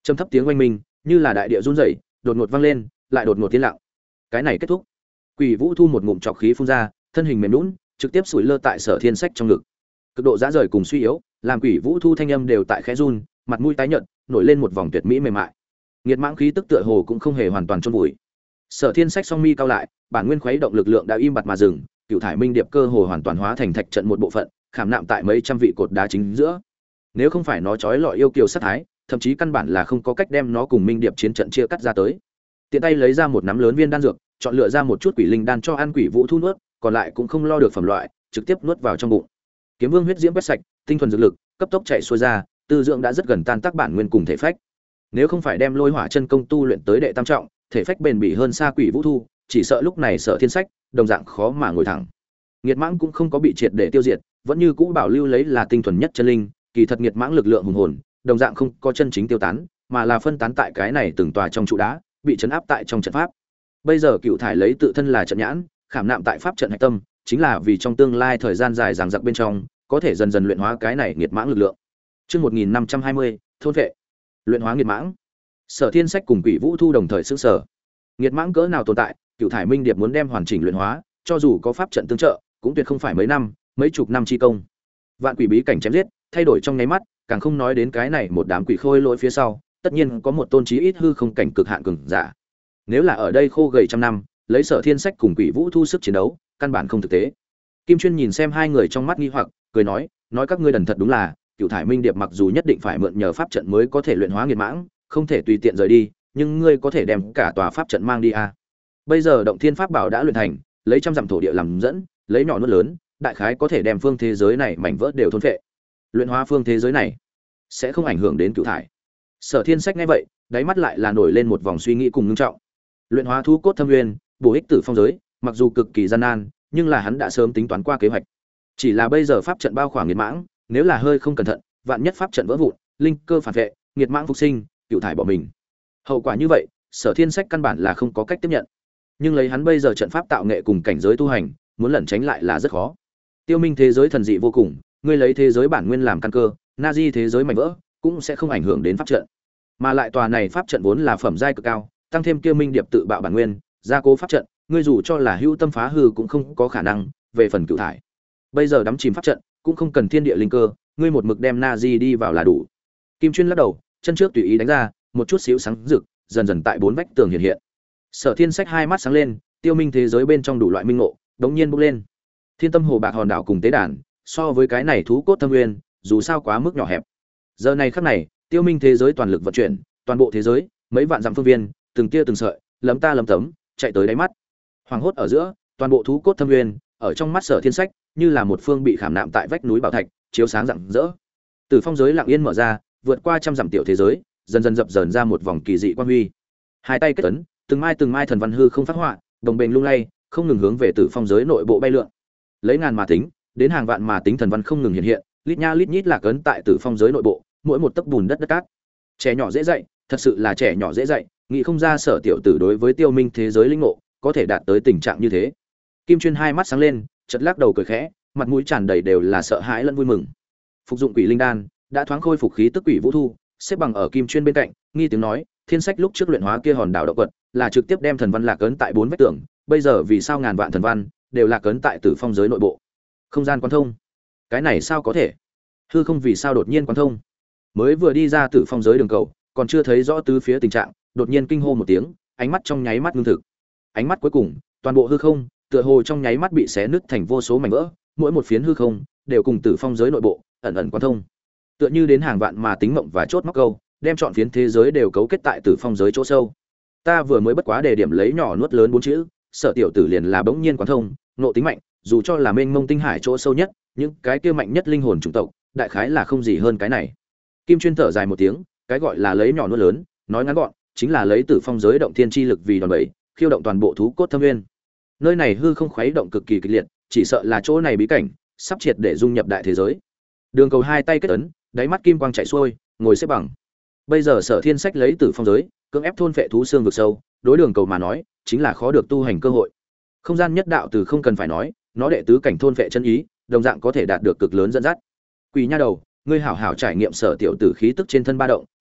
Trầm thấp tiếng oanh minh, như là đại địa run rẩy, đột ngột vang lên, lại đột ngột tiến lặng. Cái này kết thúc. Quỷ Vũ Thu một ngụm trọc khí phun ra, thân hình mềm nhũn, trực tiếp sủi lơ tại Sở Thiên Sách trong ngực. Cực độ dã rời cùng suy yếu, làm Quỷ Vũ Thu thanh âm đều tại khẽ run, mặt mũi tái nhợt, nổi lên một vòng tuyệt mỹ mềm mại. Nghiệt mãng khí tức tựa hồ cũng không hề hoàn toàn chôn vùi. Sở Thiên Sách song mi cao lại, bản nguyên khuấy động lực lượng đã im bặt mà dừng, cựu thải minh điệp cơ hồ hoàn toàn hóa thành thạch trận một bộ phận, khảm nạm tại mấy trăm vị cột đá chính giữa. Nếu không phải nó chói lọi yêu kiều sát thái, thậm chí căn bản là không có cách đem nó cùng minh điệp chiến trận chia cắt ra tới. Tiện tay lấy ra một nắm lớn viên đan dược, chọn lựa ra một chút quỷ linh đan cho ăn Quỷ Vũ Thu nuốt, còn lại cũng không lo được phẩm loại, trực tiếp nuốt vào trong bụng. Kiếm Vương huyết diễm quét sạch, tinh thuần dược lực cấp tốc chạy xuôi ra, tư dưỡng đã rất gần tan tác bản nguyên cùng thể phách. Nếu không phải đem Lôi Hỏa chân công tu luyện tới đệ tam trọng, thể phách bền bỉ hơn xa Quỷ Vũ Thu, chỉ sợ lúc này Sở Thiên Sách đồng dạng khó mà ngồi thẳng. Nghiệt mãng cũng không có bị triệt để tiêu diệt, vẫn như cũ bảo lưu lấy là tinh thuần nhất chân linh, kỳ thật nghiệt mãng lực lượng hùng hồn, đồng dạng không có chân chính tiêu tán, mà là phân tán tại cái này từng tòa trong trụ đá, bị trấn áp tại trong trận pháp. Bây giờ Cựu Thải lấy tự thân là trận nhãn, khảm nạm tại pháp trận hạch tâm, chính là vì trong tương lai thời gian dài dằng dặc bên trong, có thể dần dần luyện hóa cái này nghiệt mãng lực lượng. Chương 1520, thôn vệ. Luyện hóa nghiệt mãng. Sở Thiên Sách cùng Quỷ Vũ Thu đồng thời sững sờ. Nghiệt mãng cỡ nào tồn tại, Cựu Thải Minh Điệp muốn đem hoàn chỉnh luyện hóa, cho dù có pháp trận tương trợ, cũng tuyệt không phải mấy năm, mấy chục năm chi công. Vạn quỷ bí cảnh chém giết, thay đổi trong nháy mắt, càng không nói đến cái này một đám quỷ khôi lỗi phía sau, tất nhiên có một tôn chí ít hư không cảnh cực hạn cường giả. Nếu là ở đây khô gầy trăm năm, lấy Sở Thiên Sách cùng Quỷ Vũ Thu sức chiến đấu, căn bản không thực tế. Kim Chuyên nhìn xem hai người trong mắt nghi hoặc, cười nói các ngươi đần thật đúng là, Cựu Thải Minh Điệp mặc dù nhất định phải mượn nhờ pháp trận mới có thể luyện hóa nghiệt mãng, không thể tùy tiện rời đi, nhưng ngươi có thể đem cả tòa pháp trận mang đi à? Bây giờ Động Thiên Pháp Bảo đã luyện thành, lấy trăm dặm thổ địa làm dẫn, lấy nhỏ nuốt lớn, đại khái có thể đem phương thế giới này mảnh vỡ đều thôn phệ. Luyện hóa phương thế giới này sẽ không ảnh hưởng đến Cựu Thải. Sở Thiên Sách nghe vậy, đáy mắt lại là nổi lên một vòng suy nghĩ cùng ngưng trọng. Luyện hóa thú cốt thâm nguyên, bổ ích tử phong giới, mặc dù cực kỳ gian nan, nhưng là hắn đã sớm tính toán qua kế hoạch. Chỉ là bây giờ pháp trận bao khoảng nghiệt mãng, nếu là hơi không cẩn thận, vạn nhất pháp trận vỡ vụn, linh cơ phản vệ, nghiệt mãng phục sinh, Cựu Thải bỏ mình. Hậu quả như vậy, Sở Thiên Sách căn bản là không có cách tiếp nhận. Nhưng lấy hắn bây giờ trận pháp tạo nghệ cùng cảnh giới tu hành, muốn lẩn tránh lại là rất khó. Tiêu Minh thế giới thần dị vô cùng, ngươi lấy thế giới bản nguyên làm căn cơ, Nazi thế giới mảnh vỡ, cũng sẽ không ảnh hưởng đến pháp trận. Mà lại tòa này pháp trận vốn là phẩm giai cực cao, tăng thêm Kia Minh Điệp tự bạo bản nguyên, gia cố pháp trận, ngươi dù cho là hữu tâm phá hư cũng không có khả năng. Về phần Cựu Thải, bây giờ đắm chìm pháp trận, cũng không cần thiên địa linh cơ, ngươi một mực đem Nazi đi vào là đủ. Kim Chuyên lắc đầu, chân trước tùy ý đánh ra, một chút xíu sáng rực, dần dần tại bốn vách tường hiện hiện. Sở Thiên Sách hai mắt sáng lên, Tiêu Minh thế giới bên trong đủ loại minh ngộ, đống nhiên bốc lên. Thiên Tâm Hồ Bạc hòn đảo cùng tế đàn, so với cái này thú cốt thâm nguyên, dù sao quá mức nhỏ hẹp. Giờ này khắc này, Tiêu Minh thế giới toàn lực vận chuyển, toàn bộ thế giới, mấy vạn dặm phương viên, từng tia từng sợi, lấm ta lấm tấm, chạy tới đáy mắt. Hoàng hốt ở giữa, toàn bộ thú cốt thâm nguyên, ở trong mắt Sở Thiên Sách, như là một phương bị khảm nạm tại vách núi bảo thạch, chiếu sáng rạng rỡ. Từ phong giới lặng yên mở ra, vượt qua trăm dặm tiểu thế giới, dần dần dập dờn ra một vòng kỳ dị quang huy. Hai tay kết ấn, từng mai thần văn hư không phát họa, đồng bền lung lay, không ngừng hướng về Tử Phong giới nội bộ bay lượn. Lấy ngàn mà tính, đến hàng vạn mà tính thần văn không ngừng hiện hiện, lít nha lít nhít lạc ấn tại Tử Phong giới nội bộ, mỗi một tấc bùn đất đất cát. Trẻ nhỏ dễ dạy, thật sự là trẻ nhỏ dễ dạy, nghĩ không ra Sở tiểu tử đối với Tiêu Minh thế giới linh ngộ, có thể đạt tới tình trạng như thế. Kim Chuyên hai mắt sáng lên, chợt lắc đầu cười khẽ, mặt mũi tràn đầy đều là sợ hãi lẫn vui mừng. Phục dụng quỷ linh đan, đã thoáng khôi phục khí tức Quỷ Vũ Thu, xếp bằng ở Kim Chuyên bên cạnh, nghi tiếng nói, Thiên Sách lúc trước luyện hóa kia hòn đảo động quật, là trực tiếp đem thần văn lạc ấn tại bốn vách tường, bây giờ vì sao ngàn vạn thần văn đều lạc ấn tại Tử Phong giới nội bộ? Không gian quán thông, cái này sao có thể? Hư không vì sao đột nhiên quán thông? Mới vừa đi ra Tử Phong giới đường cầu, còn chưa thấy rõ tứ phía tình trạng, đột nhiên kinh hô một tiếng, ánh mắt trong nháy mắt ngưng thực. Ánh mắt cuối cùng, toàn bộ hư không, tựa hồ trong nháy mắt bị xé nứt thành vô số mảnh vỡ, mỗi một phiến hư không đều cùng Tử Phong giới nội bộ ẩn ẩn quán thông. Tựa như đến hàng vạn mà tính mộng và chốt móc câu, đem chọn phiến thế giới đều cấu kết tại Tử Phong giới chỗ sâu. Ta vừa mới bất quá đề điểm lấy nhỏ nuốt lớn bốn chữ, Sở tiểu tử liền là bỗng nhiên quán thông, nộ tính mạnh, dù cho là mênh mông tinh hải chỗ sâu nhất, những cái kia mạnh nhất linh hồn chủng tộc, đại khái là không gì hơn cái này. Kim Chuyên thở dài một tiếng, cái gọi là lấy nhỏ nuốt lớn, nói ngắn gọn, chính là lấy Tử Phong giới động thiên chi lực vì đòn bẩy, khiêu động toàn bộ thú cốt thâm nguyên. Nơi này hư không khuấy động cực kỳ kịch liệt, chỉ sợ là chỗ này bí cảnh sắp triệt để dung nhập đại thế giới. Đường Cầu hai tay kết ấn, đáy mắt kim quang chạy xuôi, ngồi xếp bằng. Bây giờ Sở Thiên Sách lấy Tử Phong giới, cưỡng ép thôn phệ thú xương vực sâu, đối Đường Cầu mà nói, chính là khó được tu hành cơ hội. Không gian nhất đạo từ không cần phải nói, nó đệ tứ cảnh thôn phệ chân ý, đồng dạng có thể đạt được cực lớn dẫn dắt. Quỷ nha đầu, ngươi hảo hảo trải nghiệm Sở tiểu tử khí tức trên thân ba động,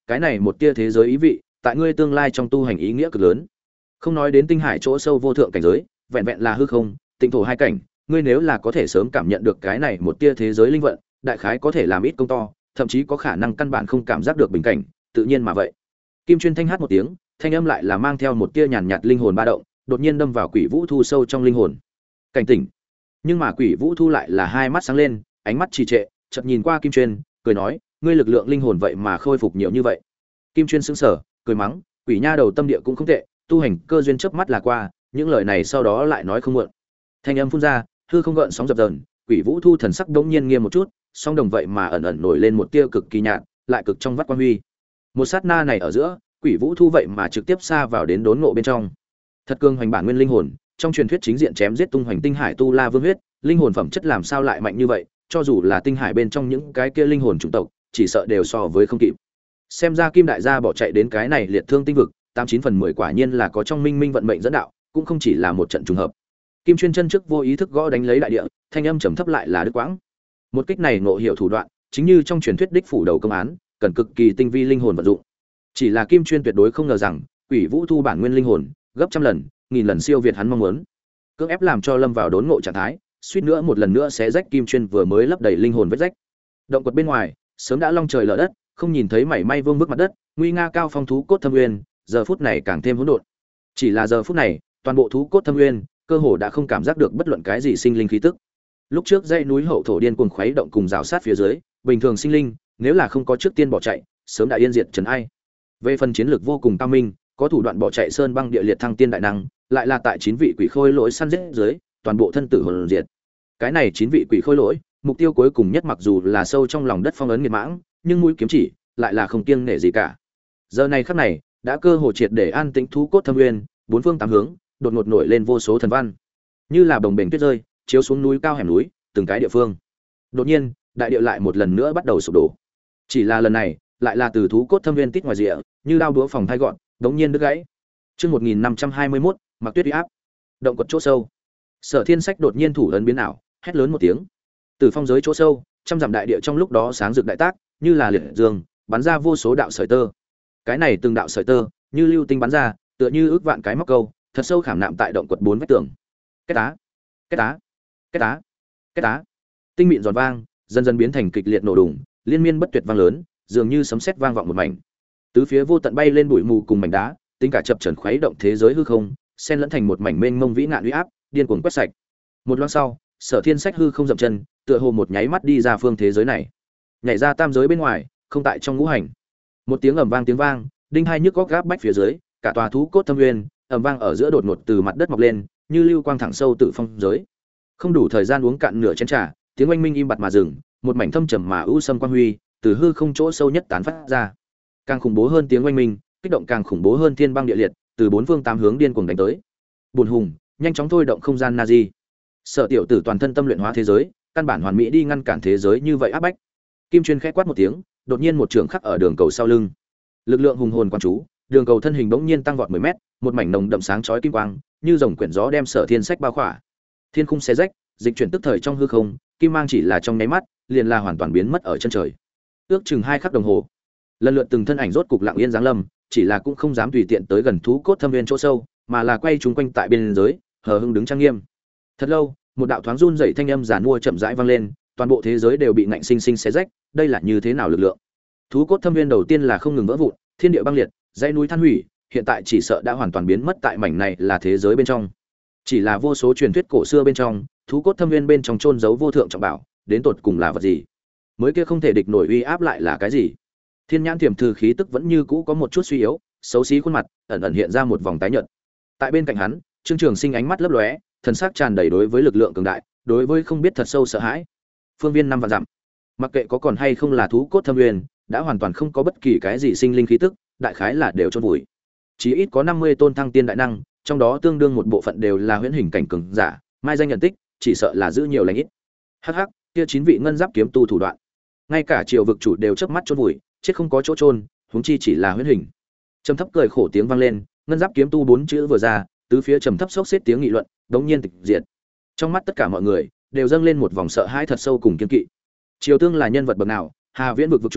cái này một tia thế giới ý vị tại ngươi tương lai trong tu hành ý nghĩa cực lớn. Không nói đến tinh hải chỗ sâu vô thượng cảnh giới, vẹn vẹn là hư không, tịnh thổ hai cảnh, ngươi nếu là có thể sớm cảm nhận được cái này một tia thế giới linh vận, đại khái có thể làm ít công to, thậm chí có khả năng căn bản không cảm giác được bình cảnh, tự nhiên mà vậy. Kim Chuyên thanh hát một tiếng, thanh âm lại là mang theo một tia nhàn nhạt linh hồn ba động, đột nhiên đâm vào Quỷ Vũ Thu sâu trong linh hồn. Cảnh tỉnh. Nhưng mà Quỷ Vũ Thu lại là hai mắt sáng lên, ánh mắt trì trệ, chợt nhìn qua Kim Chuyên, cười nói, ngươi lực lượng linh hồn vậy mà khôi phục nhiều như vậy. Kim Chuyên sững sờ, cười mắng, quỷ nha đầu tâm địa cũng không tệ, tu hành cơ duyên chớp mắt là qua, những lời này sau đó lại nói không muộn. Thanh âm phun ra, hư không gợn sóng dập dờn, Quỷ Vũ Thu thần sắc đống nhiên nghiêm một chút, song đồng vậy mà ẩn ẩn nổi lên một tia cực kỳ nhạt, lại cực trong vắt quan huy. Một sát na này ở giữa, Quỷ Vũ Thu vậy mà trực tiếp xa vào đến đốn ngộ bên trong. Thật cương hoành bản nguyên linh hồn, trong truyền thuyết chính diện chém giết tung hoành tinh hải tu la vương huyết, linh hồn phẩm chất làm sao lại mạnh như vậy, cho dù là tinh hải bên trong những cái kia linh hồn chủng tộc, chỉ sợ đều so với không kịp. Xem ra Kim đại gia bỏ chạy đến cái này liệt thương tinh vực, 89/10 quả nhiên là có trong minh minh vận mệnh dẫn đạo, cũng không chỉ là một trận trùng hợp. Kim Chuyên chân trước vô ý thức gõ đánh lấy đại địa, thanh âm trầm thấp lại là đứt quãng. Một kích này ngộ hiểu thủ đoạn, chính như trong truyền thuyết đích phủ đầu công án, cần cực kỳ tinh vi linh hồn vận dụng. Chỉ là Kim Chuyên tuyệt đối không ngờ rằng, Quỷ Vũ Thu bản nguyên linh hồn, gấp trăm lần, nghìn lần siêu việt hắn mong muốn. Cưỡng ép làm cho lâm vào đốn ngộ trạng thái, suýt nữa một lần nữa sẽ rách Kim Chuyên vừa mới lấp đầy linh hồn vết rách. Động quật bên ngoài, sớm đã long trời lở đất, không nhìn thấy mảy may vương vức mặt đất, nguy nga cao phong thú cốt thâm nguyên, giờ phút này càng thêm hỗn độn. Chỉ là giờ phút này, toàn bộ thú cốt thâm nguyên, cơ hồ đã không cảm giác được bất luận cái gì sinh linh khí tức. Lúc trước dãy núi hậu thổ điên cuồng khuấy động cùng rào sát phía dưới, bình thường sinh linh, nếu là không có trước tiên bỏ chạy, sớm đã yên diệt trấn ai. Về phần chiến lược vô cùng cao minh, có thủ đoạn bỏ chạy sơn băng địa liệt thăng tiên đại năng, lại là tại 9 vị quỷ khôi lỗi săn giết dưới, toàn bộ thân tử hồn diệt. Cái này 9 vị quỷ khôi lỗi, mục tiêu cuối cùng nhất mặc dù là sâu trong lòng đất phong ấn nghiệt mãng, nhưng mũi kiếm chỉ lại là không kiêng nể gì cả. Giờ này khắc này, đã cơ hồ triệt để an tĩnh thú cốt thâm nguyên, bốn phương tám hướng, đột ngột nổi lên vô số thần văn, như là bồng bềnh tuyết rơi, chiếu xuống núi cao hẻm núi, từng cái địa phương. Đột nhiên, đại địa lại một lần nữa bắt đầu sụp đổ. Chỉ là lần này, lại là từ thú cốt thâm nguyên tít ngoài rìa, như đao đũa phòng thay gọn, đống nhiên đứt gãy. Chương 1521, Mặc Tuyết uy áp. Động quật chỗ sâu. Sở Thiên Sách đột nhiên thủ ấn biến ảo, hét lớn một tiếng. Từ phong giới chỗ sâu, trăm dặm đại địa trong lúc đó sáng rực đại tác, như là liệt dương, bắn ra vô số đạo sợi tơ. Cái này từng đạo sợi tơ, như lưu tinh bắn ra, tựa như ước vạn cái móc câu, thật sâu khảm nạm tại động quật bốn vách tường. Két tá, két tá, két tá, két tá. Tinh mịn giòn vang, dần dần biến thành kịch liệt nổ đùng, liên miên bất tuyệt vang lớn, dường như sấm sét vang vọng một mảnh. Tứ phía vô tận bay lên bụi mù cùng mảnh đá, tính cả chập chờn khuấy động thế giới hư không, xen lẫn thành một mảnh mênh mông vĩ nạn uy áp, điên cuồng quét sạch. Một loang sau, Sở Thiên Sách hư không dậm chân, tựa hồ một nháy mắt đi ra phương thế giới này, nhảy ra tam giới bên ngoài, không tại trong ngũ hành. Một tiếng ầm vang tiếng vang, đinh hai nhức góc gáp bách phía dưới, cả tòa thú cốt thâm nguyên, ầm vang ở giữa đột ngột từ mặt đất mọc lên, như lưu quang thẳng sâu tự phong giới. Không đủ thời gian uống cạn nửa chén trà, tiếng oanh minh im bặt mà dừng, một mảnh thâm trầm mà u sâm quang huy, từ hư không chỗ sâu nhất tán phát ra. Càng khủng bố hơn tiếng oanh minh, kích động càng khủng bố hơn thiên băng địa liệt, từ bốn phương tám hướng điên cuồng đánh tới. Buồn hùng, nhanh chóng thôi động không gian Nazi. Sở tiểu tử toàn thân tâm luyện hóa thế giới, căn bản hoàn mỹ đi ngăn cản thế giới như vậy áp bách. Kim Chuyên khẽ quát một tiếng, đột nhiên một trường khắc ở đường cầu sau lưng. Lực lượng hùng hồn quan chú, đường cầu thân hình bỗng nhiên tăng vọt 10 mét, một mảnh nồng đậm sáng chói kim quang, như rồng quyển gió đem Sở Thiên Sách bao khỏa. Thiên khung xé rách, dịch chuyển tức thời trong hư không, kim mang chỉ là trong nháy mắt, liền là hoàn toàn biến mất ở chân trời. Ước chừng 2 khắc đồng hồ. Lần lượt từng thân ảnh rốt cục lặng yên giáng lâm, chỉ là cũng không dám tùy tiện tới gần thú cốt thâm nguyên chỗ sâu, mà là quay chúng quanh tại bên dưới, hờ hững đứng trang nghiêm. Thật lâu, một đạo thoáng run rẩy thanh âm giàn mua chậm rãi vang lên, toàn bộ thế giới đều bị ngạnh sinh sinh xé rách, đây là như thế nào lực lượng? Thú cốt thâm nguyên đầu tiên là không ngừng vỡ vụn, thiên địa băng liệt, dãy núi than hủy, hiện tại chỉ sợ đã hoàn toàn biến mất tại mảnh này là thế giới bên trong. Chỉ là vô số truyền thuyết cổ xưa bên trong, thú cốt thâm nguyên bên trong chôn giấu vô thượng trọng bảo, đến tột cùng là vật gì? Mới kia không thể địch nổi uy áp lại là cái gì? Thiên nhãn tiềm thư khí tức vẫn như cũ có một chút suy yếu, xấu xí khuôn mặt, ẩn ẩn hiện ra một vòng tái nhợt. Tại bên cạnh hắn, Trương Trường Sinh ánh mắt lấp lóe, thần sắc tràn đầy đối với lực lượng cường đại, đối với không biết thật sâu sợ hãi. Phương viên 5 vạn dặm, mặc kệ có còn hay không là thú cốt thâm nguyên, đã hoàn toàn không có bất kỳ cái gì sinh linh khí tức, đại khái là đều chôn vùi. Chỉ ít có 50 tôn thăng tiên đại năng, trong đó tương đương một bộ phận đều là huyễn hình cảnh cường giả, mai danh nhận tích, chỉ sợ là giữ nhiều lành ít. Hắc hắc, kia 9 vị ngân giáp kiếm tu thủ đoạn, ngay cả triều vực chủ đều chớp mắt chôn vùi, chết không có chỗ chôn, huống chi chỉ là huyễn hình. Trầm thấp cười khổ tiếng vang lên, ngân giáp kiếm tu 4 chữ vừa ra, tứ phía trầm thấp sốc xếp tiếng nghị luận, đống nhiên tịch diệt. Trong mắt tất cả mọi người đều dâng lên một vòng sợ hãi thật sâu cùng kiên kỵ. Triều Tương là nhân vật bậc nào, Hà Viễn vực vực chủ,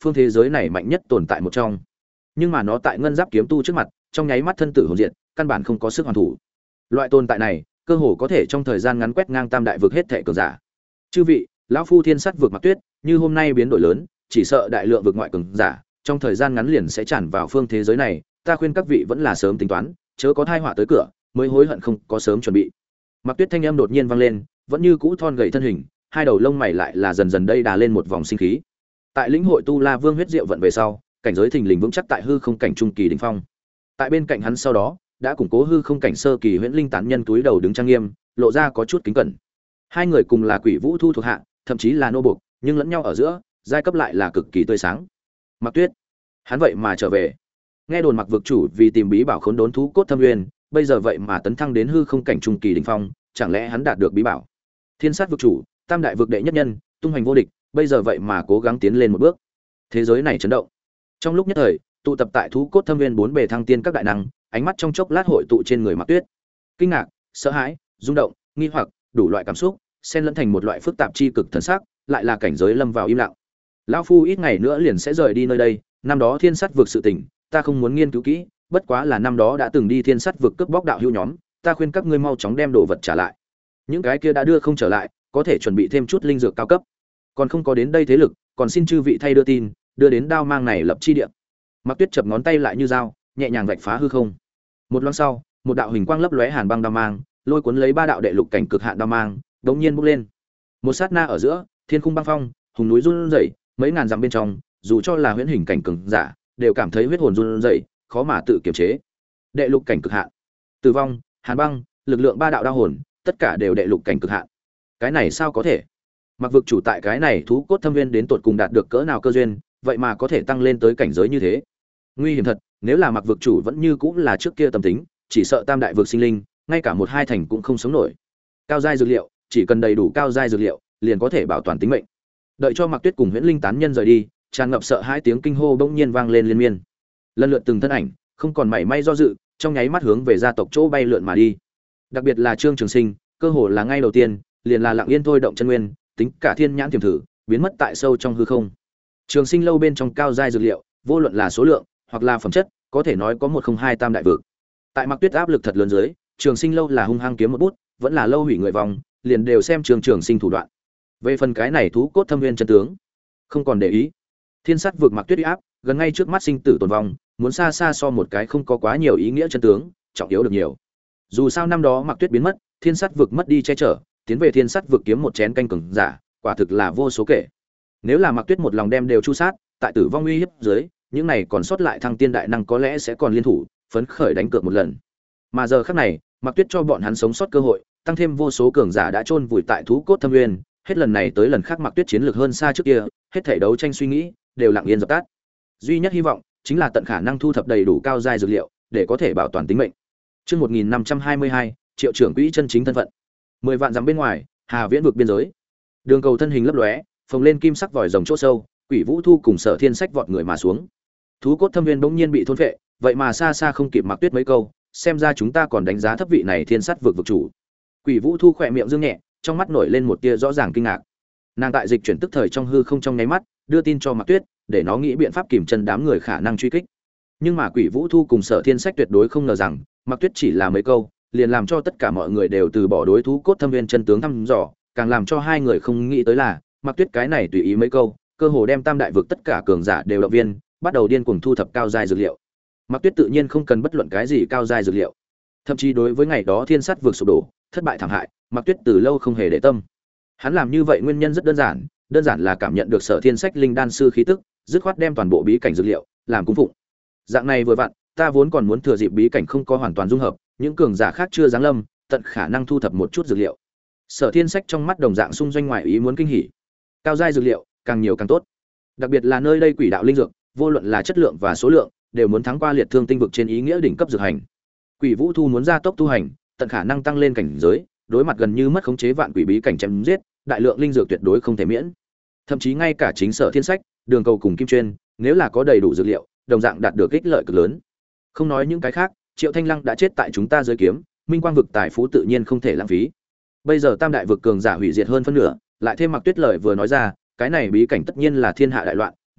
phương thế giới này mạnh nhất tồn tại một trong. Nhưng mà nó tại ngân giáp kiếm tu trước mặt, trong nháy mắt thân tử hồn diệt, căn bản không có sức hoàn thủ. Loại tồn tại này, cơ hồ có thể trong thời gian ngắn quét ngang tam đại vực hết thảy cường giả. Chư vị, lão phu thiên sắt vực Mặc Tuyết, như hôm nay biến đổi lớn, chỉ sợ đại lượng vực ngoại cường giả, trong thời gian ngắn liền sẽ tràn vào phương thế giới này, ta khuyên các vị vẫn là sớm tính toán, chớ có tai họa tới cửa, mới hối hận không có sớm chuẩn bị. Mặc Tuyết thanh âm đột nhiên vang lên, vẫn như cũ thon gầy thân hình, hai đầu lông mày lại là dần dần đây đà lên một vòng sinh khí. Tại lĩnh hội tu La Vương huyết diệu vận về sau, cảnh giới thình lình vững chắc tại hư không cảnh trung kỳ đỉnh phong. Tại bên cạnh hắn sau đó, đã củng cố hư không cảnh sơ kỳ huyễn linh tán nhân túi đầu đứng trang nghiêm, lộ ra có chút kính cẩn. Hai người cùng là Quỷ Vũ Thu thuộc hạ, thậm chí là nô buộc, nhưng lẫn nhau ở giữa, giai cấp lại là cực kỳ tươi sáng. Mặc Tuyết, hắn vậy mà trở về. Nghe đồn Mặc vực chủ vì tìm bí bảo khốn đốn thú cốt thâm nguyên, bây giờ vậy mà tấn thăng đến hư không cảnh trung kỳ đỉnh phong, chẳng lẽ hắn đạt được bí bảo? Thiên sát vực chủ, tam đại vực đệ nhất nhân, tung hoành vô địch, bây giờ vậy mà cố gắng tiến lên một bước. Thế giới này chấn động. Trong lúc nhất thời, tụ tập tại thú cốt thâm nguyên bốn bề thăng tiên các đại năng, ánh mắt trong chốc lát hội tụ trên người Mặc Tuyết. Kinh ngạc, sợ hãi, rung động, nghi hoặc, đủ loại cảm xúc, xen lẫn thành một loại phức tạp chi cực thần sắc, lại là cảnh giới lâm vào im lặng. Lão phu ít ngày nữa liền sẽ rời đi nơi đây, năm đó thiên sát vực sự tình, ta không muốn nghiên cứu kỹ, bất quá là năm đó đã từng đi thiên sát vực cướp bóc đạo hữu nhóm, ta khuyên các ngươi mau chóng đem đồ vật trả lại. Những cái kia đã đưa không trở lại, có thể chuẩn bị thêm chút linh dược cao cấp. Còn không có đến đây thế lực, còn xin chư vị thay đưa tin, đưa đến đao mang này lập chi địa. Mặc Tuyết chập ngón tay lại như dao, nhẹ nhàng vạch phá hư không. Một loáng sau, một đạo hình quang lấp lóe hàn băng đao mang, lôi cuốn lấy ba đạo đệ lục cảnh cực hạn đao mang, đống nhiên bốc lên. Một sát na ở giữa, thiên khung băng phong, hùng núi run rẩy, mấy ngàn dặm bên trong, dù cho là huyễn hình cảnh cường giả, đều cảm thấy huyết hồn run rẩy, khó mà tự kiềm chế. Đệ lục cảnh cực hạn, tử vong, hàn băng, lực lượng ba đạo đao hồn, tất cả đều đệ lục cảnh cực hạn. Cái này sao có thể? Mặc vực chủ tại cái này thú cốt thâm viên đến tột cùng đạt được cỡ nào cơ duyên, vậy mà có thể tăng lên tới cảnh giới như thế. Nguy hiểm thật, nếu là Mặc vực chủ vẫn như cũng là trước kia tâm tính, chỉ sợ tam đại vực sinh linh, ngay cả một hai thành cũng không sống nổi. Cao giai dược liệu, chỉ cần đầy đủ cao giai dược liệu, liền có thể bảo toàn tính mệnh. Đợi cho Mặc Tuyết cùng huyễn linh tán nhân rời đi, tràn ngập sợ hai tiếng kinh hô bỗng nhiên vang lên liên miên. Lần lượt từng thân ảnh, không còn mảy may do dự, trong nháy mắt hướng về gia tộc chỗ bay lượn mà đi. Đặc biệt là Trương Trường Sinh, cơ hồ là ngay đầu tiên, liền là lặng yên thôi động chân nguyên, tính cả thiên nhãn tiềm thử, biến mất tại sâu trong hư không. Trường Sinh lâu bên trong cao giai dược liệu, vô luận là số lượng hoặc là phẩm chất, có thể nói có một không hai tam đại vực. Tại Mặc Tuyết áp lực thật lớn dưới, Trường Sinh lâu là hung hăng kiếm một bút, vẫn là lâu hủy người vòng, liền đều xem Trường Sinh thủ đoạn. Về phần cái này thú cốt thâm nguyên chân tướng, không còn để ý. Thiên sát vực Mặc Tuyết uy áp, gần ngay trước mắt sinh tử tồn vong, muốn xa xa so một cái không có quá nhiều ý nghĩa chân tướng, trọng yếu được nhiều. Dù sao năm đó Mặc Tuyết biến mất, thiên sát vực mất đi che chở, tiến về thiên sát vực kiếm một chén canh cường giả, quả thực là vô số kể. Nếu là Mặc Tuyết một lòng đem đều chu sát, tại tử vong uy hiếp dưới, những này còn sót lại thăng tiên đại năng có lẽ sẽ còn liên thủ, phấn khởi đánh cược một lần. Mà giờ khắc này, Mặc Tuyết cho bọn hắn sống sót cơ hội, tăng thêm vô số cường giả đã chôn vùi tại thú cốt thâm nguyên, hết lần này tới lần khác Mặc Tuyết chiến lược hơn xa trước kia, hết thảy đấu tranh suy nghĩ đều lặng yên dập tắt. Duy nhất hy vọng chính là tận khả năng thu thập đầy đủ cao giai dược liệu, để có thể bảo toàn tính mệnh. Chương 1522, Triệu trưởng quỹ chân chính thân phận. 10 vạn dặm bên ngoài, Hà Viễn vực biên giới. Đường cầu thân hình lấp lóe, phồng lên kim sắc vòi rồng chỗ sâu, Quỷ Vũ Thu cùng Sở Thiên Sách vọt người mà xuống. Thú cốt thâm viên bỗng nhiên bị thôn phệ, vậy mà xa xa không kịp Mặc Tuyết mấy câu, xem ra chúng ta còn đánh giá thấp vị này thiên sắt vực vực chủ. Quỷ Vũ Thu khỏe miệng dương nhẹ, trong mắt nổi lên một tia rõ ràng kinh ngạc. Nàng tại dịch chuyển tức thời trong hư không trong nháy mắt, đưa tin cho Mặc Tuyết, để nó nghĩ biện pháp kìm chân đám người khả năng truy kích. Nhưng mà Quỷ Vũ Thu cùng Sở Thiên Sách tuyệt đối không ngờ rằng, Mặc Tuyết chỉ là mấy câu, liền làm cho tất cả mọi người đều từ bỏ đối thú cốt thâm viên chân tướng thăm dò, càng làm cho hai người không nghĩ tới là, Mặc Tuyết cái này tùy ý mấy câu, cơ hồ đem tam đại vực tất cả cường giả đều động viên, bắt đầu điên cuồng thu thập cao giai dược liệu. Mặc Tuyết tự nhiên không cần bất luận cái gì cao giai dược liệu. Thậm chí đối với ngày đó thiên sắt vực sụp đổ, thất bại thảm hại, Mặc Tuyết từ lâu không hề để tâm. Hắn làm như vậy nguyên nhân rất đơn giản là cảm nhận được Sở Thiên Sách linh đan sư khí tức, dứt khoát đem toàn bộ bí cảnh dược liệu làm cung phụng. Dạng này vừa vặn, ta vốn còn muốn thừa dịp bí cảnh không có hoàn toàn dung hợp, những cường giả khác chưa giáng lâm, tận khả năng thu thập một chút dược liệu. Sở Thiên Sách trong mắt đồng dạng xung doanh ngoài ý muốn kinh hỉ. Cao giai dược liệu, càng nhiều càng tốt. Đặc biệt là nơi đây quỷ đạo linh dược, vô luận là chất lượng và số lượng, đều muốn thắng qua liệt thương tinh vực trên ý nghĩa đỉnh cấp dược hành. Quỷ Vũ Thu muốn gia tốc tu hành, tận khả năng tăng lên cảnh giới, đối mặt gần như mất khống chế vạn quỷ bí cảnh chém giết, đại lượng linh dược tuyệt đối không thể miễn. Thậm chí ngay cả chính Sở Thiên Sách, Đường Cầu cùng Kim Chuyên, nếu là có đầy đủ dược liệu, đồng dạng đạt được ích lợi cực lớn. Không nói những cái khác, Triệu Thanh Lăng đã chết tại chúng ta dưới kiếm, Minh Quang vực tài phú tự nhiên không thể lãng phí. Bây giờ tam đại vực cường giả hủy diệt hơn phân nửa, lại thêm Mặc Tuyết lời vừa nói ra, cái này bí cảnh tất nhiên là thiên hạ đại loạn,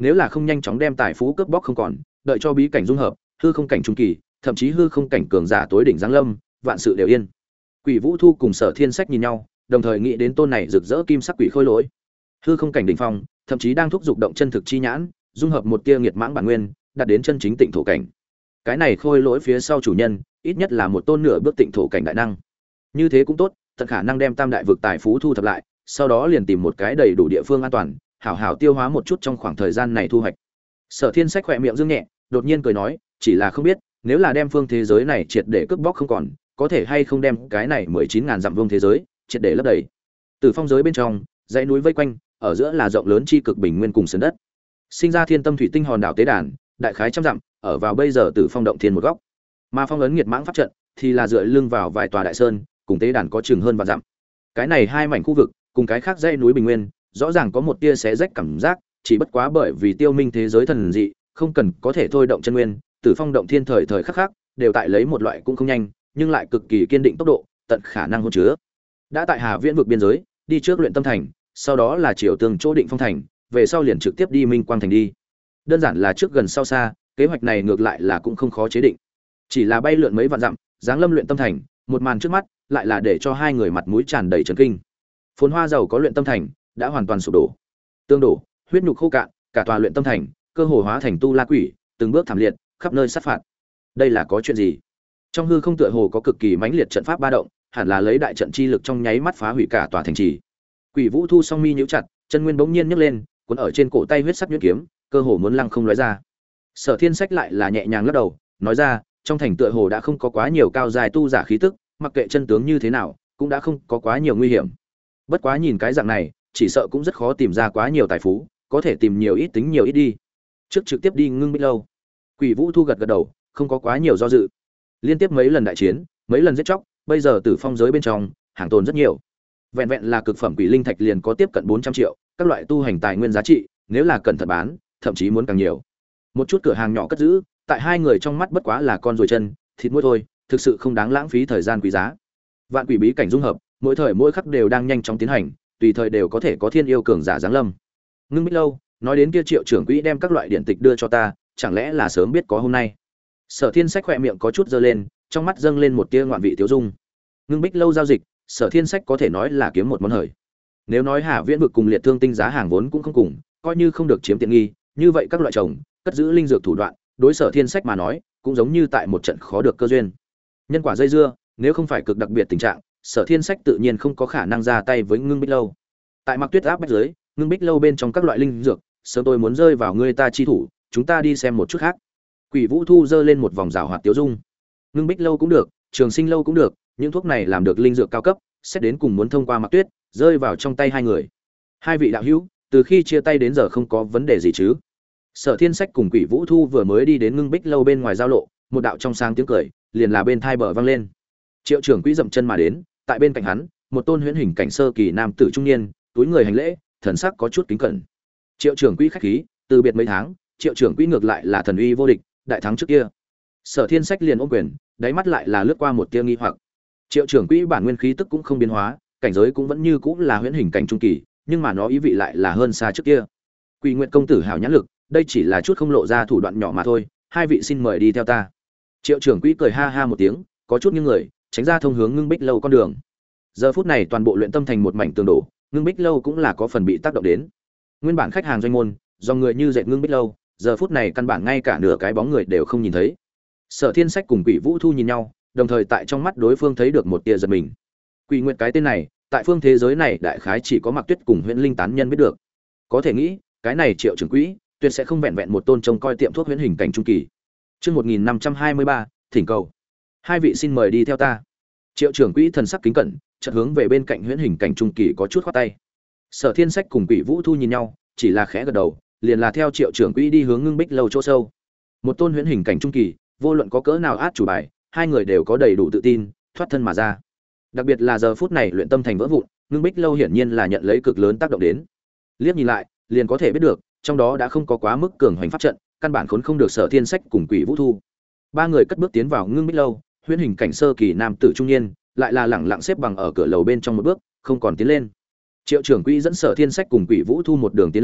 nếu là không nhanh chóng đem tài phú cướp bóc không còn, đợi cho bí cảnh dung hợp, hư không cảnh trung kỳ, thậm chí hư không cảnh cường giả tối đỉnh giáng lâm, vạn sự đều yên. Quỷ Vũ Thu cùng Sở Thiên Sách nhìn nhau, đồng thời nghĩ đến tôn này rực rỡ kim sắc quỷ khôi lỗi. Hư không cảnh đỉnh phong, thậm chí đang thúc giục động chân thực chi nhãn, dung hợp một tia nghiệt mãng bản nguyên, đạt đến chân chính tịnh thổ cảnh. Cái này khôi lỗi phía sau chủ nhân, ít nhất là một tôn nửa bước tịnh thổ cảnh đại năng. Như thế cũng tốt, tận khả năng đem tam đại vực tài phú thu thập lại, sau đó liền tìm một cái đầy đủ địa phương an toàn, hảo hảo tiêu hóa một chút trong khoảng thời gian này thu hoạch. Sở Thiên Sách khẽ miệng dương nhẹ, đột nhiên cười nói, chỉ là không biết, nếu là đem phương thế giới này triệt để cướp bóc không còn, có thể hay không đem cái này 19.000 dặm vuông thế giới triệt để lấp đầy. Từ phong giới bên trong, dãy núi vây quanh, ở giữa là rộng lớn chi cực bình nguyên cùng sườn đất. Sinh ra thiên tâm thủy tinh hòn đảo tế đàn, đại khái trăm dặm, ở vào bây giờ Tử Phong động thiên một góc. Mà phong ấn nghiệt mãng pháp trận thì là dựa lưng vào vài tòa đại sơn, cùng tế đàn có chừng hơn vạn dặm. Cái này hai mảnh khu vực, cùng cái khác dãy núi bình nguyên, rõ ràng có một tia xé rách cảm giác, chỉ bất quá bởi vì tiêu minh thế giới thần dị, không cần có thể thôi động chân nguyên, Tử Phong động thiên thời thời khắc khắc đều tại lấy một loại cũng không nhanh, nhưng lại cực kỳ kiên định tốc độ, tận khả năng hỗn chứa. Đã tại Hà Viễn vực biên giới, đi trước luyện tâm thành, sau đó là Triều Tường chỗ Định Phong thành, về sau liền trực tiếp đi Minh Quang thành đi. Đơn giản là trước gần sau xa, kế hoạch này ngược lại là cũng không khó chế định. Chỉ là bay lượn mấy vạn dặm, giáng lâm luyện tâm thành, một màn trước mắt, lại là để cho hai người mặt mũi tràn đầy chấn kinh. Phồn hoa giàu có luyện tâm thành, đã hoàn toàn sụp đổ. Tương đổ, huyết nhục khô cạn, cả tòa luyện tâm thành, cơ hồ hóa thành tu la quỷ, từng bước thảm liệt, khắp nơi sát phạt. Đây là có chuyện gì? Trong hư không tựa hồ có cực kỳ mãnh liệt trận pháp ba động, hẳn là lấy đại trận chi lực trong nháy mắt phá hủy cả tòa thành trì. Quỷ Vũ Thu song mi nhíu chặt, chân nguyên bỗng nhiên nhấc lên, cuốn ở trên cổ tay huyết sắc nhuyễn kiếm, cơ hồ muốn lăng không lóe ra. Sở Thiên Sách lại là nhẹ nhàng lắc đầu, nói ra, trong thành tựa hồ đã không có quá nhiều cao dài tu giả khí tức, mặc kệ chân tướng như thế nào, cũng đã không có quá nhiều nguy hiểm. Bất quá nhìn cái dạng này, chỉ sợ cũng rất khó tìm ra quá nhiều tài phú, có thể tìm nhiều ít tính nhiều ít đi. Trước trực tiếp đi Ngưng Bích lâu. Quỷ Vũ Thu gật gật đầu, không có quá nhiều do dự. Liên tiếp mấy lần đại chiến, mấy lần giết chóc, bây giờ Tử Phong giới bên trong, hàng tồn rất nhiều. Vẹn vẹn là cực phẩm quỷ linh thạch liền có tiếp cận 400 triệu, các loại tu hành tài nguyên giá trị, nếu là cẩn thận bán, thậm chí muốn càng nhiều. Một chút cửa hàng nhỏ cất giữ, tại hai người trong mắt bất quá là con ruồi chân, thịt muối thôi, thực sự không đáng lãng phí thời gian quý giá. Vạn quỷ bí cảnh dung hợp, mỗi thời mỗi khắc đều đang nhanh chóng tiến hành, tùy thời đều có thể có thiên yêu cường giả giáng lâm. Ngưng Bích lâu, nói đến kia Triệu trưởng quỹ đem các loại điện tịch đưa cho ta, chẳng lẽ là sớm biết có hôm nay. Sở Thiên Sách khỏe miệng có chút giơ lên, trong mắt dâng lên một tia ngoạn vị tiêu dung. Ngưng Bích lâu giao dịch, Sở Thiên Sách có thể nói là kiếm một món hời. Nếu nói Hà Viễn vực cùng Liệt Thương tinh giá hàng vốn cũng không cùng, coi như không được chiếm tiện nghi, như vậy các loại trồng, cất giữ linh dược thủ đoạn, đối Sở Thiên Sách mà nói, cũng giống như tại một trận khó được cơ duyên. Nhân quả dây dưa, nếu không phải cực đặc biệt tình trạng, Sở Thiên Sách tự nhiên không có khả năng ra tay với Ngưng Bích lâu. Tại Mặc Tuyết áp bách dưới, Ngưng Bích lâu bên trong các loại linh dược, sớm tôi muốn rơi vào người ta chi thủ, chúng ta đi xem một chút khác. Quỷ Vũ Thu giơ lên một vòng rào hoạt tiêu dung. Ngưng Bích lâu cũng được, Trường Sinh lâu cũng được, những thuốc này làm được linh dược cao cấp, xét đến cùng muốn thông qua Mặc Tuyết, rơi vào trong tay hai người. Hai vị đạo hữu, từ khi chia tay đến giờ không có vấn đề gì chứ? Sở Thiên Sách cùng Quỷ Vũ Thu vừa mới đi đến Ngưng Bích lâu bên ngoài giao lộ, một đạo trong sáng tiếng cười, liền là bên thai bờ vang lên. Triệu trưởng quỹ dậm chân mà đến, tại bên cạnh hắn, một tôn huyễn hình cảnh sơ kỳ nam tử trung niên, túi người hành lễ, thần sắc có chút kính cẩn. Triệu trưởng quỹ khách khí, từ biệt mấy tháng, Triệu trưởng quỹ ngược lại là thần uy vô địch, đại thắng trước kia. Sở Thiên Sách liền ôm quyền, đáy mắt lại là lướt qua một tia nghi hoặc. Triệu trưởng quỹ bản nguyên khí tức cũng không biến hóa, cảnh giới cũng vẫn như cũ là huyễn hình cảnh trung kỳ, nhưng mà nó ý vị lại là hơn xa trước kia. Quỷ Nguyệt công tử hảo nhãn lực, đây chỉ là chút không lộ ra thủ đoạn nhỏ mà thôi, hai vị xin mời đi theo ta. Triệu trưởng quỹ cười ha ha một tiếng, có chút nghiêng người, tránh ra thông hướng Ngưng Bích lâu con đường. Giờ phút này toàn bộ luyện tâm thành một mảnh tường đổ, Ngưng Bích lâu cũng là có phần bị tác động đến. Nguyên bản khách hàng doanh môn, do người như dệt Ngưng Bích lâu, giờ phút này căn bản ngay cả nửa cái bóng người đều không nhìn thấy. Sở Thiên Sách cùng Quỷ Vũ Thu nhìn nhau, đồng thời tại trong mắt đối phương thấy được một tia giật mình. Quỷ Nguyệt cái tên này, tại phương thế giới này đại khái chỉ có Mặc Tuyết cùng Huyễn Linh tán nhân biết được. Có thể nghĩ, cái này Triệu trưởng quỹ, tuyệt sẽ không vẹn vẹn một tôn trông coi tiệm thuốc huyễn hình cảnh trung kỳ. Chương 1523, thỉnh cầu. Hai vị xin mời đi theo ta. Triệu trưởng quỹ thần sắc kính cẩn, chợt hướng về bên cạnh huyễn hình cảnh trung kỳ có chút khoát tay. Sở Thiên Sách cùng Quỷ Vũ Thu nhìn nhau, chỉ là khẽ gật đầu, liền là theo Triệu trưởng quỹ đi hướng Ngưng Bích lâu chỗ sâu. Một tôn huyễn hình cảnh trung kỳ, vô luận có cỡ nào át chủ bài, hai người đều có đầy đủ tự tin, thoát thân mà ra. Đặc biệt là giờ phút này luyện tâm thành vỡ vụn, Ngưng Bích lâu hiển nhiên là nhận lấy cực lớn tác động đến. Liếc nhìn lại, liền có thể biết được, trong đó đã không có quá mức cường hoành pháp trận, căn bản khốn không được Sở Thiên Sách cùng Quỷ Vũ Thu. Ba người cất bước tiến vào Ngưng Bích lâu, huyễn hình cảnh sơ kỳ nam tử trung niên, lại là lẳng lặng xếp bằng ở cửa lầu bên trong một bước, không còn tiến lên. Triệu trưởng quỹ dẫn Sở Thiên Sách cùng Quỷ Vũ Thu một đường tiến lên,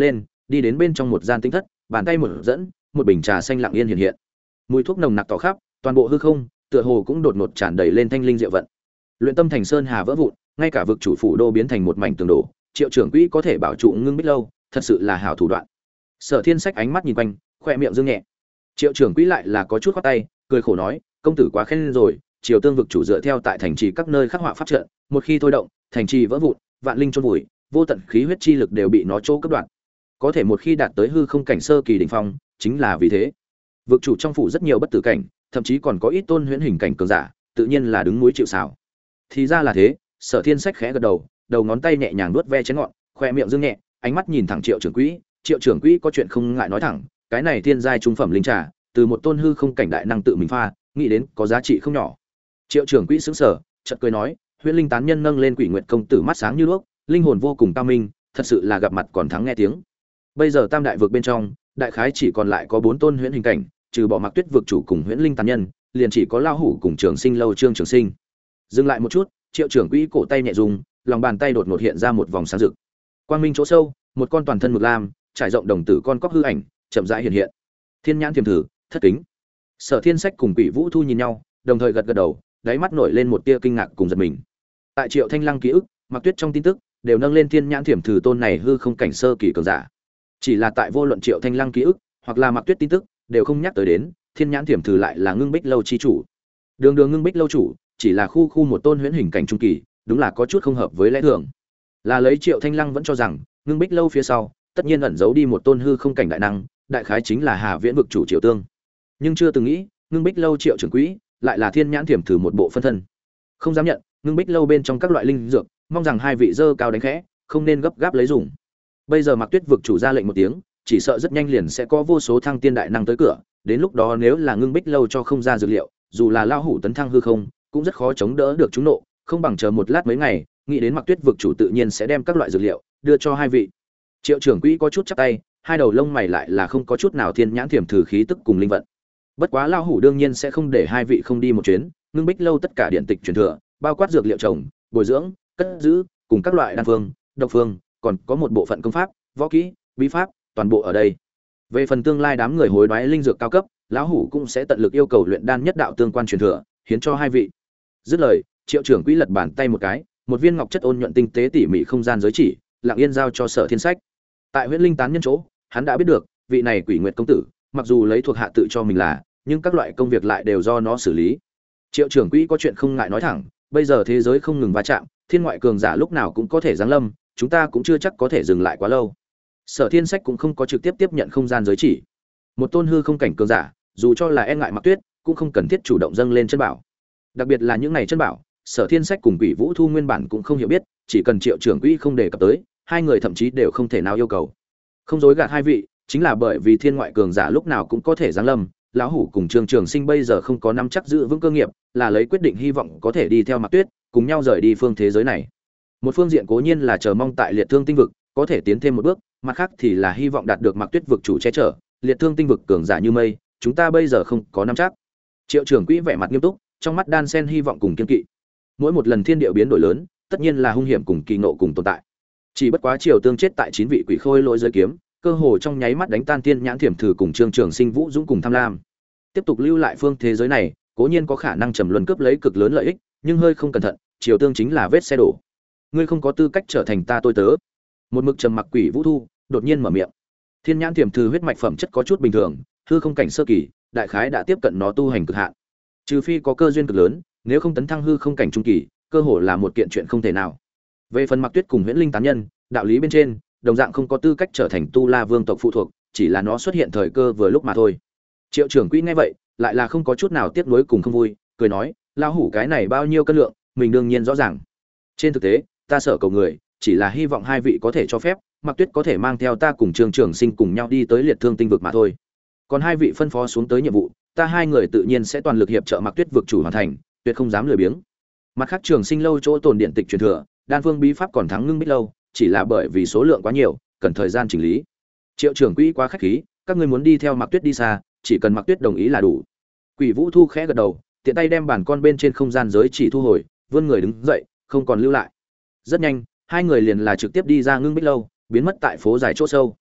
đi đến bên trong một gian tinh thất, bàn tay một dẫn, một bình trà xanh lặng yên hiện hiện. Mùi thuốc nồng nặc tỏ khắp, toàn bộ hư không, tựa hồ cũng đột ngột tràn đầy lên thanh linh diệu vận. Luyện tâm thành sơn hà vỡ vụn, ngay cả vực chủ phủ đô biến thành một mảnh tường đổ, Triệu trưởng quỹ có thể bảo trụ Ngưng Bích lâu, thật sự là hảo thủ đoạn. Sở Thiên Sách ánh mắt nhìn quanh, khoe miệng dương nhẹ. Triệu trưởng quỹ lại là có chút khoát tay, cười khổ nói, công tử quá khen rồi, Triều Tương vực chủ dựa theo tại thành trì các nơi khắc họa pháp trận, một khi thôi động, thành trì vỡ vụn, vạn linh chôn vùi, vô tận khí huyết chi lực đều bị nó chỗ cắt đoạn. Có thể một khi đạt tới hư không cảnh sơ kỳ đỉnh phong, chính là vì thế. Vực chủ trong phủ rất nhiều bất tử cảnh, thậm chí còn có ít tôn huyễn hình cảnh cường giả, tự nhiên là đứng núi chịu sào. Thì ra là thế, Sở Thiên Sách khẽ gật đầu, đầu ngón tay nhẹ nhàng vuốt ve chén ngọn, khoe miệng dương nhẹ, ánh mắt nhìn thẳng Triệu trưởng quỹ, Triệu trưởng quỹ có chuyện không ngại nói thẳng, cái này thiên giai trung phẩm linh trà, từ một tôn hư không cảnh đại năng tự mình pha, nghĩ đến có giá trị không nhỏ. Triệu trưởng quỹ sững sờ, chợt cười nói, huyễn linh tán nhân nâng lên Quỷ Nguyệt công tử mắt sáng như đuốc, linh hồn vô cùng cao minh, thật sự là gặp mặt còn thắng nghe tiếng. Bây giờ tam đại vực bên trong, đại khái chỉ còn lại có 4 tôn huyễn hình cảnh, trừ bỏ Mặc Tuyết vực chủ cùng huyễn linh tán nhân, liền chỉ có Lao Hủ cùng Trường Sinh lâu Trương Trường Sinh. Dừng lại một chút, Triệu trưởng quỹ cổ tay nhẹ rung, lòng bàn tay đột ngột hiện ra một vòng sáng rực. Quang minh chỗ sâu, một con toàn thân mực lam, trải rộng đồng tử con cóc hư ảnh, chậm rãi hiện hiện. Thiên nhãn thiềm thử, thất kính. Sở Thiên Sách cùng Quỷ Vũ Thu nhìn nhau, đồng thời gật gật đầu, đáy mắt nổi lên một tia kinh ngạc cùng giật mình. Tại Triệu Thanh Lăng ký ức, Mặc Tuyết trong tin tức đều nâng lên thiên nhãn thiềm thử tôn này hư không cảnh sơ kỳ cường giả. Chỉ là tại vô luận Triệu Thanh Lăng ký ức hoặc là Mặc Tuyết tin tức đều không nhắc tới đến, thiên nhãn thiềm thử lại là Ngưng Bích lâu chi chủ. Đường Ngưng Bích lâu chủ, chỉ là khu một tôn huyễn hình cảnh trung kỳ, đúng là có chút không hợp với lẽ thường. Là lấy Triệu Thanh Lăng vẫn cho rằng, Ngưng Bích lâu phía sau, tất nhiên ẩn giấu đi một tôn hư không cảnh đại năng, đại khái chính là Hà Viễn vực chủ Triệu Tương. Nhưng chưa từng nghĩ, Ngưng Bích lâu Triệu trưởng quỹ lại là thiên nhãn thiểm thử một bộ phân thân. Không dám nhận, Ngưng Bích lâu bên trong các loại linh dược, mong rằng hai vị dơ cao đánh khẽ, không nên gấp gáp lấy dùng. Bây giờ Mặc Tuyết vực chủ ra lệnh một tiếng, chỉ sợ rất nhanh liền sẽ có vô số thăng tiên đại năng tới cửa, đến lúc đó nếu là Ngưng Bích lâu cho không ra dược liệu, dù là Lao Hủ tấn thăng hư không, cũng rất khó chống đỡ được chúng nộ, không bằng chờ một lát mấy ngày, nghĩ đến Mặc Tuyết vực chủ tự nhiên sẽ đem các loại dược liệu đưa cho hai vị. Triệu trưởng quỹ có chút chắp tay, hai đầu lông mày lại là không có chút nào thiên nhãn thiểm thử khí tức cùng linh vận. Bất quá Lao Hủ đương nhiên sẽ không để hai vị không đi một chuyến, Ngưng Bích lâu tất cả điện tịch truyền thừa, bao quát dược liệu trồng, bồi dưỡng, cất giữ, cùng các loại đan phương, độc phương, còn có một bộ phận công pháp, võ kỹ, bí pháp, toàn bộ ở đây. Về phần tương lai đám người hối đoái linh dược cao cấp, lão hủ cũng sẽ tận lực yêu cầu luyện đan nhất đạo tương quan truyền thừa, hiến cho hai vị. Dứt lời, Triệu trưởng quỹ lật bàn tay một cái, một viên ngọc chất ôn nhuận tinh tế tỉ mỉ không gian giới chỉ, lặng yên giao cho Sở Thiên Sách. Tại huyễn linh tán nhân chỗ, hắn đã biết được, vị này Quỷ Nguyệt công tử, mặc dù lấy thuộc hạ tự cho mình là, nhưng các loại công việc lại đều do nó xử lý. Triệu trưởng quỹ có chuyện không ngại nói thẳng, bây giờ thế giới không ngừng va chạm, thiên ngoại cường giả lúc nào cũng có thể giáng lâm, chúng ta cũng chưa chắc có thể dừng lại quá lâu. Sở Thiên Sách cũng không có trực tiếp tiếp nhận không gian giới chỉ. Một tôn hư không cảnh cường giả, dù cho là e ngại Mặc Tuyết, cũng không cần thiết chủ động dâng lên chân bảo. Đặc biệt là những này chân bảo, Sở Thiên Sách cùng Quỷ Vũ Thu nguyên bản cũng không hiểu biết, chỉ cần Triệu trưởng quỹ không đề cập tới, hai người thậm chí đều không thể nào yêu cầu. Không dối gạt hai vị, chính là bởi vì thiên ngoại cường giả lúc nào cũng có thể giáng lâm, lão hủ cùng Trương Trường Sinh bây giờ không có nắm chắc giữ vững cơ nghiệp, là lấy quyết định hy vọng có thể đi theo Mặc Tuyết, cùng nhau rời đi phương thế giới này. Một phương diện cố nhiên là chờ mong tại Liệt Thương Tinh vực có thể tiến thêm một bước, mặt khác thì là hy vọng đạt được Mặc Tuyết vực chủ che chở, Liệt Thương Tinh vực cường giả như mây, chúng ta bây giờ không có nắm chắc. Triệu trưởng quỹ vẻ mặt nghiêm túc, trong mắt đan sen hy vọng cùng kiên kỵ. Mỗi một lần thiên địa biến đổi lớn, tất nhiên là hung hiểm cùng kỳ ngộ cùng tồn tại. Chỉ bất quá Triều Tương chết tại 9 vị quỷ khôi lỗi dưới kiếm, cơ hồ trong nháy mắt đánh tan tiên nhãn thiểm thử cùng Trương Trường Sinh Vũ Dũng cùng tham lam. Tiếp tục lưu lại phương thế giới này, cố nhiên có khả năng trầm luân cướp lấy cực lớn lợi ích, nhưng hơi không cẩn thận, Triều Tương chính là vết xe đổ. Ngươi không có tư cách trở thành ta tôi tớ. Một mực trầm mặc Quỷ Vũ Thu đột nhiên mở miệng. Thiên nhãn thiểm thử huyết mạch phẩm chất có chút bình thường, hư không cảnh sơ kỳ, đại khái đã tiếp cận nó tu hành cực hạn. Trừ phi có cơ duyên cực lớn, nếu không tấn thăng hư không cảnh trung kỳ, cơ hồ là một kiện chuyện không thể nào. Về phần Mặc Tuyết cùng Huyễn Linh tán nhân, đạo lý bên trên, đồng dạng không có tư cách trở thành Tu La Vương tộc phụ thuộc, chỉ là nó xuất hiện thời cơ vừa lúc mà thôi. Triệu trưởng quỹ nghe vậy, lại là không có chút nào tiếc nuối cùng không vui, cười nói, lão hủ cái này bao nhiêu cân lượng, mình đương nhiên rõ ràng. Trên thực tế, ta sợ cầu người, chỉ là hy vọng hai vị có thể cho phép, Mặc Tuyết có thể mang theo ta cùng Trương Trường Sinh cùng nhau đi tới Liệt Thương Tinh vực mà thôi. Còn hai vị phân phó xuống tới nhiệm vụ, ta hai người tự nhiên sẽ toàn lực hiệp trợ Mặc Tuyết vực chủ hoàn thành, tuyệt không dám lười biếng. Mặt khác Trường Sinh lâu chỗ tồn điện tịch truyền thừa, đan phương bí pháp còn thắng Ngưng Bích lâu, chỉ là bởi vì số lượng quá nhiều, cần thời gian chỉnh lý. Triệu trưởng quỹ quá khách khí, các ngươi muốn đi theo Mặc Tuyết đi xa, chỉ cần Mặc Tuyết đồng ý là đủ. Quỷ Vũ Thu khẽ gật đầu, tiện tay đem bản con bên trên không gian giới chỉ thu hồi, vươn người đứng dậy, không còn lưu lại. Rất nhanh, hai người liền là trực tiếp đi ra Ngưng Bích lâu, biến mất tại phố dài chỗ sâu.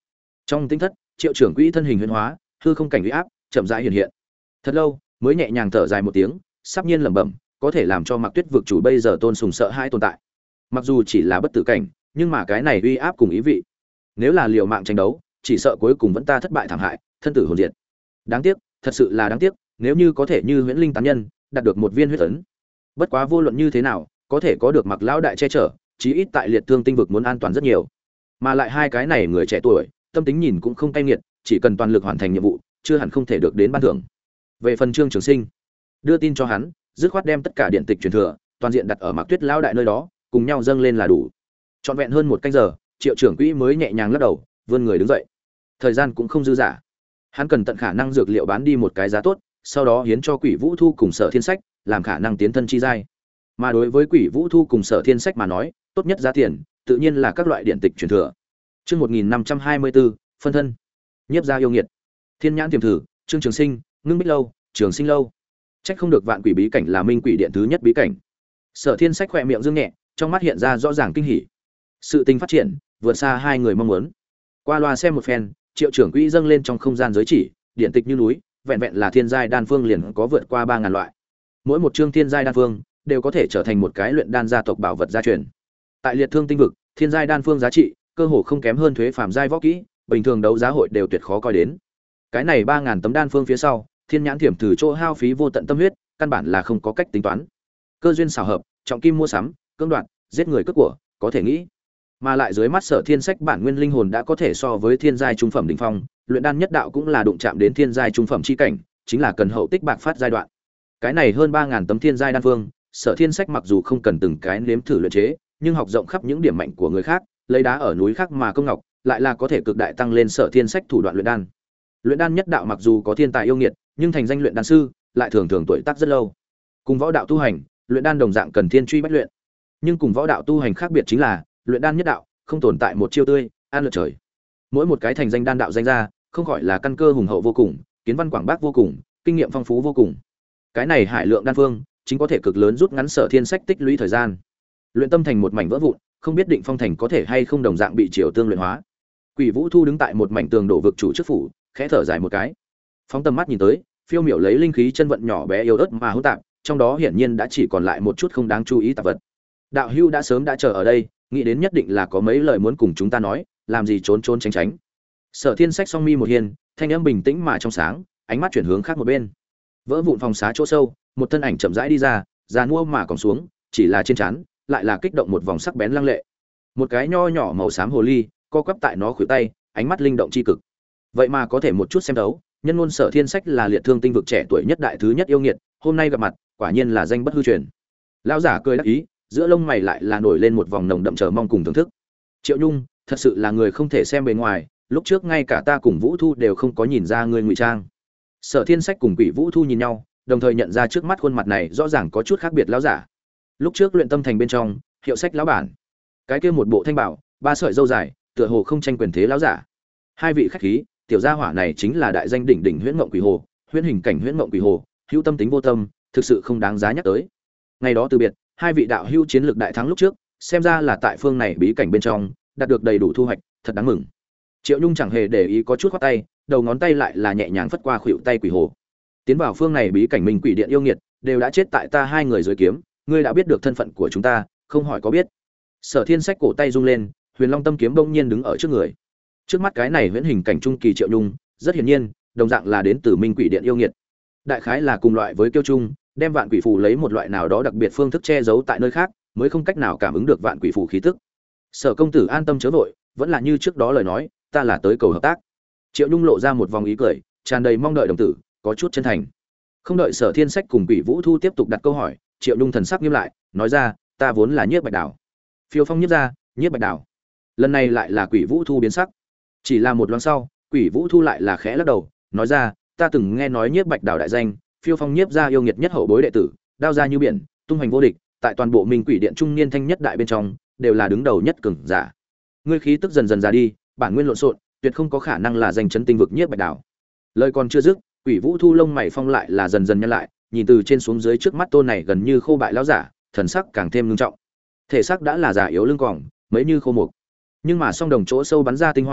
Trong tinh thất, Triệu trưởng quỹ thân hình huyễn hóa, hư không cảnh uy áp chậm rãi hiện hiện. Thật lâu, mới nhẹ nhàng thở dài một tiếng, sắp nhiên lẩm bẩm, có thể làm cho Mạc Tuyết vực chủ bây giờ tôn sùng sợ hãi tồn tại. Mặc dù chỉ là bất tử cảnh, nhưng mà cái này uy áp cùng ý vị, nếu là liều mạng tranh đấu, chỉ sợ cuối cùng vẫn ta thất bại thảm hại, thân tử hồn diệt. Đáng tiếc, thật sự là đáng tiếc, nếu như có thể như Huyễn Linh tán nhân, đạt được một viên huyết ấn. Bất quá vô luận như thế nào, có thể có được Mạc lão đại che chở, chí ít tại liệt thương tinh vực muốn an toàn rất nhiều. Mà lại hai cái này người trẻ tuổi, tâm tính nhìn cũng không cay nghiệt, chỉ cần toàn lực hoàn thành nhiệm vụ, chưa hẳn không thể được đến ban thưởng. Về phần Trương Trường Sinh, đưa tin cho hắn, dứt khoát đem tất cả điện tịch truyền thừa, toàn diện đặt ở Mạc Tuyết lão đại nơi đó, cùng nhau dâng lên là đủ. Trọn vẹn hơn một canh giờ, Triệu trưởng quỹ mới nhẹ nhàng lắc đầu, vươn người đứng dậy. Thời gian cũng không dư dả, hắn cần tận khả năng dược liệu bán đi một cái giá tốt, sau đó hiến cho Quỷ Vũ Thu cùng Sở Thiên Sách, làm khả năng tiến thân chi giai. Mà đối với Quỷ Vũ Thu cùng Sở Thiên Sách mà nói, tốt nhất giá tiền, tự nhiên là các loại điện tịch truyền thừa. Chương 1524, phân thân. Nhiếp gia yêu nghiệt. Thiên nhãn tiềm thử, Trương Trường Sinh, Ngưng Bích lâu, Trường Sinh lâu. Trách không được Vạn Quỷ bí cảnh là Minh Quỷ điện thứ nhất bí cảnh. Sở Thiên Sách khẽ miệng dương nhẹ, trong mắt hiện ra rõ ràng kinh hỉ. Sự tình phát triển vượt xa hai người mong muốn. Qua loa xem một phen, Triệu trưởng quỹ dâng lên trong không gian giới chỉ, điện tịch như núi, vẹn vẹn là thiên giai đan phương liền có vượt qua 3000 loại. Mỗi một chương thiên giai đan phương đều có thể trở thành một cái luyện đan gia tộc bảo vật gia truyền. Tại liệt thương tinh vực, thiên giai đan phương giá trị cơ hồ không kém hơn thuế phàm giai võ kỹ, bình thường đấu giá hội đều tuyệt khó coi đến. Cái này 3000 tấm đan phương phía sau, Thiên nhãn thiểm thử chỗ hao phí vô tận tâm huyết, căn bản là không có cách tính toán. Cơ duyên xảo hợp, trọng kim mua sắm, cưỡng đoạt, giết người cướp của, có thể nghĩ. Mà lại dưới mắt Sở Thiên Sách bản nguyên linh hồn đã có thể so với thiên giai trung phẩm đỉnh phong, luyện đan nhất đạo cũng là đụng chạm đến thiên giai trung phẩm chi cảnh, chính là cần hậu tích bạc phát giai đoạn. Cái này hơn 3000 tấm thiên giai đan phương, Sở Thiên Sách mặc dù không cần từng cái nếm thử luyện chế, nhưng học rộng khắp những điểm mạnh của người khác, lấy đá ở núi khác mà công ngọc, lại là có thể cực đại tăng lên Sở Thiên Sách thủ đoạn luyện đan. Luyện đan nhất đạo mặc dù có thiên tài yêu nghiệt, nhưng thành danh luyện đan sư lại thường thường tuổi tác rất lâu. Cùng võ đạo tu hành, luyện đan đồng dạng cần thiên truy bách luyện. Nhưng cùng võ đạo tu hành khác biệt chính là, luyện đan nhất đạo không tồn tại một chiêu tươi, ăn lượt trời. Mỗi một cái thành danh đan đạo danh ra, không khỏi là căn cơ hùng hậu vô cùng, kiến văn quảng bác vô cùng, kinh nghiệm phong phú vô cùng. Cái này hải lượng đan phương, chính có thể cực lớn rút ngắn Sở Thiên Sách tích lũy thời gian. Luyện tâm thành một mảnh vỡ vụn, không biết Định Phong thành có thể hay không đồng dạng bị triều tương luyện hóa. Quỷ Vũ Thu đứng tại một mảnh tường đổ vực chủ trước phủ, khẽ thở dài một cái. Phóng tầm mắt nhìn tới, phiêu miểu lấy linh khí chân vận nhỏ bé yếu ớt mà hỗn tạp, trong đó hiển nhiên đã chỉ còn lại một chút không đáng chú ý tạp vật. Đạo Hưu đã sớm đã chờ ở đây, nghĩ đến nhất định là có mấy lời muốn cùng chúng ta nói, làm gì trốn trốn tránh tránh. Sở Thiên Sách song mi một hiền, thanh âm bình tĩnh mà trong sáng, ánh mắt chuyển hướng khác một bên. Vỡ vụn phòng xá chỗ sâu, một thân ảnh chậm rãi đi ra, giàn mua mà còn xuống, chỉ là trên trán lại là kích động một vòng sắc bén lăng lệ. Một cái nho nhỏ màu xám hồ ly, co quắp tại nó khuỷu tay, ánh mắt linh động chi cực. Vậy mà có thể một chút xem thấu, nhân ngôn Sở Thiên Sách là liệt thương tinh vực trẻ tuổi nhất đại thứ nhất yêu nghiệt, hôm nay gặp mặt, quả nhiên là danh bất hư truyền. Lão giả cười đắc ý, giữa lông mày lại là nổi lên một vòng nồng đậm chờ mong cùng thưởng thức. Triệu Nhung, thật sự là người không thể xem bề ngoài, lúc trước ngay cả ta cùng Vũ Thu đều không có nhìn ra người ngụy trang. Sở Thiên Sách cùng Quỷ Vũ Thu nhìn nhau, đồng thời nhận ra trước mắt khuôn mặt này rõ ràng có chút khác biệt lão giả. Lúc trước luyện tâm thành bên trong, hiệu sách lão bản, cái kia một bộ thanh bảo, ba sợi râu dài, tựa hồ không tranh quyền thế lão giả. Hai vị khách khí, tiểu gia hỏa này chính là đại danh đỉnh đỉnh Huyễn Mộng Quỷ Hồ, huyễn hình cảnh Huyễn Mộng Quỷ Hồ, hữu tâm tính vô tâm, thực sự không đáng giá nhắc tới. Ngày đó từ biệt, hai vị đạo hữu chiến lược đại thắng lúc trước, xem ra là tại phương này bí cảnh bên trong, đạt được đầy đủ thu hoạch, thật đáng mừng. Triệu Nhung chẳng hề để ý có chút khoát tay, đầu ngón tay lại là nhẹ nhàng phất qua khuỷu tay Quỷ Hồ. Tiến vào phương này bí cảnh mình quỷ điện yêu nghiệt, đều đã chết tại ta hai người dưới kiếm, ngươi đã biết được thân phận của chúng ta, không hỏi có biết. Sở Thiên Sách cổ tay rung lên, Huyền Long Tâm kiếm bỗng nhiên đứng ở trước người. Trước mắt cái này huyễn hình cảnh trung kỳ Triệu Nhung, rất hiển nhiên, đồng dạng là đến từ Minh Quỷ Điện yêu nghiệt. Đại khái là cùng loại với Kiêu Trung, đem Vạn Quỷ phù lấy một loại nào đó đặc biệt phương thức che giấu tại nơi khác, mới không cách nào cảm ứng được Vạn Quỷ phù khí tức. Sở công tử an tâm chớ vội, vẫn là như trước đó lời nói, ta là tới cầu hợp tác. Triệu Nhung lộ ra một vòng ý cười, tràn đầy mong đợi đồng tử, có chút chân thành. Không đợi Sở Thiên Sách cùng Quỷ Vũ Thu tiếp tục đặt câu hỏi, Triệu Nhung thần sắc nghiêm lại, nói ra, ta vốn là Nhiếp Bạch Đào. Phiêu Phong nhiếp ra, Nhiếp Bạch Đào. Lần này lại là Quỷ Vũ Thu biến sắc. Chỉ là một loáng sau, Quỷ Vũ Thu lại là khẽ lắc đầu, nói ra, ta từng nghe nói Nhiếp Bạch Đào đại danh, Phiêu Phong nhiếp ra yêu nghiệt nhất hậu bối đệ tử, đao ra như biển, tung hoành vô địch, tại toàn bộ Minh Quỷ Điện trung niên thanh nhất đại bên trong, đều là đứng đầu nhất cường giả. Ngươi khí tức dần dần già đi, bản nguyên lộn xộn, tuyệt không có khả năng là danh chấn tinh vực Nhiếp Bạch Đào. Lời còn chưa dứt, Quỷ Vũ Thu lông mày phong lại là dần dần nhăn lại, nhìn từ trên xuống dưới trước mắt tôn này gần như khô bại lão giả, thần sắc càng thêm nghiêm trọng. Thể xác đã là già yếu lưng còng, mấy như khô mục, nhưng mà song đồng chỗ sâu bắn ra tinh hoa,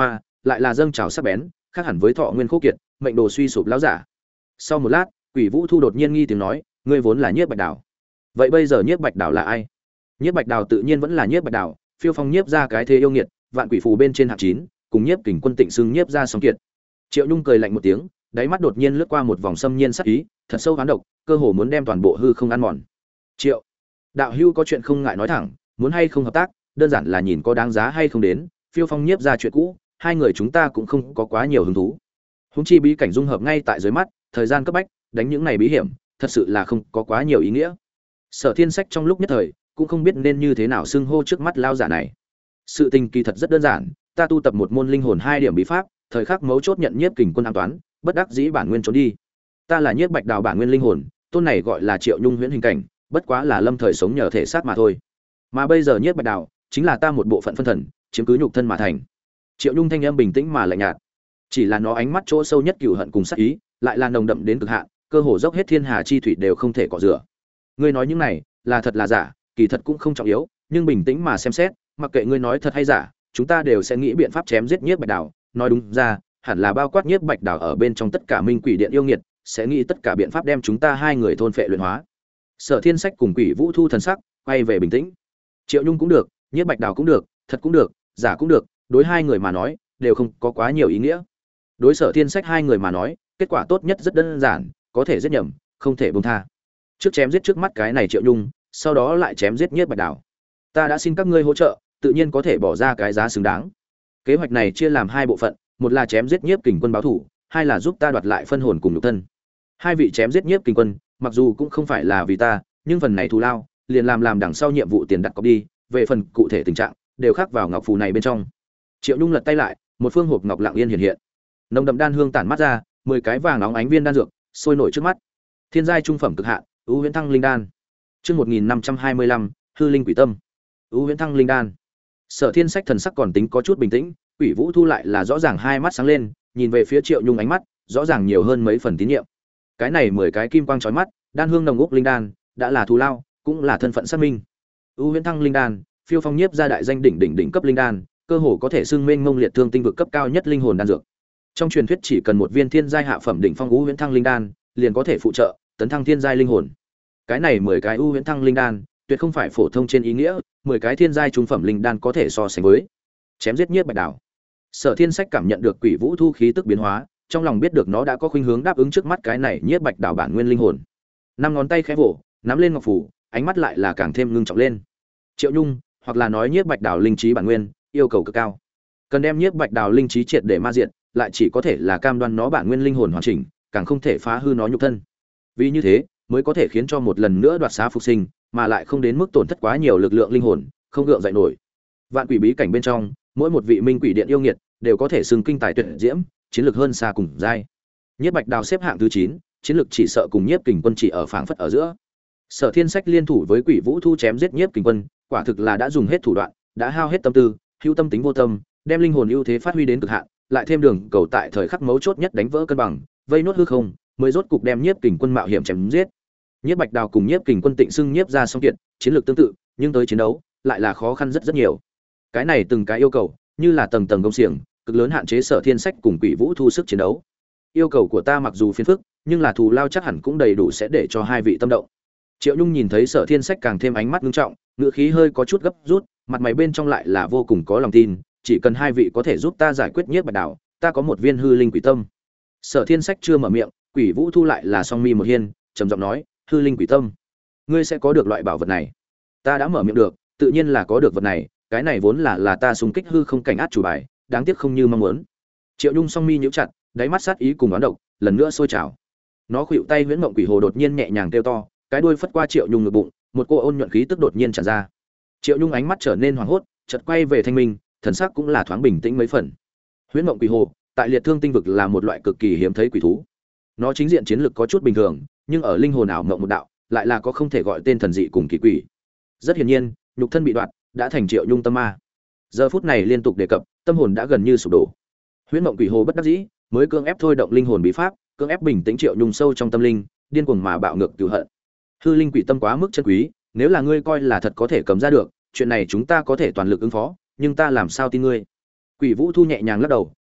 lại là dâng trào sắc bén, khác hẳn với thọ nguyên khô kiệt, mệnh đồ suy sụp lão giả. Sau một lát, Quỷ Vũ Thu đột nhiên nghi tiếng nói, ngươi vốn là Nhiếp Bạch Đào. Vậy bây giờ Nhiếp Bạch Đào là ai? Nhiếp Bạch Đào tự nhiên vẫn là Nhiếp Bạch Đào, phiêu phong nhiếp ra cái thế yêu nghiệt, vạn quỷ phù bên trên hạng 9, cùng Nhiếp Kình Quân Tịnh xưng nhiếp ra song kiệt. Triệu Nhung cười lạnh một tiếng, đáy mắt đột nhiên lướt qua một vòng xâm nhiên sắc ý, thật sâu hán độc, cơ hồ muốn đem toàn bộ hư không ăn mòn. Triệu đạo hữu có chuyện không ngại nói thẳng, muốn hay không hợp tác, đơn giản là nhìn có đáng giá hay không đến, phiêu phong nhiếp ra chuyện cũ, hai người chúng ta cũng không có quá nhiều hứng thú. Húng chi bí cảnh dung hợp ngay tại dưới mắt, thời gian cấp bách, đánh những này bí hiểm, thật sự là không có quá nhiều ý nghĩa. Sở Thiên Sách trong lúc nhất thời cũng không biết nên như thế nào xưng hô trước mắt lao giả này. Sự tình kỳ thật rất đơn giản, ta tu tập một môn linh hồn 2 điểm bí pháp, thời khắc mấu chốt nhận Nhiếp Kình Quân an toán, bất đắc dĩ bản nguyên trốn đi. Ta là Nhiếp Bạch Đào bản nguyên linh hồn, tôn này gọi là Triệu Nhung huyễn hình cảnh, bất quá là lâm thời sống nhờ thể xác mà thôi. Mà bây giờ Nhiếp Bạch Đào chính là ta một bộ phận phân thần, chiếm cứ nhục thân mà thành. Triệu Nhung thanh âm bình tĩnh mà lạnh nhạt, chỉ là nó ánh mắt chỗ sâu nhất cừu hận cùng sát ý, lại là nồng đậm đến cực hạn, cơ hồ dốc hết thiên hà chi thủy đều không thể cọ rửa. Ngươi nói những này, là thật là giả, kỳ thật cũng không trọng yếu, nhưng bình tĩnh mà xem xét, mặc kệ ngươi nói thật hay giả, chúng ta đều sẽ nghĩ biện pháp chém giết Nhiếp Bạch Đào, nói đúng ra, hẳn là bao quát Nhiếp Bạch Đào ở bên trong tất cả Minh Quỷ Điện yêu nghiệt, sẽ nghĩ tất cả biện pháp đem chúng ta hai người thôn phệ luyện hóa. Sở Thiên Sách cùng Quỷ Vũ Thu thần sắc quay về bình tĩnh. Triệu Nhung cũng được, Nhiếp Bạch Đào cũng được, thật cũng được, giả cũng được, đối hai người mà nói, đều không có quá nhiều ý nghĩa. Đối Sở Thiên Sách hai người mà nói, kết quả tốt nhất rất đơn giản, có thể giết nhầm, không thể buông tha. Trước chém giết trước mắt cái này Triệu Nhung, sau đó lại chém giết Nhiếp Bạch Đào. Ta đã xin các ngươi hỗ trợ, tự nhiên có thể bỏ ra cái giá xứng đáng. Kế hoạch này chia làm 2 bộ phận, một là chém giết Nhiếp Kình Quân báo thủ, hai là giúp ta đoạt lại phân hồn cùng nhục thân. Hai vị chém giết Nhiếp Kình Quân, mặc dù cũng không phải là vì ta, nhưng phần này thù lao, liền làm đằng sau nhiệm vụ tiền đặt cọc đi, về phần cụ thể tình trạng, đều khắc vào ngọc phù này bên trong. Triệu Nhung lật tay lại, một phương hộp ngọc lặng yên hiện hiện. Nồng đậm đan hương tản mắt ra, 10 cái vàng nóng ánh viên đan dược sôi nổi trước mắt. Thiên giai trung phẩm cực hạn, ưu huyễn thăng linh đan. Chương 1525, hư linh quỷ tâm. Ưu huyễn thăng linh đan. Sở Thiên Sách thần sắc còn tính có chút bình tĩnh, Quỷ Vũ Thu lại là rõ ràng hai mắt sáng lên, nhìn về phía Triệu Nhung ánh mắt, rõ ràng nhiều hơn mấy phần tín nhiệm. Cái này 10 cái kim quang chói mắt, đan hương nồng úc linh đan, đã là thù lao, cũng là thân phận xác minh. Ưu huyễn thăng linh đan, phiêu phong nhiếp ra đại danh đỉnh cấp linh đan, cơ hồ có thể xưng mênh mông liệt thương tinh vực cấp cao nhất linh hồn đan dược. Trong truyền thuyết chỉ cần một viên thiên giai hạ phẩm đỉnh phong ưu huyễn thăng linh đan, liền có thể phụ trợ tấn thăng thiên giai linh hồn. Cái này 10 cái ưu huyễn thăng linh đan, tuyệt không phải phổ thông trên ý nghĩa, 10 cái thiên giai trung phẩm linh đan có thể so sánh với. Chém giết Nhiếp Bạch Đào. Sở Thiên Sách cảm nhận được Quỷ Vũ Thu khí tức biến hóa, trong lòng biết được nó đã có khuynh hướng đáp ứng trước mắt cái này Nhiếp Bạch Đào bản nguyên linh hồn. Năm ngón tay khẽ vỗ, nắm lên ngọc phủ, ánh mắt lại là càng thêm ngưng trọng lên. Triệu Nhung, hoặc là nói Nhiếp Bạch Đào linh trí bản nguyên, yêu cầu cực cao. Cần đem Nhiếp Bạch Đào linh trí triệt để ma diệt, lại chỉ có thể là cam đoan nó bản nguyên linh hồn hoàn chỉnh, càng không thể phá hư nó nhục thân. Vì như thế, mới có thể khiến cho một lần nữa đoạt xá phục sinh, mà lại không đến mức tổn thất quá nhiều lực lượng linh hồn, không gượng dậy nổi. Vạn quỷ bí cảnh bên trong, mỗi một vị minh quỷ điện yêu nghiệt đều có thể xưng kinh tài tuyệt diễm, chiến lược hơn xa cùng giai. Nhiếp Bạch Đào xếp hạng thứ 9, chiến lược chỉ sợ cùng Nhiếp Kình Quân chỉ ở phảng phất ở giữa. Sở Thiên Sách liên thủ với Quỷ Vũ Thu chém giết Nhiếp Kình Quân, quả thực là đã dùng hết thủ đoạn, đã hao hết tâm tư, hữu tâm tính vô tâm, đem linh hồn ưu thế phát huy đến cực hạn, lại thêm đường cầu tại thời khắc mấu chốt nhất đánh vỡ cân bằng, vây nốt hư không, mới rốt cục đem Nhiếp Kình Quân mạo hiểm chém giết. Nhiếp Bạch Đào cùng Nhiếp Kình Quân Tịnh xưng Nhiếp ra song kiệt, chiến lược tương tự, nhưng tới chiến đấu lại là khó khăn rất nhiều. Cái này từng cái yêu cầu, như là tầng tầng công xiềng, cực lớn hạn chế Sở Thiên Sách cùng Quỷ Vũ Thu sức chiến đấu. Yêu cầu của ta mặc dù phiền phức, nhưng là thù lao chắc hẳn cũng đầy đủ sẽ để cho hai vị tâm động. Triệu Nhung nhìn thấy Sở Thiên Sách càng thêm ánh mắt nghiêm trọng, ngữ khí hơi có chút gấp rút, mặt mày bên trong lại là vô cùng có lòng tin, chỉ cần hai vị có thể giúp ta giải quyết Nhiếp Bạch Đào, ta có một viên hư linh quỷ tâm. Sở Thiên Sách chưa mở miệng, Quỷ Vũ Thu lại là song mi một hiên, trầm giọng nói, hư linh quỷ tâm, ngươi sẽ có được loại bảo vật này. Ta đã mở miệng được, tự nhiên là có được vật này, cái này vốn là ta xung kích hư không cảnh át chủ bài, đáng tiếc không như mong muốn. Triệu Nhung song mi nhíu chặt, đáy mắt sát ý cùng đoán độc, lần nữa sôi trào. Nó khuỵu tay huyễn mộng quỷ hồ đột nhiên nhẹ nhàng kêu to, cái đuôi phất qua Triệu Nhung ngực bụng, một cô ôn nhuận khí tức đột nhiên tràn ra. Triệu Nhung ánh mắt trở nên hoảng hốt, chợt quay về thanh minh, thần sắc cũng là thoáng bình tĩnh mấy phần. Huyễn mộng quỷ hồ, tại liệt thương tinh vực là một loại cực kỳ hiếm thấy quỷ thú. Nó chính diện chiến lực có chút bình thường, nhưng ở linh hồn ảo mộng một đạo, lại là có không thể gọi tên thần dị cùng kỳ quỷ. Rất hiển nhiên, nhục thân bị đoạt, đã thành Triệu Nhung tâm ma. Giờ phút này liên tục đề cập, tâm hồn đã gần như sụp đổ. Huyễn mộng quỷ hồ bất đắc dĩ, mới cưỡng ép thôi động linh hồn bí pháp, cưỡng ép bình tĩnh Triệu Nhung sâu trong tâm linh, điên cuồng mà bạo ngược cừu hận. Hư linh quỷ tâm quá mức chân quý, nếu là ngươi coi là thật có thể cầm ra được, chuyện này chúng ta có thể toàn lực ứng phó, nhưng ta làm sao tin ngươi? Quỷ Vũ Thu nhẹ nhàng lắc đầu,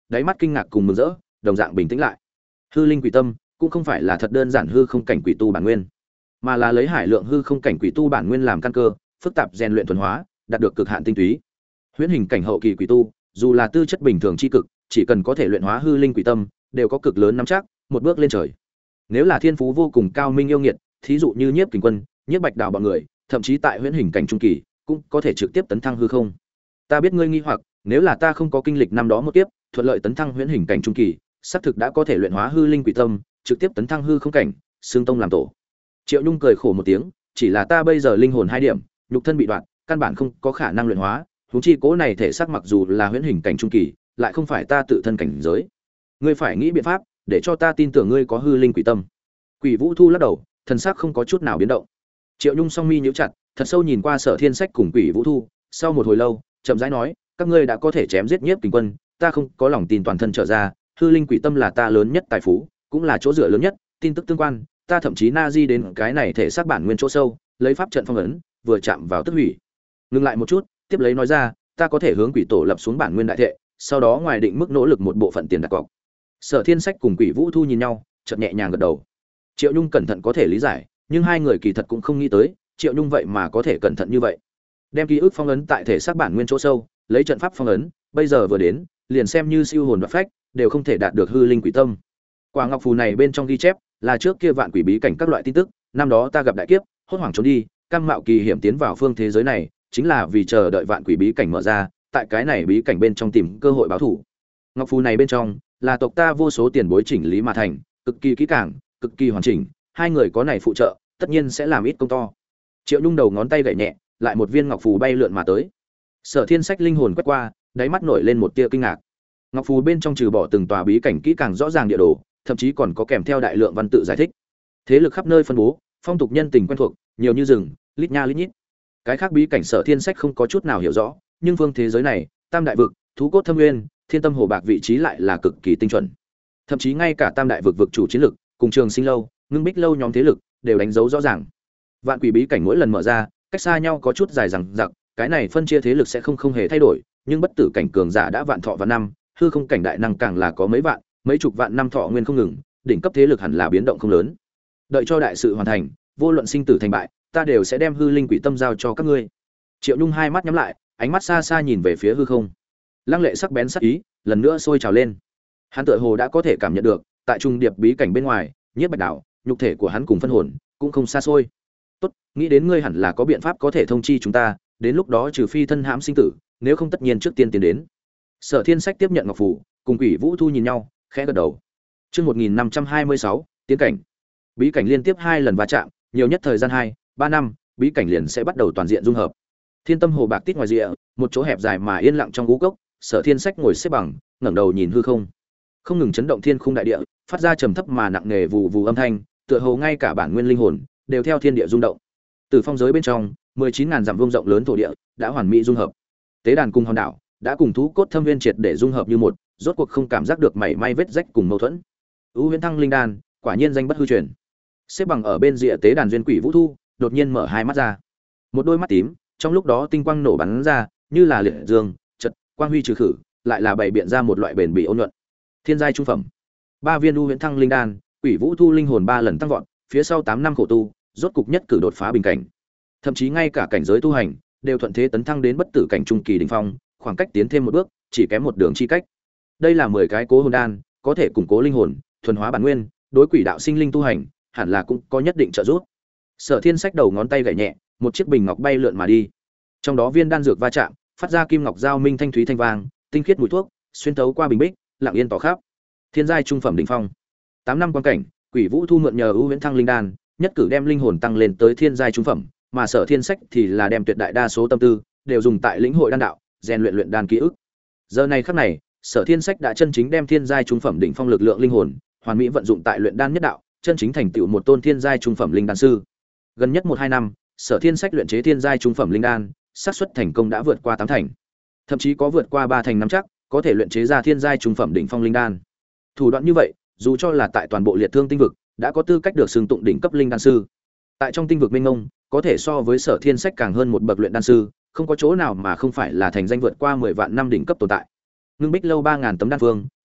đáy mắt kinh ngạc cùng mừng rỡ đồng dạng bình tĩnh lại. Hư linh quỷ tâm cũng không phải là thật đơn giản hư không cảnh quỷ tu bản nguyên, mà là lấy hải lượng hư không cảnh quỷ tu bản nguyên làm căn cơ, phức tạp rèn luyện thuần hóa, đạt được cực hạn tinh túy. Huyễn hình cảnh hậu kỳ quỷ tu, dù là tư chất bình thường chi cực, chỉ cần có thể luyện hóa hư linh quỷ tâm, đều có cực lớn nắm chắc, một bước lên trời. Nếu là thiên phú vô cùng cao minh yêu nghiệt, thí dụ như Nhiếp Kình Quân, Nhiếp Bạch Đào bọn người, thậm chí tại huyễn hình cảnh trung kỳ, cũng có thể trực tiếp tấn thăng hư không. Ta biết ngươi nghi hoặc, nếu là ta không có kinh lịch năm đó một kiếp, thuận lợi tấn thăng huyễn hình cảnh trung kỳ, xác thực đã có thể luyện hóa hư linh quỷ tâm, trực tiếp tấn thăng hư không cảnh, xương tông làm tổ. Triệu Nhung cười khổ một tiếng, chỉ là ta bây giờ linh hồn 2 điểm, nhục thân bị đoạn, căn bản không có khả năng luyện hóa, huống chi cố này thể xác mặc dù là huyễn hình cảnh trung kỳ, lại không phải ta tự thân cảnh giới. Ngươi phải nghĩ biện pháp để cho ta tin tưởng ngươi có hư linh quỷ tâm. Quỷ Vũ Thu lắc đầu, thần sắc không có chút nào biến động. Triệu Nhung song mi nhíu chặt, thật sâu nhìn qua Sở Thiên Sách cùng Quỷ Vũ Thu, sau một hồi lâu, chậm rãi nói, các ngươi đã có thể chém giết Nhiếp Kình Quân, ta không có lòng tin toàn thân trở ra, hư linh quỷ tâm là ta lớn nhất tài phú, cũng là chỗ dựa lớn nhất, tin tức tương quan, ta thậm chí na di đến cái này thể xác bản nguyên chỗ sâu, lấy pháp trận phong ấn, vừa chạm vào tức hủy. Ngừng lại một chút, tiếp lấy nói ra, ta có thể hướng quỷ tổ lập xuống bản nguyên đại thệ, sau đó ngoài định mức nỗ lực một bộ phận tiền đặt cọc. Sở Thiên Sách cùng Quỷ Vũ Thu nhìn nhau, chợt nhẹ nhàng gật đầu. Triệu Nhung cẩn thận có thể lý giải, nhưng hai người kỳ thật cũng không nghĩ tới, Triệu Nhung vậy mà có thể cẩn thận như vậy. Đem ký ức phong ấn tại thể xác bản nguyên chỗ sâu, lấy trận pháp phong ấn, bây giờ vừa đến, liền xem như siêu hồn và phách, đều không thể đạt được hư linh quỷ tâm. Quả ngọc phù này bên trong ghi chép, là trước kia vạn quỷ bí cảnh các loại tin tức, năm đó ta gặp đại kiếp, hốt hoảng trốn đi, cam mạo kỳ hiểm tiến vào phương thế giới này, chính là vì chờ đợi vạn quỷ bí cảnh mở ra, tại cái này bí cảnh bên trong tìm cơ hội báo thù. Ngọc phù này bên trong là tộc ta vô số tiền bối chỉnh lý mà thành, cực kỳ kỹ càng, cực kỳ hoàn chỉnh, hai người có này phụ trợ, tất nhiên sẽ làm ít công to. Triệu Nhung đầu ngón tay gảy nhẹ, lại một viên ngọc phù bay lượn mà tới. Sở Thiên Sách linh hồn quét qua, đáy mắt nổi lên một tia kinh ngạc. Ngọc phù bên trong trừ bỏ từng tòa bí cảnh kỹ càng rõ ràng địa đồ, thậm chí còn có kèm theo đại lượng văn tự giải thích. Thế lực khắp nơi phân bố, phong tục nhân tình quen thuộc, nhiều như rừng, lít nha lít nhít. Cái khác bí cảnh Sở Thiên Sách không có chút nào hiểu rõ, nhưng phương thế giới này, Tam đại vực, Thú cốt thâm nguyên, Thiên tâm hồ bạc vị trí lại là cực kỳ tinh chuẩn. Thậm chí ngay cả Tam đại vực vực chủ chiến lực, cùng Trường Sinh lâu, Ngưng Bích lâu nhóm thế lực đều đánh dấu rõ ràng. Vạn quỷ bí cảnh mỗi lần mở ra, cách xa nhau có chút dài dằng dặc, cái này phân chia thế lực sẽ không hề thay đổi, nhưng bất tử cảnh cường giả đã vạn thọ vạn năm, hư không cảnh đại năng càng là có mấy vạn, mấy chục vạn năm thọ nguyên không ngừng, đỉnh cấp thế lực hẳn là biến động không lớn. Đợi cho đại sự hoàn thành, vô luận sinh tử thành bại, ta đều sẽ đem hư linh quỷ tâm giao cho các ngươi. Triệu Nhung hai mắt nhắm lại, ánh mắt xa xa nhìn về phía hư không. Lăng lệ sắc bén sắc ý, lần nữa sôi trào lên. Hắn tựa hồ đã có thể cảm nhận được, tại trung điệp bí cảnh bên ngoài, Nhiếp Bạch Đảo, nhục thể của hắn cùng phân hồn cũng không xa xôi. Tốt, nghĩ đến ngươi hẳn là có biện pháp có thể thông chi chúng ta, đến lúc đó trừ phi thân hãm sinh tử, nếu không tất nhiên trước tiên tiến đến. Sở Thiên Sách tiếp nhận ngọc phù, cùng Quỷ Vũ Thu nhìn nhau, khẽ gật đầu. Chương 1526, tiến cảnh. Bí cảnh liên tiếp 2 lần va chạm, nhiều nhất thời gian 2-3 năm, bí cảnh liền sẽ bắt đầu toàn diện dung hợp. Thiên tâm hồ bạc tít ngoài rìa, một chỗ hẹp dài mà yên lặng trong gú cốc, Sở Thiên Sách ngồi xếp bằng, ngẩng đầu nhìn hư không. Không ngừng chấn động thiên khung đại địa, phát ra trầm thấp mà nặng nề vù vù âm thanh, tựa hồ ngay cả bản nguyên linh hồn đều theo thiên địa rung động. Từ phong giới bên trong, 19.000 dặm vuông rộng lớn thổ địa đã hoàn mỹ dung hợp. Tế đàn cùng hòn đảo đã cùng thú cốt thâm viên triệt để dung hợp như một, rốt cuộc không cảm giác được mảy may vết rách cùng mâu thuẫn. U Huyễn Thăng linh đan, quả nhiên danh bất hư truyền. Xếp bằng ở bên rìa tế đàn duyên Quỷ Vũ Thu, đột nhiên mở hai mắt ra. Một đôi mắt tím, trong lúc đó tinh quang nổ bắn ra, như là liệt dương, chợt quang huy trừ khử, lại là bày biện ra một loại bền bỉ ôn nhuận. Thiên giai trung phẩm. 3 viên U Huyễn Thăng linh đan, Quỷ Vũ Thu linh hồn 3 lần tăng vọt, phía sau 8 năm khổ tu, rốt cục nhất cử đột phá bình cảnh. Thậm chí ngay cả cảnh giới tu hành đều thuận thế tấn thăng đến bất tử cảnh trung kỳ đỉnh phong, khoảng cách tiến thêm một bước, chỉ kém một đường chi cách. Đây là 10 cái cố hồn đan, có thể củng cố linh hồn, thuần hóa bản nguyên, đối quỷ đạo sinh linh tu hành, hẳn là cũng có nhất định trợ giúp. Sở Thiên Sách đầu ngón tay gảy nhẹ, một chiếc bình ngọc bay lượn mà đi. Trong đó viên đan dược va chạm, phát ra kim ngọc giao minh thanh thúy thanh vang, tinh khiết mùi thuốc, xuyên thấu qua bình bích, lặng yên tỏ khắp. Thiên giai trung phẩm đỉnh phong. 8 năm quan cảnh, Quỷ Vũ Thu mượn nhờ ưu huyễn thăng linh đan, nhất cử đem linh hồn tăng lên tới thiên giai trung phẩm, mà Sở Thiên Sách thì là đem tuyệt đại đa số tâm tư đều dùng tại lĩnh hội đan đạo, rèn luyện luyện đan ký ức. Giờ này khắc này, Sở Thiên Sách đã chân chính đem thiên giai trung phẩm đỉnh phong lực lượng linh hồn, hoàn mỹ vận dụng tại luyện đan nhất đạo, chân chính thành tựu một tôn thiên giai trung phẩm linh đan sư. Gần nhất 1-2 năm, Sở Thiên Sách luyện chế thiên giai trung phẩm linh đan, xác suất thành công đã vượt qua 8 thành, thậm chí có vượt qua 3 thành nắm chắc, có thể luyện chế ra thiên giai trung phẩm đỉnh phong linh đan. Thủ đoạn như vậy, dù cho là tại toàn bộ liệt thương tinh vực, đã có tư cách được xưng tụng đỉnh cấp linh đan sư. Tại trong tinh vực minh ngông, có thể so với Sở Thiên Sách càng hơn một bậc luyện đan sư, không có chỗ nào mà không phải là thành danh vượt qua 10 vạn năm đỉnh cấp tồn tại. Ngưng Bích lâu 3000 tấm đan phương,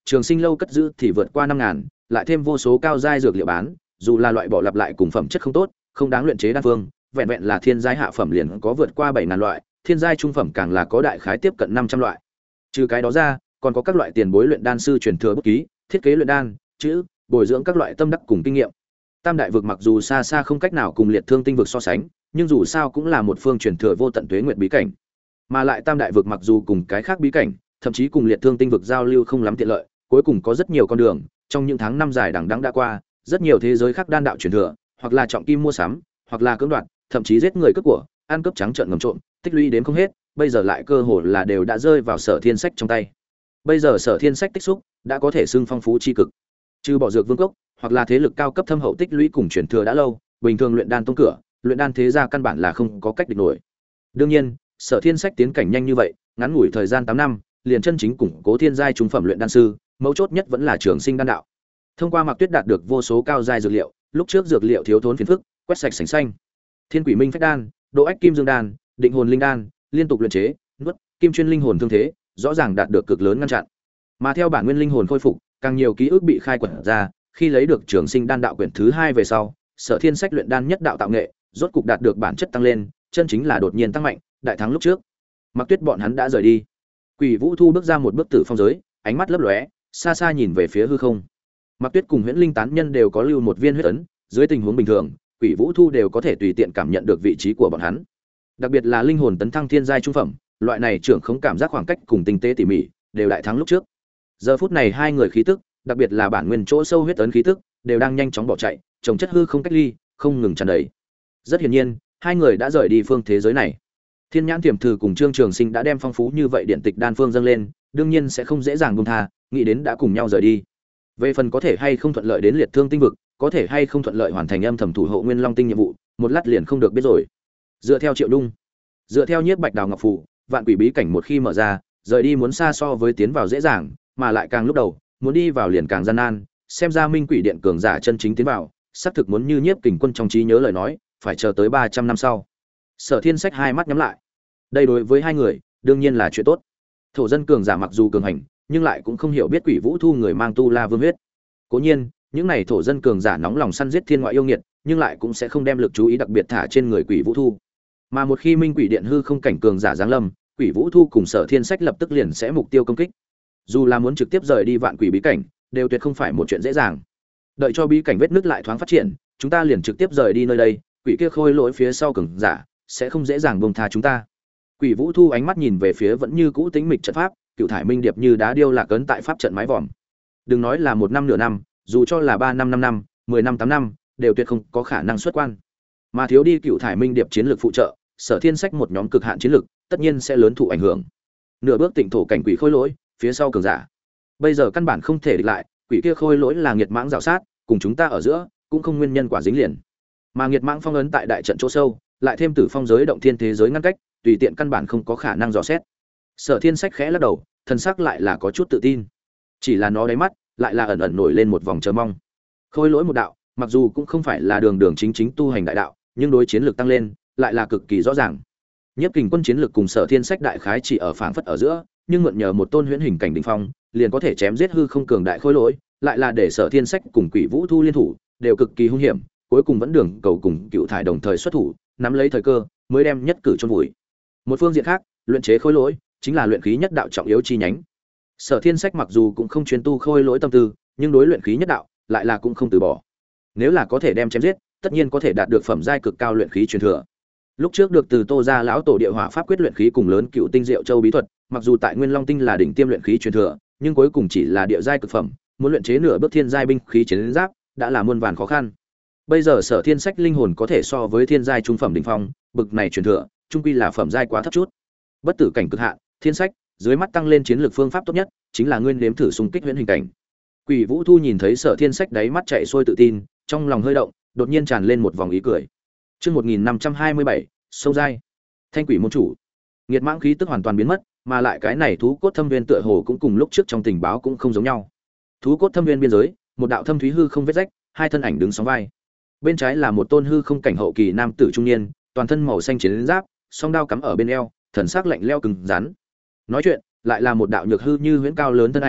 Trường Sinh lâu cất giữ thì vượt qua 5000, lại thêm vô số cao giai dược liệu bán, dù là loại bỏ lặp lại cùng phẩm chất không tốt, không đáng luyện chế đan phương, vẹn vẹn là thiên giai hạ phẩm liền có vượt qua 7000 loại, thiên giai trung phẩm càng là có đại khái tiếp cận 500 loại. Trừ cái đó ra, còn có các loại tiền bối luyện đan sư truyền thừa bút ký, thiết kế luyện đan, chữ, bồi dưỡng các loại tâm đắc cùng kinh nghiệm. Tam đại vực mặc dù xa xa không cách nào cùng Liệt Thương Tinh vực so sánh, nhưng dù sao cũng là một phương truyền thừa vô tận tuế nguyệt bí cảnh. Mà lại Tam đại vực mặc dù cùng cái khác bí cảnh, thậm chí cùng Liệt Thương Tinh vực giao lưu không lắm tiện lợi, cuối cùng có rất nhiều con đường, trong những tháng năm dài đằng đẵng đã qua, rất nhiều thế giới khác đan đạo truyền thừa, hoặc là trọng kim mua sắm, hoặc là cưỡng đoạt, thậm chí giết người cướp của, ăn cướp trắng trợn ngầm trộm, tích lũy đến không hết, bây giờ lại cơ hồ là đều đã rơi vào Sở Thiên Sách trong tay. Bây giờ Sở Thiên Sách tích xúc đã có thể xưng phong phú chi cực. Trừ bỏ dược vương cốc, hoặc là thế lực cao cấp thâm hậu tích lũy cùng truyền thừa đã lâu, bình thường luyện đan tông cửa, luyện đan thế gia căn bản là không có cách địch nổi. Đương nhiên, Sở Thiên Sách tiến cảnh nhanh như vậy, ngắn ngủi thời gian 8 năm, liền chân chính củng cố thiên giai trung phẩm luyện đan sư, mấu chốt nhất vẫn là trường sinh đan đạo. Thông qua Mạc Tuyết đạt được vô số cao giai dược liệu, lúc trước dược liệu thiếu thốn phiền phức, quét sạch sành xanh. Thiên Quỷ Minh Phách đan, Độ Ách Kim Dương đan, Định Hồn Linh đan, liên tục luyện chế, nuốt, kim chuyên linh hồn thương thế, rõ ràng đạt được cực lớn ngăn chặn. Mà theo bản nguyên linh hồn khôi phục, càng nhiều ký ức bị khai quật ra, khi lấy được Trường Sinh đan đạo quyển thứ 2 về sau, Sở Thiên Sách luyện đan nhất đạo tạo nghệ, rốt cục đạt được bản chất tăng lên, chân chính là đột nhiên tăng mạnh, đại thắng lúc trước. Mạc Tuyết bọn hắn đã rời đi. Quỷ Vũ Thu bước ra một bước tử phong giới, ánh mắt lấp lóe, xa xa nhìn về phía hư không. Mạc Tuyết cùng Huyễn Linh tán nhân đều có lưu một viên huyết ấn, dưới tình huống bình thường, Quỷ Vũ Thu đều có thể tùy tiện cảm nhận được vị trí của bọn hắn. Đặc biệt là linh hồn tấn thăng thiên giai trung phẩm, loại này trưởng không cảm giác khoảng cách cùng tinh tế tỉ mỉ, đều đại thắng lúc trước. Giờ phút này hai người khí tức, đặc biệt là bản nguyên chỗ sâu huyết ấn khí tức, đều đang nhanh chóng bỏ chạy, trồng chất hư không cách ly, không ngừng tràn đầy. Rất hiển nhiên, hai người đã rời đi phương thế giới này. Thiên Nhãn Tiềm Thử cùng Trương Trường Sinh đã đem phong phú như vậy điện tịch đan phương dâng lên, đương nhiên sẽ không dễ dàng buông tha, nghĩ đến đã cùng nhau rời đi. Về phần có thể hay không thuận lợi đến Liệt Thương Tinh vực, có thể hay không thuận lợi hoàn thành âm thầm thủ hộ Nguyên Long Tinh nhiệm vụ, một lát liền không được biết rồi. Dựa theo Triệu Đung, dựa theo Nhiếp Bạch Đào Ngọc Phù, vạn quỷ bí cảnh một khi mở ra, rời đi muốn xa so với tiến vào dễ dàng, mà lại càng lúc đầu, muốn đi vào liền càng gian nan, xem ra Minh Quỷ Điện cường giả chân chính tiến vào, xác thực muốn như Nhiếp Kình Quân trong trí nhớ lời nói, phải chờ tới 300 năm sau. Sở Thiên Sách hai mắt nhắm lại. Đây đối với hai người, đương nhiên là chuyện tốt. Thổ dân cường giả mặc dù cường hành, nhưng lại cũng không hiểu biết Quỷ Vũ Thu người mang tu la vương huyết. Cố nhiên, những này thổ dân cường giả nóng lòng săn giết thiên ngoại yêu nghiệt, nhưng lại cũng sẽ không đem lực chú ý đặc biệt thả trên người Quỷ Vũ Thu. Mà một khi Minh Quỷ Điện hư không cảnh cường giả giáng lâm, Quỷ Vũ Thu cùng Sở Thiên Sách lập tức liền sẽ mục tiêu công kích. Dù là muốn trực tiếp rời đi vạn quỷ bí cảnh, đều tuyệt không phải một chuyện dễ dàng. Đợi cho bí cảnh vết nứt lại thoáng phát triển, chúng ta liền trực tiếp rời đi nơi đây, quỷ kia khôi lỗi phía sau cường giả sẽ không dễ dàng buông tha chúng ta. Quỷ Vũ Thu ánh mắt nhìn về phía vẫn như cũ tĩnh mịch trận pháp, cựu thải minh điệp như đá điêu lạc ấn tại pháp trận mái vòm. Đừng nói là 1 năm nửa năm, dù cho là 3 năm 5 năm, 10 năm 8 năm, đều tuyệt không có khả năng xuất quan. Mà thiếu đi cựu thải minh điệp chiến lược phụ trợ, Sở Thiên Sách một nhóm cực hạn chiến lược, tất nhiên sẽ lớn thụ ảnh hưởng. Nửa bước tịnh thổ cảnh quỷ khôi lỗi, phía sau cường giả. Bây giờ căn bản không thể địch lại, quỷ kia khôi lỗi là nghiệt mãng rào sát, cùng chúng ta ở giữa cũng không nguyên nhân quả dính liền. Mà nghiệt mãng phong ấn tại đại trận chỗ sâu, lại thêm tử phong giới động thiên thế giới ngăn cách, tùy tiện căn bản không có khả năng dò xét. Sở Thiên Sách khẽ lắc đầu, thần sắc lại là có chút tự tin. Chỉ là nó đáy mắt lại là ẩn ẩn nổi lên một vòng chờ mong. Khôi lỗi một đạo, mặc dù cũng không phải là đường đường chính chính tu hành đại đạo, nhưng đối chiến lược tăng lên lại là cực kỳ rõ ràng. Nhiếp Kình Quân chiến lược cùng Sở Thiên Sách đại khái chỉ ở phảng phất ở giữa, nhưng mượn nhờ một tôn huyễn hình cảnh đỉnh phong, liền có thể chém giết hư không cường đại khôi lỗi, lại là để Sở Thiên Sách cùng Quỷ Vũ Thu liên thủ, đều cực kỳ hung hiểm, cuối cùng vẫn đường cầu cùng cựu thải đồng thời xuất thủ, nắm lấy thời cơ, mới đem nhất cử chôn vùi. Một phương diện khác, luyện chế khôi lỗi chính là luyện khí nhất đạo trọng yếu chi nhánh. Sở Thiên Sách mặc dù cũng không chuyên tu khôi lỗi tâm tư, nhưng đối luyện khí nhất đạo lại là cũng không từ bỏ. Nếu là có thể đem chém giết, tất nhiên có thể đạt được phẩm giai cực cao luyện khí truyền thừa. Lúc trước được từ Tô gia lão tổ địa hỏa pháp quyết luyện khí cùng lớn cựu tinh diệu châu bí thuật, mặc dù tại Nguyên Long tinh là đỉnh tiêm luyện khí truyền thừa, nhưng cuối cùng chỉ là địa giai cực phẩm, muốn luyện chế nửa bước thiên giai binh khí chiến giáp, đã là muôn vàn khó khăn. Bây giờ Sở Thiên Sách linh hồn có thể so với thiên giai trung phẩm đỉnh phong, bực này truyền thừa, trung quy là phẩm giai quá thấp chút. Bất tử cảnh cực hạn, Thiên Sách, dưới mắt tăng lên chiến lược phương pháp tốt nhất, chính là nguyên nếm thử xung kích huyễn hình cảnh. Quỷ Vũ Thu nhìn thấy Sở Thiên Sách đáy mắt chạy xuôi tự tin, trong lòng hơi động, đột nhiên tràn lên một vòng ý cười. Chương 1527, sông giai. Thanh quỷ môn chủ. Nghiệt mãng khí tức hoàn toàn biến mất, mà lại cái này thú cốt thâm viên tựa hồ cũng cùng lúc trước trong tình báo cũng không giống nhau. Thú cốt thâm viên biên giới, một đạo thâm thúy hư không vết rách, hai thân ảnh đứng sóng vai. Bên trái là một tôn hư không cảnh hậu kỳ nam tử trung niên, toàn thân màu xanh chiến giáp, song đao cắm ở bên eo, thần sắc lạnh lẽo cứng rắn. Nói chuyện, lại là một đạo nhược hư như huyễn cao lớn thân ảnh,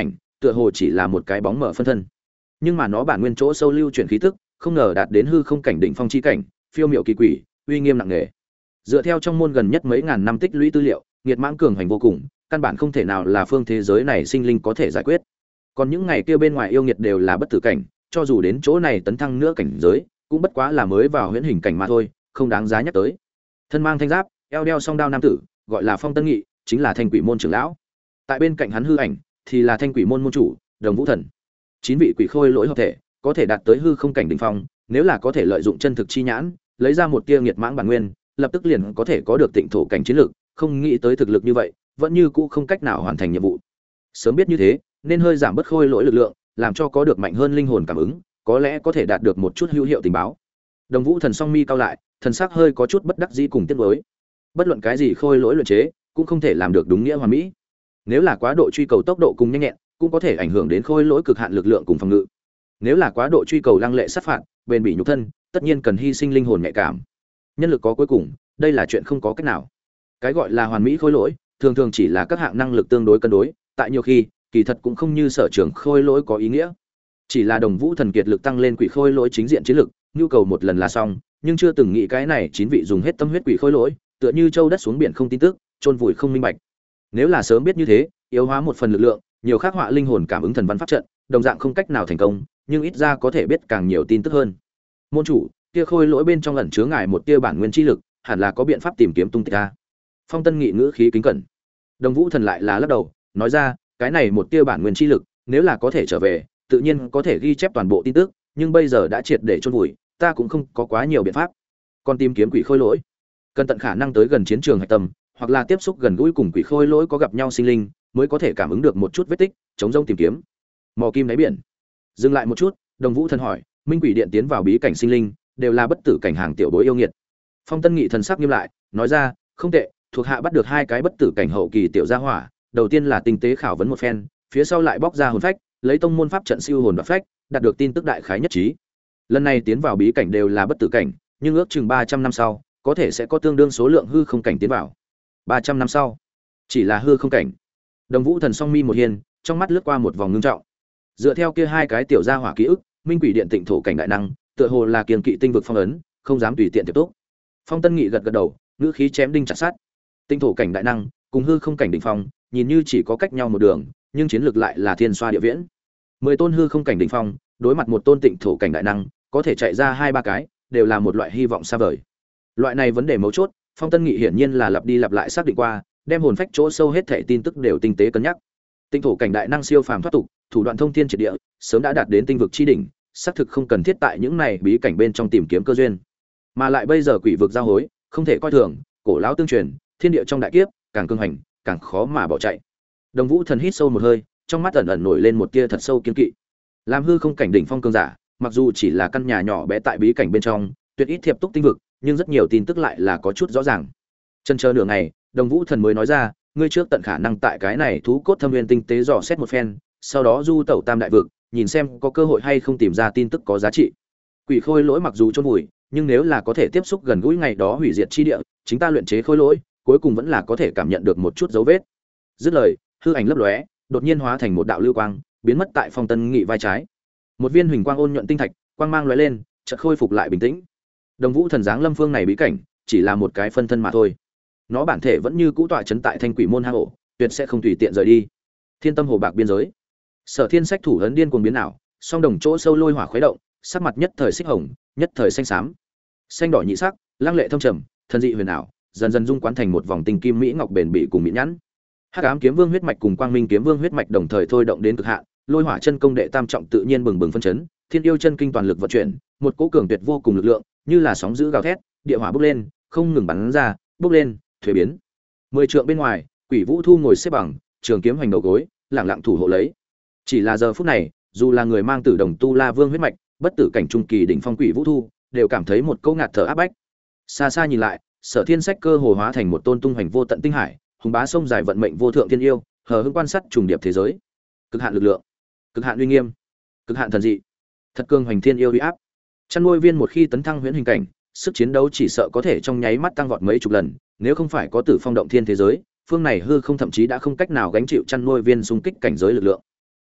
tựa hồ chỉ là một cái bóng mở phân thân. Nhưng mà nó bản nguyên chỗ sâu lưu chuyển khí tức, không ngờ đạt đến hư không cảnh đỉnh phong chi cảnh, phiêu miệu kỳ quỷ, uy nghiêm nặng nề. Dựa theo trong môn gần nhất mấy ngàn năm tích lũy tư liệu, nghiệt mãng cường hành vô cùng, căn bản không thể nào là phương thế giới này sinh linh có thể giải quyết. Còn những ngày kia bên ngoài yêu nghiệt đều là bất tử cảnh, cho dù đến chỗ này tấn thăng nữa cảnh giới, cũng bất quá là mới vào huyễn hình cảnh mà thôi, không đáng giá nhắc tới. Thân mang thanh giáp, eo đeo song đao nam tử, gọi là Phong Tân Nghị, chính là Thanh Quỷ môn trưởng lão. Tại bên cạnh hắn hư ảnh, thì là Thanh Quỷ môn môn chủ, Đồng Vũ Thần. 9 vị quỷ khôi lỗi hợp thể, có thể đạt tới hư không cảnh đỉnh phong, nếu là có thể lợi dụng chân thực chi nhãn, lấy ra một tia nghiệt mãng bản nguyên, lập tức liền có thể có được tịnh thổ cảnh chiến lực, không nghĩ tới thực lực như vậy, vẫn như cũ không cách nào hoàn thành nhiệm vụ. Sớm biết như thế, nên hơi giảm bớt khôi lỗi lực lượng, làm cho có được mạnh hơn linh hồn cảm ứng, có lẽ có thể đạt được một chút hữu hiệu tình báo. Đồng Vũ Thần song mi cao lại, thần sắc hơi có chút bất đắc dĩ cùng tiếc nuối. Bất luận cái gì khôi lỗi luyện chế, cũng không thể làm được đúng nghĩa hoàn mỹ. Nếu là quá độ truy cầu tốc độ cùng nhanh nhẹn, cũng có thể ảnh hưởng đến khôi lỗi cực hạn lực lượng cùng phòng ngự. Nếu là quá độ truy cầu lăng lệ sát phạt, bền bỉ nhục thân, tất nhiên cần hy sinh linh hồn nhạy cảm. Nhân lực có cuối cùng, đây là chuyện không có cách nào. Cái gọi là hoàn mỹ khôi lỗi, thường thường chỉ là các hạng năng lực tương đối cân đối, tại nhiều khi, kỳ thật cũng không như sở trường khôi lỗi có ý nghĩa. Chỉ là Đồng Vũ Thần kiệt lực tăng lên quỷ khôi lỗi chính diện chiến lực, nhu cầu một lần là xong, nhưng chưa từng nghĩ cái này 9 vị dùng hết tâm huyết quỷ khôi lỗi, tựa như châu đất xuống biển không tin tức, chôn vùi không minh bạch. Nếu là sớm biết như thế, yếu hóa một phần lực lượng, nhiều khắc họa linh hồn cảm ứng thần văn pháp trận, đồng dạng không cách nào thành công, nhưng ít ra có thể biết càng nhiều tin tức hơn. Môn chủ, kia khôi lỗi bên trong ẩn chứa ngài một tia bản nguyên chi lực, hẳn là có biện pháp tìm kiếm tung tích a. Phong Tân Nghị ngữ khí kính cẩn. Đồng Vũ Thần lại là lắc đầu, nói ra, cái này một tia bản nguyên chi lực, nếu là có thể trở về, tự nhiên có thể ghi chép toàn bộ tin tức, nhưng bây giờ đã triệt để chôn vùi, ta cũng không có quá nhiều biện pháp. Còn tìm kiếm quỷ khôi lỗi, cần tận khả năng tới gần chiến trường hạch tâm, hoặc là tiếp xúc gần gũi cùng quỷ khôi lỗi có gặp nhau sinh linh, mới có thể cảm ứng được một chút vết tích, chống rông tìm kiếm. Mò kim đáy biển. Dừng lại một chút, Đồng Vũ Thần hỏi, Minh Quỷ Điện tiến vào bí cảnh sinh linh, đều là bất tử cảnh hàng tiểu bối yêu nghiệt. Phong Tân Nghị thần sắc nghiêm lại, nói ra, không tệ, thuộc hạ bắt được 2 cái bất tử cảnh hậu kỳ tiểu gia hỏa, đầu tiên là tinh tế khảo vấn một phen, phía sau lại bóc ra hồn phách, lấy tông môn pháp trận siêu hồn đoạt phách, đạt được tin tức đại khái nhất trí. Lần này tiến vào bí cảnh đều là bất tử cảnh, nhưng ước chừng 300 năm sau, có thể sẽ có tương đương số lượng hư không cảnh tiến vào. 300 năm sau, chỉ là hư không cảnh. Đồng Vũ Thần song mi một hiền, trong mắt lướt qua một vòng ngưng trọng. Dựa theo kia 2 cái tiểu gia hỏa ký ức, Minh Quỷ Điện tịnh thổ cảnh đại năng, tựa hồ là kiêng kỵ tinh vực phong ấn, không dám tùy tiện tiếp tục. Phong Tân Nghị gật gật đầu, ngữ khí chém đinh chặt sát. Tinh thổ cảnh đại năng, cùng hư không cảnh đỉnh phong, nhìn như chỉ có cách nhau một đường, nhưng chiến lược lại là thiên xoa địa viễn. 10 tôn hư không cảnh đỉnh phong, đối mặt một tôn tịnh thổ cảnh đại năng, có thể chạy ra 2-3 cái, đều là một loại hy vọng xa vời. Loại này vấn đề mấu chốt, Phong Tân Nghị hiển nhiên là lặp đi lặp lại xác định qua, đem hồn phách chỗ sâu hết thảy tin tức đều tinh tế cân nhắc. Tinh thổ cảnh đại năng siêu phàm thoát tục, thủ đoạn thông thiên triệt địa, sớm đã đạt đến tinh vực chi đỉnh, xác thực không cần thiết tại những này bí cảnh bên trong tìm kiếm cơ duyên. Mà lại bây giờ quỷ vực giao hối, không thể coi thường, cổ lão tương truyền, thiên địa trong đại kiếp, càng cương hành, càng khó mà bỏ chạy. Đồng Vũ Thần hít sâu một hơi, trong mắt ẩn ẩn nổi lên một tia thật sâu kiên kỵ. Làm hư không cảnh đỉnh phong cường giả, mặc dù chỉ là căn nhà nhỏ bé tại bí cảnh bên trong, tuyệt ít thiệp túc tinh vực, nhưng rất nhiều tin tức lại là có chút rõ ràng. Chân chờ nửa ngày, Đồng Vũ Thần mới nói ra, ngươi trước tận khả năng tại cái này thú cốt thâm nguyên tinh tế dò xét một phen, sau đó du tẩu tam đại vực, nhìn xem có cơ hội hay không tìm ra tin tức có giá trị. Quỷ khôi lỗi mặc dù chôn vùi, nhưng nếu là có thể tiếp xúc gần gũi ngày đó hủy diệt chi địa, chính ta luyện chế khôi lỗi, cuối cùng vẫn là có thể cảm nhận được một chút dấu vết. Dứt lời, hư ảnh lấp lóe, đột nhiên hóa thành một đạo lưu quang, biến mất tại Phong Tân Nghị vai trái. Một viên huỳnh quang ôn nhuận tinh thạch, quang mang lóe lên, chợt khôi phục lại bình tĩnh. Đồng Vũ Thần dáng lâm phương này bí cảnh, chỉ là một cái phân thân mà thôi. Nó bản thể vẫn như cũ tọa trấn tại Thanh Quỷ môn hang ổ, tuyệt sẽ không tùy tiện rời đi. Thiên Tâm Hồ Bạc biên giới. Sở Thiên Sách thủ ấn điên cuồng biến ảo, song đồng chỗ sâu lôi hỏa khuấy động, sắc mặt nhất thời xích hồng, nhất thời xanh xám. Xanh đỏ nhị sắc, lăng lệ thâm trầm, thần dị huyền ảo, dần dần dung quán thành một vòng tinh kim mỹ ngọc bền bỉ cùng mỹ nhẵn. Hắc ám kiếm vương huyết mạch cùng quang minh kiếm vương huyết mạch đồng thời thôi động đến cực hạn, lôi hỏa chân công đệ tam trọng tự nhiên bừng bừng phân chấn, thiên yêu chân kinh toàn lực vận chuyển, một cỗ cường tuyệt vô cùng lực lượng, như là sóng dữ gào thét, địa hỏa bốc lên, không ngừng bắn ra, bốc lên, thuế biến. 10 trượng bên ngoài, Quỷ Vũ Thu ngồi xếp bằng, trường kiếm hoành đầu gối, lặng lặng thủ hộ lấy. Chỉ là giờ phút này, dù là người mang Tử Đồng Tu La Vương huyết mạch, bất tử cảnh trung kỳ đỉnh phong Quỷ Vũ Thu, đều cảm thấy một câu ngạt thở áp bách. Xa xa nhìn lại, Sở Thiên Sách cơ hồ hóa thành một tôn tung hoành vô tận tinh hải, hùng bá sông dài vận mệnh vô thượng thiên yêu, hờ hững quan sát trùng điệp thế giới. Cực hạn lực lượng, cực hạn uy nghiêm, cực hạn thần dị, thật cường hoành thiên yêu uy áp. Chăn nuôi viên một khi tấn thăng huyễn hình cảnh, sức chiến đấu chỉ sợ có thể trong nháy mắt tăng vọt mấy chục lần, nếu không phải có Tử Phong động thiên thế giới, phương này hư không thậm chí đã không cách nào gánh chịu chăn nuôi viên xung kích cảnh giới lực lượng.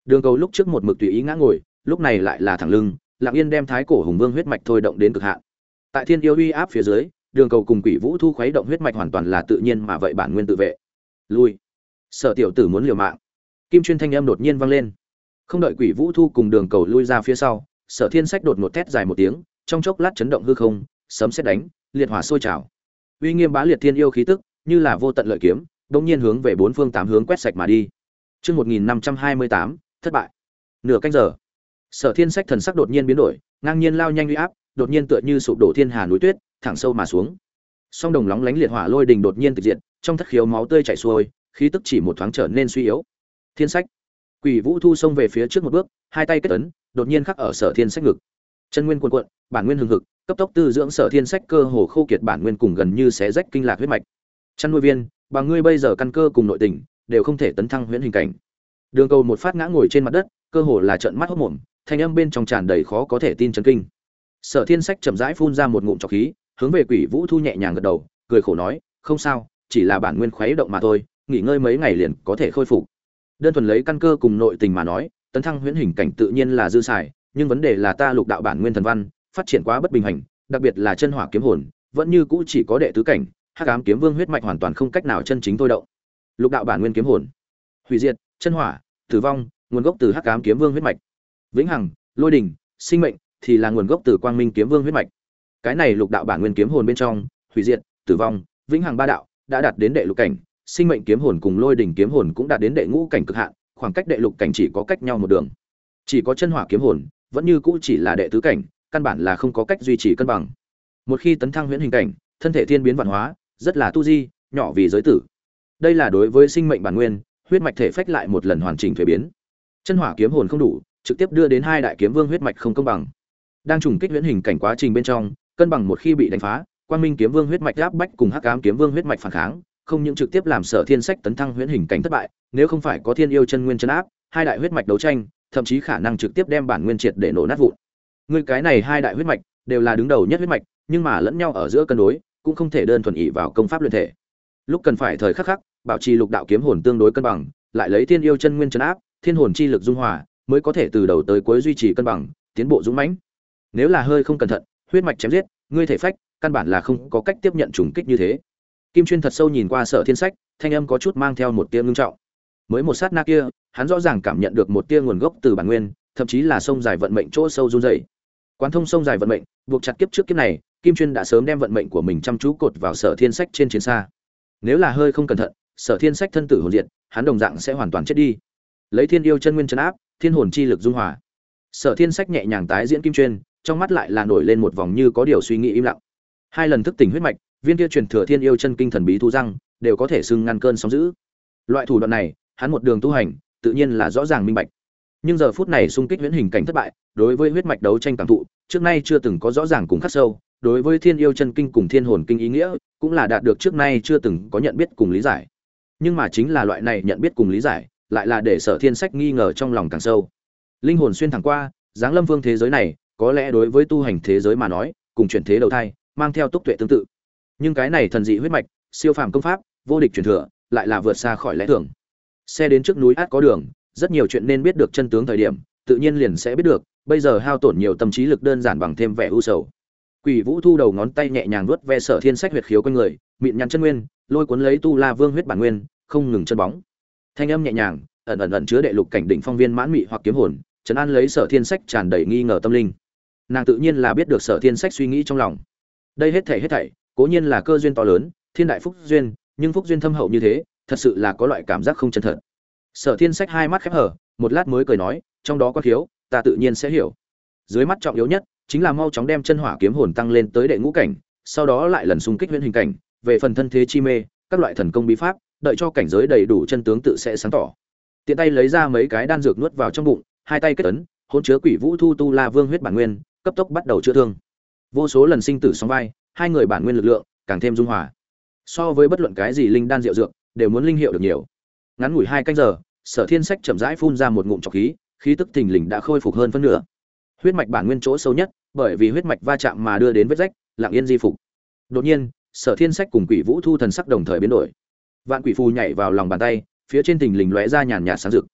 Đường Cầu lúc trước một mực tùy ý ngã ngồi, lúc này lại là thẳng lưng, lặng yên đem thái cổ hùng vương huyết mạch thôi động đến cực hạn. Tại thiên yêu uy áp phía dưới, Đường Cầu cùng Quỷ Vũ Thu khuấy động huyết mạch hoàn toàn là tự nhiên mà vậy bản nguyên tự vệ. Lui. Sở tiểu tử muốn liều mạng. Kim Chuyên thanh âm đột nhiên vang lên. Không đợi Quỷ Vũ Thu cùng Đường Cầu lui ra phía sau, Sở Thiên Sách đột ngột thét dài một tiếng, trong chốc lát chấn động hư không, sấm sét đánh, liệt hỏa sôi trào. Uy nghiêm bá liệt thiên yêu khí tức, như là vô tận lợi kiếm, đột nhiên hướng về bốn phương tám hướng quét sạch mà đi. Chương 1528, thất bại. Nửa canh giờ. Sở Thiên Sách thần sắc đột nhiên biến đổi, ngang nhiên lao nhanh uy áp, đột nhiên tựa như sụp đổ thiên hà núi tuyết, thẳng sâu mà xuống. Song đồng lóng lánh liệt hỏa lôi đình đột nhiên tịch diệt, trong thất khiếu máu tươi chảy xuôi, khí tức chỉ một thoáng trở nên suy yếu. Thiên Sách. Quỷ Vũ Thu xông về phía trước một bước, hai tay kết ấn, đột nhiên khắc ở Sở Thiên Sách ngực. Chân nguyên cuồn cuộn, bản nguyên hừng hực, cấp tốc tư dưỡng Sở Thiên Sách cơ hồ khô kiệt bản nguyên cùng gần như xé rách kinh lạc huyết mạch. Chăn nuôi viên, bằng ngươi bây giờ căn cơ cùng nội tình, đều không thể tấn thăng huyễn hình cảnh. Đường Cầu một phát ngã ngồi trên mặt đất, cơ hồ là trợn mắt hốt mồm, thanh âm bên trong tràn đầy khó có thể tin chấn kinh. Sở Thiên Sách chậm rãi phun ra một ngụm trọc khí, hướng về Quỷ Vũ Thu nhẹ nhàng gật đầu, cười khổ nói, "Không sao, chỉ là bản nguyên khuấy động mà thôi, nghỉ ngơi mấy ngày liền có thể khôi phục." Đơn thuần lấy căn cơ cùng nội tình mà nói, tấn thăng huyễn hình cảnh tự nhiên là dư xài, nhưng vấn đề là ta lục đạo bản nguyên thần văn phát triển quá bất bình hành, đặc biệt là chân hỏa kiếm hồn, vẫn như cũ chỉ có đệ tứ cảnh, Hắc ám kiếm vương huyết mạch hoàn toàn không cách nào chân chính thôi động. Lục đạo bản nguyên kiếm hồn, hủy diệt, chân hỏa, tử vong, nguồn gốc từ Hắc ám kiếm vương huyết mạch. Vĩnh hằng, lôi đỉnh, sinh mệnh thì là nguồn gốc từ quang minh kiếm vương huyết mạch. Cái này lục đạo bản nguyên kiếm hồn bên trong, hủy diệt, tử vong, vĩnh hằng ba đạo đã đạt đến đệ lục cảnh, sinh mệnh kiếm hồn cùng lôi đỉnh kiếm hồn cũng đạt đến đệ ngũ cảnh cực hạn, khoảng cách đệ lục cảnh chỉ có cách nhau một đường. Chỉ có chân hỏa kiếm hồn vẫn như cũ chỉ là đệ tứ cảnh, căn bản là không có cách duy trì cân bằng. Một khi tấn thăng huyễn hình cảnh, thân thể thiên biến vạn hóa, rất là tu di, nhỏ vì giới tử. Đây là đối với sinh mệnh bản nguyên, huyết mạch thể phách lại một lần hoàn chỉnh thuế biến. Chân hỏa kiếm hồn không đủ, trực tiếp đưa đến hai đại kiếm vương huyết mạch không công bằng. Đang trùng kích huyễn hình cảnh quá trình bên trong, cân bằng một khi bị đánh phá, quang minh kiếm vương huyết mạch áp bách cùng hắc ám kiếm vương huyết mạch phản kháng, không những trực tiếp làm Sở Thiên Sách tấn thăng huyễn hình cảnh thất bại, nếu không phải có thiên yêu chân nguyên chân áp, hai đại huyết mạch đấu tranh, thậm chí khả năng trực tiếp đem bản nguyên triệt để nổ nát vụn. Người cái này hai đại huyết mạch đều là đứng đầu nhất huyết mạch, nhưng mà lẫn nhau ở giữa cân đối, cũng không thể đơn thuần ỷ vào công pháp luyện thể. Lúc cần phải thời khắc khắc, bảo trì lục đạo kiếm hồn tương đối cân bằng, lại lấy thiên yêu chân nguyên chân áp, thiên hồn chi lực dung hòa, mới có thể từ đầu tới cuối duy trì cân bằng, tiến bộ dũng mãnh. Nếu là hơi không cẩn thận, huyết mạch chém giết, ngươi thể phách, căn bản là không có cách tiếp nhận trùng kích như thế. Kim Chuyên thật sâu nhìn qua Sở Thiên Sách, thanh âm có chút mang theo một tia ngưng trọng. Mới một sát na kia, hắn rõ ràng cảm nhận được một tia nguồn gốc từ bản nguyên, thậm chí là sông dài vận mệnh chỗ sâu run rẩy. Quán thông sông dài vận mệnh, buộc chặt kiếp trước kiếp này, Kim Chuyên đã sớm đem vận mệnh của mình chăm chú cột vào Sở Thiên Sách trên chiến xa. Nếu là hơi không cẩn thận, Sở Thiên Sách thân tử hồn diệt, hắn đồng dạng sẽ hoàn toàn chết đi. Lấy thiên yêu chân nguyên trấn áp, thiên hồn chi lực dung hòa. Sở Thiên Sách nhẹ nhàng tái diễn Kim Chuyên, trong mắt lại là nổi lên một vòng như có điều suy nghĩ im lặng. Hai lần thức tỉnh huyết mạch, viên kia truyền thừa thiên yêu chân kinh thần bí thu răng, đều có thể xưng ngăn cơn sóng dữ. Loại thủ đoạn này, hắn một đường tu hành, tự nhiên là rõ ràng minh bạch. Nhưng giờ phút này xung kích huyễn hình cảnh thất bại, đối với huyết mạch đấu tranh cảm thụ, trước nay chưa từng có rõ ràng cùng khắc sâu, đối với thiên yêu chân kinh cùng thiên hồn kinh ý nghĩa, cũng là đạt được trước nay chưa từng có nhận biết cùng lý giải. Nhưng mà chính là loại này nhận biết cùng lý giải, lại là để Sở Thiên Sách nghi ngờ trong lòng càng sâu. Linh hồn xuyên thẳng qua, giáng lâm vương thế giới này, có lẽ đối với tu hành thế giới mà nói, cùng chuyển thế đầu thai, mang theo túc tuệ tương tự. Nhưng cái này thần dị huyết mạch, siêu phàm công pháp, vô địch truyền thừa, lại là vượt xa khỏi lẽ thường. Xe đến trước núi át có đường, rất nhiều chuyện nên biết được chân tướng thời điểm, tự nhiên liền sẽ biết được, bây giờ hao tổn nhiều tâm trí lực đơn giản bằng thêm vẻ u sầu. Quỷ Vũ Thu đầu ngón tay nhẹ nhàng vuốt ve Sở Thiên Sách huyệt khiếu quanh người, mịn nhăn chân nguyên, lôi cuốn lấy tu La Vương huyết bản nguyên, không ngừng chân bóng. Thanh âm nhẹ nhàng, ẩn chứa đệ lục cảnh đỉnh phong viên mãn mị hoặc kiếm hồn, trấn an lấy Sở Thiên Sách tràn đầy nghi ngờ tâm linh. Nàng tự nhiên là biết được Sở Thiên Sách suy nghĩ trong lòng. Đây hết thảy, cố nhiên là cơ duyên to lớn, thiên đại phúc duyên, nhưng phúc duyên thâm hậu như thế, thật sự là có loại cảm giác không chân thật. Sở Thiên Sách hai mắt khép hờ, một lát mới cười nói, trong đó có thiếu, ta tự nhiên sẽ hiểu. Dưới mắt trọng yếu nhất chính là mau chóng đem chân hỏa kiếm hồn tăng lên tới đệ ngũ cảnh, sau đó lại lần xung kích huyễn hình cảnh, về phần thân thế chi mê, các loại thần công bí pháp, đợi cho cảnh giới đầy đủ chân tướng tự sẽ sáng tỏ. Tiện tay lấy ra mấy cái đan dược nuốt vào trong bụng, hai tay kết ấn, hỗn chứa Quỷ Vũ Thu tu La Vương huyết bản nguyên, cấp tốc bắt đầu chữa thương. Vô số lần sinh tử song vai, hai người bản nguyên lực lượng càng thêm dung hòa. So với bất luận cái gì linh đan diệu dược, đều muốn linh hiệu được nhiều. Ngắn ngủi 2 canh giờ, Sở Thiên Sách chậm rãi phun ra một ngụm trọc khí, khí tức thình lình đã khôi phục hơn phân nửa. Huyết mạch bản nguyên chỗ sâu nhất, bởi vì huyết mạch va chạm mà đưa đến vết rách, lặng yên di phục. Đột nhiên, Sở Thiên Sách cùng Quỷ Vũ Thu thần sắc đồng thời biến đổi. Vạn Quỷ Phù nhảy vào lòng bàn tay, phía trên thình lình lóe ra nhàn nhạt sáng rực.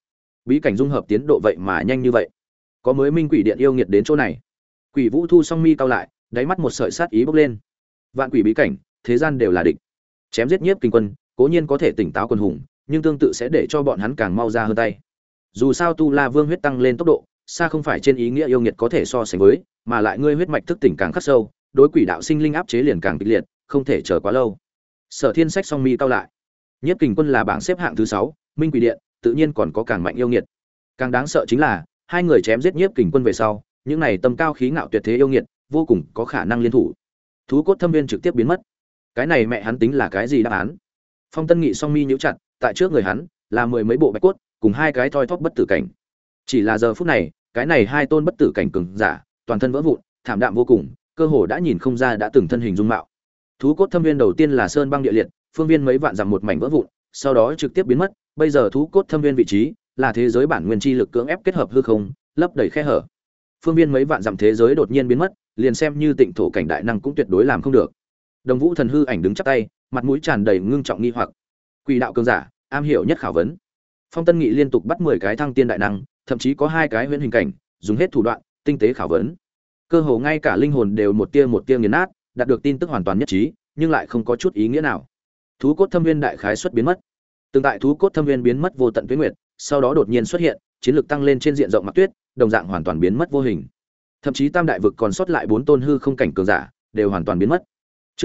bí cảnh dung hợp tiến độ vậy mà nhanh như vậy. Có mới minh quỷ điện yêu nghiệt đến chỗ này. Quỷ Vũ Thu song mi cau lại, đáy mắt một sợi sát ý bốc lên. Vạn quỷ bí cảnh, thế gian đều là địch. Chém giết Nhiếp Kình Quân, cố nhiên có thể tỉnh táo quân hùng, nhưng tương tự sẽ để cho bọn hắn càng mau ra hơn tay. Dù sao Tu La Vương huyết tăng lên tốc độ, xa không phải trên ý nghĩa yêu nghiệt có thể so sánh với, mà lại ngươi huyết mạch thức tỉnh càng khắc sâu, đối quỷ đạo sinh linh áp chế liền càng kịch liệt, không thể chờ quá lâu. Sở Thiên Sách song mi cau lại. Nhiếp Kình Quân là bảng xếp hạng thứ 6, Minh Quỷ Điện, tự nhiên còn có càng mạnh yêu nghiệt. Càng đáng sợ chính là, hai người chém giết Nhiếp Kình Quân về sau, những này tâm cao khí ngạo tuyệt thế yêu nghiệt, vô cùng có khả năng liên thủ. Thú cốt thâm viên trực tiếp biến mất. Cái này mẹ hắn tính là cái gì đáp án? Phong Tân Nghị song mi nhíu chặt, tại trước người hắn là mười mấy bộ bạch cốt, cùng hai cái thoi thóp bất tử cảnh. Chỉ là giờ phút này, cái này hai tôn bất tử cảnh cường giả, toàn thân vỡ vụn, thảm đạm vô cùng, cơ hồ đã nhìn không ra đã từng thân hình dung mạo. Thú cốt thâm viên đầu tiên là sơn băng địa liệt, phương viên mấy vạn dặm một mảnh vỡ vụn, sau đó trực tiếp biến mất, bây giờ thú cốt thâm viên vị trí là thế giới bản nguyên chi lực cưỡng ép kết hợp hư không, lấp đầy khe hở. Phương viên mấy vạn dặm thế giới đột nhiên biến mất, liền xem như tịnh thổ cảnh đại năng cũng tuyệt đối làm không được. Đồng Vũ Thần hư ảnh đứng chắp tay, mặt mũi tràn đầy ngưng trọng nghi hoặc. Quỷ đạo cường giả, am hiểu nhất khảo vấn. Phong Tân Nghị liên tục bắt 10 cái thăng tiên đại năng, thậm chí có 2 cái huyễn hình cảnh, dùng hết thủ đoạn, tinh tế khảo vấn. Cơ hồ ngay cả linh hồn đều một tia nghiền nát, đạt được tin tức hoàn toàn nhất trí, nhưng lại không có chút ý nghĩa nào. Thú cốt thâm viên đại khái xuất biến mất. Tương tại thú cốt thâm viên biến mất vô tận tuyết nguyệt, sau đó đột nhiên xuất hiện, chiến lược tăng lên trên diện rộng Mặc Tuyết, đồng dạng hoàn toàn biến mất vô hình. Thậm chí tam đại vực còn sót lại 4 tôn hư không cảnh cường giả, đều hoàn toàn biến mất. Chương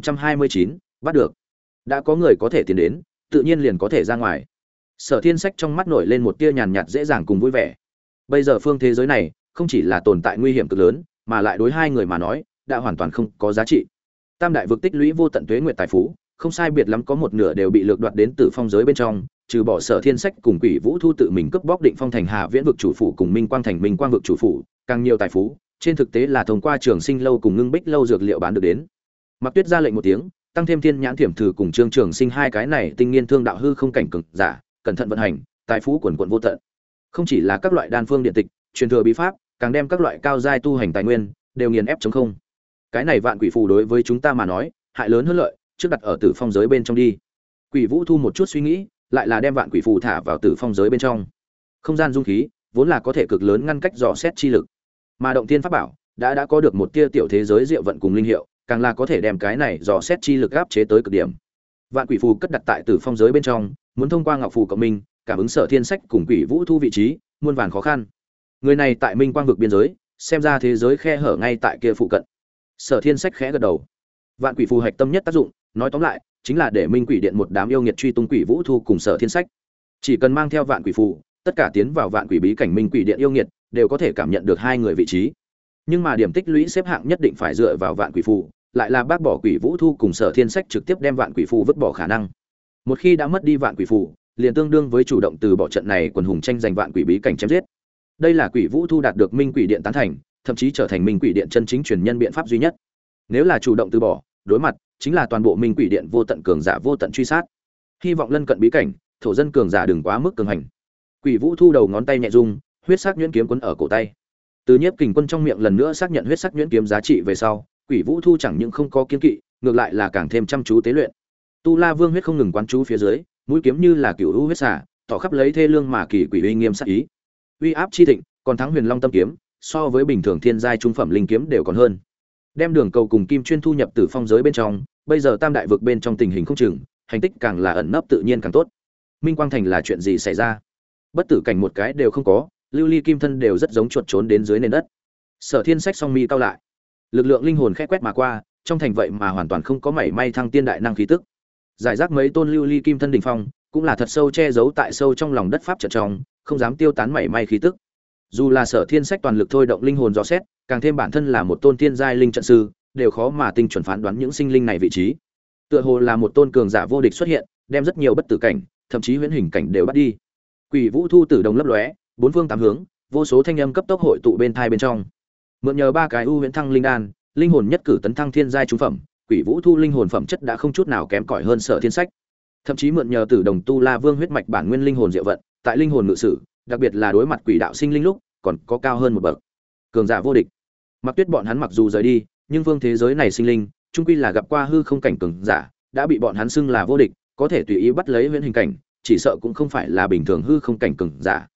1529, bắt được. Đã có người có thể tiến đến, tự nhiên liền có thể ra ngoài. Sở Thiên Sách trong mắt nổi lên một tia nhàn nhạt dễ dàng cùng vui vẻ. Bây giờ phương thế giới này, không chỉ là tồn tại nguy hiểm cực lớn, mà lại đối hai người mà nói, đã hoàn toàn không có giá trị. Tam đại vực tích lũy vô tận tuế nguyệt tài phú, không sai biệt lắm có một nửa đều bị lược đoạt đến từ phong giới bên trong, trừ bỏ Sở Thiên Sách cùng Quỷ Vũ Thu tự mình cướp bóc Định Phong thành Hà Viễn vực chủ phủ cùng Minh Quang thành Minh Quang vực chủ phủ, càng nhiều tài phú, trên thực tế là thông qua Trường Sinh lâu cùng Ngưng Bích lâu dược liệu bán được đến. Mặc Tuyết ra lệnh một tiếng, tăng thêm Thiên Nhãn Thiểm Thử cùng Trương Trường Sinh hai cái này tinh nghiên thương đạo hư không cảnh cường giả, cẩn thận vận hành, tài phú quần quần vô tận. Không chỉ là các loại đan phương điện tịch, truyền thừa bí pháp, càng đem các loại cao giai tu hành tài nguyên đều nghiền ép chống không. Cái này vạn quỷ phù đối với chúng ta mà nói, hại lớn hơn lợi, trước đặt ở Tử Phong giới bên trong đi. Quỷ Vũ Thu một chút suy nghĩ, lại là đem vạn quỷ phù thả vào Tử Phong giới bên trong. Không gian dung khí, vốn là có thể cực lớn ngăn cách dò xét chi lực, mà động thiên pháp bảo đã có được một tia tiểu thế giới diệu vận cùng linh hiệu, càng là có thể đem cái này dò xét chi lực áp chế tới cực điểm. Vạn quỷ phù cất đặt tại Tử Phong giới bên trong, muốn thông qua ngọc phù cộng minh, cảm ứng Sở Thiên Sách cùng Quỷ Vũ Thu vị trí, muôn vàn khó khăn. Người này tại Minh Quang vực biên giới, xem ra thế giới khe hở ngay tại kia phụ cận. Sở Thiên Sách khẽ gật đầu. Vạn quỷ phù hạch tâm nhất tác dụng, nói tóm lại, chính là để Minh Quỷ điện một đám yêu nghiệt truy tung Quỷ Vũ Thu cùng Sở Thiên Sách. Chỉ cần mang theo vạn quỷ phù, tất cả tiến vào vạn quỷ bí cảnh Minh Quỷ điện yêu nghiệt đều có thể cảm nhận được hai người vị trí. Nhưng mà điểm tích lũy xếp hạng nhất định phải dựa vào vạn quỷ phù, lại là bác bỏ Quỷ Vũ Thu cùng Sở Thiên Sách trực tiếp đem vạn quỷ phù vứt bỏ khả năng. Một khi đã mất đi vạn quỷ phù, liền tương đương với chủ động từ bỏ trận này quần hùng tranh giành vạn quỷ bí cảnh chém giết. Đây là Quỷ Vũ Thu đạt được Minh Quỷ điện tán thành, thậm chí trở thành Minh Quỷ điện chân chính truyền nhân biện pháp duy nhất. Nếu là chủ động từ bỏ, đối mặt chính là toàn bộ Minh Quỷ điện vô tận cường giả vô tận truy sát. Hy vọng lân cận bí cảnh, thổ dân cường giả đừng quá mức cường hành. Quỷ Vũ Thu đầu ngón tay nhẹ rung, huyết sắc nhuyễn kiếm quấn ở cổ tay. Từ Nhiếp Kình Quân trong miệng lần nữa xác nhận huyết sắc nhuyễn kiếm giá trị về sau, Quỷ Vũ Thu chẳng những không có kiêng kỵ, ngược lại là càng thêm chăm chú tế luyện. Tu La Vương huyết không ngừng quán chú phía dưới, mũi kiếm như là cửu u huyết xả, tỏ khắp lấy thê lương mà kỳ quỷ uy nghiêm sát ý. Uy áp chi thịnh, còn thắng Huyền Long tâm kiếm, so với bình thường thiên giai trung phẩm linh kiếm đều còn hơn. Đem Đường Cầu cùng Kim Chuyên thu nhập Tử Phong giới bên trong, bây giờ tam đại vực bên trong tình hình không chừng, hành tích càng là ẩn nấp tự nhiên càng tốt. Minh Quang thành là chuyện gì xảy ra? Bất tử cảnh một cái đều không có, lưu ly kim thân đều rất giống chuột trốn đến dưới nền đất. Sở Thiên Sách song mi cao lại, lực lượng linh hồn khẽ quét mà qua, trong thành vậy mà hoàn toàn không có mảy may thăng tiên đại năng khí tức. Giải rác mấy tôn lưu ly kim thân đỉnh phong, cũng là thật sâu che giấu tại sâu trong lòng đất pháp trận trong, không dám tiêu tán mảy may khí tức. Dù là Sở Thiên Sách toàn lực thôi động linh hồn dò xét, càng thêm bản thân là một tôn tiên giai linh trận sư, đều khó mà tinh chuẩn phán đoán những sinh linh này vị trí. Tựa hồ là một tôn cường giả vô địch xuất hiện, đem rất nhiều bất tử cảnh, thậm chí huyễn hình cảnh đều bắt đi. Quỷ Vũ Thu tử đồng lấp lóe, bốn phương tám hướng, vô số thanh âm cấp tốc hội tụ bên thai bên trong. Mượn nhờ ba cái ưu huyễn thăng linh đan, linh hồn nhất cử tấn thăng thiên giai trung phẩm, Quỷ Vũ Thu linh hồn phẩm chất đã không chút nào kém cỏi hơn Sở Thiên Sách. Thậm chí mượn nhờ tử đồng tu La Vương huyết mạch bản nguyên linh hồn diệu vận, tại linh hồn ngự sử, đặc biệt là đối mặt quỷ đạo sinh linh lúc, còn có cao hơn một bậc. Cường giả vô địch. Mặc Tuyết bọn hắn mặc dù rời đi, nhưng phương thế giới này sinh linh, chung quy là gặp qua hư không cảnh cường giả, đã bị bọn hắn xưng là vô địch, có thể tùy ý bắt lấy huyễn hình cảnh, chỉ sợ cũng không phải là bình thường hư không cảnh cường giả.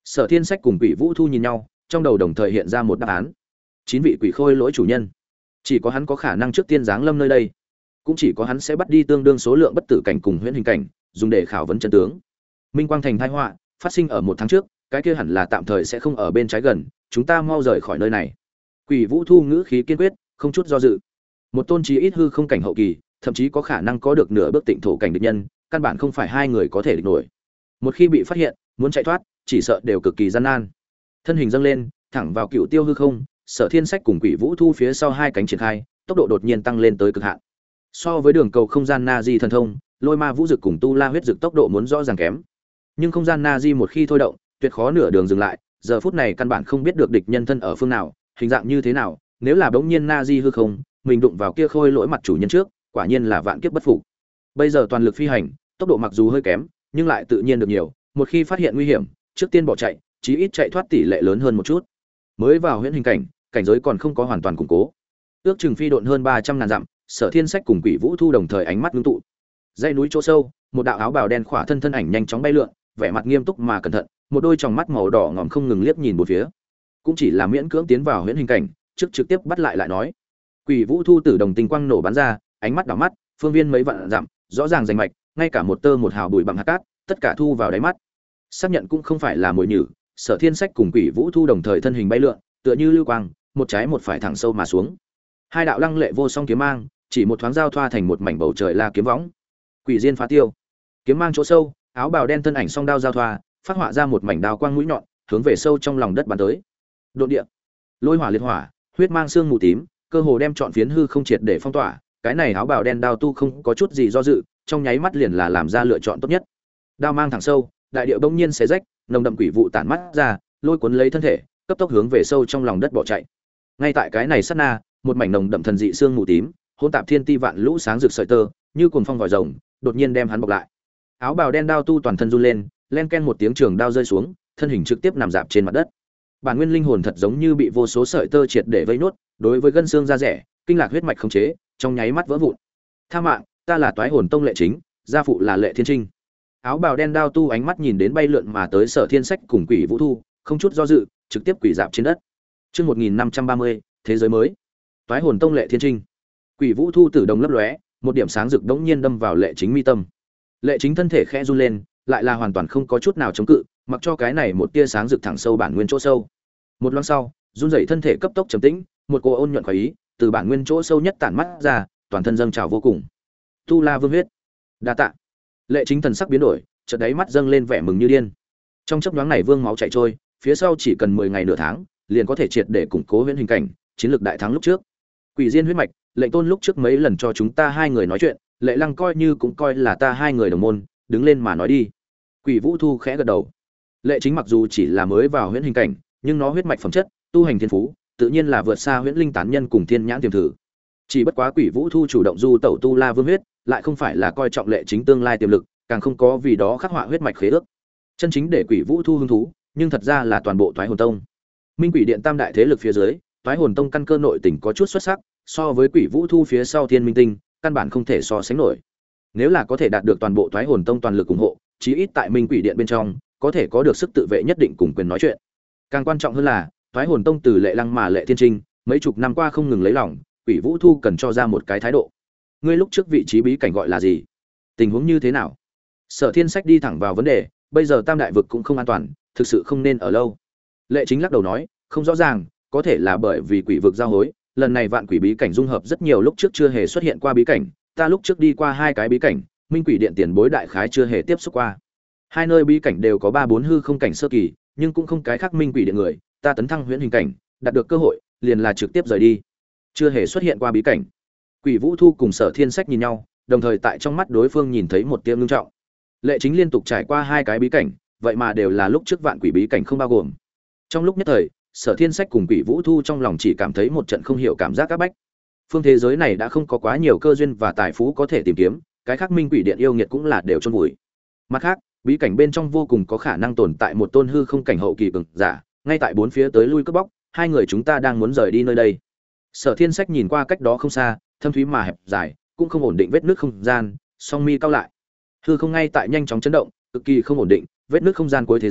Sở Thiên Sách cùng Quỷ Vũ Thu nhìn nhau, trong đầu đồng thời hiện ra một đáp án. 9 vị quỷ khôi lỗi chủ nhân, chỉ có hắn có khả năng trước tiên giáng lâm nơi đây, cũng chỉ có hắn sẽ bắt đi tương đương số lượng bất tử cảnh cùng huyễn hình cảnh, dùng để khảo vấn chân tướng. Minh Quang Thành tai họa phát sinh ở 1 tháng trước, cái kia hẳn là tạm thời sẽ không ở bên trái gần, chúng ta mau rời khỏi nơi này. Quỷ Vũ Thu ngữ khí kiên quyết, không chút do dự. Một tôn chí ít hư không cảnh hậu kỳ, thậm chí có khả năng có được nửa bước tịnh thổ cảnh địch nhân, căn bản không phải hai người có thể địch nổi. Một khi bị phát hiện, muốn chạy thoát, chỉ sợ đều cực kỳ gian nan. Thân hình dâng lên, thẳng vào Cựu Tiêu hư không, Sở Thiên Sách cùng Quỷ Vũ Thu phía sau hai cánh triển khai, tốc độ đột nhiên tăng lên tới cực hạn. So với đường cầu không gian Na Di thần thông, Lôi Ma Vũ Dực cùng Tu La huyết dực tốc độ muốn rõ ràng kém. Nhưng không gian Na Di một khi thôi động, tuyệt khó nửa đường dừng lại, giờ phút này căn bản không biết được địch nhân thân ở phương nào, hình dạng như thế nào, nếu là bỗng nhiên Na Di hư không, mình đụng vào kia khôi lỗi mặt chủ nhân trước, quả nhiên là vạn kiếp bất phục. Bây giờ toàn lực phi hành, tốc độ mặc dù hơi kém, nhưng lại tự nhiên được nhiều, một khi phát hiện nguy hiểm, trước tiên bỏ chạy, chí ít chạy thoát tỷ lệ lớn hơn một chút. Mới vào huyễn hình cảnh, cảnh giới còn không có hoàn toàn củng cố. Ước chừng phi độn hơn 300.000 dặm, Sở Thiên Sách cùng Quỷ Vũ Thu đồng thời ánh mắt ngưng tụ. Dãy núi chỗ sâu, một đạo áo bào đen khỏa thân thân ảnh nhanh chóng bay lượn, vẻ mặt nghiêm túc mà cẩn thận, một đôi tròng mắt màu đỏ ngòm không ngừng liếc nhìn bốn phía. Cũng chỉ là miễn cưỡng tiến vào huyễn hình cảnh, trước trực tiếp bắt lại nói. Quỷ Vũ Thu tử đồng tinh quang nổ bắn ra, ánh mắt đảo mắt, phương viên mấy vạn dặm, rõ ràng rành mạch, ngay cả một tơ một hào bụi bặm hạt cát, tất cả thu vào đáy mắt. Xác nhận cũng không phải là mồi nhử, Sở Thiên Sách cùng Quỷ Vũ Thu đồng thời thân hình bay lượn, tựa như lưu quang, một trái một phải thẳng sâu mà xuống. Hai đạo lăng lệ vô song kiếm mang, chỉ một thoáng giao thoa thành một mảnh bầu trời la kiếm võng. Quỷ diên phá tiêu. Kiếm mang chỗ sâu, áo bào đen thân ảnh song đao giao thoa, phát họa ra một mảnh đao quang mũi nhọn, hướng về sâu trong lòng đất bắn tới. Độn địa, lôi hỏa liệt hỏa, huyết mang xương mù tím, cơ hồ đem trọn phiến hư không triệt để phong tỏa, cái này áo bào đen đao tu không có chút gì do dự, trong nháy mắt liền là làm ra lựa chọn tốt nhất. Đao mang thẳng sâu, đại địa bỗng nhiên xé rách, nồng đậm quỷ vụ tản mắt ra, lôi cuốn lấy thân thể, cấp tốc hướng về sâu trong lòng đất bỏ chạy. Ngay tại cái này sát na, một mảnh nồng đậm thần dị xương mù tím, hỗn tạp thiên ti vạn lũ sáng rực sợi tơ, như cuồng phong vòi rồng, đột nhiên đem hắn bọc lại. Áo bào đen đao tu toàn thân run lên, len ken một tiếng trường đao rơi xuống, thân hình trực tiếp nằm dạp trên mặt đất. Bản nguyên linh hồn thật giống như bị vô số sợi tơ triệt để vây nốt, đối với gân xương da rẻ, kinh lạc huyết mạch khống chế, trong nháy mắt vỡ vụn. Tha mạng, ta là Toái Hồn Tông Lệ Chính, gia phụ là Lệ Thiên Trinh. Áo bào đen đao tu ánh mắt nhìn đến bay lượn mà tới Sở Thiên Sách cùng Quỷ Vũ Thu, không chút do dự, trực tiếp quỳ dạp trên đất. Chương 1530, thế giới mới. Toái Hồn Tông Lệ Thiên Trinh. Quỷ Vũ Thu tử đồng lấp lóe, một điểm sáng rực đống nhiên đâm vào Lệ Chính mi tâm. Lệ Chính thân thể khẽ run lên, lại là hoàn toàn không có chút nào chống cự, mặc cho cái này một tia sáng rực thẳng sâu bản nguyên chỗ sâu. Một loáng sau, run rẩy thân thể cấp tốc trầm tĩnh, một cô ôn nhuận khoái ý từ bản nguyên chỗ sâu nhất tản mắt ra, toàn thân dâng trào vô cùng. Tu La Vương huyết. Đa tạ. Lệ Chính thần sắc biến đổi, chợt đáy mắt dâng lên vẻ mừng như điên. Trong chốc nhoáng này vương máu chảy trôi, phía sau chỉ cần 10 ngày nửa tháng, liền có thể triệt để củng cố huyễn hình cảnh, chiến lược đại thắng lúc trước. Quỷ diên huyết mạch, Lệnh Tôn lúc trước mấy lần cho chúng ta hai người nói chuyện, Lệ Lăng coi như cũng coi là ta hai người đồng môn, đứng lên mà nói đi. Quỷ Vũ Thu khẽ gật đầu. Lệ Chính mặc dù chỉ là mới vào huyễn hình cảnh, nhưng nó huyết mạch phẩm chất, tu hành thiên phú, tự nhiên là vượt xa huyễn linh tán nhân cùng thiên nhãn tiềm thử. Chỉ bất quá Quỷ Vũ Thu chủ động du tẩu tu la vương huyết, lại không phải là coi trọng Lệ Chính tương lai tiềm lực, càng không có vì đó khắc họa huyết mạch khế ước. Chân chính để Quỷ Vũ Thu hứng thú, nhưng thật ra là toàn bộ Toái Hồn Tông. Minh Quỷ Điện tam đại thế lực phía dưới, Toái Hồn Tông căn cơ nội tình có chút xuất sắc, so với Quỷ Vũ Thu phía sau Thiên Minh Tinh, căn bản không thể so sánh nổi. Nếu là có thể đạt được toàn bộ Toái Hồn Tông toàn lực ủng hộ, chí ít tại Minh Quỷ Điện bên trong, có thể có được sức tự vệ nhất định cùng quyền nói chuyện. Càng quan trọng hơn là, Toái Hồn Tông từ Lệ Lăng mà Lệ Thiên Trinh, mấy chục năm qua không ngừng lấy lòng, Quỷ Vũ Thu cần cho ra một cái thái độ. Ngươi lúc trước vị trí bí cảnh gọi là gì? Tình huống như thế nào? Sở Thiên Sách đi thẳng vào vấn đề, bây giờ tam đại vực cũng không an toàn, thực sự không nên ở lâu. Lệ Chính lắc đầu nói, không rõ ràng, có thể là bởi vì quỷ vực giao hối, lần này vạn quỷ bí cảnh dung hợp rất nhiều lúc trước chưa hề xuất hiện qua bí cảnh, ta lúc trước đi qua hai cái bí cảnh, Minh Quỷ Điện tiền bối đại khái chưa hề tiếp xúc qua. Hai nơi bí cảnh đều có 3-4 hư không cảnh sơ kỳ, nhưng cũng không cái khác Minh Quỷ Điện người, ta tấn thăng huyễn hình cảnh, đạt được cơ hội, liền là trực tiếp rời đi. Chưa hề xuất hiện qua bí cảnh. Quỷ Vũ Thu cùng Sở Thiên Sách nhìn nhau, đồng thời tại trong mắt đối phương nhìn thấy một tia ngưng trọng. Lệ Chính liên tục trải qua hai cái bí cảnh, vậy mà đều là lúc trước vạn quỷ bí cảnh không bao gồm. Trong lúc nhất thời, Sở Thiên Sách cùng Quỷ Vũ Thu trong lòng chỉ cảm thấy một trận không hiểu cảm giác áp bách. Phương thế giới này đã không có quá nhiều cơ duyên và tài phú có thể tìm kiếm, cái khác Minh Quỷ Điện yêu nghiệt cũng là đều chôn vùi. Mặt khác, bí cảnh bên trong vô cùng có khả năng tồn tại một tôn hư không cảnh hậu kỳ cường giả, ngay tại bốn phía tới lui cướp bóc, hai người chúng ta đang muốn rời đi nơi đây. Sở Thiên Sách nhìn qua cách đó không xa, thâm thúy mà hẹp dài, cũng không ổn định vết nước không gian, song mi cao lại. Hư không ngay tại nhanh chóng chấn động, cực kỳ không ổn định, vết nước không gian cuối thế giới,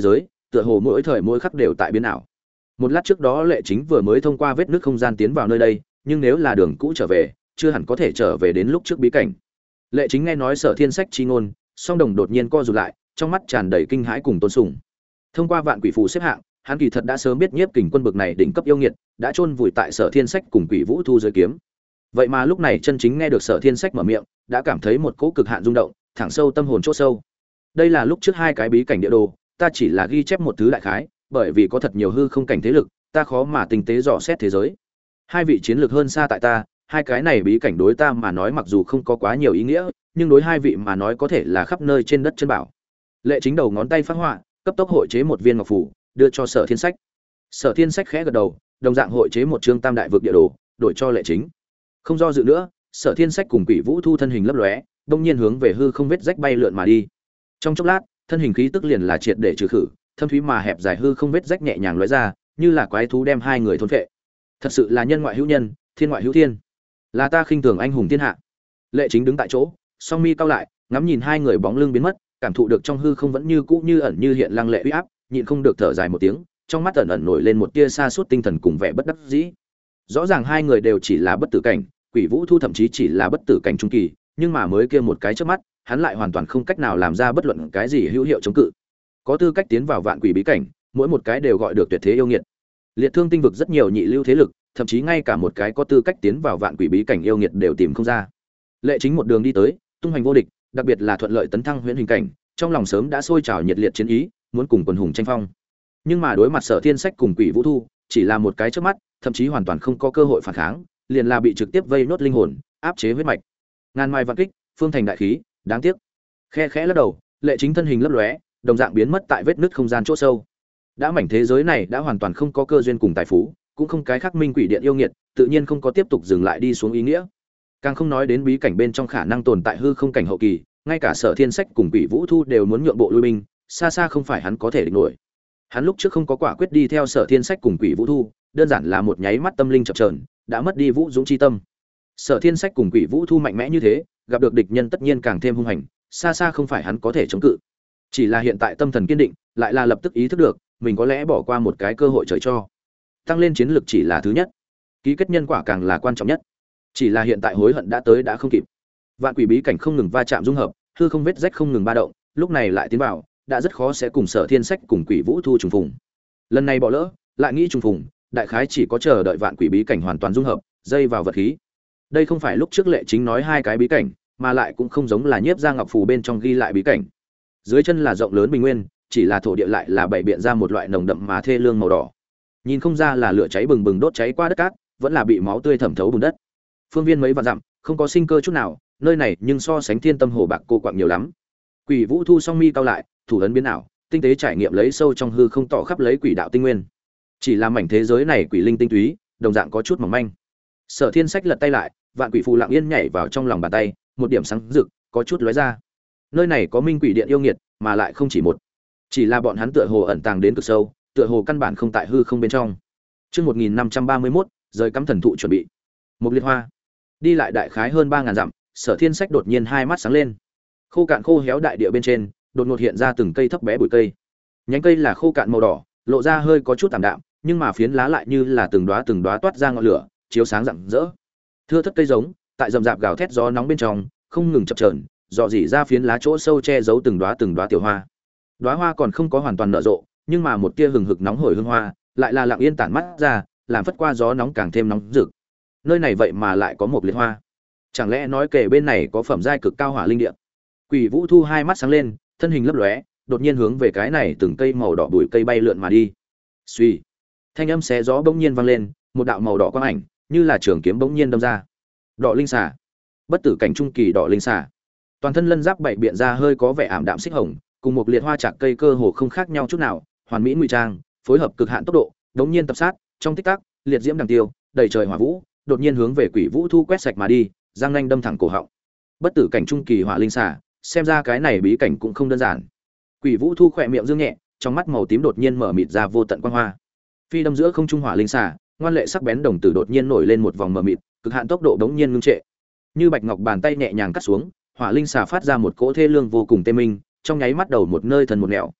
tựa hồ mỗi thời mỗi khắc đều tại biến ảo. Một lát trước đó Lệ Chính vừa mới thông qua vết nứt không gian tiến vào nơi đây, nhưng nếu là đường cũ trở về, chưa hẳn có thể trở về đến lúc trước bí cảnh. Lệ Chính nghe nói Sở Thiên Sách chi ngôn, song đồng đột nhiên co rụt lại, trong mắt tràn đầy kinh hãi cùng tôn sùng. Thông qua vạn quỷ phù xếp hạng, hắn kỳ thật đã sớm biết Nhiếp Kình Quân bực này đỉnh cấp yêu nghiệt, đã chôn vùi tại Sở Thiên Sách cùng Quỷ Vũ Thu dưới kiếm. Vậy mà lúc này chân chính nghe được Sở Thiên Sách mở miệng, đã cảm thấy một cỗ cực hạn rung động, thẳng sâu tâm hồn chỗ sâu. Đây là lúc trước hai cái bí cảnh địa đồ, ta chỉ là ghi chép một thứ đại khái, bởi vì có thật nhiều hư không cảnh thế lực, ta khó mà tinh tế dò xét thế giới. Hai vị chiến lược hơn xa tại ta, hai cái này bí cảnh đối ta mà nói mặc dù không có quá nhiều ý nghĩa, nhưng đối hai vị mà nói có thể là khắp nơi trên đất chân bảo. Lệ Chính đầu ngón tay phát họa, cấp tốc hội chế một viên ngọc phù, đưa cho Sở Thiên Sách. Sở Thiên Sách khẽ gật đầu, đồng dạng hội chế một chương tam đại vực địa đồ, đổi cho Lệ Chính. Không do dự nữa, Sở Thiên Sách cùng Quỷ Vũ Thu thân hình lấp lóe, đông nhiên hướng về hư không vết rách bay lượn mà đi. Trong chốc lát, thân hình khí tức liền là triệt để trừ khử, thâm thúy mà hẹp dài hư không vết rách nhẹ nhàng lóe ra, như là quái thú đem hai người thôn phệ. Thật sự là nhân ngoại hữu nhân, thiên ngoại hữu thiên. Là ta khinh thường anh hùng thiên hạ. Lệ Chính đứng tại chỗ, song mi cau lại, ngắm nhìn hai người bóng lưng biến mất, cảm thụ được trong hư không vẫn như cũ như ẩn như hiện lăng lệ uy áp, nhịn không được thở dài một tiếng, trong mắt ẩn ẩn nổi lên một tia sa sút tinh thần cùng vẻ bất đắc dĩ. Rõ ràng hai người đều chỉ là bất tử cảnh, Quỷ Vũ Thu thậm chí chỉ là bất tử cảnh trung kỳ, nhưng mà mới kia một cái chớp mắt, hắn lại hoàn toàn không cách nào làm ra bất luận cái gì hữu hiệu chống cự. Có tư cách tiến vào vạn quỷ bí cảnh, mỗi một cái đều gọi được tuyệt thế yêu nghiệt. Liệt Thương tinh vực rất nhiều nhị lưu thế lực, thậm chí ngay cả một cái có tư cách tiến vào vạn quỷ bí cảnh yêu nghiệt đều tìm không ra. Lệ Chính một đường đi tới, tung hoành vô địch, đặc biệt là thuận lợi tấn thăng huyễn hình cảnh, trong lòng sớm đã sôi trào nhiệt liệt chiến ý, muốn cùng quần hùng tranh phong. Nhưng mà đối mặt Sở Thiên Sách cùng Quỷ Vũ Thu, chỉ là một cái chớp mắt, thậm chí hoàn toàn không có cơ hội phản kháng, liền là bị trực tiếp vây nốt linh hồn, áp chế huyết mạch. Ngàn mai vạn kích, phương thành đại khí, đáng tiếc. Khe khẽ lắc đầu, Lệ Chính thân hình lấp lóe, đồng dạng biến mất tại vết nứt không gian chỗ sâu. Đã mảnh thế giới này đã hoàn toàn không có cơ duyên cùng tài phú, cũng không cái khác minh quỷ điện yêu nghiệt, tự nhiên không có tiếp tục dừng lại đi xuống ý nghĩa. Càng không nói đến bí cảnh bên trong khả năng tồn tại hư không cảnh hậu kỳ, ngay cả Sở Thiên Sách cùng Quỷ Vũ Thu đều muốn nhượng bộ lui binh, xa xa không phải hắn có thể địch nổi. Hắn lúc trước không có quả quyết đi theo Sở Thiên Sách cùng Quỷ Vũ Thu, đơn giản là một nháy mắt tâm linh chập chờn, đã mất đi vũ dũng chi tâm. Sở Thiên Sách cùng Quỷ Vũ Thu mạnh mẽ như thế, gặp được địch nhân tất nhiên càng thêm hung hành, xa xa không phải hắn có thể chống cự. Chỉ là hiện tại tâm thần kiên định, lại là lập tức ý thức được, mình có lẽ bỏ qua một cái cơ hội trời cho. Tăng lên chiến lực chỉ là thứ nhất, ký kết nhân quả càng là quan trọng nhất. Chỉ là hiện tại hối hận đã tới đã không kịp. Vạn quỷ bí cảnh không ngừng va chạm dung hợp, hư không vết rách không ngừng ba động, lúc này lại tiến vào, đã rất khó sẽ cùng Sở Thiên Sách cùng Quỷ Vũ Thu trùng phùng. Lần này bỏ lỡ, lại nghĩ trùng phùng, đại khái chỉ có chờ đợi vạn quỷ bí cảnh hoàn toàn dung hợp, dây vào vật khí. Đây không phải lúc trước Lệ Chính nói hai cái bí cảnh, mà lại cũng không giống là Nhiếp Gia Ngọc Phù bên trong ghi lại bí cảnh. Dưới chân là rộng lớn bình nguyên, chỉ là thổ địa lại là bảy biện ra một loại nồng đậm mà thê lương màu đỏ. Nhìn không ra là lửa cháy bừng bừng đốt cháy qua đất cát, vẫn là bị máu tươi thẩm thấu bùn đất. Phương viên mấy vạn dặm, không có sinh cơ chút nào, nơi này nhưng so sánh thiên tâm hồ bạc cô quạng nhiều lắm. Quỷ Vũ Thu song mi cao lại, thủ ấn biến ảo, tinh tế trải nghiệm lấy sâu trong hư không tỏ khắp lấy quỷ đạo tinh nguyên. Chỉ là mảnh thế giới này quỷ linh tinh túy, đồng dạng có chút mỏng manh. Sở Thiên Sách lật tay lại, vạn quỷ phù lặng yên nhảy vào trong lòng bàn tay, một điểm sáng rực, có chút lóe ra. Nơi này có minh quỷ điện yêu nghiệt, mà lại không chỉ một. Chỉ là bọn hắn tựa hồ ẩn tàng đến cực sâu, tựa hồ căn bản không tại hư không bên trong. Chương 1531, rời cắm thần thụ chuẩn bị. Một liên hoa. Đi lại đại khái hơn 3000 dặm, Sở Thiên Sách đột nhiên hai mắt sáng lên. Khô cạn khô héo đại địa bên trên, đột ngột hiện ra từng cây thấp bé bụi cây. Nhánh cây là khô cạn màu đỏ, lộ ra hơi có chút tạm đạm, nhưng mà phiến lá lại như là từng đóa toát ra ngọn lửa, chiếu sáng rạng rỡ. Thưa thất cây giống, tại rậm rạp gào thét gió nóng bên trong, không ngừng chập chờn, dò dỉ ra phiến lá chỗ sâu che giấu từng đóa tiểu hoa. Đóa hoa còn không có hoàn toàn nở rộ, nhưng mà một tia hừng hực nóng hổi hương hoa, lại là lặng yên tản mắt ra, làm phất qua gió nóng càng thêm nóng rực. Nơi này vậy mà lại có một liệt hoa. Chẳng lẽ nói kể bên này có phẩm giai cực cao hỏa linh địa? Quỷ Vũ Thu hai mắt sáng lên, thân hình lấp lóe, đột nhiên hướng về cái này từng cây màu đỏ bụi cây bay lượn mà đi. Suy, thanh âm xé gió bỗng nhiên vang lên, một đạo màu đỏ quang ảnh, như là trường kiếm bỗng nhiên đâm ra. Đỏ linh xà, bất tử cảnh trung kỳ đỏ linh xà. Toàn thân lân giáp bảy biện ra hơi có vẻ ảm đạm xích hồng, cùng một liệt hoa chạc cây cơ hồ không khác nhau chút nào, hoàn mỹ ngụy trang, phối hợp cực hạn tốc độ, đống nhiên tập sát, trong tích tắc, liệt diễm đằng tiêu, đầy trời hỏa vũ, đột nhiên hướng về Quỷ Vũ Thu quét sạch mà đi, giang nanh đâm thẳng cổ họng. Bất tử cảnh trung kỳ hỏa linh xà, xem ra cái này bí cảnh cũng không đơn giản. Quỷ Vũ Thu khỏe miệng dương nhẹ, trong mắt màu tím đột nhiên mở mịt ra vô tận quang hoa. Phi đâm giữa không trung hỏa linh xà, ngoan lệ sắc bén đồng tử đột nhiên nổi lên một vòng mờ mịt, cực hạn tốc độ đống nhiên ngưng trệ. Như bạch ngọc bàn tay nhẹ nhàng cắt xuống, hỏa linh xà phát ra một cỗ thê lương vô cùng tê minh, trong nháy mắt đầu một nơi thần một nẻo.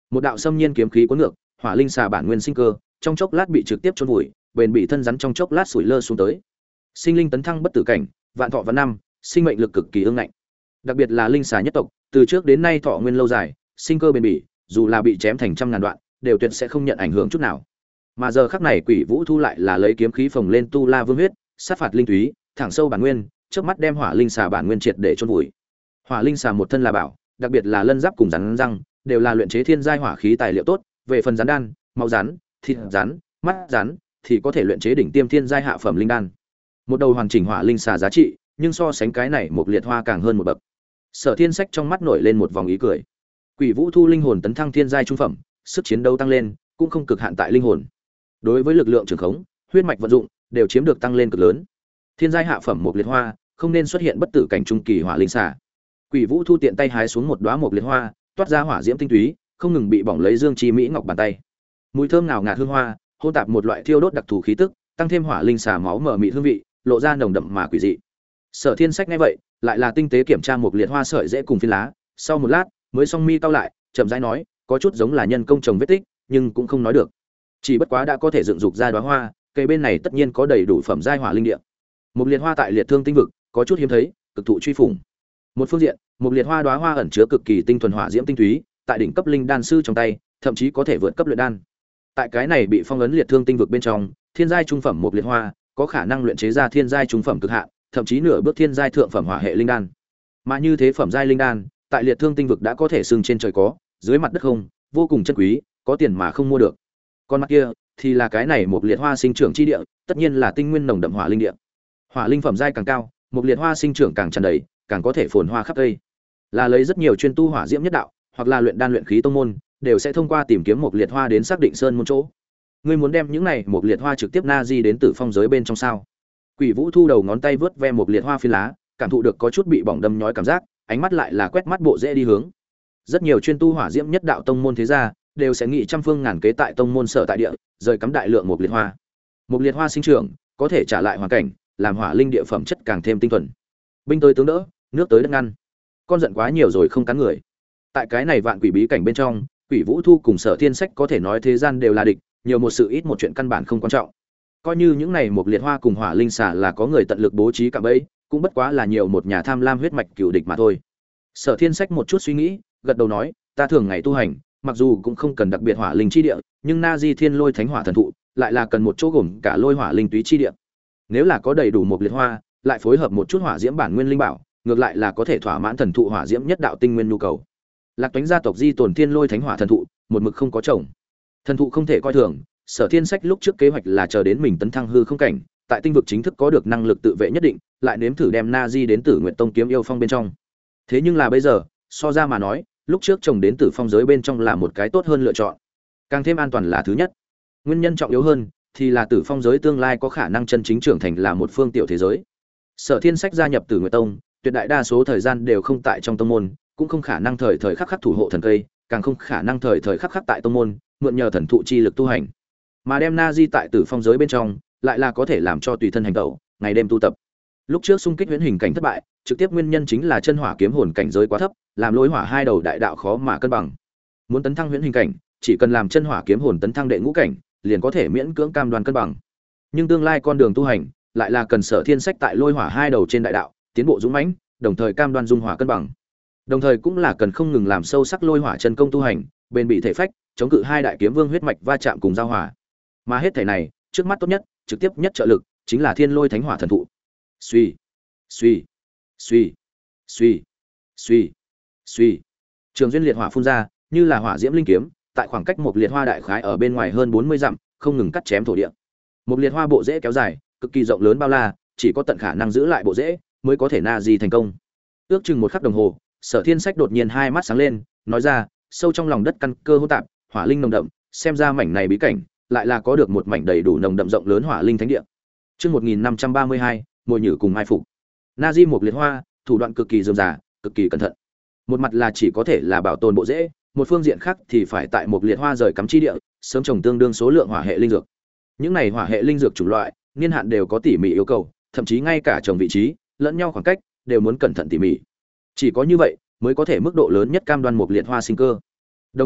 Một đạo xâm nhiên kiếm khí cuốn ngược, hỏa linh xà bản nguyên sinh cơ, trong chốc lát bị trực tiếp chôn vùi, bền bị thân rắn trong chốc lát sủi lơ xuống tới. Sinh linh tấn thăng bất tử cảnh, vạn thọ vạn năm, sinh mệnh lực cực kỳ ương ngạnh. Đặc biệt là linh xà nhất tộc, từ trước đến nay thọ nguyên lâu dài, sinh cơ bền bỉ, dù là bị chém thành trăm ngàn đoạn, đều tuyệt sẽ không nhận ảnh hưởng chút nào. Mà giờ khắc này Quỷ Vũ Thu lại là lấy kiếm khí phồng lên tu la vương huyết, sát phạt linh túy, thẳng sâu bản nguyên, trước mắt đem hỏa linh xà bản nguyên triệt để chôn vùi. Hỏa linh xà một thân là bảo, đặc biệt là lân giáp cùng rắn răng, đều là luyện chế thiên giai hỏa khí tài liệu tốt, về phần rắn đan, máu rắn, thịt rắn, mắt rắn thì có thể luyện chế đỉnh tiêm thiên giai hạ phẩm linh đan. Một đầu hoàn chỉnh hỏa linh xà giá trị, nhưng so sánh cái này một liệt hoa càng hơn một bậc. Sở Thiên Sách trong mắt nổi lên một vòng ý cười. Quỷ Vũ Thu linh hồn tấn thăng thiên giai trung phẩm, sức chiến đấu tăng lên, cũng không cực hạn tại linh hồn. Đối với lực lượng trường khống, huyết mạch vận dụng đều chiếm được tăng lên cực lớn. Thiên giai hạ phẩm một liệt hoa, không nên xuất hiện bất tử cảnh trung kỳ hỏa linh xà. Quỷ Vũ Thu tiện tay hái xuống một đóa một liệt hoa, toát ra hỏa diễm tinh túy, không ngừng bị bỏng lấy dương chi mỹ ngọc bàn tay. Mùi thơm ngào ngạt hương hoa, hỗn tạp một loại thiêu đốt đặc thù khí tức, tăng thêm hỏa linh xà máu mờ mịt hương vị, lộ ra nồng đậm mà quỷ dị. Sở Thiên Sách nghe vậy, lại là tinh tế kiểm tra một liệt hoa sợi dễ cùng phiến lá, sau một lát, mới song mi cau lại, chậm rãi nói, có chút giống là nhân công trồng vết tích, nhưng cũng không nói được. Chỉ bất quá đã có thể dựng dục ra đóa hoa, cây bên này tất nhiên có đầy đủ phẩm giai hỏa linh địa. Một liệt hoa tại liệt thương tinh vực, có chút hiếm thấy, cực thụ truy phủng. Một phương diện, một liệt hoa đóa hoa ẩn chứa cực kỳ tinh thuần hỏa diễm tinh túy, tại đỉnh cấp linh đan sư trong tay, thậm chí có thể vượt cấp luyện đan. Tại cái này bị phong ấn liệt thương tinh vực bên trong, thiên giai trung phẩm một liệt hoa, có khả năng luyện chế ra thiên giai trung phẩm cực hạn, thậm chí nửa bước thiên giai thượng phẩm hỏa hệ linh đan. Mà như thế phẩm giai linh đan, tại liệt thương tinh vực đã có thể xưng trên trời có, dưới mặt đất không, vô cùng chân quý, có tiền mà không mua được. Còn mặt kia thì là cái này một liệt hoa sinh trưởng chi địa, tất nhiên là tinh nguyên nồng đậm hỏa linh địa. Hỏa linh phẩm giai càng cao, một liệt hoa sinh trưởng càng tràn đầy, càng có thể phồn hoa khắp cây. Là lấy rất nhiều chuyên tu hỏa diễm nhất đạo, hoặc là luyện đan luyện khí tông môn, đều sẽ thông qua tìm kiếm một liệt hoa đến xác định sơn môn chỗ. Ngươi muốn đem những này một liệt hoa trực tiếp na di đến tử phong giới bên trong sao? Quỷ Vũ Thu đầu ngón tay vớt ve một liệt hoa phi lá, cảm thụ được có chút bị bỏng đâm nhói cảm giác, ánh mắt lại là quét mắt bộ dễ đi hướng. Rất nhiều chuyên tu hỏa diễm nhất đạo tông môn thế gia, đều sẽ nghị trăm phương ngàn kế tại tông môn sở tại địa, rời cắm đại lượng một liệt hoa. Một liệt hoa sinh trưởng, có thể trả lại hoàn cảnh, làm hỏa linh địa phẩm chất càng thêm tinh thuần. Binh tới tướng đỡ, nước tới đất ngăn. Con giận quá nhiều rồi không cắn người. Tại cái này vạn quỷ bí cảnh bên trong, Quỷ Vũ Thu cùng Sở Thiên Sách có thể nói thế gian đều là địch, nhiều một sự ít một chuyện căn bản không quan trọng. Coi như những này một liệt hoa cùng hỏa linh xà là có người tận lực bố trí cả bẫy, cũng bất quá là nhiều một nhà tham lam huyết mạch cựu địch mà thôi. Sở Thiên Sách một chút suy nghĩ, gật đầu nói, ta thường ngày tu hành, mặc dù cũng không cần đặc biệt hỏa linh chi địa, nhưng Na Di Thiên Lôi Thánh Hỏa Thần Thụ lại là cần một chỗ gồm cả lôi hỏa linh túy chi địa. Nếu là có đầy đủ một liệt hoa, lại phối hợp một chút hỏa diễm bản nguyên linh bảo, ngược lại là có thể thỏa mãn thần thụ hỏa diễm nhất đạo tinh nguyên nhu cầu. Lạc Toánh gia tộc di tồn Thiên Lôi Thánh Hỏa Thần Thụ, một mực không có chồng. Thần thụ không thể coi thường, Sở Thiên Sách lúc trước kế hoạch là chờ đến mình tấn thăng hư không cảnh, tại tinh vực chính thức có được năng lực tự vệ nhất định, lại nếm thử đem Na Di đến Tử Nguyệt Tông kiếm yêu phong bên trong. Thế nhưng là bây giờ, so ra mà nói, lúc trước trồng đến Tử Phong giới bên trong là một cái tốt hơn lựa chọn. Càng thêm an toàn là thứ nhất. Nguyên nhân trọng yếu hơn thì là Tử Phong giới tương lai có khả năng chân chính trưởng thành là một phương tiểu thế giới. Sở Thiên Sách gia nhập Tử Nguyệt Tông, tuyệt đại đa số thời gian đều không tại trong tông môn, cũng không khả năng thời thời khắc khắc thủ hộ thần cây, càng không khả năng thời thời khắc khắc tại tông môn, mượn nhờ thần thụ chi lực tu hành. Mà đem Na Di tại Tử Phong giới bên trong, lại là có thể làm cho tùy thân hành động, ngày đêm tu tập. Lúc trước xung kích huyễn hình cảnh thất bại, trực tiếp nguyên nhân chính là chân hỏa kiếm hồn cảnh giới quá thấp, làm lối hỏa hai đầu đại đạo khó mà cân bằng. Muốn tấn thăng huyễn hình cảnh, chỉ cần làm chân hỏa kiếm hồn tấn thăng đệ ngũ cảnh, liền có thể miễn cưỡng cam đoan cân bằng. Nhưng tương lai con đường tu hành, lại là cần Sở Thiên Sách tại lôi hỏa hai đầu trên đại đạo, tiến bộ dũng mãnh, đồng thời cam đoan dung hỏa cân bằng. Đồng thời cũng là cần không ngừng làm sâu sắc lôi hỏa chân công tu hành, bền bị thể phách, chống cự hai đại kiếm vương huyết mạch va chạm cùng giao hỏa. Mà hết thể này, trước mắt tốt nhất, trực tiếp nhất trợ lực, chính là Thiên Lôi Thánh Hỏa Thần Thụ. Suy, suy, suy, suy, suy, suy. Trường duyên liệt hỏa phun ra, như là hỏa diễm linh kiếm, tại khoảng cách một liệt hoa đại khái ở bên ngoài hơn 40 dặm, không ngừng cắt chém thổ địa. Một liệt hoa bộ rễ kéo dài, cực kỳ rộng lớn bao la, chỉ có tận khả năng giữ lại bộ rễ, mới có thể na di thành công. Ước chừng một khắc đồng hồ, Sở Thiên Sách đột nhiên hai mắt sáng lên, nói ra, sâu trong lòng đất căn cơ hỗn tạp, hỏa linh nồng đậm, xem ra mảnh này bí cảnh, lại là có được một mảnh đầy đủ nồng đậm rộng lớn hỏa linh thánh địa. Chương 1532, mồi nhử cùng mai phục. Na Di một liệt hoa, thủ đoạn cực kỳ rườm rà, cực kỳ cẩn thận. Một mặt là chỉ có thể là bảo tồn bộ rễ, một phương diện khác thì phải tại một liệt hoa rời cắm chi địa, sớm trồng tương đương số lượng hỏa hệ linh dược. Những này hỏa hệ linh dược chủng loại, niên hạn đều có tỉ mỉ yêu cầu, thậm chí ngay cả trồng vị trí, lẫn nhau khoảng cách đều muốn cẩn thận tỉ mỉ. Chỉ có như vậy mới có thể mức độ lớn nhất cam đoan một liệt hoa sinh cơ. Đồng thời,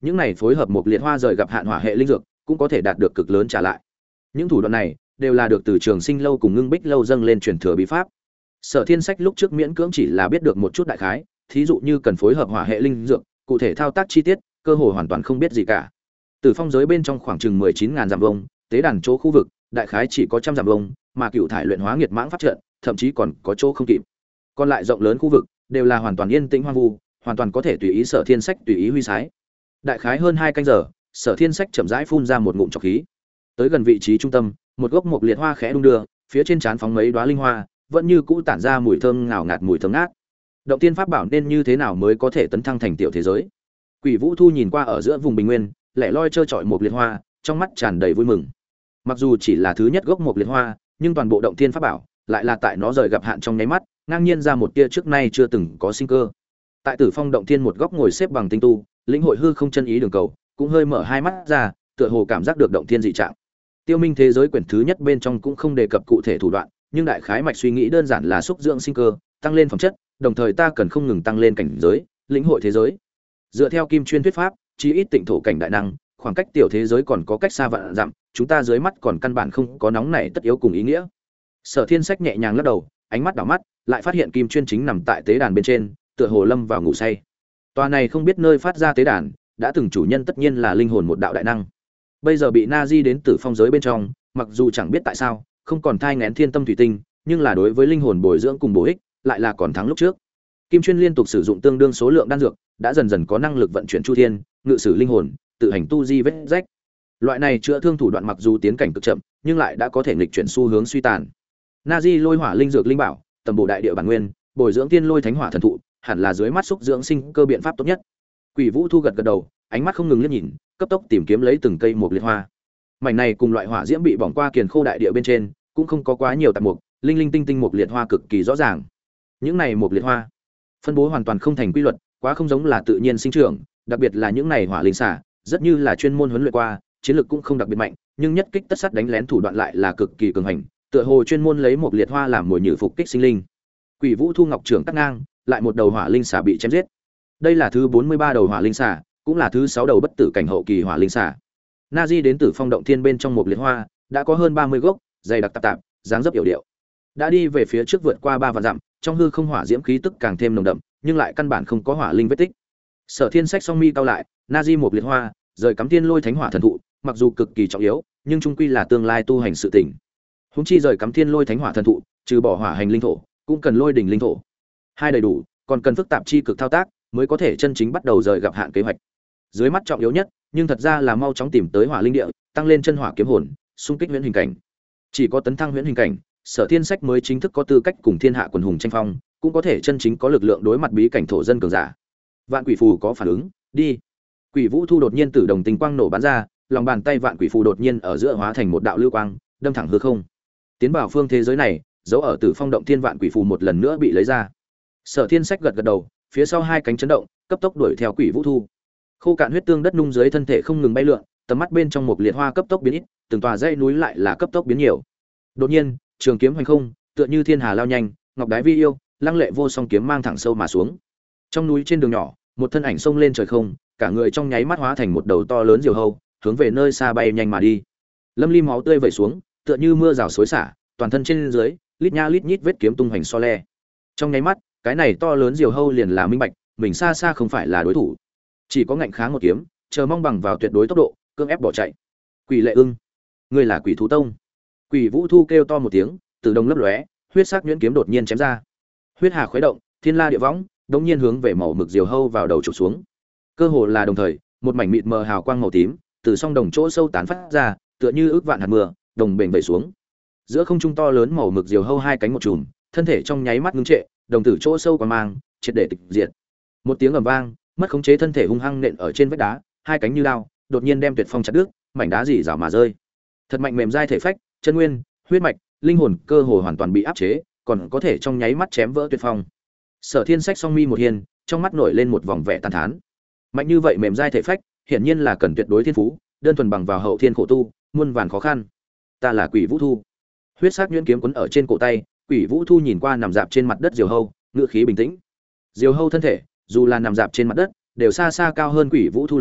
những này phối hợp một liệt hoa rời gặp hạn hỏa hệ linh dược cũng có thể đạt được cực lớn trả lại. Những thủ đoạn này đều là được từ Trường Sinh lâu cùng Ngưng Bích lâu dâng lên truyền thừa bí pháp. Sở Thiên Sách lúc trước miễn cưỡng chỉ là biết được một chút đại khái, thí dụ như cần phối hợp hỏa hệ linh dược, cụ thể thao tác chi tiết, cơ hồ hoàn toàn không biết gì cả. Tử Phong giới bên trong khoảng chừng 19.000 dặm vuông, tế đàn chỗ khu vực, đại khái chỉ có trăm dặm vuông, mà Cựu thải luyện hóa nghiệt mãng pháp trận, thậm chí còn có chỗ không kịp. Còn lại rộng lớn khu vực đều là hoàn toàn yên tĩnh hoang vu, hoàn toàn có thể tùy ý Sở Thiên Sách tùy ý huy sái. Đại khái hơn 2 canh giờ, Sở Thiên Sách chậm rãi phun ra một ngụm trọc khí. Tới gần vị trí trung tâm, một gốc mộc liệt hoa khẽ đung đưa, phía trên trán phóng mấy đóa linh hoa, vẫn như cũ tản ra mùi thơm ngào ngạt mùi thơm ngát. Động tiên pháp bảo nên như thế nào mới có thể tấn thăng thành tiểu thế giới? Quỷ Vũ Thu nhìn qua ở giữa vùng bình nguyên, lẻ loi trơ trọi mộc liệt hoa, trong mắt tràn đầy vui mừng. Mặc dù chỉ là thứ nhất gốc mộc liệt hoa, nhưng toàn bộ động tiên pháp bảo lại là tại nó rời gặp hạn trong nháy mắt, ngang nhiên ra một tia trước nay chưa từng có sinh cơ. Tại Tử Phong động thiên một góc ngồi xếp bằng tinh tu, lĩnh hội hư không chân ý đường cầu, cũng hơi mở hai mắt ra, tựa hồ cảm giác được động thiên dị trạng. Tiêu Minh thế giới quyển thứ nhất bên trong cũng không đề cập cụ thể thủ đoạn, nhưng đại khái mạch suy nghĩ đơn giản là xúc dưỡng sinh cơ, tăng lên phẩm chất, đồng thời ta cần không ngừng tăng lên cảnh giới, lĩnh hội thế giới. Dựa theo Kim Chuyên thuyết pháp, chí ít tịnh thổ cảnh đại năng, khoảng cách tiểu thế giới còn có cách xa vạn dặm, chúng ta dưới mắt còn căn bản không có nóng nảy tất yếu cùng ý nghĩa. Sở Thiên Sách nhẹ nhàng lắc đầu, ánh mắt đảo mắt, lại phát hiện Kim Chuyên chính nằm tại tế đàn bên trên, tựa hồ lâm vào ngủ say. Tòa này không biết nơi phát ra tế đàn, đã từng chủ nhân tất nhiên là linh hồn một đạo đại năng. Bây giờ bị Nazi đến Tử Phong giới bên trong, mặc dù chẳng biết tại sao, không còn thai nghén thiên tâm thủy tinh, nhưng là đối với linh hồn bồi dưỡng cùng bổ ích, lại là còn thắng lúc trước. Kim Chuyên liên tục sử dụng tương đương số lượng đan dược, đã dần dần có năng lực vận chuyển chu thiên, ngự sử linh hồn, tự hành tu di vết rách. Loại này chữa thương thủ đoạn mặc dù tiến cảnh cực chậm, nhưng lại đã có thể nghịch chuyển xu hướng suy tàn. Nazi lôi hỏa linh dược linh bảo, tầm bộ đại địa bản nguyên, bồi dưỡng tiên lôi thánh hỏa thần thụ, hẳn là dưới mắt xúc dưỡng sinh cơ biện pháp tốt nhất. Quỷ Vũ Thu gật gật đầu, ánh mắt không ngừng liếc nhìn, cấp tốc tìm kiếm lấy từng cây mục liệt hoa. Mảnh này cùng loại hỏa diễm bị bỏng qua kiền khô đại địa bên trên, cũng không có quá nhiều tạp mục, linh linh tinh tinh mục liệt hoa cực kỳ rõ ràng. Những này mục liệt hoa, phân bố hoàn toàn không thành quy luật, quá không giống là tự nhiên sinh trưởng, đặc biệt là những này hỏa linh xả, rất như là chuyên môn huấn luyện qua, chiến lược cũng không đặc biệt mạnh, nhưng nhất kích tất sát đánh lén thủ đoạn lại là cực kỳ cường hành, tựa hồ chuyên môn lấy mục liệt hoa làm mồi nhử phục kích sinh linh. Quỷ Vũ Thu ngọc trưởng cắt ngang, lại một đầu hỏa linh xả bị chém giết. Đây là thứ 43 đầu hỏa linh xả, cũng là thứ 6 đầu bất tử cảnh hậu kỳ hỏa linh xả. Nazi đến Tử Phong động thiên bên trong một liệt hoa, đã có hơn 30 gốc, dày đặc tạp tạp, dáng dấp yểu điệu. Đã đi về phía trước vượt qua 3 vạn dặm, trong hư không hỏa diễm khí tức càng thêm nồng đậm, nhưng lại căn bản không có hỏa linh vết tích. Sở Thiên Sách song mi cao lại, Nazi một liệt hoa, rời cắm tiên lôi thánh hỏa thần thụ, mặc dù cực kỳ trọng yếu, nhưng trung quy là tương lai tu hành sự tỉnh. Huống chi rời cắm tiên lôi thánh hỏa thần thụ, trừ bỏ hỏa hành linh thổ, cũng cần lôi đỉnh linh thổ. Hai đầy đủ, còn cần phức tạp chi cực thao tác, mới có thể chân chính bắt đầu rời gặp hạn kế hoạch. Dưới mắt trọng yếu nhất, nhưng thật ra là mau chóng tìm tới hỏa linh địa, tăng lên chân hỏa kiếm hồn, xung kích huyễn hình cảnh. Chỉ có tấn thăng huyễn hình cảnh, Sở Thiên Sách mới chính thức có tư cách cùng thiên hạ quần hùng tranh phong, cũng có thể chân chính có lực lượng đối mặt bí cảnh thổ dân cường giả. Vạn Quỷ Phù có phản ứng, đi. Quỷ Vũ Thu đột nhiên từ đồng tình quang nổ bắn ra, lòng bàn tay Vạn Quỷ Phù đột nhiên ở giữa hóa thành một đạo lưu quang, đâm thẳng hư không. Tiến vào phương thế giới này, dấu ở Tử Phong động thiên Vạn Quỷ Phù một lần nữa bị lấy ra. Sở Thiên Sách gật gật đầu, phía sau hai cánh chấn động, cấp tốc đuổi theo Quỷ Vũ Thu. Khô cạn huyết tương đất nung dưới thân thể không ngừng bay lượn, tầm mắt bên trong một liệt hoa cấp tốc biến ít, từng tòa dãy núi lại là cấp tốc biến nhiều. Đột nhiên, trường kiếm hoành không, tựa như thiên hà lao nhanh, ngọc đái vi yêu, lăng lệ vô song kiếm mang thẳng sâu mà xuống. Trong núi trên đường nhỏ, một thân ảnh xông lên trời không, cả người trong nháy mắt hóa thành một đầu to lớn diều hâu, hướng về nơi xa bay nhanh mà đi. Lâm ly máu tươi vẩy xuống, tựa như mưa rào xối xả, toàn thân trên dưới, lít nha lít nhít vết kiếm tung hoành so le. Trong nháy mắt, cái này to lớn diều hâu liền là minh bạch, mình xa xa không phải là đối thủ. Chỉ có ngạnh kháng một kiếm, chờ mong bằng vào tuyệt đối tốc độ, cưỡng ép bỏ chạy. Quỷ Lệ Ưng, ngươi là Quỷ Thú Tông. Quỷ Vũ Thu kêu to một tiếng, từ đồng lấp lóe, huyết sắc nhuyễn kiếm đột nhiên chém ra. Huyết hà khuấy động, thiên la địa võng, đột nhiên hướng về màu mực diều hâu vào đầu chụp xuống. Cơ hồ là đồng thời, một mảnh mịt mờ hào quang màu tím từ song đồng chỗ sâu tán phát ra, tựa như ước vạn hạt mưa, đồng bền vẩy xuống. Giữa không trung to lớn màu mực diều hâu hai cánh một chùm, thân thể trong nháy mắt ngưng trệ, đồng tử chỗ sâu còn mang, triệt để tịch diệt. Một tiếng ầm vang, mất khống chế thân thể hung hăng nện ở trên vách đá, hai cánh như lao, đột nhiên đem Tuyệt Phong chặt đứt, mảnh đá rỉ rào mà rơi. Thật mạnh mềm dai thể phách, chân nguyên, huyết mạch, linh hồn cơ hồ hoàn toàn bị áp chế, còn có thể trong nháy mắt chém vỡ Tuyệt Phong. Sở Thiên Sách song mi một hiên, trong mắt nổi lên một vòng vẻ tàn thán. Mạnh như vậy mềm dai thể phách, hiển nhiên là cần tuyệt đối thiên phú, đơn thuần bằng vào hậu thiên khổ tu, muôn vàn khó khăn. Ta là Quỷ Vũ Thu. Huyết sắc nhuyễn kiếm quấn ở trên cổ tay, Quỷ Vũ Thu nhìn qua nằm dạp trên mặt đất diều hâu, ngựa khí bình tĩnh. Diều hâu thân thể, dù là nằm dạp trên mặt đất, đều xa xa cao hơn Quỷ Vũ Thu lớn,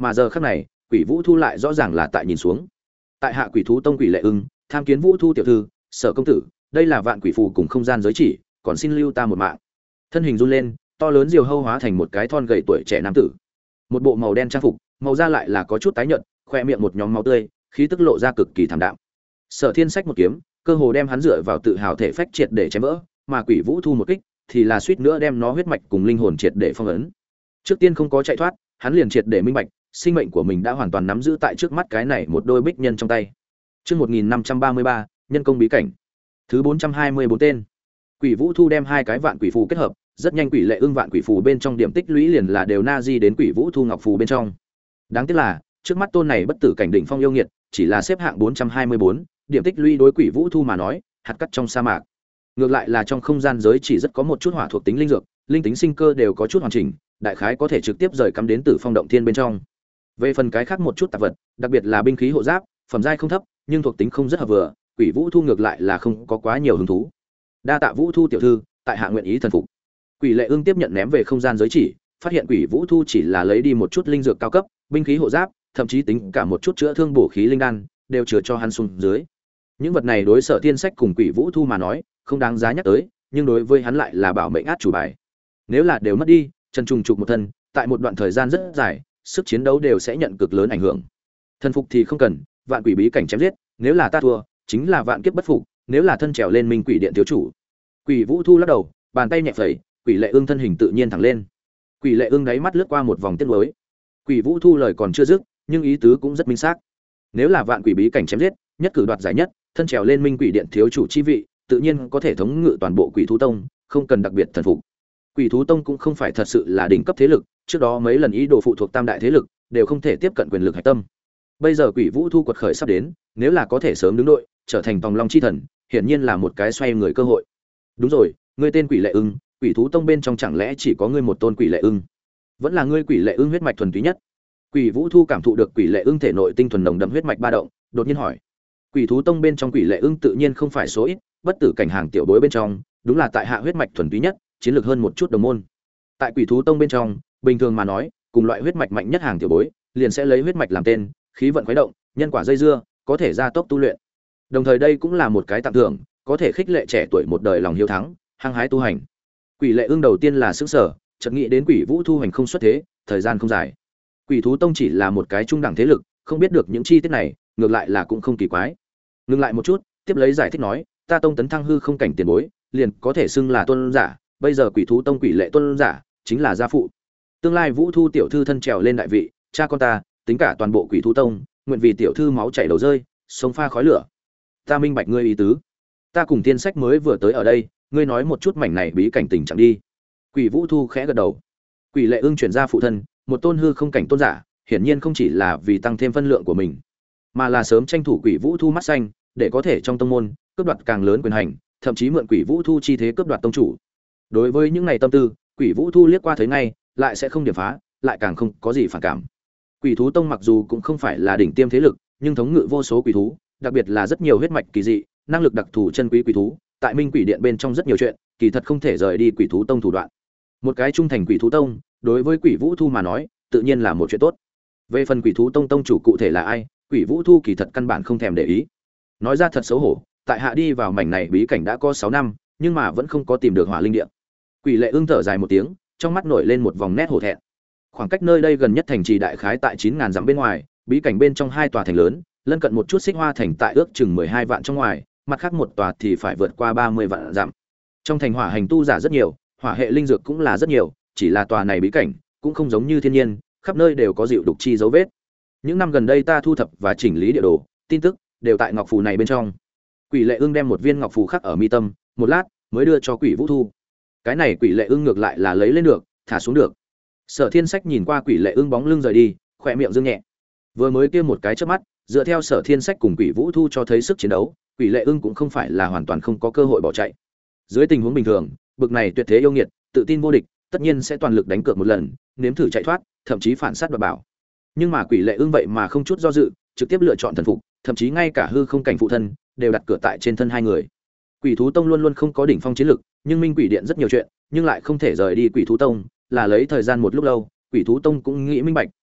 mà giờ khắc này Quỷ Vũ Thu lại rõ ràng là tại nhìn xuống. Tại hạ Quỷ Thú Tông Quỷ Lệ Ưng, tham kiến Vũ Thu tiểu thư, Sở công tử, đây là vạn quỷ phù cùng không gian giới chỉ, còn xin lưu ta một mạng. Thân hình run lên, to lớn diều hâu hóa thành một cái thon gầy tuổi trẻ nam tử. Một bộ màu đen trang phục, màu da lại là có chút tái nhợt, khoe miệng một nhóm máu tươi, khí tức lộ ra cực kỳ thảm đạm. Sở Thiên Sách một kiếm, cơ hồ đem hắn dựa vào tự hào thể phách triệt để chém vỡ, mà Quỷ Vũ Thu một kích, thì là suýt nữa đem nó huyết mạch cùng linh hồn triệt để phong ấn. Trước tiên không có chạy thoát, hắn liền triệt để minh bạch, sinh mệnh của mình đã hoàn toàn nắm giữ tại trước mắt cái này một đôi bích nhân trong tay. Chương 1533, nhân công bí cảnh. Thứ 424 tên. Quỷ Vũ Thu đem hai cái vạn quỷ phù kết hợp, rất nhanh Quỷ Lệ Ưng vạn quỷ phù bên trong điểm tích lũy liền là đều na di đến Quỷ Vũ Thu ngọc phù bên trong. Đáng tiếc là, trước mắt tôn này bất tử cảnh đỉnh phong yêu nghiệt, chỉ là xếp hạng 424, điểm tích lũy đối Quỷ Vũ Thu mà nói, hạt cát trong sa mạc. Ngược lại là trong không gian giới chỉ rất có một chút hỏa thuộc tính linh dược, linh tính sinh cơ đều có chút hoàn chỉnh, đại khái có thể trực tiếp rời cắm đến Tử Phong động thiên bên trong. Về phần cái khác một chút tạp vật, đặc biệt là binh khí hộ giáp, phẩm giai không thấp, nhưng thuộc tính không rất hợp vừa, Quỷ Vũ Thu ngược lại là không có quá nhiều hứng thú. Đa tạ Vũ Thu tiểu thư, tại hạ nguyện ý thần phục. Quỷ Lệ Ưng tiếp nhận ném về không gian giới chỉ, phát hiện Quỷ Vũ Thu chỉ là lấy đi một chút linh dược cao cấp, binh khí hộ giáp, thậm chí tính cả một chút chữa thương bổ khí linh đan, đều chứa cho hắn xuống dưới. Những vật này đối Sở Thiên Sách cùng Quỷ Vũ Thu mà nói, không đáng giá nhắc tới, nhưng đối với hắn lại là bảo mệnh át chủ bài. Nếu là đều mất đi, chân trùng trục một thân, tại một đoạn thời gian rất dài, sức chiến đấu đều sẽ nhận cực lớn ảnh hưởng. Thần phục thì không cần, vạn quỷ bí cảnh chém giết, nếu là ta thua, chính là vạn kiếp bất phục, nếu là thân trèo lên minh quỷ điện thiếu chủ. Quỷ Vũ Thu lắc đầu, bàn tay nhẹ phẩy, Quỷ Lệ Ưng thân hình tự nhiên thẳng lên. Quỷ Lệ Ưng đáy mắt lướt qua một vòng tiếc nuối. Quỷ Vũ Thu lời còn chưa dứt, nhưng ý tứ cũng rất minh xác. Nếu là vạn quỷ bí cảnh chém giết, nhất cử đoạt giải nhất, thân trèo lên minh quỷ điện thiếu chủ chi vị, tự nhiên có thể thống ngự toàn bộ Quỷ Thú Tông, không cần đặc biệt thần phục. Quỷ Thú Tông cũng không phải thật sự là đỉnh cấp thế lực, trước đó mấy lần ý đồ phụ thuộc tam đại thế lực, đều không thể tiếp cận quyền lực hải tâm. Bây giờ Quỷ Vũ Thu quật khởi sắp đến, nếu là có thể sớm đứng đội, trở thành tòng long chi thần, hiển nhiên là một cái xoay người cơ hội. Đúng rồi, ngươi tên Quỷ Lệ Ưng, Quỷ Thú Tông bên trong chẳng lẽ chỉ có ngươi một tôn Quỷ Lệ Ưng? Vẫn là ngươi Quỷ Lệ Ưng huyết mạch thuần túy nhất? Quỷ Vũ Thu cảm thụ được Quỷ Lệ Ưng thể nội tinh thuần nồng đậm huyết mạch ba động, đột nhiên hỏi. Quỷ Thú Tông bên trong Quỷ Lệ Ưng tự nhiên không phải số ít, bất tử cảnh hàng tiểu bối bên trong, đúng là tại hạ huyết mạch thuần túy nhất, chiến lược hơn một chút đồng môn. Tại Quỷ Thú Tông bên trong, bình thường mà nói, cùng loại huyết mạch mạnh nhất hàng tiểu bối, liền sẽ lấy huyết mạch làm tên, khí vận khuấy động, nhân quả dây dưa, có thể gia tốc tu luyện. Đồng thời đây cũng là một cái tặng thưởng, có thể khích lệ trẻ tuổi một đời lòng hiếu thắng, hăng hái tu hành. Quỷ Lệ Ưng đầu tiên là sửng sở, chợt nghĩ đến Quỷ Vũ Thu hành không xuất thế, thời gian không dài. Quỷ Thú Tông chỉ là một cái trung đẳng thế lực, không biết được những chi tiết này, ngược lại là cũng không kỳ quái. Ngừng lại một chút, tiếp lấy giải thích nói, ta tông tấn thăng hư không cảnh tiền bối, liền có thể xưng là tôn giả, bây giờ Quỷ Thú Tông Quỷ Lệ tôn giả chính là gia phụ. Tương lai Vũ Thu tiểu thư thân trèo lên đại vị, cha con ta, tính cả toàn bộ Quỷ Thú Tông, nguyện vì tiểu thư máu chảy đầu rơi, sông pha khói lửa. Ta minh bạch ngươi ý tứ. Ta cùng tiên sách mới vừa tới ở đây, ngươi nói một chút mảnh này bí cảnh tình trạng đi. Quỷ Vũ Thu khẽ gật đầu. Quỷ Lệ Ưng chuyển ra phụ thân, một tôn hư không cảnh tôn giả, hiển nhiên không chỉ là vì tăng thêm phân lượng của mình, mà là sớm tranh thủ Quỷ Vũ Thu mắt xanh, để có thể trong tông môn cướp đoạt càng lớn quyền hành, thậm chí mượn Quỷ Vũ Thu chi thế cướp đoạt tông chủ. Đối với những này tâm tư, Quỷ Vũ Thu liếc qua thấy ngay, lại sẽ không điểm phá, lại càng không có gì phản cảm. Quỷ Thú Tông mặc dù cũng không phải là đỉnh tiêm thế lực, nhưng thống ngự vô số quỷ thú, đặc biệt là rất nhiều huyết mạch kỳ dị, năng lực đặc thù chân quý quỷ thú, tại Minh Quỷ Điện bên trong rất nhiều chuyện, kỳ thật không thể rời đi Quỷ Thú Tông thủ đoạn. Một cái trung thành Quỷ Thú Tông, đối với Quỷ Vũ Thu mà nói, tự nhiên là một chuyện tốt. Về phần Quỷ Thú Tông tông chủ cụ thể là ai, Quỷ Vũ Thu kỳ thật căn bản không thèm để ý. Nói ra thật xấu hổ, tại hạ đi vào mảnh này bí cảnh đã có 6 năm, nhưng mà vẫn không có tìm được Hỏa Linh Điện. Quỷ Lệ Ưng thở dài một tiếng, trong mắt nổi lên một vòng nét hổ thẹn. Khoảng cách nơi đây gần nhất thành trì đại khái tại 9000 dặm bên ngoài, bí cảnh bên trong hai tòa thành lớn, lân cận một chút Xích Hoa thành tại ước chừng 12 vạn trong ngoài, mặt khác một tòa thì phải vượt qua 30 vạn dặm. Trong thành hỏa hành tu giả rất nhiều, hỏa hệ linh dược cũng là rất nhiều, chỉ là tòa này bí cảnh cũng không giống như thiên nhiên, khắp nơi đều có dịu đục chi dấu vết. Những năm gần đây ta thu thập và chỉnh lý địa đồ, tin tức đều tại ngọc phù này bên trong. Quỷ Lệ Ưng đem một viên ngọc phù khắc ở mi tâm, một lát mới đưa cho Quỷ Vũ Thu. Cái này Quỷ Lệ Ưng ngược lại là lấy lên được, thả xuống được. Sở Thiên Sách nhìn qua Quỷ Lệ Ưng bóng lưng rời đi, khỏe miệng dương nhẹ. Vừa mới kia một cái chớp mắt, dựa theo Sở Thiên Sách cùng Quỷ Vũ Thu cho thấy sức chiến đấu, Quỷ Lệ Ưng cũng không phải là hoàn toàn không có cơ hội bỏ chạy. Dưới tình huống bình thường, bực này tuyệt thế yêu nghiệt, tự tin vô địch, tất nhiên sẽ toàn lực đánh cược một lần, nếm thử chạy thoát, thậm chí phản sát đoạt bảo. Nhưng mà Quỷ Lệ Ưng vậy mà không chút do dự, trực tiếp lựa chọn thần phục, thậm chí ngay cả hư không cảnh phụ thân đều đặt cửa tại trên thân hai người. Quỷ Thú Tông luôn luôn không có đỉnh phong chiến lực, nhưng Minh Quỷ Điện rất nhiều chuyện, nhưng lại không thể rời đi Quỷ Thú Tông, là lấy thời gian một lúc lâu, Quỷ Thú Tông cũng nghĩ minh bạch,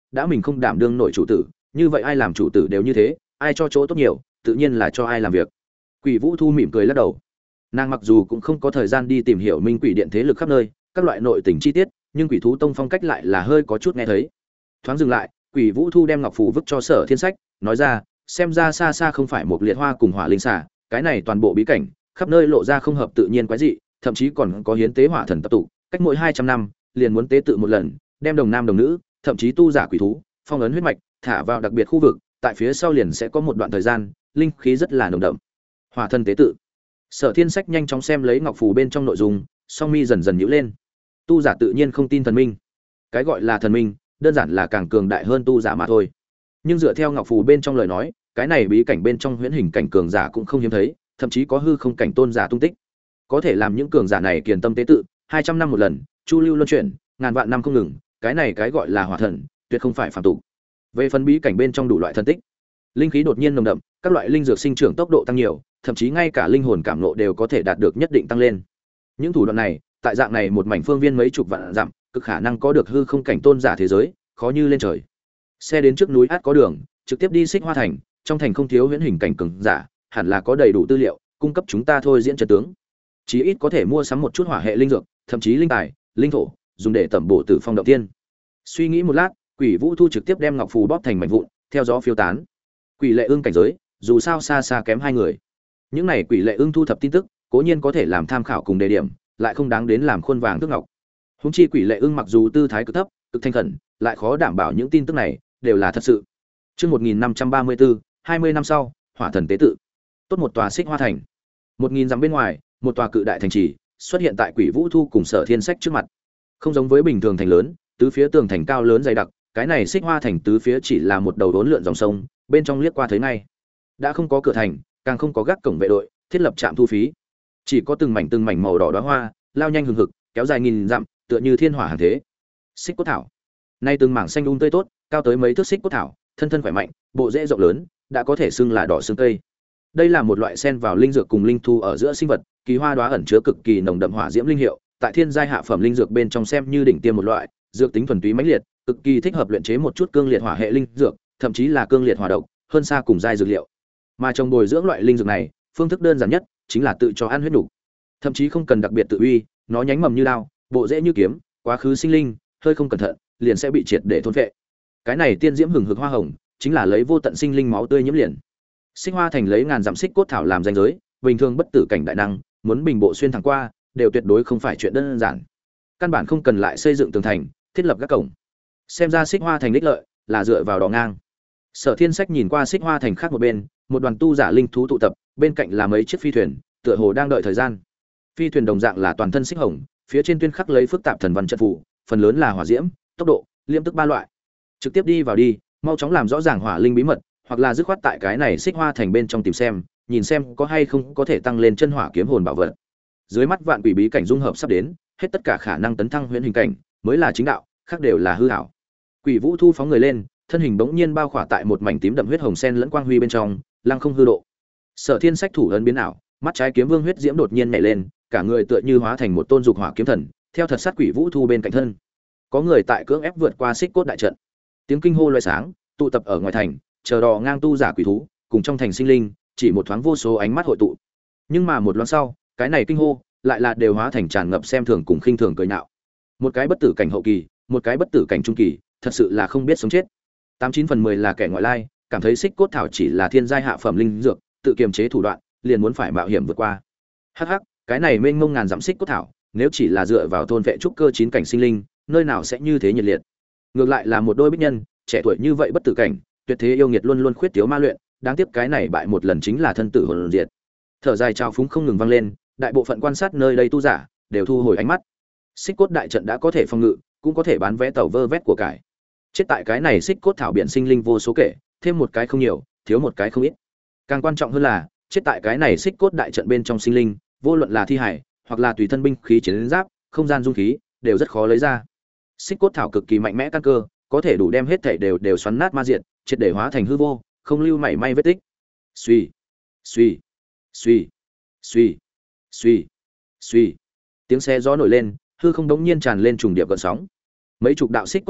đã mình không đảm đương nổi chủ tử, như vậy ai làm chủ tử đều như thế, ai cho chỗ tốt nhiều, tự nhiên là cho ai làm việc. Quỷ Vũ Thu mỉm cười lắc đầu. Nàng mặc dù cũng không có thời gian đi tìm hiểu Minh Quỷ Điện thế lực khắp nơi, các loại nội tình chi tiết, nhưng Quỷ Thú Tông phong cách lại là hơi có chút nghe thấy. Thoáng dừng lại, Quỷ Vũ Thu đem ngọc phù vứt cho Sở Thiên Sách, nói ra, xem ra xa xa không phải một liệt hoa cùng hỏa linh xà, cái này toàn bộ bí cảnh, khắp nơi lộ ra không hợp tự nhiên quái dị, thậm chí còn có hiến tế hỏa thần tập tụ, cách mỗi 200 năm liền muốn tế tự một lần, đem đồng nam đồng nữ, thậm chí tu giả quỷ thú, phong ấn huyết mạch, thả vào đặc biệt khu vực, tại phía sau liền sẽ có một đoạn thời gian, linh khí rất là nồng đậm. Hỏa thần tế tự. Sở Thiên Sách nhanh chóng xem lấy ngọc phù bên trong nội dung, song mi dần dần nhíu lên. Tu giả tự nhiên không tin thần minh. Cái gọi là thần minh, đơn giản là càng cường đại hơn tu giả mà thôi. Nhưng dựa theo ngọc phù bên trong lời nói, cái này bí cảnh bên trong huyễn hình cảnh cường giả cũng không hiếm thấy, thậm chí có hư không cảnh tôn giả tung tích. Có thể làm những cường giả này kiền tâm tế tự, 200 năm một lần, chu lưu luân chuyển, ngàn vạn năm không ngừng, cái này cái gọi là hỏa thần, tuyệt không phải phàm tục. Về phần bí cảnh bên trong đủ loại thần tích, linh khí đột nhiên nồng đậm, các loại linh dược sinh trưởng tốc độ tăng nhiều, thậm chí ngay cả linh hồn cảm ngộ đều có thể đạt được nhất định tăng lên. Những thủ đoạn này, tại dạng này một mảnh phương viên mấy chục vạn dặm, cực khả năng có được hư không cảnh tôn giả thế giới, khó như lên trời. Xe đến trước núi át có đường, trực tiếp đi Xích Hoa thành, trong thành không thiếu huyễn hình cảnh cường giả, hẳn là có đầy đủ tư liệu cung cấp chúng ta thôi diễn trận tướng. Chí ít có thể mua sắm một chút hỏa hệ linh dược, thậm chí linh tài, linh thổ, dùng để tẩm bổ Tử Phong động tiên. Suy nghĩ một lát, Quỷ Vũ Thu trực tiếp đem ngọc phù bóp thành mảnh vụn, theo gió phiêu tán. Quỷ Lệ Ưng cảnh giới, dù sao xa xa kém hai người. Những này Quỷ Lệ Ưng thu thập tin tức, cố nhiên có thể làm tham khảo cùng đề điểm, lại không đáng đến làm khuôn vàng tước ngọc. Húng chi Quỷ Lệ Ưng mặc dù tư thái cực thấp, cực thanh khẩn, lại khó đảm bảo những tin tức này đều là thật sự. Chương 1534, 20 năm sau, Hỏa thần tế tự. Tốt một tòa Xích Hoa thành. 1000 dặm bên ngoài, một tòa cự đại thành trì xuất hiện tại Quỷ Vũ Thu cùng Sở Thiên Sách trước mặt. Không giống với bình thường thành lớn, tứ phía tường thành cao lớn dày đặc, cái này Xích Hoa thành tứ phía chỉ là một đầu đốn lượn dòng sông, bên trong liếc qua thấy ngay. Đã không có cửa thành, càng không có gác cổng vệ đội, thiết lập trạm thu phí. Chỉ có từng mảnh màu đỏ đóa hoa, lao nhanh hừng hực, kéo dài nghìn dặm, tựa như thiên hỏa hàng thế. Xích cốt thảo. Nay từng mảng xanh tươi tốt, cao tới mấy thước xích cốt thảo, thân thân khỏe mạnh, bộ rễ rộng lớn, đã có thể xưng là đỏ xương cây. Đây là một loại sen vào linh dược cùng linh thu ở giữa sinh vật, kỳ hoa đóa ẩn chứa cực kỳ nồng đậm hỏa diễm linh hiệu, tại thiên giai hạ phẩm linh dược bên trong xem như đỉnh tiêm một loại, dược tính thuần túy mãnh liệt, cực kỳ thích hợp luyện chế một chút cương liệt hỏa hệ linh dược, thậm chí là cương liệt hỏa độc, hơn xa cùng giai dược liệu. Mà trong bồi dưỡng loại linh dược này, phương thức đơn giản nhất chính là tự cho ăn huyết đủ. Thậm chí không cần đặc biệt tự uy, nó nhánh mầm như đao, bộ rễ như kiếm, quá khứ sinh linh, hơi không cẩn thận, liền sẽ bị triệt để thôn phệ. Cái này tiên diễm hừng hực hoa hồng, chính là lấy vô tận sinh linh máu tươi nhiễm liền. Xích Hoa thành lấy ngàn dặm xích cốt thảo làm danh giới, bình thường bất tử cảnh đại năng, muốn bình bộ xuyên thẳng qua, đều tuyệt đối không phải chuyện đơn giản. Căn bản không cần lại xây dựng tường thành, thiết lập các cổng. Xem ra Xích Hoa thành đích lợi là dựa vào đỏ ngang. Sở Thiên Sách nhìn qua Xích Hoa thành khác một bên, một đoàn tu giả linh thú tụ tập, bên cạnh là mấy chiếc phi thuyền, tựa hồ đang đợi thời gian. Phi thuyền đồng dạng là toàn thân xích hồng, phía trên tuyên khắc lấy phức tạp thần văn trận phù, phần lớn là hỏa diễm, tốc độ, liêm tức ba loại. Trực tiếp đi vào đi, mau chóng làm rõ ràng hỏa linh bí mật, hoặc là dứt khoát tại cái này Xích Hoa thành bên trong tìm xem, nhìn xem có hay không có thể tăng lên chân hỏa kiếm hồn bảo vật. Dưới mắt vạn quỷ bí cảnh dung hợp sắp đến, hết tất cả khả năng tấn thăng huyễn hình cảnh, mới là chính đạo, khác đều là hư ảo. Quỷ Vũ Thu phóng người lên, thân hình bỗng nhiên bao khỏa tại một mảnh tím đậm huyết hồng sen lẫn quang huy bên trong, lăng không hư độ. Sở Thiên Sách thủ ấn biến ảo, mắt trái kiếm vương huyết diễm đột nhiên nhảy lên, cả người tựa như hóa thành một tôn dục hỏa kiếm thần, theo thật sát Quỷ Vũ Thu bên cạnh thân. Có người tại cưỡng ép vượt qua xích cốt đại trận. Tiếng kinh hô loé sáng, tụ tập ở ngoài thành, chờ đò ngang tu giả quỷ thú, cùng trong thành sinh linh, chỉ một thoáng vô số ánh mắt hội tụ. Nhưng mà một loáng sau, cái này kinh hô lại là đều hóa thành tràn ngập xem thường cùng khinh thường cười nhạo. Một cái bất tử cảnh hậu kỳ, một cái bất tử cảnh trung kỳ, thật sự là không biết sống chết. 89/10 là kẻ ngoại lai, cảm thấy xích cốt thảo chỉ là thiên giai hạ phẩm linh dược, tự kiềm chế thủ đoạn, liền muốn phải mạo hiểm vượt qua. Hắc hắc, cái này mênh mông ngàn dặm xích cốt thảo, nếu chỉ là dựa vào thôn vệ trúc cơ 9 cảnh sinh linh, nơi nào sẽ như thế nhiệt liệt. Ngược lại là một đôi bích nhân, trẻ tuổi như vậy bất tử cảnh, tuyệt thế yêu nghiệt luôn luôn khuyết thiếu ma luyện, đáng tiếc cái này bại một lần chính là thân tử hồn diệt. Thở dài trào phúng không ngừng vang lên, đại bộ phận quan sát nơi đây tu giả đều thu hồi ánh mắt. Xích cốt đại trận đã có thể phòng ngự, cũng có thể bán vé tàu vơ vét của cải. Chết tại cái này xích cốt thảo biển sinh linh vô số kể, thêm một cái không nhiều, thiếu một cái không ít. Càng quan trọng hơn là, chết tại cái này xích cốt đại trận bên trong sinh linh, vô luận là thi hải, hoặc là tùy thân binh khí chiến giáp, không gian dung khí, đều rất khó lấy ra. Xích cốt thảo cực kỳ mạnh mẽ căn cơ, có thể đủ đem hết thảy đều xoắn nát ma diệt, triệt để hóa thành hư vô, không lưu mảy may vết tích. Suy, suy, suy, suy, suy, suy. Tiếng xe gió nổi lên, hư không đống nhiên tràn lên trùng điệp gợn sóng. Mấy chục đạo xích cốt thảo,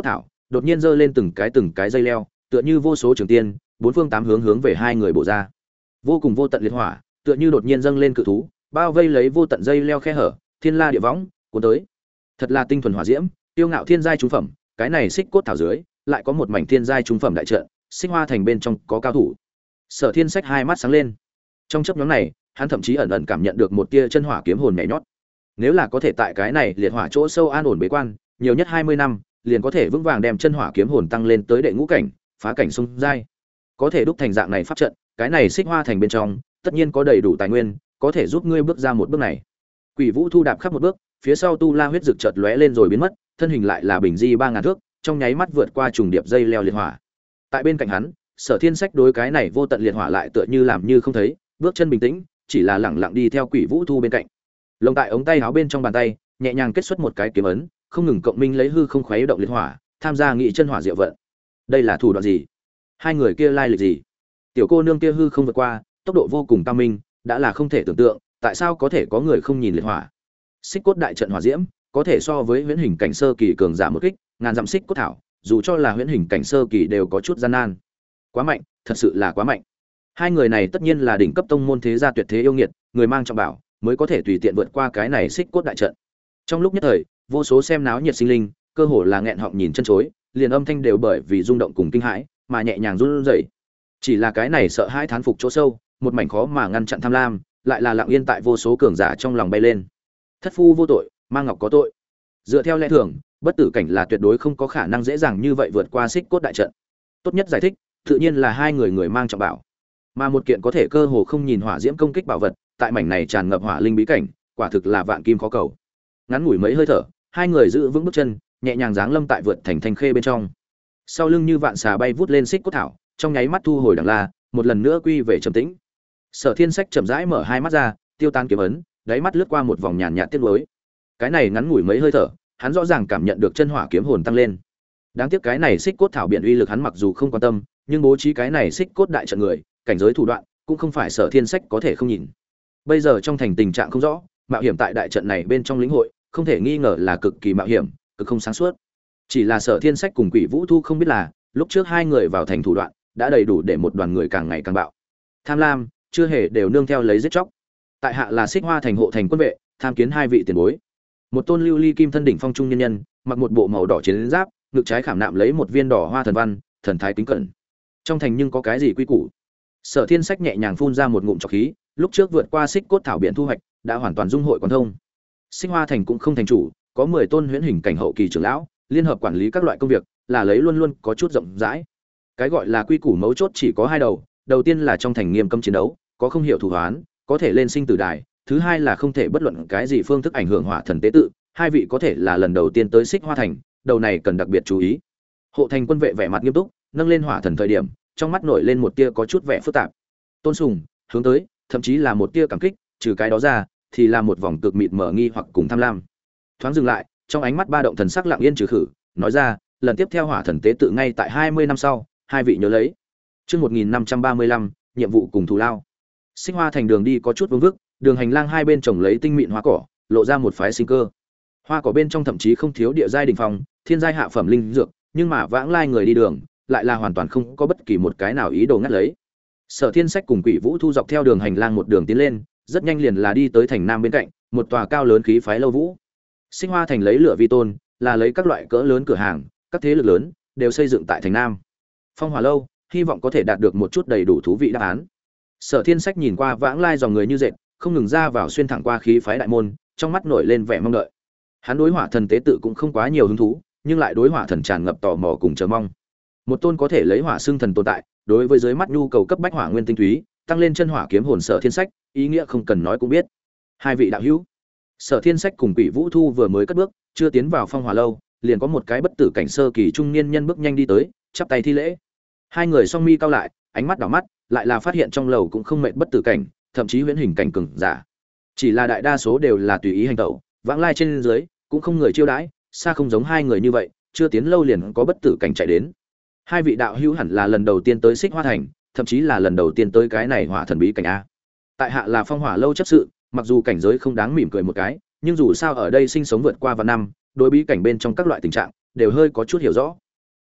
đột nhiên giơ lên từng cái dây leo, tựa như vô số trường tiên, bốn phương tám hướng hướng về hai người bổ ra. Vô cùng vô tận liệt hỏa, tựa như đột nhiên dâng lên cự thú, bao vây lấy vô tận dây leo khe hở, thiên la địa võng, cuốn tới. Thật là tinh thuần hỏa diễm, tiêu ngạo thiên giai trung phẩm, cái này xích cốt thảo dưới, lại có một mảnh thiên giai trung phẩm đại trận, Xích Hoa Thành bên trong có cao thủ. Sở Thiên Sách hai mắt sáng lên. Trong chớp nhoáng này, hắn thậm chí ẩn ẩn cảm nhận được một tia chân hỏa kiếm hồn nhảy nhót. Nếu là có thể tại cái này liệt hỏa chỗ sâu an ổn bế quan, nhiều nhất 20 năm, liền có thể vững vàng đem chân hỏa kiếm hồn tăng lên tới đệ ngũ cảnh, phá cảnh xung giai. Có thể đúc thành dạng này pháp trận, cái này Xích Hoa Thành bên trong, tất nhiên có đầy đủ tài nguyên, có thể giúp ngươi bước ra một bước này. Quỷ Vũ thu đạp khắp một bước, phía sau tu la huyết rực chợt lóe lên rồi biến mất, thân hình lại là bình di 3000 thước, trong nháy mắt vượt qua trùng điệp dây leo liệt hỏa. Tại bên cạnh hắn, Sở Thiên Sách đối cái này vô tận liệt hỏa lại tựa như làm như không thấy, bước chân bình tĩnh, chỉ là lẳng lặng đi theo Quỷ Vũ thu bên cạnh. Lồng tại ống tay áo bên trong bàn tay, nhẹ nhàng kết xuất một cái kiếm ấn, không ngừng cộng minh lấy hư không khuấy động liệt hỏa, tham gia nghị chân hỏa diệu vận. Đây là thủ đoạn gì? Hai người kia lai lịch gì? Tiểu cô nương kia hư không vượt qua, tốc độ vô cùng cao minh, đã là không thể tưởng tượng, tại sao có thể có người không nhìn liệt hỏa? Xích cốt đại trận hỏa diễm, có thể so với huyễn hình cảnh sơ kỳ cường giả một kích, ngàn dặm xích cốt thảo, dù cho là huyễn hình cảnh sơ kỳ đều có chút gian nan. Quá mạnh, thật sự là quá mạnh. Hai người này tất nhiên là đỉnh cấp tông môn thế gia tuyệt thế yêu nghiệt, người mang trọng bảo, mới có thể tùy tiện vượt qua cái này xích cốt đại trận. Trong lúc nhất thời, vô số xem náo nhiệt sinh linh, cơ hồ là nghẹn họng nhìn chân chối, liền âm thanh đều bởi vì rung động cùng kinh hãi, mà nhẹ nhàng run rẩy. Chỉ là cái này sợ hãi thán phục chỗ sâu, một mảnh khó mà ngăn chặn tham lam, lại là lặng yên tại vô số cường giả trong lòng bay lên. Thất phu vô tội, mang ngọc có tội. Dựa theo lẽ thường, bất tử cảnh là tuyệt đối không có khả năng dễ dàng như vậy vượt qua xích cốt đại trận. Tốt nhất giải thích, tự nhiên là hai người mang trọng bảo, mà một kiện có thể cơ hồ không nhìn hỏa diễm công kích bảo vật, tại mảnh này tràn ngập hỏa linh bí cảnh, quả thực là vạn kim khó cầu. Ngắn ngủi mấy hơi thở, hai người giữ vững bước chân, nhẹ nhàng giáng lâm tại vượt thành thanh khê bên trong. Sau lưng như vạn xà bay vút lên xích cốt thảo, trong nháy mắt thu hồi đằng la, một lần nữa quy về trầm tĩnh. Sở Thiên Sách chậm rãi mở hai mắt ra, tiêu tan kiếm ấn, đáy mắt lướt qua một vòng nhàn nhạt tiếc nuối. Cái này ngắn ngủi mấy hơi thở, hắn rõ ràng cảm nhận được chân hỏa kiếm hồn tăng lên. Đáng tiếc cái này xích cốt thảo biện uy lực hắn mặc dù không quan tâm, nhưng bố trí cái này xích cốt đại trận người, cảnh giới thủ đoạn, cũng không phải Sở Thiên Sách có thể không nhìn. Bây giờ trong thành tình trạng không rõ, mạo hiểm tại đại trận này bên trong lĩnh hội, không thể nghi ngờ là cực kỳ mạo hiểm, cực không sáng suốt. Chỉ là Sở Thiên Sách cùng Quỷ Vũ Thu không biết là, lúc trước hai người vào thành thủ đoạn, đã đầy đủ để một đoàn người càng ngày càng bạo. Tham lam, chưa hề đều nương theo lấy giết chóc. Tại hạ là Xích Hoa thành hộ thành quân vệ, tham kiến hai vị tiền bối. Một tôn lưu ly kim thân đỉnh phong trung nhân nhân, mặc một bộ màu đỏ chiến giáp, ngực trái khảm nạm lấy một viên đỏ hoa thần văn, thần thái kính cẩn. Trong thành nhưng có cái gì quy củ? Sở Thiên Sách nhẹ nhàng phun ra một ngụm trọc khí, lúc trước vượt qua xích cốt thảo biển thu hoạch, đã hoàn toàn dung hội quan thông. Xích Hoa thành cũng không thành chủ, có 10 tôn huyễn hình cảnh hậu kỳ trưởng lão, liên hợp quản lý các loại công việc, là lấy luôn luôn có chút rộng rãi. Cái gọi là quy củ mấu chốt chỉ có hai đầu, đầu tiên là trong thành nghiêm cấm chiến đấu, có không hiểu thủ hoán, có thể lên sinh tử đài, thứ hai là không thể bất luận cái gì phương thức ảnh hưởng hỏa thần tế tự, hai vị có thể là lần đầu tiên tới Xích Hoa thành, đầu này cần đặc biệt chú ý. Hộ thành quân vệ vẻ mặt nghiêm túc, nâng lên hỏa thần thời điểm, trong mắt nổi lên một tia có chút vẻ phức tạp. Tôn sùng, hướng tới, thậm chí là một tia cảm kích, trừ cái đó ra, thì là một vòng cực mịt mờ nghi hoặc cùng tham lam. Thoáng dừng lại, trong ánh mắt ba động thần sắc lặng yên trừ khử, nói ra, lần tiếp theo hỏa thần tế tự ngay tại 20 năm sau, hai vị nhớ lấy. Chương 1535, nhiệm vụ cùng thù lao. Xích Hoa thành đường đi có chút vương vức, đường hành lang hai bên trồng lấy tinh mịn hoa cỏ, lộ ra một phái sinh cơ. Hoa cỏ bên trong thậm chí không thiếu địa giai đỉnh phong, thiên giai hạ phẩm linh dược, nhưng mà vãng lai người đi đường, lại là hoàn toàn không có bất kỳ một cái nào ý đồ ngắt lấy. Sở Thiên Sách cùng Quỷ Vũ Thu dọc theo đường hành lang một đường tiến lên, rất nhanh liền là đi tới thành nam bên cạnh, một tòa cao lớn khí phái lâu vũ. Xích Hoa thành lấy lửa vi tôn, là lấy các loại cỡ lớn cửa hàng, các thế lực lớn đều xây dựng tại thành nam. Phong Hỏa lâu, hy vọng có thể đạt được một chút đầy đủ thú vị đáp án. Sở Thiên Sách nhìn qua vãng lai dòng người như dệt, không ngừng ra vào xuyên thẳng qua khí phái đại môn, trong mắt nổi lên vẻ mong đợi. Hắn đối hỏa thần tế tự cũng không quá nhiều hứng thú, nhưng lại đối hỏa thần tràn ngập tò mò cùng chờ mong. Một tôn có thể lấy hỏa xương thần tồn tại, đối với dưới mắt nhu cầu cấp bách hỏa nguyên tinh túy, tăng lên chân hỏa kiếm hồn Sở Thiên Sách, ý nghĩa không cần nói cũng biết. Hai vị đạo hữu, Sở Thiên Sách cùng Quỷ Vũ Thu vừa mới cất bước, chưa tiến vào Phong Hỏa lâu, liền có một cái bất tử cảnh sơ kỳ trung niên nhân bước nhanh đi tới, chắp tay thi lễ. Hai người song mi cao lại, ánh mắt đảo mắt, lại là phát hiện trong lầu cũng không mệt bất tử cảnh, thậm chí huyễn hình cảnh cường giả. Chỉ là đại đa số đều là tùy ý hành động, vãng lai trên dưới, cũng không người chiêu đãi, xa không giống hai người như vậy, chưa tiến lâu liền có bất tử cảnh chạy đến. Hai vị đạo hữu hẳn là lần đầu tiên tới Xích Hoa thành, thậm chí là lần đầu tiên tới cái này hỏa thần bí cảnh a. Tại hạ là Phong Hỏa lâu chấp sự, mặc dù cảnh giới không đáng mỉm cười một cái, nhưng dù sao ở đây sinh sống vượt qua vạn năm, đối bí cảnh bên trong các loại tình trạng đều hơi có chút hiểu rõ.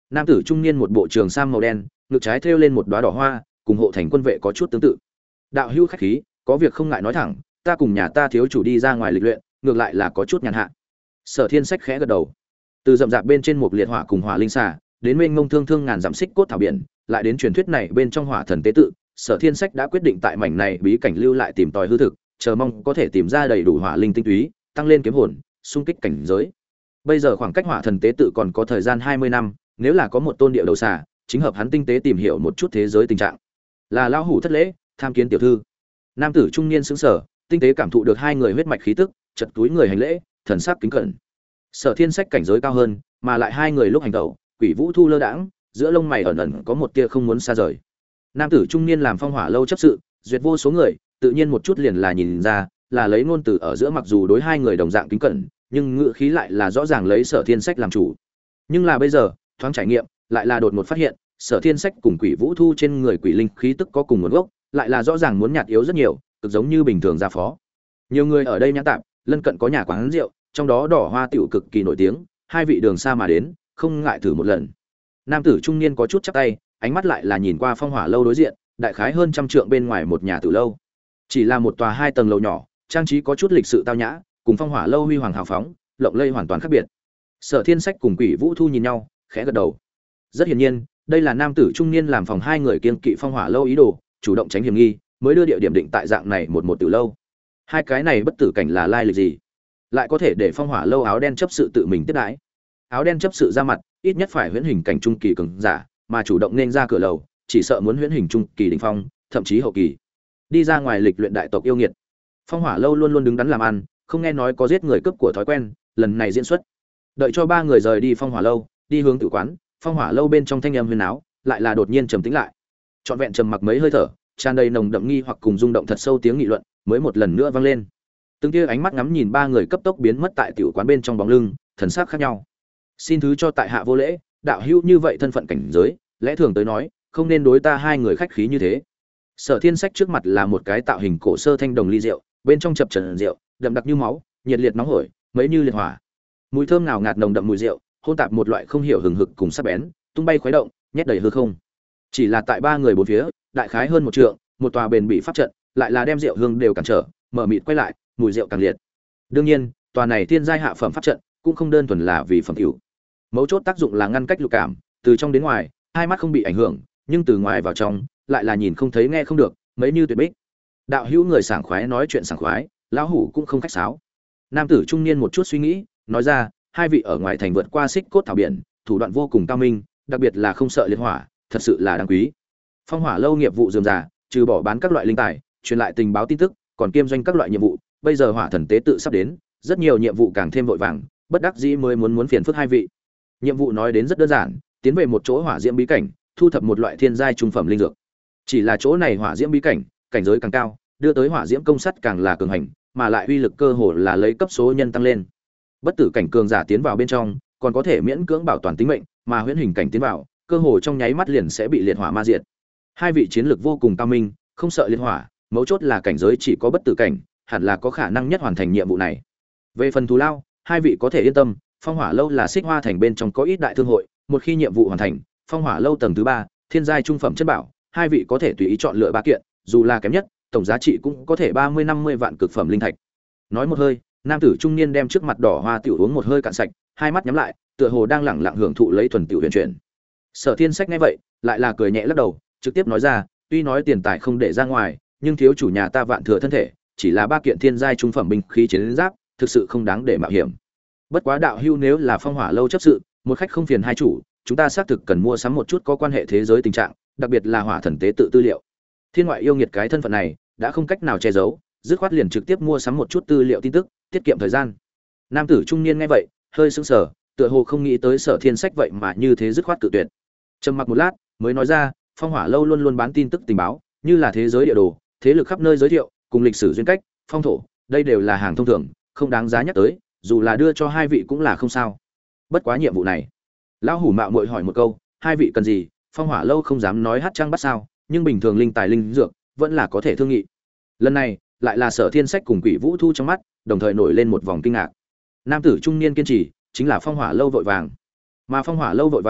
nam tử trung niên một bộ trường sam màu đen, ngực trái thêu lên một đóa đỏ hoa, cùng hộ thành quân vệ có chút tương tự. Đạo hữu khách khí, có việc không ngại nói thẳng, ta cùng nhà ta thiếu chủ đi ra ngoài lịch luyện, ngược lại là có chút nhàn hạ. Sở Thiên Sách khẽ gật đầu. Từ rậm rạp bên trên một liệt hỏa cùng hỏa linh xà, đến mênh mông thương thương ngàn dặm xích cốt thảo biển, lại đến truyền thuyết này bên trong hỏa thần tế tự, Sở Thiên Sách đã quyết định tại mảnh này bí cảnh lưu lại tìm tòi hư thực, chờ mong có thể tìm ra đầy đủ hỏa linh tinh túy, tăng lên kiếm hồn, xung kích cảnh giới. Bây giờ khoảng cách hỏa thần tế tự còn có thời gian 20 năm, nếu là có một tôn địa đầu xà, chính hợp hắn tinh tế tìm hiểu một chút thế giới tình trạng. Là lão hủ thất lễ, tham kiến tiểu thư. Nam tử trung niên sững sờ, tinh tế cảm thụ được hai người huyết mạch khí tức, chật túi người hành lễ, thần sắc kính cẩn. Sở Thiên Sách cảnh giới cao hơn, mà lại hai người lúc hành động, Quỷ Vũ Thu lơ đãng, giữa lông mày ẩn ẩn có một tia không muốn xa rời. Nam tử trung niên làm phong hỏa lâu chấp sự, duyệt vô số người, tự nhiên một chút liền là nhìn ra, là lấy ngôn từ ở giữa mặc dù đối hai người đồng dạng kính cẩn, nhưng ngữ khí lại là rõ ràng lấy Sở Thiên Sách làm chủ. Nhưng là bây giờ, thoáng trải nghiệm, lại là đột ngột phát hiện, Sở Thiên Sách cùng Quỷ Vũ Thu trên người quỷ linh khí tức có cùng nguồn gốc, lại là rõ ràng muốn nhạt yếu rất nhiều, cực giống như bình thường gia phó. Nhiều người ở đây nhã tạm, lân cận có nhà quán rượu, trong đó đỏ hoa tiểu cực kỳ nổi tiếng, hai vị đường xa mà đến, không ngại thử một lần. Nam tử trung niên có chút chắp tay, ánh mắt lại là nhìn qua phong hỏa lâu đối diện, đại khái hơn trăm trượng bên ngoài một nhà tử lâu. Chỉ là một tòa hai tầng lầu nhỏ, trang trí có chút lịch sự tao nhã, cùng phong hỏa lâu huy hoàng hào phóng, lộng lẫy hoàn toàn khác biệt. Sở Thiên Sách cùng Quỷ Vũ Thu nhìn nhau, khẽ gật đầu. Rất hiển nhiên, đây là nam tử trung niên làm phòng hai người kiêng kỵ phong hỏa lâu ý đồ, chủ động tránh hiểm nghi, mới đưa địa điểm định tại dạng này một tử lâu. Hai cái này bất tử cảnh là lai lịch gì? Lại có thể để phong hỏa lâu áo đen chấp sự tự mình tiếp đãi. Áo đen chấp sự ra mặt, ít nhất phải huyễn hình cảnh trung kỳ cường giả, mà chủ động nên ra cửa lầu, chỉ sợ muốn huyễn hình trung kỳ đỉnh phong, thậm chí hậu kỳ. Đi ra ngoài lịch luyện đại tộc yêu nghiệt. Phong hỏa lâu luôn luôn đứng đắn làm ăn, không nghe nói có giết người cướp của thói quen, lần này diễn xuất. Đợi cho ba người rời đi phong hỏa lâu, đi hướng tử quán, phong hỏa lâu bên trong thanh âm huyền áo, lại là đột nhiên trầm tĩnh lại. Trọn vẹn trầm mặc mấy hơi thở, tràn đầy nồng đậm nghi hoặc cùng rung động thật sâu tiếng nghị luận, mới một lần nữa vang lên. Từng kia ánh mắt ngắm nhìn ba người cấp tốc biến mất tại tiểu quán bên trong bóng lưng, thần sắc khác nhau. Xin thứ cho tại hạ vô lễ, đạo hữu như vậy thân phận cảnh giới, lẽ thường tới nói, không nên đối ta hai người khách khí như thế. Sở Thiên Sách trước mặt là một cái tạo hình cổ sơ thanh đồng ly rượu, bên trong chập chờn rượu, đậm đặc như máu, nhiệt liệt nóng hổi, mấy như liệt hỏa. Mùi thơm nào ngạt nồng đậm mùi rượu, hỗn tạp một loại không hiểu hừng hực cùng sắc bén, tung bay khuấy động, nhét đầy hư không. Chỉ là tại ba người bốn phía, đại khái hơn một trượng, một tòa bền bị pháp trận, lại là đem rượu hương đều cản trở, mở mịt quay lại, mùi rượu càng liệt. Đương nhiên, tòa này thiên giai hạ phẩm pháp trận, cũng không đơn thuần là vì phẩm tiểu. Mấu chốt tác dụng là ngăn cách lục cảm, từ trong đến ngoài, hai mắt không bị ảnh hưởng, nhưng từ ngoài vào trong, lại là nhìn không thấy nghe không được, mấy như tuyệt bích. Đạo hữu người sảng khoái nói chuyện sảng khoái, lão hủ cũng không khách sáo. Nam tử trung niên một chút suy nghĩ, nói ra, hai vị ở ngoài thành vượt qua xích cốt thảo biển, thủ đoạn vô cùng cao minh, đặc biệt là không sợ liệt hỏa, thật sự là đáng quý. Phong hỏa lâu nghiệp vụ rườm rà, trừ bỏ bán các loại linh tài, truyền lại tình báo tin tức, còn kiêm doanh các loại nhiệm vụ, bây giờ hỏa thần tế tự sắp đến, rất nhiều nhiệm vụ càng thêm vội vàng, bất đắc dĩ mới muốn phiền phức hai vị. Nhiệm vụ nói đến rất đơn giản, tiến về một chỗ hỏa diễm bí cảnh, thu thập một loại thiên giai trung phẩm linh dược. Chỉ là chỗ này hỏa diễm bí cảnh, cảnh giới càng cao, đưa tới hỏa diễm công sắt càng là cường hành, mà lại uy lực cơ hồ là lấy cấp số nhân tăng lên. Bất tử cảnh cường giả tiến vào bên trong, còn có thể miễn cưỡng bảo toàn tính mệnh, mà huyễn hình cảnh tiến vào, cơ hồ trong nháy mắt liền sẽ bị liệt hỏa ma diệt. Hai vị chiến lược vô cùng cao minh, không sợ liệt hỏa, mấu chốt là cảnh giới chỉ có bất tử cảnh, hẳn là có khả năng nhất hoàn thành nhiệm vụ này. Về phần thù lao, hai vị có thể yên tâm, Phong Hỏa lâu là Xích Hoa thành bên trong có ít đại thương hội, một khi nhiệm vụ hoàn thành, Phong Hỏa lâu tầng thứ 3, thiên giai trung phẩm chất bảo, hai vị có thể tùy ý chọn lựa ba kiện, dù là kém nhất, tổng giá trị cũng có thể 30-50 vạn cực phẩm linh thạch. Nói một hơi, nam tử trung niên đem trước mặt đỏ hoa tiểu uống một hơi cạn sạch, hai mắt nhắm lại, tựa hồ đang lẳng lặng hưởng thụ lấy thuần tiểu huyền chuyển. Sở Thiên Sách nghe vậy, lại là cười nhẹ lắc đầu, trực tiếp nói ra, tuy nói tiền tài không để ra ngoài, nhưng thiếu chủ nhà ta vạn thừa thân thể, chỉ là ba kiện thiên giai trung phẩm binh khí chiến giáp, thực sự không đáng để mạo hiểm. Bất quá đạo hưu nếu là Phong Hỏa lâu chấp sự, một khách không phiền hai chủ, chúng ta xác thực cần mua sắm một chút có quan hệ thế giới tình trạng, đặc biệt là hỏa thần tế tự tư liệu. Thiên ngoại yêu nghiệt cái thân phận này, đã không cách nào che giấu, dứt khoát liền trực tiếp mua sắm một chút tư liệu tin tức, tiết kiệm thời gian. Nam tử trung niên nghe vậy, hơi sững sờ, tựa hồ không nghĩ tới Sở Thiên Sách vậy mà như thế dứt khoát cự tuyệt. Trầm mặc một lát, mới nói ra, Phong Hỏa lâu luôn luôn bán tin tức tình báo, như là thế giới địa đồ, thế lực khắp nơi giới thiệu, cùng lịch sử duyên cách, phong thổ, đây đều là hàng thông thường, không đáng giá nhắc tới, dù là đưa cho hai vị cũng là không sao. Bất quá nhiệm vụ này, lão hủ mạo muội hỏi một câu, hai vị cần gì? Phong Hỏa lâu không dám nói hát trang bắt sao, nhưng bình thường linh tài linh dược vẫn là có thể thương nghị. Lần này, lại là Sở Thiên Sách cùng Quỷ Vũ Thu trong mắt, đồng thời nổi lên một vòng kinh ngạc. Nam tử trung niên kiên trì, chính là Phong Hỏa lâu vội vàng. Mà Phong Hỏa lâu vội vàng,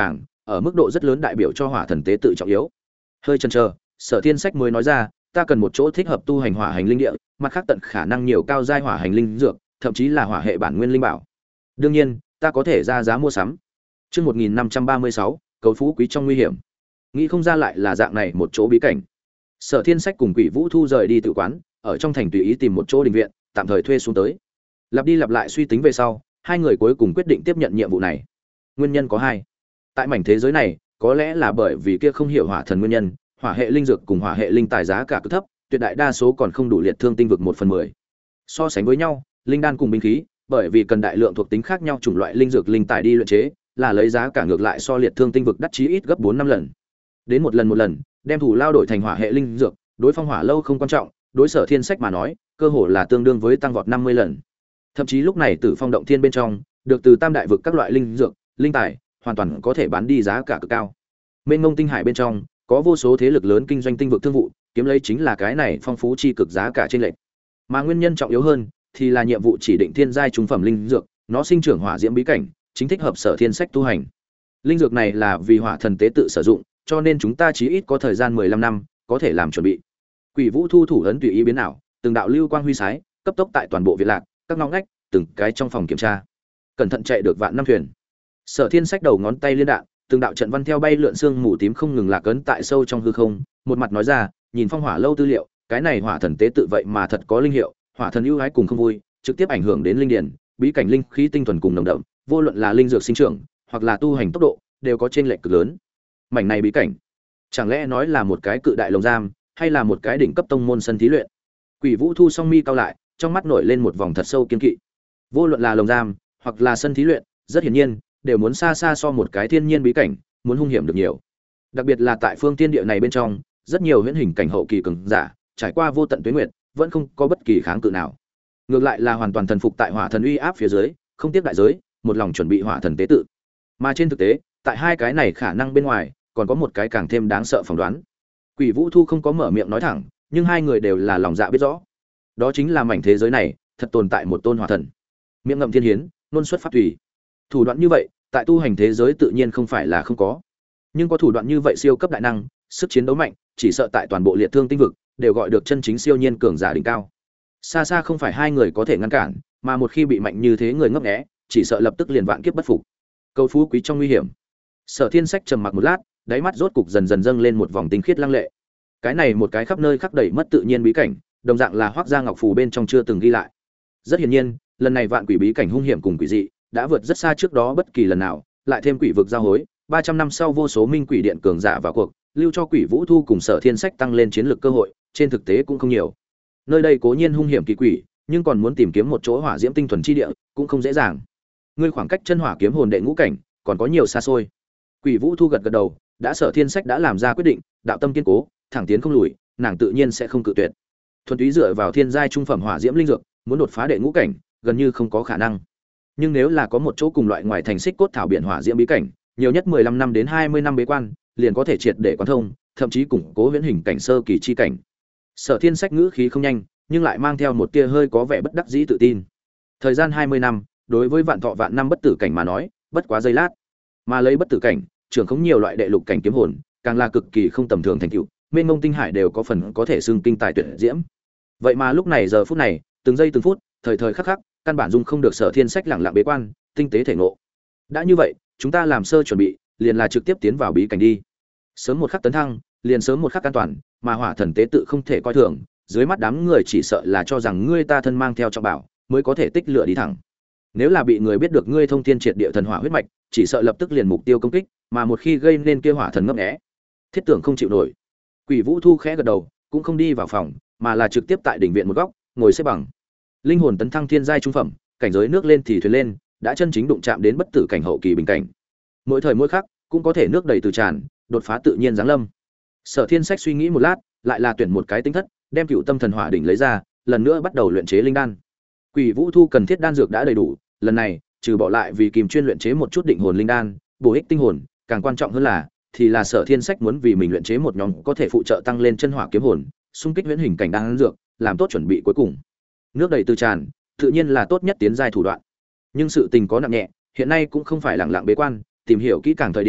ở mức độ rất lớn đại biểu cho hỏa thần tế tự trọng yếu. Hơi chần chờ, Sở Thiên Sách mới nói ra, ta cần một chỗ thích hợp tu hành hỏa hành linh địa, mặt khác tận khả năng nhiều cao giai hỏa hành linh dược, thậm chí là hỏa hệ bản nguyên linh bảo. Đương nhiên, ta có thể ra giá mua sắm. Chương 1536, cầu phú quý trong nguy hiểm. Nghĩ không ra lại là dạng này một chỗ bí cảnh. Sở Thiên Sách cùng Quỷ Vũ Thu rời đi tự quán, ở trong thành tùy ý tìm một chỗ đình viện, tạm thời thuê xuống tới. Lặp đi lặp lại suy tính về sau, hai người cuối cùng quyết định tiếp nhận nhiệm vụ này. Nguyên nhân có hai. Tại mảnh thế giới này, có lẽ là bởi vì kia không hiểu hỏa thần nguyên nhân, hỏa hệ linh dược cùng hỏa hệ linh tài giá cả cực thấp, tuyệt đại đa số còn không đủ liệt thương tinh vực 1/10. So sánh với nhau, linh đan cùng binh khí, bởi vì cần đại lượng thuộc tính khác nhau chủng loại linh dược linh tài đi luyện chế, là lấy giá cả ngược lại so liệt thương tinh vực đắt chí ít gấp 4-5 lần. Đến một lần, đem thủ lao đổi thành hỏa hệ linh dược, đối phong hỏa lâu không quan trọng, đối Sở Thiên Sách mà nói, cơ hồ là tương đương với tăng vọt 50 lần. Thậm chí lúc này Tử Phong động thiên bên trong, được từ tam đại vực các loại linh dược, linh tài, hoàn toàn có thể bán đi giá cả cực cao. Mênh mông tinh hải bên trong, có vô số thế lực lớn kinh doanh tinh vực thương vụ, kiếm lấy chính là cái này phong phú chi cực giá cả trên lệch. Mà nguyên nhân trọng yếu hơn thì là nhiệm vụ chỉ định thiên giai trung phẩm linh dược, nó sinh trưởng hỏa diễm bí cảnh, chính thích hợp Sở Thiên Sách tu hành. Linh dược này là vì hỏa thần tế tự sử dụng, cho nên chúng ta chí ít có thời gian 15 năm có thể làm chuẩn bị. Quỷ Vũ Thu thủ ấn tùy ý biến ảo, từng đạo lưu quang huy sái, cấp tốc tại toàn bộ viện lạc, các ngóc ngách, từng cái trong phòng kiểm tra. Cẩn thận chạy được vạn năm thuyền. Sở Thiên Sách đầu ngón tay liên đạn, từng đạo trận văn theo bay lượn xương mù tím không ngừng lạc ấn tại sâu trong hư không, một mặt nói ra, nhìn phong hỏa lâu tư liệu, cái này hỏa thần tế tự vậy mà thật có linh hiệu, hỏa thần ưu ái cùng không vui, trực tiếp ảnh hưởng đến linh điển, bí cảnh linh khí tinh thuần cùng nồng đậm, vô luận là linh dược sinh trưởng, hoặc là tu hành tốc độ, đều có chênh lệch cực lớn. Mảnh này bí cảnh, chẳng lẽ nói là một cái cự đại lồng giam, hay là một cái đỉnh cấp tông môn sân thí luyện? Quỷ Vũ Thu song mi cao lại, trong mắt nổi lên một vòng thật sâu kiên kỵ. Vô luận là lồng giam, hoặc là sân thí luyện, rất hiển nhiên, đều muốn xa xa so một cái thiên nhiên bí cảnh, muốn hung hiểm được nhiều. Đặc biệt là tại phương tiên địa này bên trong, rất nhiều huyễn hình cảnh hậu kỳ cường giả, trải qua vô tận tuế nguyệt, vẫn không có bất kỳ kháng cự nào. Ngược lại là hoàn toàn thần phục tại hỏa thần uy áp phía dưới, không tiếp đại giới, một lòng chuẩn bị hỏa thần tế tự. Mà trên thực tế, tại hai cái này khả năng bên ngoài, còn có một cái càng thêm đáng sợ phỏng đoán. Quỷ Vũ Thu không có mở miệng nói thẳng, nhưng hai người đều là lòng dạ biết rõ. Đó chính là mảnh thế giới này, thật tồn tại một tôn hỏa thần. Miệng ngậm thiên hiến, luôn xuất pháp tùy. Thủ đoạn như vậy, tại tu hành thế giới tự nhiên không phải là không có. Nhưng có thủ đoạn như vậy siêu cấp đại năng, sức chiến đấu mạnh, chỉ sợ tại toàn bộ liệt thương tinh vực đều gọi được chân chính siêu nhiên cường giả đỉnh cao. Xa xa không phải hai người có thể ngăn cản, mà một khi bị mạnh như thế người ngấp nghé, chỉ sợ lập tức liền vạn kiếp bất phục. Cầu phú quý trong nguy hiểm. Sở Thiên Sách trầm mặc một lát, đáy mắt rốt cục dần dần dâng lên một vòng tinh khiết lăng lệ. Cái này một cái khắp nơi khắc đầy mất tự nhiên bí cảnh, đồng dạng là Hoắc Gia Ngọc Phù bên trong chưa từng ghi lại. Rất hiển nhiên, lần này vạn quỷ bí cảnh hung hiểm cùng quỷ dị, đã vượt rất xa trước đó bất kỳ lần nào, lại thêm quỷ vực giao hối, 300 năm sau vô số minh quỷ điện cường giả vào cuộc, lưu cho Quỷ Vũ Thu cùng Sở Thiên Sách tăng lên chiến lược cơ hội, trên thực tế cũng không nhiều. Nơi đây cố nhiên hung hiểm kỳ quỷ, nhưng còn muốn tìm kiếm một chỗ hỏa diễm tinh thuần chi địa, cũng không dễ dàng. Ngươi khoảng cách chân hỏa kiếm hồn đệ ngũ cảnh, còn có nhiều xa xôi. Quỷ Vũ Thu gật gật đầu, đã Sở Thiên Sách đã làm ra quyết định, đạo tâm kiên cố, thẳng tiến không lùi, nàng tự nhiên sẽ không cự tuyệt. Thuần túy dựa vào thiên giai trung phẩm hỏa diễm linh dược, muốn đột phá đệ ngũ cảnh, gần như không có khả năng. Nhưng nếu là có một chỗ cùng loại ngoài thành xích cốt thảo biển hỏa diễm bí cảnh, nhiều nhất 15 năm đến 20 năm bế quan, liền có thể triệt để quán thông, thậm chí củng cố huyễn hình cảnh sơ kỳ chi cảnh. Sở Thiên Sách ngữ khí không nhanh, nhưng lại mang theo một tia hơi có vẻ bất đắc dĩ tự tin. Thời gian 20 năm, đối với vạn thọ vạn năm bất tử cảnh mà nói, bất quá giây lát. Mà lấy bất tử cảnh, trưởng không nhiều loại đệ lục cảnh kiếm hồn, càng là cực kỳ không tầm thường thành tựu, mênh mông tinh hải đều có phần có thể xưng kinh tài tuyệt diễm. Vậy mà lúc này giờ phút này, từng giây từng phút, thời thời khắc khắc, căn bản dung không được Sở Thiên Sách lẳng lặng bế quan, tinh tế thể ngộ. Đã như vậy, chúng ta làm sơ chuẩn bị, liền là trực tiếp tiến vào bí cảnh đi. Sớm một khắc tấn thăng, liền sớm một khắc an toàn, mà hỏa thần tế tự không thể coi thường, dưới mắt đám người chỉ sợ là cho rằng ngươi ta thân mang theo trọng bảo, mới có thể tích lửa đi thẳng. Nếu là bị người biết được ngươi thông thiên triệt địa thần hỏa huyết mạch, chỉ sợ lập tức liền mục tiêu công kích, mà một khi gây nên kia hỏa thần ngấp nghé, thiết tưởng không chịu nổi. Quỷ Vũ Thu khẽ gật đầu, cũng không đi vào phòng, mà là trực tiếp tại đỉnh viện một góc, ngồi xếp bằng. Linh hồn tấn thăng thiên giai trung phẩm, cảnh giới nước lên thì thuyền lên, đã chân chính đụng chạm đến bất tử cảnh hậu kỳ bình cảnh. Mỗi thời mỗi khắc cũng có thể nước đầy từ tràn, đột phá tự nhiên giáng lâm. Sở Thiên Sách suy nghĩ một lát, lại là tuyển một cái tinh thất, đem Cựu Tâm Thần Hỏa đỉnh lấy ra, lần nữa bắt đầu luyện chế linh đan. Quỷ Vũ Thu cần thiết đan dược đã đầy đủ, lần này trừ bỏ lại vì kìm chuyên luyện chế một chút định hồn linh đan, bổ ích tinh hồn, càng quan trọng hơn là Sở Thiên Sách muốn vì mình luyện chế một nhóm có thể phụ trợ tăng lên chân hỏa kiếm hồn, xung kích huyễn hình cảnh đan dược, làm tốt chuẩn bị cuối cùng. Nước đầy từ tràn, tự nhiên là tốt nhất tiến giai thủ đoạn. Nhưng sự tình có nặng nhẹ, hiện nay cũng không phải lẳng lặng bế quan, tìm hiểu kỹ càng thời điểm,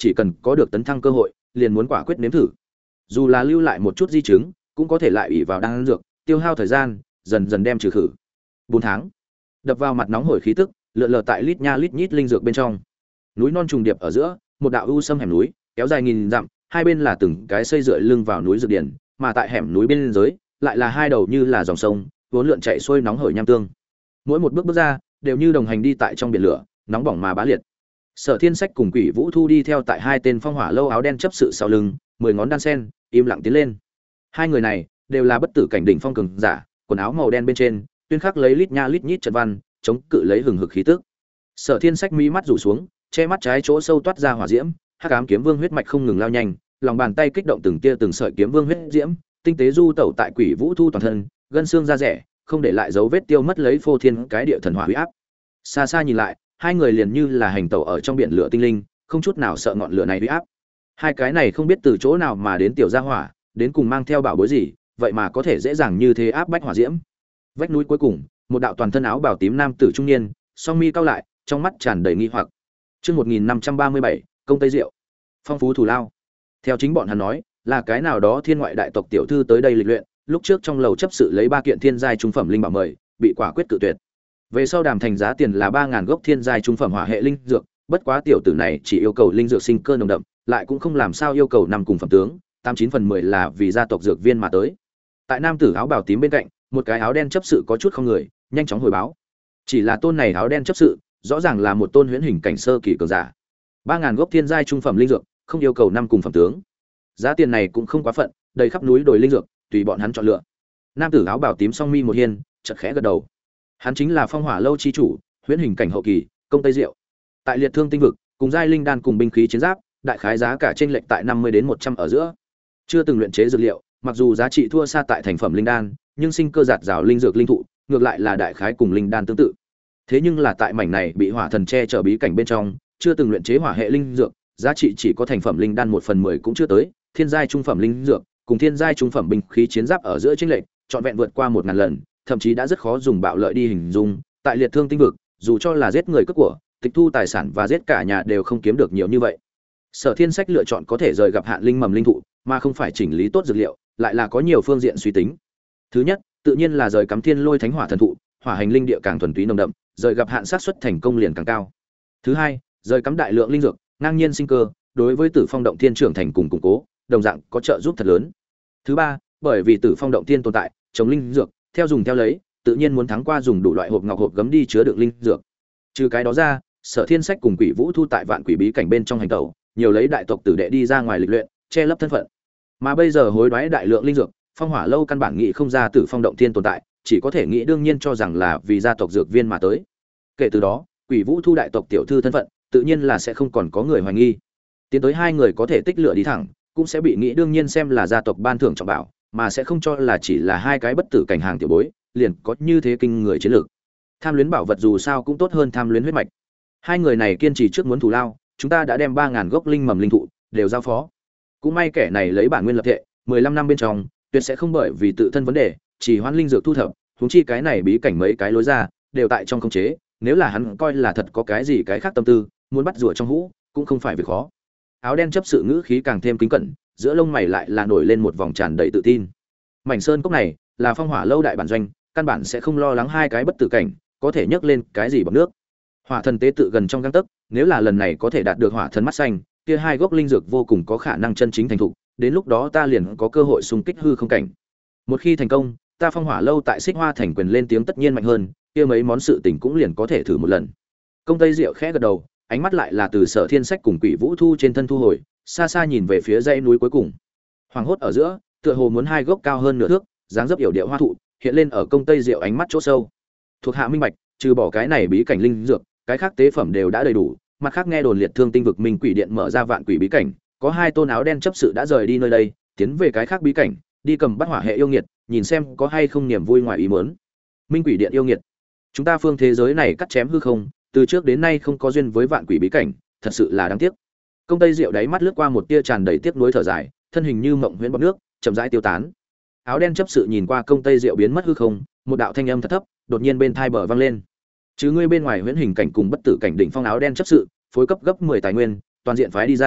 chỉ cần có được tấn thăng cơ hội, liền muốn quả quyết nếm thử. Dù là lưu lại một chút di chứng, cũng có thể lại ủy vào đan dược, tiêu hao thời gian, dần dần đem trừ khử. 4 tháng. Đập vào mặt nóng hổi khí tức, lượn lờ tại lít nha lít nhít linh dược bên trong. Núi non trùng điệp ở giữa, một đạo u sâm hẻm núi, kéo dài nghìn dặm, hai bên là từng cái xây dựa lưng vào núi dược điển, mà tại hẻm núi bên dưới, lại là hai đầu như là dòng sông, vốn lượn chạy xuôi nóng hổi nham tương. Mỗi một bước bước ra, đều như đồng hành đi tại trong biển lửa, nóng bỏng mà bá liệt. Sở Thiên Sách cùng Quỷ Vũ Thu đi theo tại hai tên phong hỏa lâu áo đen chấp sự sau lưng, 10 ngón đan sen, im lặng tiến lên. Hai người này đều là bất tử cảnh đỉnh phong cường giả, quần áo màu đen bên trên, tuyên khắc lấy lít nha lít nhít trận văn, chống cự lấy hừng hực khí tức. Sở Thiên Sách mí mắt rủ xuống, che mắt trái chỗ sâu toát ra hỏa diễm, hắc ám kiếm vương huyết mạch không ngừng lao nhanh, lòng bàn tay kích động từng tia từng sợi kiếm vương huyết diễm, tinh tế du tẩu tại Quỷ Vũ Thu toàn thân, gân xương da rẻ, không để lại dấu vết tiêu mất lấy phô thiên cái địa thần hỏa uy áp. Xa xa nhìn lại, hai người liền như là hành tẩu ở trong biển lửa tinh linh, không chút nào sợ ngọn lửa này uy áp. Hai cái này không biết từ chỗ nào mà đến tiểu gia hỏa, đến cùng mang theo bảo bối gì, vậy mà có thể dễ dàng như thế áp bách hỏa diễm. Vách núi cuối cùng, một đạo toàn thân áo bào tím nam tử trung niên, song mi cau lại, trong mắt tràn đầy nghi hoặc. Chương 1537, công Tây Diệu. Phong phú thù lao. Theo chính bọn hắn nói, là cái nào đó thiên ngoại đại tộc tiểu thư tới đây lịch luyện, lúc trước trong lầu chấp sự lấy 3 kiện thiên giai trung phẩm linh bảo mời, bị quả quyết cự tuyệt. Về sau đàm thành giá tiền là 3000 gốc thiên giai trung phẩm hỏa hệ linh dược, bất quá tiểu tử này chỉ yêu cầu linh dược sinh cơ nồng đậm, lại cũng không làm sao yêu cầu năm cùng phẩm tướng, 89 phần 10 là vì gia tộc dược viên mà tới. Tại nam tử áo bào tím bên cạnh, một cái áo đen chấp sự có chút không người, nhanh chóng hồi báo. Chỉ là tôn này áo đen chấp sự, rõ ràng là một tôn huyễn hình cảnh sơ kỳ cường giả. 3000 gốc thiên giai trung phẩm linh dược, không yêu cầu năm cùng phẩm tướng. Giá tiền này cũng không quá phận, đầy khắp núi đồi linh dược, tùy bọn hắn chọn lựa. Nam tử áo bào tím song mi một hiên, chợt khẽ gật đầu. Hắn chính là Phong Hỏa lâu chi chủ, huyễn hình cảnh hậu kỳ, công Tây Diệu. Tại liệt thương tinh vực, cùng giai linh đan cùng binh khí chiến giáp, đại khái giá cả chênh lệch tại 50 đến 100 ở giữa. Chưa từng luyện chế dược liệu, mặc dù giá trị thua xa tại thành phẩm linh đan, nhưng sinh cơ giạt rào linh dược linh thụ, ngược lại là đại khái cùng linh đan tương tự. Thế nhưng là tại mảnh này bị hỏa thần che chở bí cảnh bên trong, chưa từng luyện chế hỏa hệ linh dược, giá trị chỉ có thành phẩm linh đan 1/10 cũng chưa tới, thiên giai trung phẩm linh dược, cùng thiên giai trung phẩm binh khí chiến giáp ở giữa chênh lệch, trọn vẹn vượt qua 1000 lần, thậm chí đã rất khó dùng bạo lợi đi hình dung. Tại liệt thương tinh vực, dù cho là giết người cướp của, tịch thu tài sản và giết cả nhà đều không kiếm được nhiều như vậy. Sở Thiên Sách lựa chọn có thể rời gặp hạn linh mầm linh thụ, mà không phải chỉnh lý tốt dược liệu, lại là có nhiều phương diện suy tính. Thứ nhất, tự nhiên là rời cắm thiên lôi thánh hỏa thần thụ, hỏa hành linh địa càng thuần túy nồng đậm, rời gặp hạn xác suất thành công liền càng cao. Thứ hai, rời cắm đại lượng linh dược, ngang nhiên sinh cơ, đối với Tử Phong động thiên trưởng thành cùng củng cố, đồng dạng có trợ giúp thật lớn. Thứ ba, bởi vì Tử Phong động thiên tồn tại, trồng linh dược, theo dùng theo lấy, tự nhiên muốn thắng qua dùng đủ loại hộp ngọc hộp gấm đi chứa đựng linh dược. Trừ cái đó ra, Sở Thiên Sách cùng Quỷ Vũ Thu tại Vạn Quỷ bí cảnh bên trong hành tẩu, nhiều lấy đại tộc tử đệ đi ra ngoài lịch luyện, che lấp thân phận. Mà bây giờ hối đoái đại lượng linh dược, Phong Hỏa lâu căn bản nghĩ không ra Tử Phong động thiên tồn tại, chỉ có thể nghĩ đương nhiên cho rằng là vì gia tộc dược viên mà tới. Kể từ đó, Quỷ Vũ Thu đại tộc tiểu thư thân phận, tự nhiên là sẽ không còn có người hoài nghi. Tiến tới hai người có thể tích lựa đi thẳng, cũng sẽ bị nghĩ đương nhiên xem là gia tộc ban thưởng trọng bảo, mà sẽ không cho là chỉ là hai cái bất tử cảnh hàng tiểu bối, liền có như thế kinh người chiến lược. Tham luyến bảo vật dù sao cũng tốt hơn tham luyến huyết mạch. Hai người này kiên trì trước muốn thù lao, chúng ta đã đem 3000 gốc linh mầm linh thụ đều giao phó. Cũng may kẻ này lấy bản nguyên lập thể, 15 năm bên trong, tuyệt sẽ không bởi vì tự thân vấn đề, chỉ hoãn linh dược thu thập, huống chi cái này bí cảnh mấy cái lối ra đều tại trong khống chế, nếu là hắn coi là thật có cái gì cái khác tâm tư, muốn bắt rùa trong hũ, cũng không phải việc khó. Áo đen chấp sự ngữ khí càng thêm kính cẩn, giữa lông mày lại là nổi lên một vòng tràn đầy tự tin. Mảnh sơn cốc này là Phong Hỏa lâu đại bản doanh, căn bản sẽ không lo lắng hai cái bất tử cảnh có thể nhấc lên cái gì bằng nước. Hỏa thần tế tự gần trong gang tấc, nếu là lần này có thể đạt được hỏa thần mắt xanh, kia hai gốc linh dược vô cùng có khả năng chân chính thành thục, đến lúc đó ta liền có cơ hội xung kích hư không cảnh. Một khi thành công, ta Phong Hỏa lâu tại Xích Hoa thành quyền lên tiếng tất nhiên mạnh hơn, kia mấy món sự tình cũng liền có thể thử một lần. Công Tây Diệu khẽ gật đầu, ánh mắt lại là từ Sở Thiên Sách cùng Quỷ Vũ Thu trên thân thu hồi, xa xa nhìn về phía dãy núi cuối cùng. Hoàng hốt ở giữa, tựa hồ muốn hai gốc cao hơn nửa thước, dáng dấp yểu điệu hoa thụ, hiện lên ở Công Tây Diệu ánh mắt chỗ sâu. Thuộc hạ minh bạch, trừ bỏ cái này bí cảnh linh dược, cái khác tế phẩm đều đã đầy đủ, mặt khác nghe đồn liệt thương tinh vực Minh Quỷ điện mở ra Vạn Quỷ bí cảnh, có hai tôn áo đen chấp sự đã rời đi nơi đây, tiến về cái khác bí cảnh, đi cầm bắt hỏa hệ yêu nghiệt, nhìn xem có hay không niềm vui ngoài ý muốn. Minh Quỷ điện yêu nghiệt, chúng ta phương thế giới này cắt chém hư không, từ trước đến nay không có duyên với Vạn Quỷ bí cảnh, thật sự là đáng tiếc. Công Tây Diệu đáy mắt lướt qua một tia tràn đầy tiếc nuối thở dài, thân hình như mộng huyễn bọt nước, chậm rãi tiêu tán. Áo đen chấp sự nhìn qua Công Tây Diệu biến mất hư không, một đạo thanh âm thật thấp, đột nhiên bên tai bờ vang lên. Chứ ngươi bên ngoài huyễn hình cảnh cùng bất tử cảnh đỉnh phong áo đen chấp sự, phối cấp gấp 10 tài nguyên, toàn diện phái đi ra,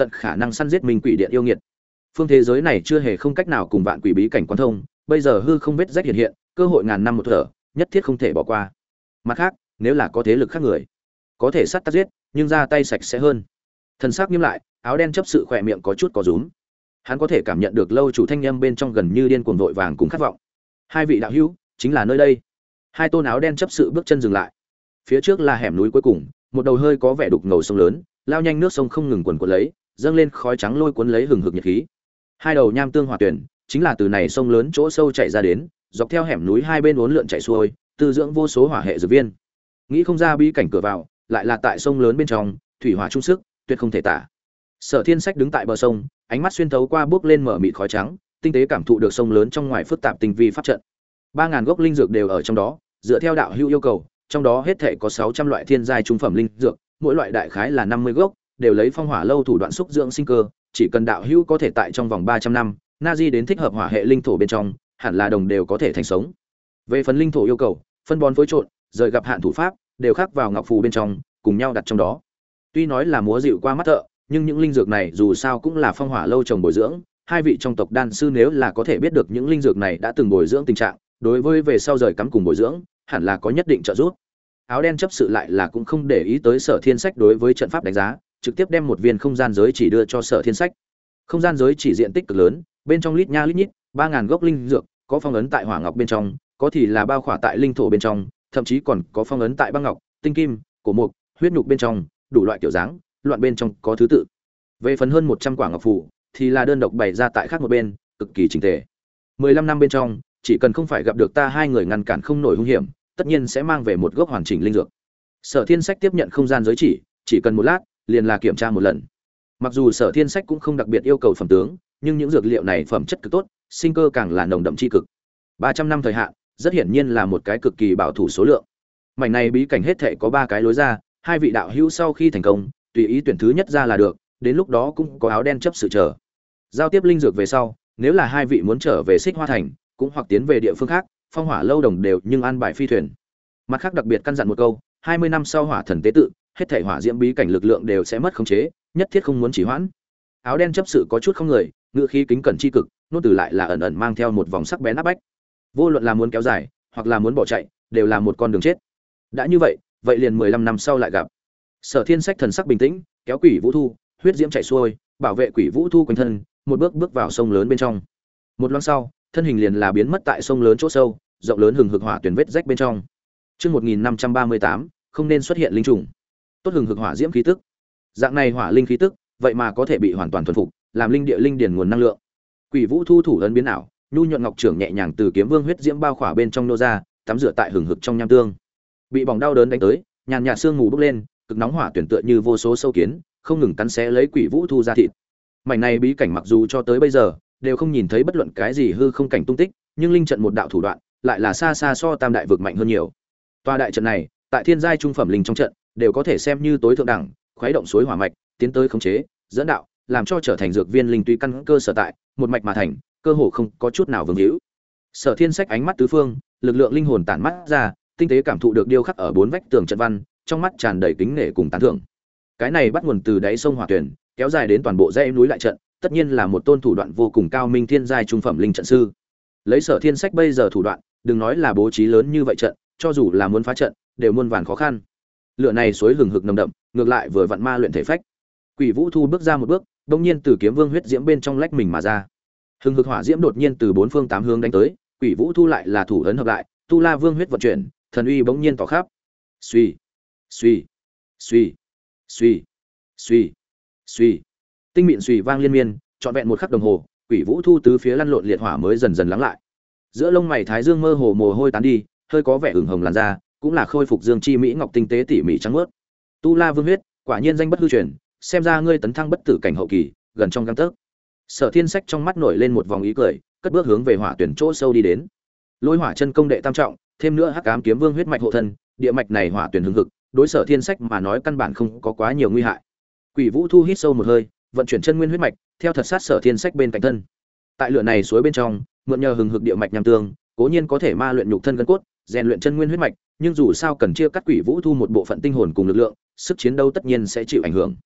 tận khả năng săn giết minh quỷ điện yêu nghiệt. Phương thế giới này chưa hề không cách nào cùng vạn quỷ bí cảnh quan thông, bây giờ hư không vết rách hiện hiện, cơ hội ngàn năm một thở, nhất thiết không thể bỏ qua. Mặt khác, nếu là có thế lực khác người, có thể sát tác giết, nhưng ra tay sạch sẽ hơn. Thần sắc nghiêm lại, áo đen chấp sự khỏe miệng có chút có rúm. Hắn có thể cảm nhận được lâu chủ thanh âm bên trong gần như điên cuồng vội vàng cùng khát vọng. Hai vị đạo hữu, chính là nơi đây. Hai tôn áo đen chấp sự bước chân dừng lại. Phía trước là hẻm núi cuối cùng, một đầu hơi có vẻ đục ngầu sông lớn, lao nhanh nước sông không ngừng quần cuộn lấy, dâng lên khói trắng lôi cuốn lấy hừng hực nhiệt khí. Hai đầu nham tương hỏa tuyển, chính là từ này sông lớn chỗ sâu chảy ra đến, dọc theo hẻm núi hai bên uốn lượn chảy xuôi, tư dưỡng vô số hỏa hệ dược viên. Nghĩ không ra bí cảnh cửa vào, lại là tại sông lớn bên trong, thủy hỏa chung sức, tuyệt không thể tả. Sở Thiên Sách đứng tại bờ sông, ánh mắt xuyên thấu qua bước lên mở mịt khói trắng, tinh tế cảm thụ được sông lớn trong ngoài phức tạp tinh vi pháp trận. 3000 gốc linh dược đều ở trong đó, dựa theo đạo hữu yêu cầu, trong đó hết thể có 600 loại thiên giai trung phẩm linh dược, mỗi loại đại khái là 50 gốc, đều lấy phong hỏa lâu thủ đoạn xúc dưỡng sinh cơ, chỉ cần đạo hữu có thể tại trong vòng 300 năm, Nazi đến thích hợp hỏa hệ linh thổ bên trong, hẳn là đồng đều có thể thành sống. Về phần linh thổ yêu cầu, phân bón phối trộn, rời gặp hạn thủ pháp, đều khắc vào ngọc phù bên trong, cùng nhau đặt trong đó. Tuy nói là múa dịu qua mắt thợ, nhưng những linh dược này dù sao cũng là phong hỏa lâu trồng bồi dưỡng, hai vị trong tộc đan sư nếu là có thể biết được những linh dược này đã từng bồi dưỡng tình trạng, đối với về sau rời cắm cùng bồi dưỡng, hẳn là có nhất định trợ giúp. Áo đen chấp sự lại là cũng không để ý tới Sở Thiên Sách đối với trận pháp đánh giá, trực tiếp đem một viên không gian giới chỉ đưa cho Sở Thiên Sách. Không gian giới chỉ diện tích cực lớn, bên trong lít nha lít nhít, 3000 gốc linh dược, có phong ấn tại hỏa ngọc bên trong, có thì là bao khỏa tại linh thổ bên trong, thậm chí còn có phong ấn tại băng ngọc, tinh kim, cổ mục, huyết nhục bên trong, đủ loại kiểu dáng, loạn bên trong có thứ tự. Về phần hơn 100 quả ngọc phù, thì là đơn độc bày ra tại khác một bên, cực kỳ chỉnh tề. 15 năm bên trong, chỉ cần không phải gặp được ta hai người ngăn cản không nổi hung hiểm, tất nhiên sẽ mang về một gốc hoàn chỉnh linh dược. Sở Thiên Sách tiếp nhận không gian giới chỉ cần một lát, liền là kiểm tra một lần. Mặc dù Sở Thiên Sách cũng không đặc biệt yêu cầu phẩm tướng, nhưng những dược liệu này phẩm chất cực tốt, sinh cơ càng là nồng đậm chi cực. 300 năm thời hạn, rất hiển nhiên là một cái cực kỳ bảo thủ số lượng. Mảnh này bí cảnh hết thảy có 3 cái lối ra, hai vị đạo hữu sau khi thành công, tùy ý tuyển thứ nhất ra là được, đến lúc đó cũng có áo đen chấp sự chờ. Giao tiếp linh dược về sau, nếu là hai vị muốn trở về Xích Hoa thành, cũng hoặc tiến về địa phương khác, phong hỏa lâu đồng đều nhưng an bài phi thuyền. Mặt khác đặc biệt căn dặn một câu, 20 năm sau hỏa thần tế tự, hết thảy hỏa diễm bí cảnh lực lượng đều sẽ mất khống chế, nhất thiết không muốn chỉ hoãn. Áo đen chấp sự có chút không người, ngựa khí kính cẩn chi cực, nốt từ lại là ẩn ẩn mang theo một vòng sắc bén áp bách. Vô luận là muốn kéo dài, hoặc là muốn bỏ chạy, đều là một con đường chết. Đã như vậy, vậy liền 15 năm sau lại gặp. Sở Thiên Sách thần sắc bình tĩnh, kéo Quỷ Vũ Thu, huyết diễm chảy xuôi, bảo vệ Quỷ Vũ Thu quanh thân, một bước bước vào sông lớn bên trong. Một loang sau, thân hình liền là biến mất tại sông lớn chỗ sâu, rộng lớn hừng hực hỏa tuyển vết rách bên trong. Chương 1538, không nên xuất hiện linh trùng. Tốt hừng hực hỏa diễm khí tức. Dạng này hỏa linh khí tức, vậy mà có thể bị hoàn toàn thuần phục, làm linh địa linh điển nguồn năng lượng. Quỷ Vũ Thu thủ ấn biến ảo, nhu nhuận ngọc trưởng nhẹ nhàng từ kiếm vương huyết diễm bao khỏa bên trong nô ra, tắm rửa tại hừng hực trong nham tương. Bị bỏng đau đớn đánh tới, nhàn nhạt sương mù bốc lên, cực nóng hỏa tuyển tựa như vô số sâu kiến, không ngừng cắn xé lấy Quỷ Vũ Thu ra thịt. Mảnh này bí cảnh mặc dù cho tới bây giờ đều không nhìn thấy bất luận cái gì hư không cảnh tung tích, nhưng linh trận một đạo thủ đoạn, lại là xa xa so tam đại vực mạnh hơn nhiều. Toa đại trận này, tại thiên giai trung phẩm linh trong trận, đều có thể xem như tối thượng đẳng, khuấy động suối hỏa mạch, tiến tới khống chế, dẫn đạo, làm cho trở thành dược viên linh tùy căn cơ sở tại, một mạch mà thành, cơ hồ không có chút nào vương hữu. Sở Thiên Sách ánh mắt tứ phương, lực lượng linh hồn tản mắt ra, tinh tế cảm thụ được điêu khắc ở bốn vách tường trận văn, trong mắt tràn đầy kính nể cùng tán thưởng. Cái này bắt nguồn từ đáy sông Hỏa Tuyển, kéo dài đến toàn bộ dãy núi lại trận, tất nhiên là một tôn thủ đoạn vô cùng cao minh thiên giai trung phẩm linh trận sư. Lấy Sở Thiên Sách bây giờ thủ đoạn, đừng nói là bố trí lớn như vậy trận, cho dù là muốn phá trận, đều muôn vàn khó khăn. Lửa này suối hừng hực nồng đậm, ngược lại vừa vặn ma luyện thể phách. Quỷ Vũ Thu bước ra một bước, đột nhiên từ kiếm vương huyết diễm bên trong lách mình mà ra. Hừng hực hỏa diễm đột nhiên từ bốn phương tám hướng đánh tới, Quỷ Vũ Thu lại là thủ ấn hợp lại, Tu La Vương huyết vận chuyển, thần uy bỗng nhiên tỏ khắp. Suy, suy, suy, suy, suy, suy. Tinh mịn suy vang liên miên, trọn vẹn một khắc đồng hồ, Quỷ Vũ Thu tứ phía lăn lộn liệt hỏa mới dần dần lắng lại. Giữa lông mày thái dương mơ hồ mồ hôi tán đi, hơi có vẻ ửng hồng làn da, cũng là khôi phục dương chi mỹ ngọc tinh tế tỉ mỉ trắng mướt. Tu La Vương huyết, quả nhiên danh bất hư truyền, xem ra ngươi tấn thăng bất tử cảnh hậu kỳ, gần trong gang tấc. Sở Thiên Sách trong mắt nổi lên một vòng ý cười, cất bước hướng về hỏa tuyển chỗ sâu đi đến. Lôi hỏa chân công đệ tam trọng, thêm nữa hắc ám kiếm vương huyết mạch hộ thân, địa mạch này hỏa tuyển hứng hực, đối Sở Thiên Sách mà nói căn bản không có quá nhiều nguy hại. Quỷ Vũ Thu hít sâu một hơi, vận chuyển chân nguyên huyết mạch, theo thật sát Sở Thiên Sách bên cạnh thân. Tại lửa này suối bên trong, mượn nhờ hừng hực địa mạch nham tương, cố nhiên có thể ma luyện nhục thân gân cốt, rèn luyện chân nguyên huyết mạch, nhưng dù sao cần chia cắt Quỷ Vũ Thu một bộ phận tinh hồn cùng lực lượng, sức chiến đấu tất nhiên sẽ chịu ảnh hưởng.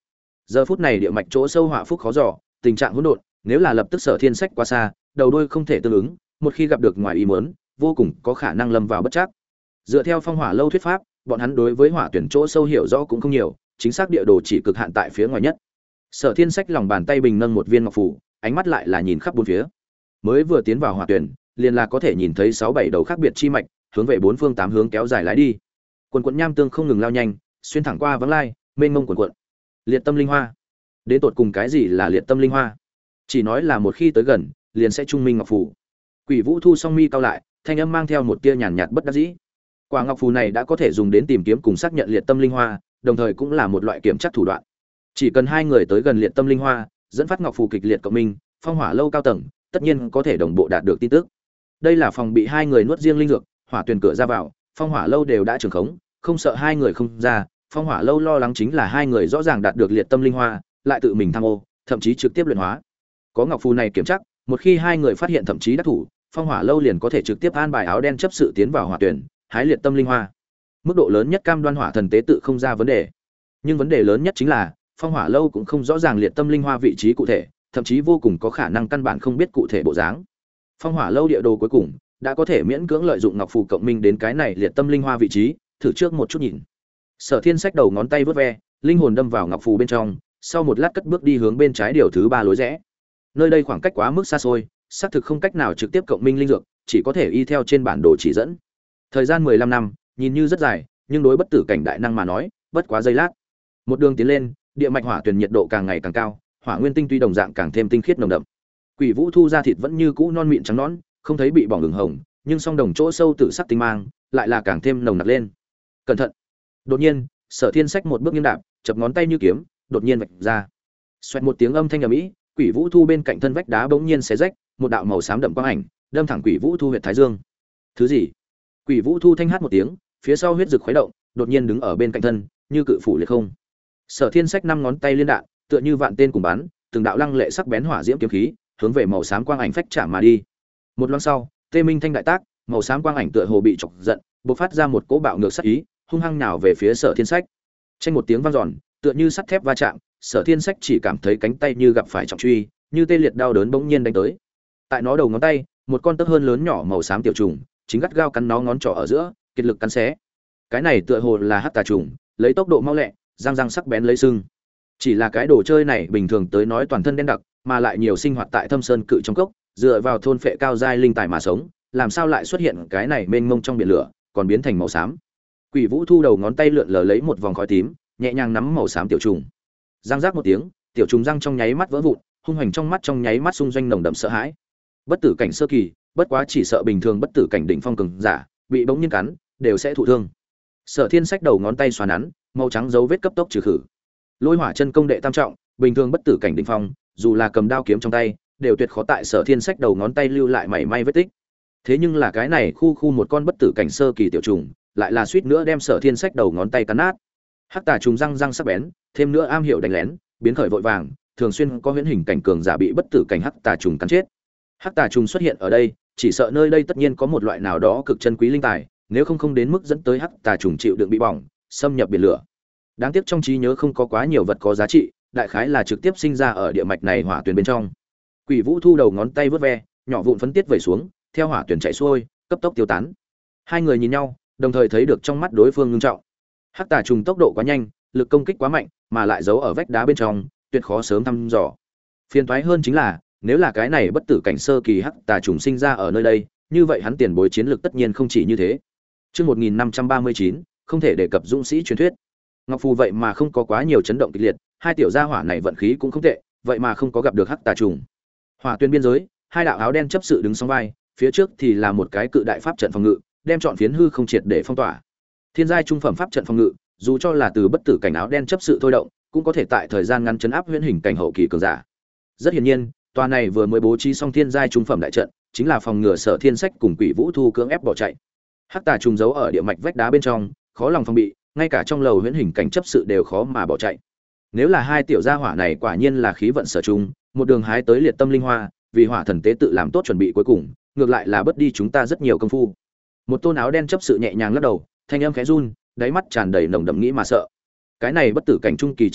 Giờ phút này địa mạch chỗ sâu hỏa phúc khó dò, tình trạng hỗn độn, nếu là lập tức Sở Thiên Sách quá xa, đầu đuôi không thể tương ứng, một khi gặp được ngoài ý muốn, vô cùng có khả năng lâm vào bất trắc. Dựa theo Phong Hỏa Lâu thuyết pháp, bọn hắn đối với hỏa tuyển chỗ sâu hiểu rõ cũng không nhiều, chính xác địa đồ chỉ cực hạn tại phía ngoài nhất. Sở Thiên Sách lòng bàn tay bình nâng một viên ngọc phù, ánh mắt lại là nhìn khắp bốn phía. Mới vừa tiến vào hỏa tuyển, liền là có thể nhìn thấy 6-7 đầu khác biệt chi mạch, hướng về bốn phương tám hướng kéo dài lái đi. Quần quần nham tương không ngừng lao nhanh, xuyên thẳng qua vắng lai, mênh mông quần quần. Liệt tâm linh hoa. Đến tột cùng cái gì là liệt tâm linh hoa? Chỉ nói là một khi tới gần, liền sẽ trung minh ngọc phù. Quỷ Vũ Thu song mi cao lại, thanh âm mang theo một tia nhàn nhạt bất đắc dĩ. Quả ngọc phù này đã có thể dùng đến tìm kiếm cùng xác nhận liệt tâm linh hoa, đồng thời cũng là một loại kiểm tra thủ đoạn. Chỉ cần hai người tới gần liệt tâm linh hoa, dẫn phát ngọc phù kịch liệt cộng minh, Phong Hỏa Lâu cao tầng tất nhiên có thể đồng bộ đạt được tin tức. Đây là phòng bị hai người nuốt riêng linh dược, hỏa tuyển cửa ra vào, Phong Hỏa Lâu đều đã trường khống, không sợ hai người không ra. Phong Hỏa Lâu lo lắng chính là hai người rõ ràng đạt được liệt tâm linh hoa, lại tự mình tham ô, thậm chí trực tiếp luyện hóa. Có ngọc phù này kiểm chắc, một khi hai người phát hiện thậm chí đắc thủ, Phong Hỏa Lâu liền có thể trực tiếp an bài áo đen chấp sự tiến vào hỏa tuyển, hái liệt tâm linh hoa. Mức độ lớn nhất cam đoan hỏa thần tế tự không ra vấn đề. Nhưng vấn đề lớn nhất chính là, Phong Hỏa Lâu cũng không rõ ràng liệt tâm linh hoa vị trí cụ thể, thậm chí vô cùng có khả năng căn bản không biết cụ thể bộ dáng. Phong Hỏa Lâu địa đồ cuối cùng đã có thể miễn cưỡng lợi dụng ngọc phù cộng minh đến cái này liệt tâm linh hoa vị trí, thử trước một chút nhìn. Sở Thiên Sách đầu ngón tay vớt ve, linh hồn đâm vào ngọc phù bên trong, sau một lát cất bước đi hướng bên trái điều thứ 3 lối rẽ. Nơi đây khoảng cách quá mức xa xôi, xác thực không cách nào trực tiếp cộng minh linh dược, chỉ có thể y theo trên bản đồ chỉ dẫn. Thời gian 15 năm, nhìn như rất dài, nhưng đối bất tử cảnh đại năng mà nói, bất quá giây lát. Một đường tiến lên, địa mạch hỏa tuyển nhiệt độ càng ngày càng cao, hỏa nguyên tinh tuy đồng dạng càng thêm tinh khiết nồng đậm. Quỷ Vũ Thu ra thịt vẫn như cũ non mịn trắng nõn, không thấy bị bỏng ửng hồng, nhưng song đồng chỗ sâu tử sắc tinh mang, lại là càng thêm nồng nặc lên. Cẩn thận! Đột nhiên, Sở Thiên Sách một bước nghiêng đạp, chập ngón tay như kiếm, đột nhiên vạch ra. Xoẹt một tiếng âm thanh ầm ĩ, Quỷ Vũ Thu bên cạnh thân vách đá bỗng nhiên xé rách, một đạo màu xám đậm quang ảnh, đâm thẳng Quỷ Vũ Thu huyệt thái dương. Thứ gì? Quỷ Vũ Thu thanh hát một tiếng, phía sau huyết dực khuấy động, đột nhiên đứng ở bên cạnh thân, như cự phủ liệt không. Sở Thiên Sách năm ngón tay liên đạn, tựa như vạn tên cùng bắn, từng đạo lăng lệ sắc bén hỏa diễm kiếm khí, hướng về màu xám quang ảnh phách chạm mà đi. Một loáng sau, Tê Minh thanh đại tác, màu xám quang ảnh tựa hồ bị chọc giận, bộc phát ra một cỗ bạo ngược sát ý, hung hăng nào về phía Sở Thiên Sách. Chênh một tiếng vang dọn, tựa như sắt thép va chạm, Sở Thiên Sách chỉ cảm thấy cánh tay như gặp phải trọng truy, như tê liệt đau đớn bỗng nhiên đánh tới. Tại nó đầu ngón tay, một con tấc hơn lớn nhỏ màu xám tiểu trùng, chính gắt gao cắn nó ngón trỏ ở giữa, kiệt lực cắn xé. Cái này tựa hồ là hắc tà trùng, lấy tốc độ mau lẹ, răng răng sắc bén lấy sưng. Chỉ là cái đồ chơi này bình thường tới nói toàn thân đen đặc, mà lại nhiều sinh hoạt tại thâm sơn cự trong cốc, dựa vào thôn phệ cao giai linh tài mà sống, làm sao lại xuất hiện cái này mênh mông trong biển lửa, còn biến thành màu xám. Quỷ Vũ Thu đầu ngón tay lượn lờ lấy một vòng khói tím, nhẹ nhàng nắm màu xám tiểu trùng. Răng rác một tiếng, tiểu trùng răng trong nháy mắt vỡ vụn, hung hành trong mắt trong nháy mắt xung doanh nồng đậm sợ hãi. Bất tử cảnh sơ kỳ, bất quá chỉ sợ bình thường bất tử cảnh đỉnh phong cường giả, bị bỗng nhiên cắn, đều sẽ thụ thương. Sở Thiên Sách đầu ngón tay xoa nắn, màu trắng dấu vết cấp tốc trừ khử. Lôi Hỏa chân công đệ tam trọng, bình thường bất tử cảnh đỉnh phong, dù là cầm đao kiếm trong tay, đều tuyệt khó tại Sở Thiên Sách đầu ngón tay lưu lại mảy may vết tích. Thế nhưng là cái này khu một con bất tử cảnh sơ kỳ tiểu trùng, lại là suýt nữa đem Sở Thiên Sách đầu ngón tay cắn nát. Hắc tà trùng răng răng sắc bén, thêm nữa am hiểu đánh lén, biến khởi vội vàng, thường xuyên có huyễn hình cảnh cường giả bị bất tử cảnh hắc tà trùng cắn chết. Hắc tà trùng xuất hiện ở đây, chỉ sợ nơi đây tất nhiên có một loại nào đó cực chân quý linh tài, nếu không đến mức dẫn tới hắc tà trùng chịu đựng bị bỏng, xâm nhập biển lửa. Đáng tiếc trong trí nhớ không có quá nhiều vật có giá trị, đại khái là trực tiếp sinh ra ở địa mạch này hỏa tuyển bên trong. Quỷ Vũ Thu đầu ngón tay vớt ve, nhỏ vụn phấn tiết vẩy xuống, theo hỏa tuyển chạy xuôi, cấp tốc tiêu tán. Hai người nhìn nhau, đồng thời thấy được trong mắt đối phương ngưng trọng. Hắc tà trùng tốc độ quá nhanh, lực công kích quá mạnh, mà lại giấu ở vách đá bên trong, tuyệt khó sớm thăm dò. Phiền toái hơn chính là, nếu là cái này bất tử cảnh sơ kỳ hắc tà trùng sinh ra ở nơi đây, như vậy hắn tiền bối chiến lực tất nhiên không chỉ như thế. Chương 1539, không thể đề cập dũng sĩ truyền thuyết. Ngọc Phù vậy mà không có quá nhiều chấn động kịch liệt, hai tiểu gia hỏa này vận khí cũng không tệ, vậy mà không có gặp được hắc tà trùng. Hỏa tuyên biên giới, hai đạo áo đen chấp sự đứng song vai, phía trước thì là một cái cự đại pháp trận phòng ngự, đem trọn phiến hư không triệt để phong tỏa. Thiên giai trung phẩm pháp trận phòng ngự, dù cho là từ bất tử cảnh áo đen chấp sự thôi động, cũng có thể tại thời gian ngắn chấn áp huyễn hình cảnh hậu kỳ cường giả. Rất hiển nhiên, tòa này vừa mới bố trí xong thiên giai trung phẩm đại trận, chính là phòng ngừa Sở Thiên Sách cùng Quỷ Vũ Thu cưỡng ép bỏ chạy. Hắc tà trùng giấu ở địa mạch vách đá bên trong, khó lòng phòng bị, ngay cả trong lầu huyễn hình cảnh chấp sự đều khó mà bỏ chạy. Nếu là hai tiểu gia hỏa này quả nhiên là khí vận sở trung, một đường hái tới liệt tâm linh hoa, vì hỏa thần tế tự làm tốt chuẩn bị cuối cùng, ngược lại là bất đi chúng ta rất nhiều công phu. Một tôn áo đen chấp sự nhẹ nhàng lắc đầu, thanh âm khẽ run, đáy mắt tràn đầy nồng đậm nghĩ mà sợ. Cái này bất tử cảnh trung kỳ chấp sự,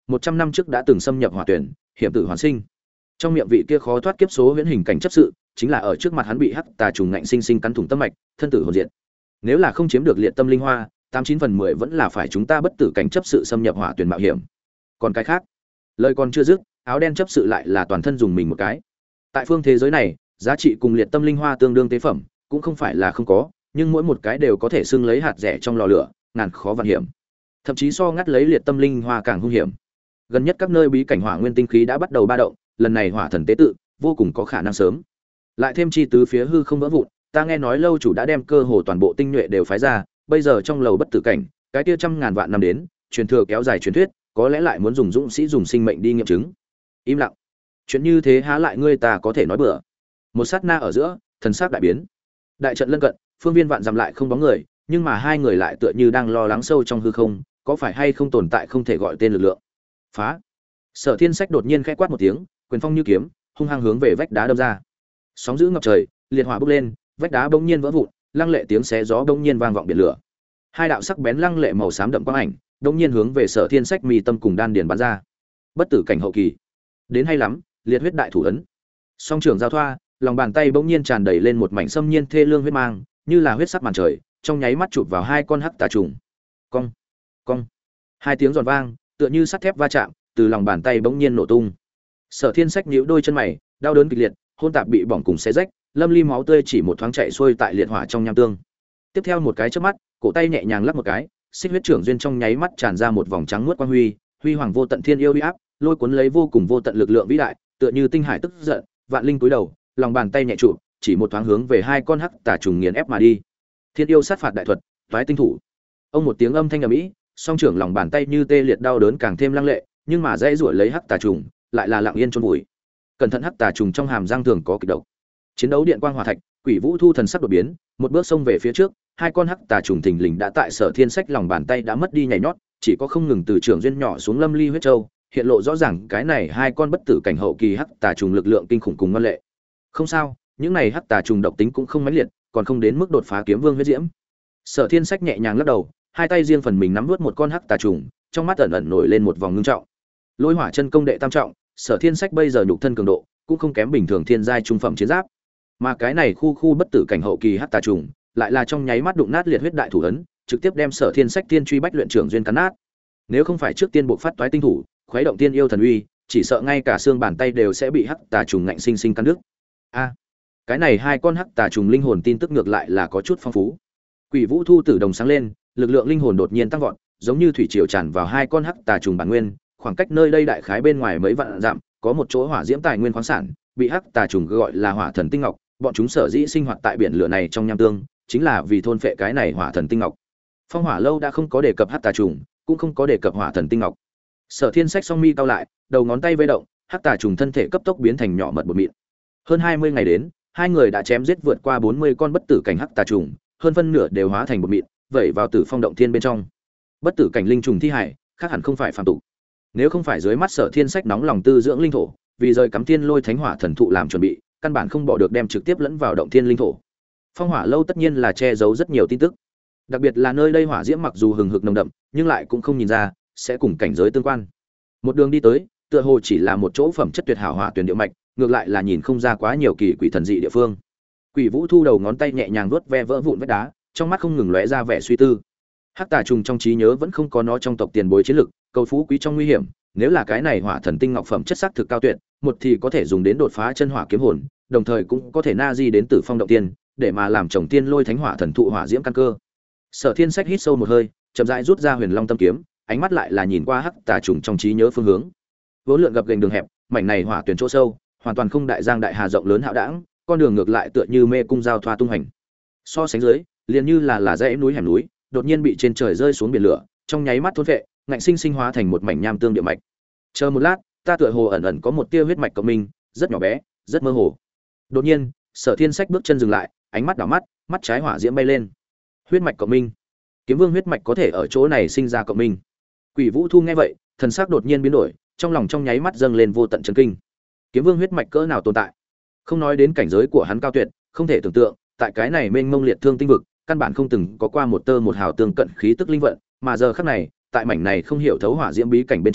100 năm trước đã từng xâm nhập hỏa tuyển, hiểm tử hoàn sinh. Trong miệng vị kia khó thoát kiếp số huyễn hình cảnh chấp sự, chính là ở trước mặt hắn bị hắc tà trùng ngạnh sinh sinh cắn thủng tâm mạch, thân tử hồn diệt. Nếu là không chiếm được liệt tâm linh hoa, 89/10 vẫn là phải chúng ta bất tử cảnh chấp sự xâm nhập hỏa tuyển mạo hiểm. Còn cái khác, lời còn chưa dứt, áo đen chấp sự lại là toàn thân dùng mình một cái. Tại phương thế giới này, giá trị cùng liệt tâm linh hoa tương đương tế phẩm, cũng không phải là không có, nhưng mỗi một cái đều có thể xưng lấy hạt rẻ trong lò lửa, ngàn khó vạn hiểm. Thậm chí so ngắt lấy liệt tâm linh hoa càng hung hiểm. Gần nhất các nơi bí cảnh hỏa nguyên tinh khí đã bắt đầu ba động, lần này hỏa thần tế tự vô cùng có khả năng sớm. Lại thêm chi tứ phía hư không vỡ vụn, ta nghe nói lâu chủ đã đem cơ hồ toàn bộ tinh nhuệ đều phái ra, bây giờ trong lầu bất tử cảnh, cái kia trăm ngàn vạn năm đến, truyền thừa kéo dài truyền thuyết, có lẽ lại muốn dùng dũng sĩ dùng sinh mệnh đi nghiệm chứng. Im lặng. Chuyện như thế há lại ngươi ta có thể nói bừa. Một sát na ở giữa, thần sắc đại biến. Đại trận lân cận, phương viên vạn dặm lại không bóng người, nhưng mà hai người lại tựa như đang lo lắng sâu trong hư không, có phải hay không tồn tại không thể gọi tên lực lượng. Phá. Sở Thiên Sách đột nhiên khẽ quát một tiếng, quyền phong như kiếm, hung hăng hướng về vách đá đâm ra. Sóng dữ ngập trời, liệt hỏa bốc lên, vách đá bỗng nhiên vỡ vụn, lăng lệ tiếng xé gió bỗng nhiên vang vọng biển lửa. Hai đạo sắc bén lăng lệ màu xám đậm quang ảnh, bỗng nhiên hướng về Sở Thiên Sách mi tâm cùng đan điền bắn ra. Bất tử cảnh hậu kỳ. Đến hay lắm, liệt huyết đại thủ ấn. Song trưởng giao thoa, lòng bàn tay bỗng nhiên tràn đầy lên một mảnh xâm nhiên thê lương huyết mang, như là huyết sắc màn trời, trong nháy mắt chụp vào hai con hắc tà trùng. Cong, cong. Hai tiếng giòn vang, tựa như sắt thép va chạm, từ lòng bàn tay bỗng nhiên nổ tung. Sở Thiên Sách nhíu đôi chân mày, đau đớn kịch liệt, hôn tạp bị bỏng cùng xé rách, lâm ly máu tươi chỉ một thoáng chạy xuôi tại liệt hỏa trong nham tương. Tiếp theo một cái chớp mắt, cổ tay nhẹ nhàng lắc một cái, xích huyết trưởng duyên trong nháy mắt tràn ra một vòng trắng muốt quang huy, huy hoàng vô tận thiên yêu uy áp, lôi cuốn lấy vô cùng vô tận lực lượng vĩ đại, tựa như tinh hải tức giận, vạn linh cúi đầu, lòng bàn tay nhẹ trụ, chỉ một thoáng hướng về hai con hắc tà trùng nghiền ép mà đi. Thiên yêu sát phạt đại thuật, toái tinh thủ. Ông một tiếng âm thanh ầm ĩ, song trưởng lòng bàn tay như tê liệt đau đớn càng thêm lăng lệ, nhưng mà dãy rủa lấy hắc tà trùng, lại là lặng yên chôn vùi. Cẩn thận, hắc tà trùng trong hàm răng thường có kịch độc. Chiến đấu điện quang hỏa thạch, Quỷ Vũ Thu thần sắc đột biến, một bước xông về phía trước, hai con hắc tà trùng thình lình đã tại Sở Thiên Sách lòng bàn tay đã mất đi nhảy nhót, chỉ có không ngừng từ trường duyên nhỏ xuống lâm ly huyết châu, hiện lộ rõ ràng cái này hai con bất tử cảnh hậu kỳ hắc tà trùng lực lượng kinh khủng cùng ngoan lệ. Không sao, những này hắc tà trùng độc tính cũng không mãnh liệt, còn không đến mức đột phá kiếm vương huyết diễm. Sở Thiên Sách nhẹ nhàng lắc đầu, hai tay riêng phần mình nắm nuốt một con hắc tà trùng, trong mắt ẩn ẩn nổi lên một vòng ngưng trọng. Lôi hỏa chân công đệ tam trọng, Sở Thiên Sách bây giờ nhục thân cường độ cũng không kém bình thường thiên giai trung phẩm chiến giáp, mà cái này khu bất tử cảnh hậu kỳ hắc tà trùng lại là trong nháy mắt đụng nát liệt huyết đại thủ ấn, trực tiếp đem Sở Thiên Sách tiên truy bách luyện trưởng duyên cắn nát. Nếu không phải trước tiên buộc phát toái tinh thủ, khuấy động tiên yêu thần uy, chỉ sợ ngay cả xương bàn tay đều sẽ bị hắc tà trùng ngạnh sinh sinh cắn đứt. A, cái này hai con hắc tà trùng linh hồn tin tức ngược lại là có chút phong phú. Quỷ Vũ Thu tử đồng sáng lên, lực lượng linh hồn đột nhiên tăng vọt, giống như thủy triều tràn vào hai con hắc tà trùng bản nguyên, khoảng cách nơi đây đại khái bên ngoài mấy vạn dặm, có một chỗ hỏa diễm tài nguyên khoáng sản, bị hắc tà trùng gọi là hỏa thần tinh ngọc, bọn chúng sở dĩ sinh hoạt tại biển lửa này trong nham tương, chính là vì thôn phệ cái này hỏa thần tinh ngọc. Phong Hỏa lâu đã không có đề cập hắc tà trùng, cũng không có đề cập hỏa thần tinh ngọc. Sở Thiên Sách song mi cau lại, đầu ngón tay vây động, hắc tà trùng thân thể cấp tốc biến thành nhỏ mật bột mịn. Hơn 20 ngày đến, hai người đã chém giết vượt qua 40 con bất tử cảnh hắc tà trùng, hơn phân nửa đều hóa thành bột mịn, vẩy vào Tử Phong động thiên bên trong. Bất tử cảnh linh trùng thi hải, khác hẳn không phải phàm tục. Nếu không phải dưới mắt Sở Thiên Sách nóng lòng tư dưỡng linh thổ, vì rời cắm thiên lôi thánh hỏa thần thụ làm chuẩn bị, căn bản không bỏ được đem trực tiếp lẫn vào động thiên linh thổ. Phong Hỏa lâu tất nhiên là che giấu rất nhiều tin tức, đặc biệt là nơi đây hỏa diễm mặc dù hừng hực nồng đậm, nhưng lại cũng không nhìn ra sẽ cùng cảnh giới tương quan. Một đường đi tới, tựa hồ chỉ là một chỗ phẩm chất tuyệt hảo hỏa tuyển địa mạch, ngược lại là nhìn không ra quá nhiều kỳ quỷ thần dị địa phương. Quỷ Vũ Thu đầu ngón tay nhẹ nhàng vuốt ve vỡ vụn vách đá, trong mắt không ngừng lóe ra vẻ suy tư. Hắc tà trùng trong trí nhớ vẫn không có nó trong tộc tiền bối chiến lực, cầu phú quý trong nguy hiểm, nếu là cái này hỏa thần tinh ngọc phẩm chất sắc thực cao tuyệt, một thì có thể dùng đến đột phá chân hỏa kiếm hồn, đồng thời cũng có thể na di đến Tử Phong động tiên, để mà làm trồng tiên lôi thánh hỏa thần thụ hỏa diễm căn cơ. Sở Thiên Sách hít sâu một hơi, chậm rãi rút ra Huyền Long tâm kiếm, ánh mắt lại là nhìn qua hắc tà trùng trong trí nhớ phương hướng. Vốn lượn gập ghềnh đường hẹp, mảnh này hỏa tuyển chỗ sâu, hoàn toàn không đại giang đại hà rộng lớn hạo đãng, con đường ngược lại tựa như mê cung giao thoa tung hành. So sánh dưới, liền như là dãy núi hẻm núi, đột nhiên bị trên trời rơi xuống biển lửa, trong nháy mắt thôn phệ, ngạnh sinh sinh hóa thành một mảnh nham tương địa mạch. Chờ một lát, ta tựa hồ ẩn ẩn có một tia huyết mạch cộng minh, rất nhỏ bé, rất mơ hồ. Đột nhiên, Sở Thiên Sách bước chân dừng lại, ánh mắt đảo mắt, mắt trái hỏa diễm bay lên. Huyết mạch cộng minh, kiếm vương huyết mạch có thể ở chỗ này sinh ra cộng minh. Quỷ Vũ Thu nghe vậy, thần sắc đột nhiên biến đổi, trong lòng trong nháy mắt dâng lên vô tận chấn kinh. Kiếm vương huyết mạch cỡ nào tồn tại? Không nói đến cảnh giới của hắn cao tuyệt, không thể tưởng tượng, tại cái này mênh mông liệt thương tinh vực, căn bản không từng có qua một tơ một hào tương cận khí tức linh vận, mà giờ khắc này, tại mảnh này không hiểu thấu hỏa diễm bí cảnh bên trong,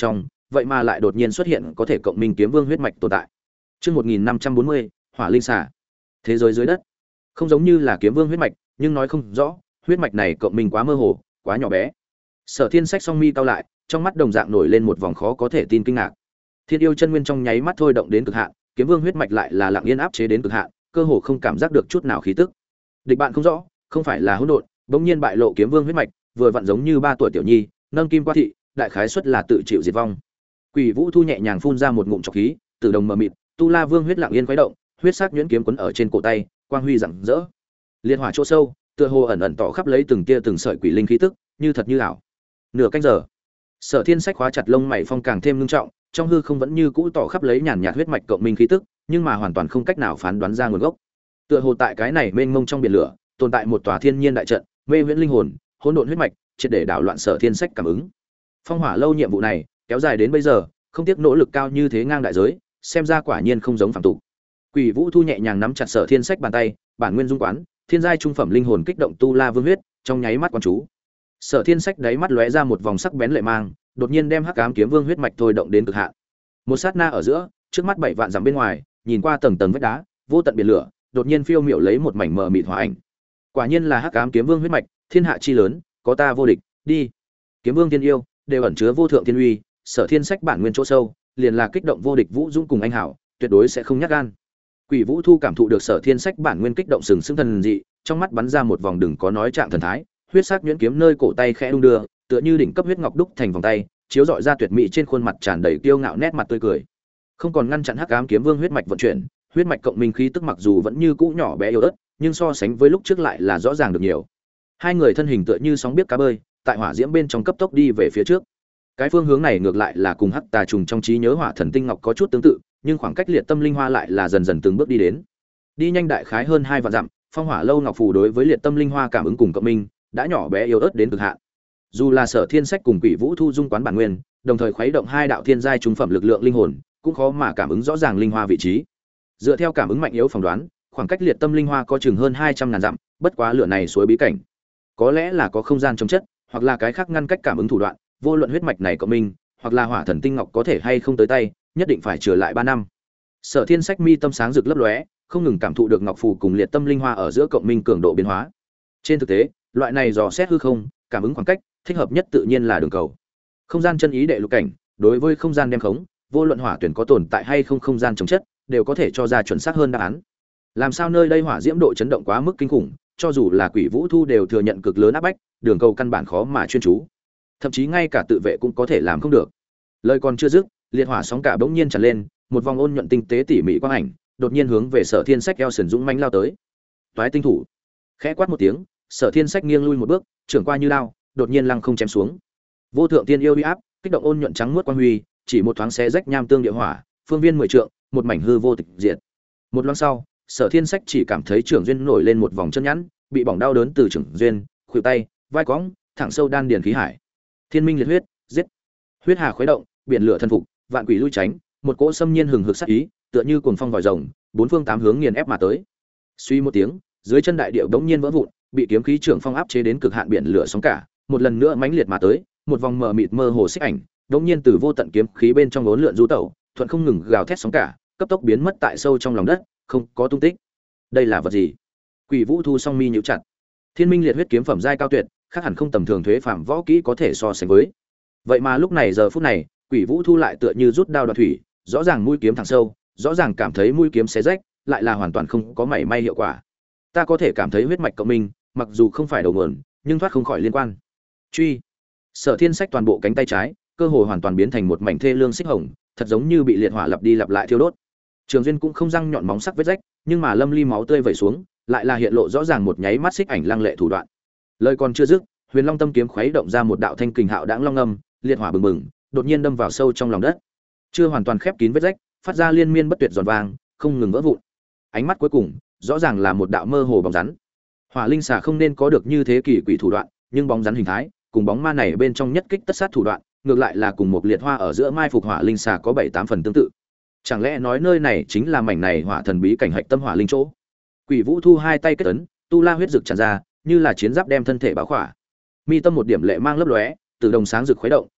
vậy mà lại đột nhiên xuất hiện có thể cộng minh kiếm vương huyết mạch tồn tại. Chương 1540, Hỏa Linh Xà. Thế giới dưới đất. Không giống như là kiếm vương huyết mạch, nhưng nói không rõ, huyết mạch này cộng minh quá mơ hồ, quá nhỏ bé. Sở Thiên Sách song mi cau lại, trong mắt đồng dạng nổi lên một vòng khó có thể tin kinh ngạc. Thiên yêu chân nguyên trong nháy mắt thôi động đến cực hạn, kiếm vương huyết mạch lại là lặng yên áp chế đến cực hạn, cơ hồ không cảm giác được chút nào khí tức. Địch bạn không rõ, không phải là hỗn độn, bỗng nhiên bại lộ kiếm vương huyết mạch, vừa vặn giống như 3 tuổi tiểu nhi, nâng kim qua thị, đại khái suất là tự chịu diệt vong. Quỷ Vũ Thu nhẹ nhàng phun ra một ngụm trọc khí, tự động mờ mịt, tu la vương huyết lặng yên khuấy động, huyết sắc nhuyễn kiếm quấn ở trên cổ tay, quang huy rạng rỡ. Liệt hỏa chỗ sâu, tựa hồ ẩn ẩn tỏ khắp lấy từng tia từng sợi quỷ linh khí tức, như thật như ảo. Nửa canh giờ, Sở Thiên Sách khóa chặt lông mày phong càng thêm nghiêm trọng, trong hư không vẫn như cũ tỏ khắp lấy nhàn nhạt huyết mạch cộng minh khí tức, nhưng mà hoàn toàn không cách nào phán đoán ra nguồn gốc. Tựa hồ tại cái này mênh mông trong biển lửa, tồn tại một tòa thiên nhiên đại trận, mê huyễn linh hồn, hỗn độn huyết mạch, triệt để đảo loạn Sở Thiên Sách cảm ứng. Phong hỏa lâu nhiệm vụ này, kéo dài đến bây giờ, không tiếc nỗ lực cao như thế ngang đại giới, xem ra quả nhiên không giống phàm tục. Quỷ Vũ Thu nhẹ nhàng nắm chặt Sở Thiên Sách bàn tay, bản nguyên dung quán, thiên giai trung phẩm linh hồn kích động tu la vương huyết, trong nháy mắt quan chú. Sở Thiên Sách đáy mắt lóe ra một vòng sắc bén lệ mang, đột nhiên đem Hắc Ám Kiếm Vương huyết mạch thôi động đến cực hạn. Một sát na ở giữa, trước mắt 7 vạn dặm bên ngoài, nhìn qua tầng tầng vách đá, vô tận biển lửa, đột nhiên phiêu miểu lấy một mảnh mờ mịt hỏa ảnh. Quả nhiên là Hắc Ám Kiếm Vương huyết mạch, thiên hạ chi lớn, có ta vô địch, đi. Kiếm Vương tiên yêu, đều ẩn chứa vô thượng thiên uy, Sở Thiên Sách bản nguyên chỗ sâu, liền là kích động vô địch vũ dũng cùng anh hảo, tuyệt đối sẽ không nhát gan. Quỷ Vũ Thu cảm thụ được Sở Thiên Sách bản nguyên kích động sừng sững thần dị, trong mắt bắn ra một vòng đừng có nói trạng thần thái, huyết sắc nhuyễn kiếm nơi cổ tay khẽ đung đưa, tựa như đỉnh cấp huyết ngọc đúc thành vòng tay, chiếu rọi ra tuyệt mỹ trên khuôn mặt tràn đầy kiêu ngạo nét mặt tươi cười. Không còn ngăn chặn Hắc Ám Kiếm Vương huyết mạch vận chuyển, huyết mạch cộng minh khí tức mặc dù vẫn như cũ nhỏ bé yếu ớt, nhưng so sánh với lúc trước lại là rõ ràng được nhiều. Hai người thân hình tựa như sóng biết cá bơi, tại hỏa diễm bên trong cấp tốc đi về phía trước. Cái phương hướng này ngược lại là cùng Hắc Tà trùng trong trí nhớ Hỏa Thần Tinh Ngọc có chút tương tự, nhưng khoảng cách Liệt Tâm Linh Hoa lại là dần dần từng bước đi đến. Đi nhanh đại khái hơn 2 vạn dặm, Phong Hỏa lâu ngọc phù đối với Liệt Tâm Linh Hoa cảm ứng cùng cộng minh, đã nhỏ bé yếu ớt đến cực hạn. Dù là Sở Thiên Sách cùng Quỷ Vũ Thu dung quán bản nguyên, đồng thời khuấy động hai đạo thiên giai trung phẩm lực lượng linh hồn, cũng khó mà cảm ứng rõ ràng linh hoa vị trí. Dựa theo cảm ứng mạnh yếu phỏng đoán, khoảng cách Liệt Tâm Linh Hoa có chừng hơn 200.000 dặm, bất quá lửa này suối bí cảnh, có lẽ là có không gian chống chất, hoặc là cái khác ngăn cách cảm ứng thủ đoạn, vô luận huyết mạch này cộng minh, hoặc là Hỏa Thần Tinh Ngọc có thể hay không tới tay, nhất định phải chờ lại 3 năm. Sở Thiên Sách mi tâm sáng rực lấp lóe, không ngừng cảm thụ được ngọc phù cùng Liệt Tâm Linh Hoa ở giữa cộng minh cường độ biến hóa. Trên thực tế, loại này dò xét hư không, cảm ứng khoảng cách, thích hợp nhất tự nhiên là đường cầu. Không gian chân ý đệ lục cảnh, đối với không gian đem khống, vô luận hỏa tuyển có tồn tại hay không không gian chống chất, đều có thể cho ra chuẩn xác hơn đáp án. Làm sao nơi đây hỏa diễm độ chấn động quá mức kinh khủng, cho dù là Quỷ Vũ Thu đều thừa nhận cực lớn áp bách, đường cầu căn bản khó mà chuyên chú. Thậm chí ngay cả tự vệ cũng có thể làm không được. Lời còn chưa dứt, liệt hỏa sóng cả bỗng nhiên tràn lên, một vòng ôn nhuận tinh tế tỉ mỉ quang ảnh, đột nhiên hướng về Sở Thiên Sách eo sườn dũng mãnh lao tới. Toái tinh thủ. Khẽ quát một tiếng, Sở Thiên Sách nghiêng lui một bước, trưởng qua như lao, đột nhiên lăng không chém xuống. Vô thượng tiên yêu uy áp, kích động ôn nhuận trắng muốt quang huy, chỉ một thoáng xé rách nham tương địa hỏa, phương viên 10 trượng, một mảnh hư vô tịch diệt. Một loáng sau, Sở Thiên Sách chỉ cảm thấy trưởng duyên nổi lên một vòng chân nhẵn, bị bỏng đau đớn từ trưởng duyên, khuỷu tay, vai cõng, thẳng sâu đan điền khí hải. Thiên minh liệt huyết, giết. Huyết hà khuấy động, biển lửa thân phục, vạn quỷ lui tránh, một cỗ xâm nhiên hừng hực sát ý, tựa như cuồng phong vòi rồng, bốn phương tám hướng nghiền ép mà tới. Suy một tiếng, dưới chân đại địa bỗng nhiên vỡ vụn, bị kiếm khí trưởng phong áp chế đến cực hạn biển lửa sóng cả, một lần nữa mãnh liệt mà tới, một vòng mờ mịt mơ hồ xích ảnh, bỗng nhiên từ vô tận kiếm khí bên trong uốn lượn du tẩu, thuận không ngừng gào thét sóng cả, cấp tốc biến mất tại sâu trong lòng đất, không có tung tích. Đây là vật gì? Quỷ Vũ Thu song mi nhíu chặt. Thiên minh liệt huyết kiếm phẩm giai cao tuyệt, khác hẳn không tầm thường thuế phạm võ kỹ có thể so sánh với. Vậy mà lúc này giờ phút này, Quỷ Vũ Thu lại tựa như rút đao đoạt thủy, rõ ràng mũi kiếm thẳng sâu, rõ ràng cảm thấy mũi kiếm xé rách, lại là hoàn toàn không có mảy may hiệu quả. Ta có thể cảm thấy huyết mạch cộng minh, mặc dù không phải đầu nguồn, nhưng thoát không khỏi liên quan. Truy. Sở Thiên Sách toàn bộ cánh tay trái, cơ hồ hoàn toàn biến thành một mảnh thê lương xích hồng, thật giống như bị liệt hỏa lặp đi lặp lại thiêu đốt. Trường duyên cũng không răng nhọn móng sắc vết rách, nhưng mà lâm ly máu tươi vẩy xuống, lại là hiện lộ rõ ràng một nháy mắt xích ảnh lăng lệ thủ đoạn. Lời còn chưa dứt, Huyền Long Tâm kiếm khuấy động ra một đạo thanh kình hạo đãng long ngâm, liệt hỏa bừng bừng, đột nhiên đâm vào sâu trong lòng đất. Chưa hoàn toàn khép kín vết rách, phát ra liên miên bất tuyệt giòn vang, không ngừng vỡ vụn. Ánh mắt cuối cùng, rõ ràng là một đạo mơ hồ bóng rắn. Hỏa linh xà không nên có được như thế kỳ quỷ thủ đoạn, nhưng bóng rắn hình thái, cùng bóng ma này bên trong nhất kích tất sát thủ đoạn, ngược lại là cùng một liệt hoa ở giữa mai phục hỏa linh xà có 7-8 phần tương tự. Chẳng lẽ nói nơi này chính là mảnh này hỏa thần bí cảnh hạch tâm hỏa linh chỗ? Quỷ Vũ Thu hai tay kết ấn, tu la huyết rực tràn ra, như là chiến giáp đem thân thể bảo khỏa. Mi tâm một điểm lệ mang lấp lóe, tự đồng sáng rực khuấy động,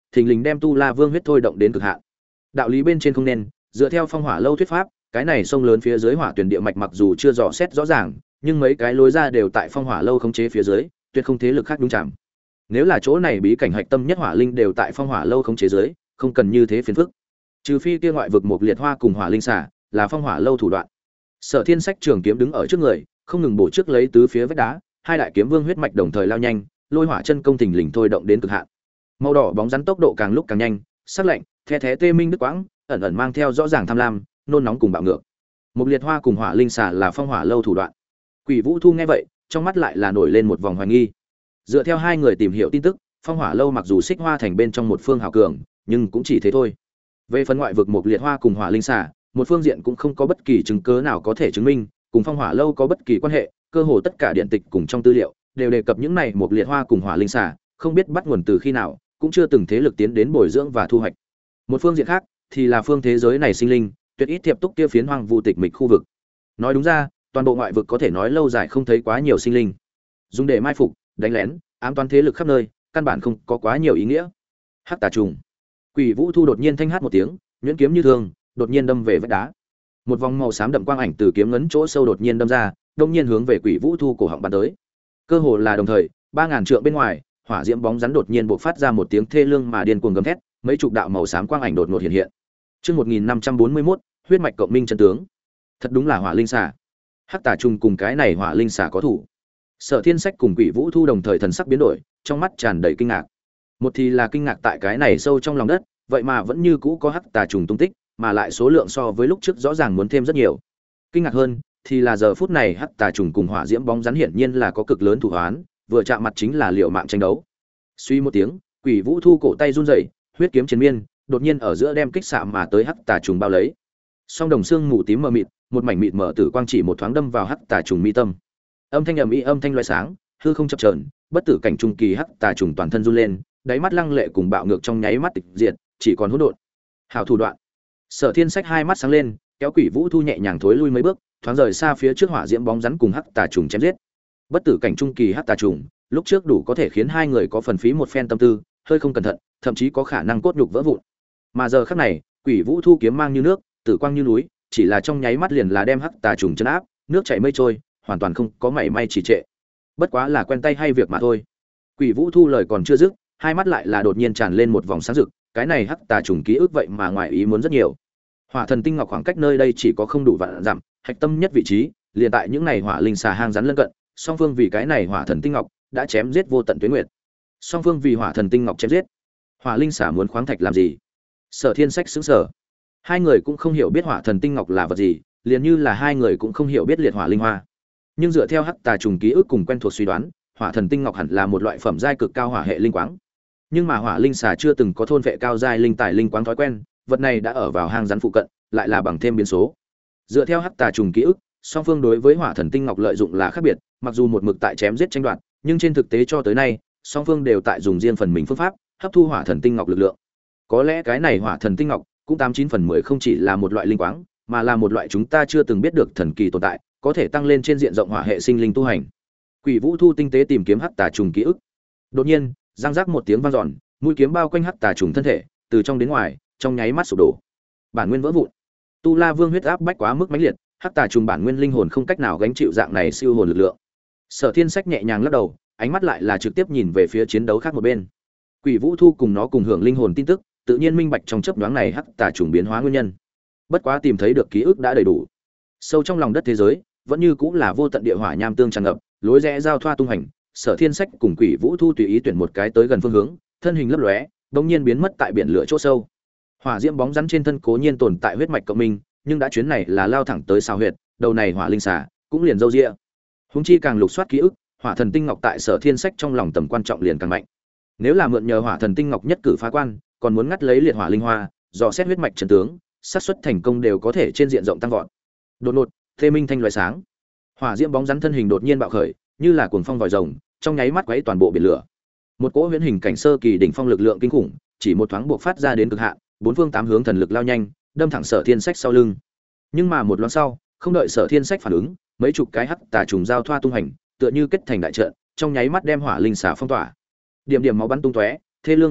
thình lình đem tu la vương huyết thôi động đến cực hạn. Đạo lý bên trên không nên, dựa theo phong hỏa lâu thuyết pháp, cái này sông lớn phía dưới hỏa tuyển địa mạch mặc dù chưa rõ xét rõ ràng, nhưng mấy cái lối ra đều tại phong hỏa lâu khống chế phía dưới, tuyệt không thế lực khác đúng chạm. Nếu là chỗ này bí cảnh hạch tâm nhất hỏa linh đều tại phong hỏa lâu khống chế dưới, không cần như thế phiền phức. Trừ phi kia ngoại vực một liệt hoa cùng hỏa linh xả, là phong hỏa lâu thủ đoạn. Sở Thiên Sách trường kiếm đứng ở trước người, không ngừng bổ trước lấy tứ phía vách đá, hai đại kiếm vương huyết mạch đồng thời lao nhanh, lôi hỏa chân công thình lình thôi động đến cực hạn. Màu đỏ bóng rắn tốc độ càng lúc càng nhanh, sắc lạnh, the thé tê minh đứt quãng, ẩn ẩn mang theo rõ ràng tham lam, nôn nóng cùng bạo ngược. Một liệt hoa cùng hỏa linh xà là phong hỏa lâu thủ đoạn. Quỷ Vũ Thu nghe vậy, trong mắt lại là nổi lên một vòng hoài nghi. Dựa theo hai người tìm hiểu tin tức, phong hỏa lâu mặc dù xích hoa thành bên trong một phương hào cường, nhưng cũng chỉ thế thôi. Về phần ngoại vực một liệt hoa cùng hỏa linh xà, một phương diện cũng không có bất kỳ chứng cứ nào có thể chứng minh cùng phong hỏa lâu có bất kỳ quan hệ, cơ hồ tất cả điện tịch cùng trong tư liệu đều đề cập những này một liệt hoa cùng hỏa linh xà, không biết bắt nguồn từ khi nào, cũng chưa từng thế lực tiến đến bồi dưỡng và thu hoạch. Một phương diện khác thì là phương thế giới này sinh linh tuyệt ít tiếp tục kia phiến hoang vu tịch mịch khu vực. Nói đúng ra, toàn bộ ngoại vực có thể nói lâu dài không thấy quá nhiều sinh linh. Dùng để mai phục, đánh lén, ám toán thế lực khắp nơi, căn bản không có quá nhiều ý nghĩa. Hắc tà trùng. Quỷ Vũ Thu đột nhiên thanh hát một tiếng, nhuyễn kiếm như thường, đột nhiên đâm về vách đá. Một vòng màu xám đậm quang ảnh từ kiếm ngấn chỗ sâu đột nhiên đâm ra, đột nhiên hướng về Quỷ Vũ Thu cổ họng bắn tới. Cơ hồ là đồng thời, 3000 trượng bên ngoài, hỏa diễm bóng rắn đột nhiên bộc phát ra một tiếng thê lương mà điên cuồng gầm thét, mấy chục đạo màu xám quang ảnh đột ngột hiện hiện. Chương 1541, huyết mạch cộng minh chân tướng. Thật đúng là hỏa linh xà. Hắc tà trùng cùng cái này hỏa linh xà có thủ. Sở Thiên Sách cùng Quỷ Vũ Thu đồng thời thần sắc biến đổi, trong mắt tràn đầy kinh ngạc. Một thì là kinh ngạc tại cái này sâu trong lòng đất, vậy mà vẫn như cũ có hắc tà trùng tung tích, mà lại số lượng so với lúc trước rõ ràng muốn thêm rất nhiều. Kinh ngạc hơn thì là giờ phút này hắc tà trùng cùng hỏa diễm bóng rắn hiển nhiên là có cực lớn thủ hoán, vừa chạm mặt chính là liều mạng tranh đấu. Suy một tiếng, Quỷ Vũ Thu cổ tay run rẩy, huyết kiếm chiến miên, đột nhiên ở giữa đem kích xạ mà tới hắc tà trùng bao lấy. Song đồng xương mù tím mờ mịt, một mảnh mịt mở tử quang chỉ một thoáng đâm vào hắc tà trùng mi tâm. Âm thanh ầm ĩ, âm thanh loé sáng, hư không chập chờn, bất tử cảnh trung kỳ hắc tà trùng toàn thân run lên, đáy mắt lăng lệ cùng bạo ngược trong nháy mắt tịch diệt, chỉ còn hỗn độn. Hảo thủ đoạn. Sở Thiên Sách hai mắt sáng lên, kéo Quỷ Vũ Thu nhẹ nhàng thối lui mấy bước, thoáng rời xa phía trước hỏa diễm bóng rắn cùng hắc tà trùng chém giết. Bất tử cảnh trung kỳ hắc tà trùng, lúc trước đủ có thể khiến hai người có phần phí một phen tâm tư, hơi không cẩn thận, thậm chí có khả năng cốt nhục vỡ vụn. Mà giờ khắc này, Quỷ Vũ Thu kiếm mang như nước, tử quang như núi, chỉ là trong nháy mắt liền là đem hắc tà trùng chấn áp, nước chảy mây trôi, hoàn toàn không có mảy may trì trệ. Bất quá là quen tay hay việc mà thôi. Quỷ Vũ Thu lời còn chưa dứt, hai mắt lại là đột nhiên tràn lên một vòng sáng rực, cái này hắc tà trùng ký ức vậy mà ngoài ý muốn rất nhiều. Hỏa thần tinh ngọc khoảng cách nơi đây chỉ có không đủ vạn dặm, hạch tâm nhất vị trí, liền tại những này hỏa linh xà hang rắn lân cận, song phương vì cái này hỏa thần tinh ngọc đã chém giết vô tận tuyết nguyệt. Song phương vì hỏa thần tinh ngọc chém giết. Hỏa linh xà muốn khoáng thạch làm gì? Sở Thiên Sách sững sờ. Hai người cũng không hiểu biết hỏa thần tinh ngọc là vật gì, liền như là hai người cũng không hiểu biết liệt hỏa linh hoa. Nhưng dựa theo hắc tà trùng ký ức cùng quen thuộc suy đoán, hỏa thần tinh ngọc hẳn là một loại phẩm giai cực cao hỏa hệ linh quáng. Nhưng mà hỏa linh xà chưa từng có thôn vệ cao giai linh tài linh quáng thói quen, vật này đã ở vào hang rắn phụ cận, lại là bằng thêm biến số. Dựa theo hắc tà trùng ký ức, song phương đối với hỏa thần tinh ngọc lợi dụng là khác biệt, mặc dù một mực tại chém giết tranh đoạt, nhưng trên thực tế cho tới nay, song phương đều tại dùng riêng phần mình phương pháp hấp thu hỏa thần tinh ngọc lực lượng. Có lẽ cái này hỏa thần tinh ngọc cũng 89/10 không chỉ là một loại linh quáng, mà là một loại chúng ta chưa từng biết được thần kỳ tồn tại, có thể tăng lên trên diện rộng hỏa hệ sinh linh tu hành. Quỷ Vũ Thu tinh tế tìm kiếm hắc tà trùng ký ức. Đột nhiên, răng rắc một tiếng vang dọn, mũi kiếm bao quanh hắc tà trùng thân thể, từ trong đến ngoài, trong nháy mắt sụp đổ. Bản nguyên vỡ vụn. Tu La Vương huyết áp bách quá mức mãnh liệt, hắc tà trùng bản nguyên linh hồn không cách nào gánh chịu dạng này siêu hồn lực lượng. Sở Thiên Sách nhẹ nhàng lắc đầu, ánh mắt lại là trực tiếp nhìn về phía chiến đấu khác một bên. Quỷ Vũ Thu cùng nó cùng hưởng linh hồn tin tức, tự nhiên minh bạch trong chớp nhoáng này hắc tà trùng biến hóa nguyên nhân. Bất quá tìm thấy được ký ức đã đầy đủ. Sâu trong lòng đất thế giới, vẫn như cũng là vô tận địa hỏa nham tương tràn ngập, lối rẽ giao thoa tung hành. Sở Thiên Sách cùng Quỷ Vũ Thu tùy ý tuyển một cái tới gần phương hướng, thân hình lấp lóe, bỗng nhiên biến mất tại biển lửa chỗ sâu. Hỏa diễm bóng rắn trên thân cố nhiên tồn tại huyết mạch cộng minh, nhưng đã chuyến này là lao thẳng tới sao huyệt, đầu này hỏa linh xà cũng liền dâu dịa. Húng chi càng lục soát ký ức, hỏa thần tinh ngọc tại Sở Thiên Sách trong lòng tầm quan trọng liền càng mạnh. Nếu là mượn nhờ hỏa thần tinh ngọc nhất cử phá quan, còn muốn ngắt lấy liệt hỏa linh hoa, dò xét huyết mạch chân tướng, xác suất thành công đều có thể trên diện rộng tăng vọt. Đột ngột, thê minh thanh loại sáng, hỏa diễm bóng rắn thân hình đột nhiên bạo khởi, như là cuồng phong vòi rồng, trong nháy mắt quấy toàn bộ biển lửa. Một cỗ huyễn hình cảnh sơ kỳ đỉnh phong lực lượng kinh khủng, chỉ một thoáng buộc phát ra đến cực hạn, bốn phương tám hướng thần lực lao nhanh, đâm thẳng Sở Thiên Sách sau lưng. Nhưng mà một loáng sau, không đợi Sở Thiên Sách phản ứng, mấy chục cái hắc tà trùng giao thoa tung hành, tựa như kết thành đại trận, trong nháy mắt đem hỏa linh xà phong tỏa. Điểm điểm máu bắn tung tóe, thê lương gào thét,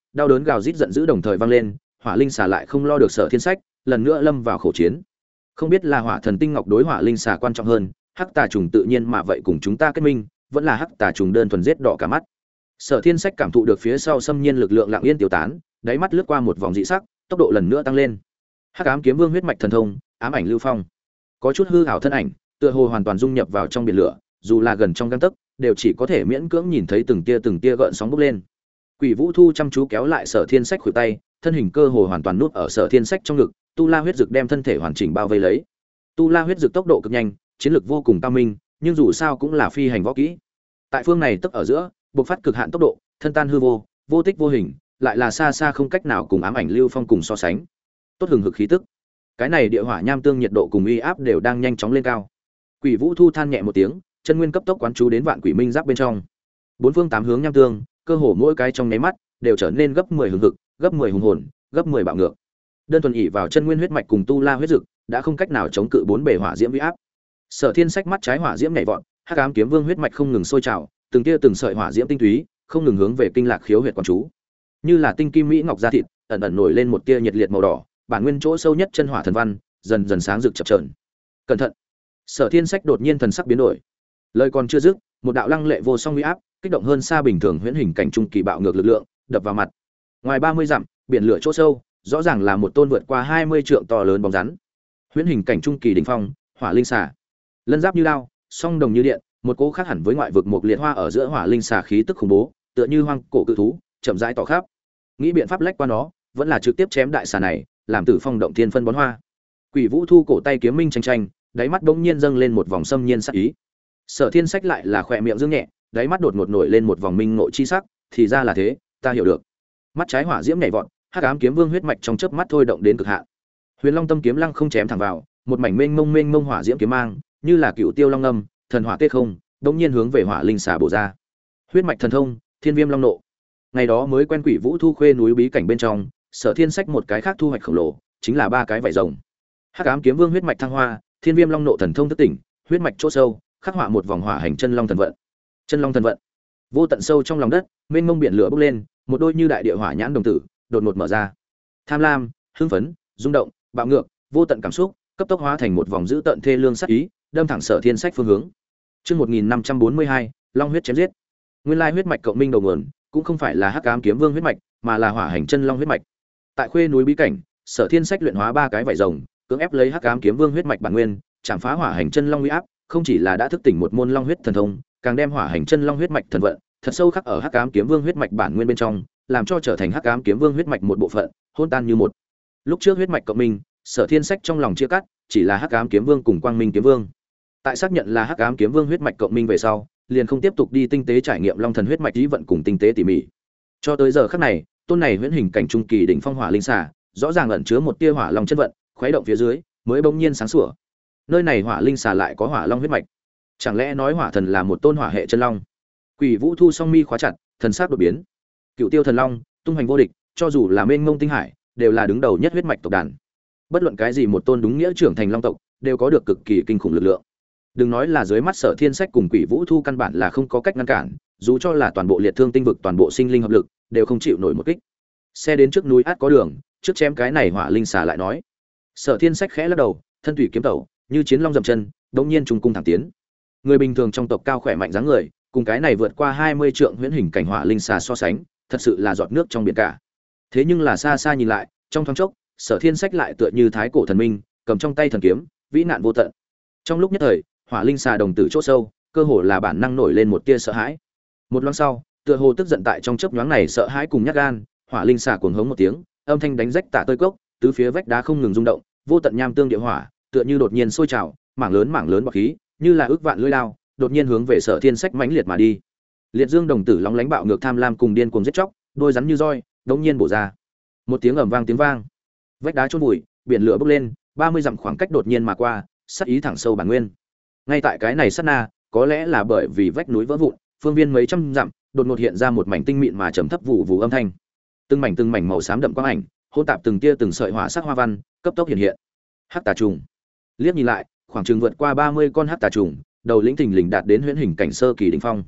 đau đớn gào rít giận dữ đồng thời vang lên, hỏa linh xà lại không lo được Sở Thiên Sách, lần nữa lâm vào khổ chiến. Không biết là hỏa thần tinh ngọc đối hỏa linh xà quan trọng hơn, hắc tà trùng tự nhiên mà vậy cùng chúng ta kết minh, vẫn là hắc tà trùng đơn thuần giết đỏ cả mắt. Sở Thiên Sách cảm thụ được phía sau xâm nhiên lực lượng lặng yên tiêu tán, đáy mắt lướt qua một vòng dị sắc, tốc độ lần nữa tăng lên. Hắc ám kiếm vương huyết mạch thần thông, ám ảnh lưu phong, có chút hư ảo thân ảnh, tựa hồ hoàn toàn dung nhập vào trong biển lửa, dù là gần trong gang tấc, đều chỉ có thể miễn cưỡng nhìn thấy từng tia gợn sóng bốc lên. Quỷ Vũ Thu chăm chú kéo lại Sở Thiên Sách khuỷu tay, thân hình cơ hồ hoàn toàn núp ở Sở Thiên Sách trong ngực, tu la huyết dực đem thân thể hoàn chỉnh bao vây lấy. Tu la huyết dực tốc độ cực nhanh, chiến lược vô cùng cao minh, nhưng dù sao cũng là phi hành võ kỹ. Tại phương này tức ở giữa, bộc phát cực hạn tốc độ, thân tan hư vô, vô tích vô hình, lại là xa xa không cách nào cùng ám ảnh lưu phong cùng so sánh. Tốt hừng hực khí tức. Cái này địa hỏa nham tương nhiệt độ cùng uy áp đều đang nhanh chóng lên cao. Quỷ Vũ Thu than nhẹ một tiếng, chân nguyên cấp tốc quán chú đến vạn quỷ minh giáp bên trong. Bốn phương tám hướng nham tương, cơ hồ mỗi cái trong nháy mắt đều trở nên gấp 10 hừng hực, gấp 10 hùng hồn, gấp 10 bạo ngược. Đơn thuần ỷ vào chân nguyên huyết mạch cùng tu la huyết dực, đã không cách nào chống cự bốn bề hỏa diễm uy áp. Sở Thiên Sách mắt trái hỏa diễm nhảy vọt, hắc ám kiếm vương huyết mạch không ngừng sôi trào, từng tia từng sợi hỏa diễm tinh túy, không ngừng hướng về kinh lạc khiếu huyệt quán chú. Như là tinh kim mỹ ngọc da thịt, ẩn ẩn nổi lên một tia nhiệt liệt màu đỏ, bản nguyên chỗ sâu nhất chân hỏa thần văn, dần dần sáng rực chập chờn. Cẩn thận! Sở Thiên Sách đột nhiên thần sắc biến đổi. Lời còn chưa dứt, một đạo lăng lệ vô song uy áp, kích động hơn xa bình thường huyễn hình cảnh trung kỳ bạo ngược lực lượng, đập vào mặt. Ngoài 30 dặm, biển lửa chỗ sâu, rõ ràng là một tôn vượt qua 20 trượng to lớn bóng rắn. Huyễn hình cảnh trung kỳ đỉnh phong, hỏa linh xà. Lân giáp như lao, song đồng như điện, một cỗ khác hẳn với ngoại vực một liệt hoa ở giữa hỏa linh xà khí tức khủng bố, tựa như hoang cổ cự thú, chậm rãi tỏ khắp. Nghĩ biện pháp lách qua nó, vẫn là trực tiếp chém đại xà này, làm tử phong động thiên phân bón hoa. Quỷ Vũ Thu cổ tay kiếm minh tranh tranh, đáy mắt bỗng nhiên dâng lên một vòng xâm nhiên sắc ý. Sở Thiên Sách lại là khỏe miệng dương nhẹ, đáy mắt đột ngột nổi lên một vòng minh ngộ chi sắc, thì ra là thế, ta hiểu được. Mắt trái hỏa diễm nhảy vọt, hắc ám kiếm vương huyết mạch trong chớp mắt thôi động đến cực hạn. Huyền Long tâm kiếm lăng không chém thẳng vào, một mảnh mênh mông hỏa diễm kiếm mang, như là cựu tiêu long âm, thần hỏa tê không, đột nhiên hướng về hỏa linh xà bổ ra. Huyết mạch thần thông, Thiên Viêm Long Nộ. Ngày đó mới quen Quỷ Vũ Thu khuê núi bí cảnh bên trong, Sở Thiên Sách một cái khác thu hoạch khổng lồ, chính là ba cái vảy rồng. Hắc ám kiếm vương huyết mạch thăng hoa, Thiên Viêm Long Nộ thần thông thức tỉnh, huyết mạch chỗ sâu, khắc họa một vòng hỏa hành chân long thần vận. Chân long thần vận. Vô tận sâu trong lòng đất, mênh mông biển lửa bốc lên, một đôi như đại địa hỏa nhãn đồng tử, đột ngột mở ra. Tham lam, hưng phấn, rung động, bạo ngược, vô tận cảm xúc, cấp tốc hóa thành một vòng dữ tận thê lương sát ý, đâm thẳng Sở Thiên Sách phương hướng. Chương 1542, Long huyết chém giết. Nguyên lai huyết mạch cộng minh đầu nguồn, cũng không phải là Hắc Ám kiếm vương huyết mạch, mà là hỏa hành chân long huyết mạch. Tại khuê núi bí cảnh, Sở Thiên Sách luyện hóa ba cái vảy rồng, cưỡng ép lấy Hắc Ám kiếm vương huyết mạch bản nguyên, chạm phá hỏa hành chân long uy áp, không chỉ là đã thức tỉnh một môn long huyết thần thông, càng đem hỏa hành chân long huyết mạch thần vận thật sâu khắc ở Hắc Ám kiếm vương huyết mạch bản nguyên bên trong, làm cho trở thành Hắc Ám kiếm vương huyết mạch một bộ phận, hỗn tan như một. Lúc trước huyết mạch cộng minh, Sở Thiên Sách trong lòng chia cắt, chỉ là Hắc Ám kiếm vương cùng Quang Minh kiếm vương. Tại xác nhận là Hắc Ám kiếm vương huyết mạch cộng minh về sau, liền không tiếp tục đi tinh tế trải nghiệm long thần huyết mạch lý vận cùng tinh tế tỉ mỉ. Cho tới giờ khắc này, tôn này huyễn hình cảnh trung kỳ đỉnh phong hỏa linh xà, rõ ràng ẩn chứa một tia hỏa long chân vận, khuấy động phía dưới, mới bỗng nhiên sáng sủa. Nơi này hỏa linh xà lại có hỏa long huyết mạch. Chẳng lẽ nói hỏa thần là một tôn hỏa hệ chân long? Quỷ Vũ Thu song mi khóa chặt, thần sắc đột biến. Cựu Tiêu thần long, tung hoành vô địch, cho dù là mênh mông tinh hải, đều là đứng đầu nhất huyết mạch tộc đàn. Bất luận cái gì một tôn đúng nghĩa trưởng thành long tộc, đều có được cực kỳ kinh khủng lực lượng. Đừng nói là dưới mắt Sở Thiên Sách cùng Quỷ Vũ Thu căn bản là không có cách ngăn cản, dù cho là toàn bộ liệt thương tinh vực toàn bộ sinh linh hợp lực, đều không chịu nổi một kích. Xe đến trước núi át có đường, trước chém cái này hỏa linh xà lại nói. Sở Thiên Sách khẽ lắc đầu, thân thủy kiếm tẩu, như chiến long dậm chân, đống nhiên trùng cung thẳng tiến. Người bình thường trong tộc cao khỏe mạnh dáng người, cùng cái này vượt qua 20 trượng huyễn hình cảnh hỏa linh xà so sánh, thật sự là giọt nước trong biển cả. Thế nhưng là xa xa nhìn lại, trong thoáng chốc, Sở Thiên Sách lại tựa như thái cổ thần minh, cầm trong tay thần kiếm, vĩ nạn vô tận. Trong lúc nhất thời, hỏa linh xà đồng tử chỗ sâu, cơ hồ là bản năng nổi lên một tia sợ hãi. Một loáng sau, tựa hồ tức giận tại trong chớp nhoáng này sợ hãi cùng nhát gan, hỏa linh xà cuồng hống một tiếng, âm thanh đánh rách tả tơi cốc, tứ phía vách đá không ngừng rung động, vô tận nham tương địa hỏa, tựa như đột nhiên sôi trào, mảng lớn bọt khí, như là ước vạn lưỡi lao, đột nhiên hướng về Sở Thiên Sách mãnh liệt mà đi. Liệt Dương đồng tử lóng lánh bạo ngược tham lam cùng điên cuồng giết chóc, đôi rắn như roi, đống nhiên bổ ra. Một tiếng ầm vang tiếng vang, vách đá chôn vùi, biển lửa bốc lên, 30 dặm khoảng cách đột nhiên mà qua, sát ý thẳng sâu bản nguyên. Ngay tại cái này sát na, có lẽ là bởi vì vách núi vỡ vụn, phương viên mấy trăm dặm, đột ngột hiện ra một mảnh tinh mịn mà trầm thấp vụ vụ âm thanh. Từng mảnh màu xám đậm quang ảnh, hỗn tạp từng tia từng sợi hỏa sắc hoa văn, cấp tốc hiện hiện. Hắc tà trùng. Liếc nhìn lại, khoảng chừng vượt qua 30 con hắc tà trùng, đầu lĩnh thình lình đạt đến huyễn hình cảnh sơ kỳ đỉnh phong.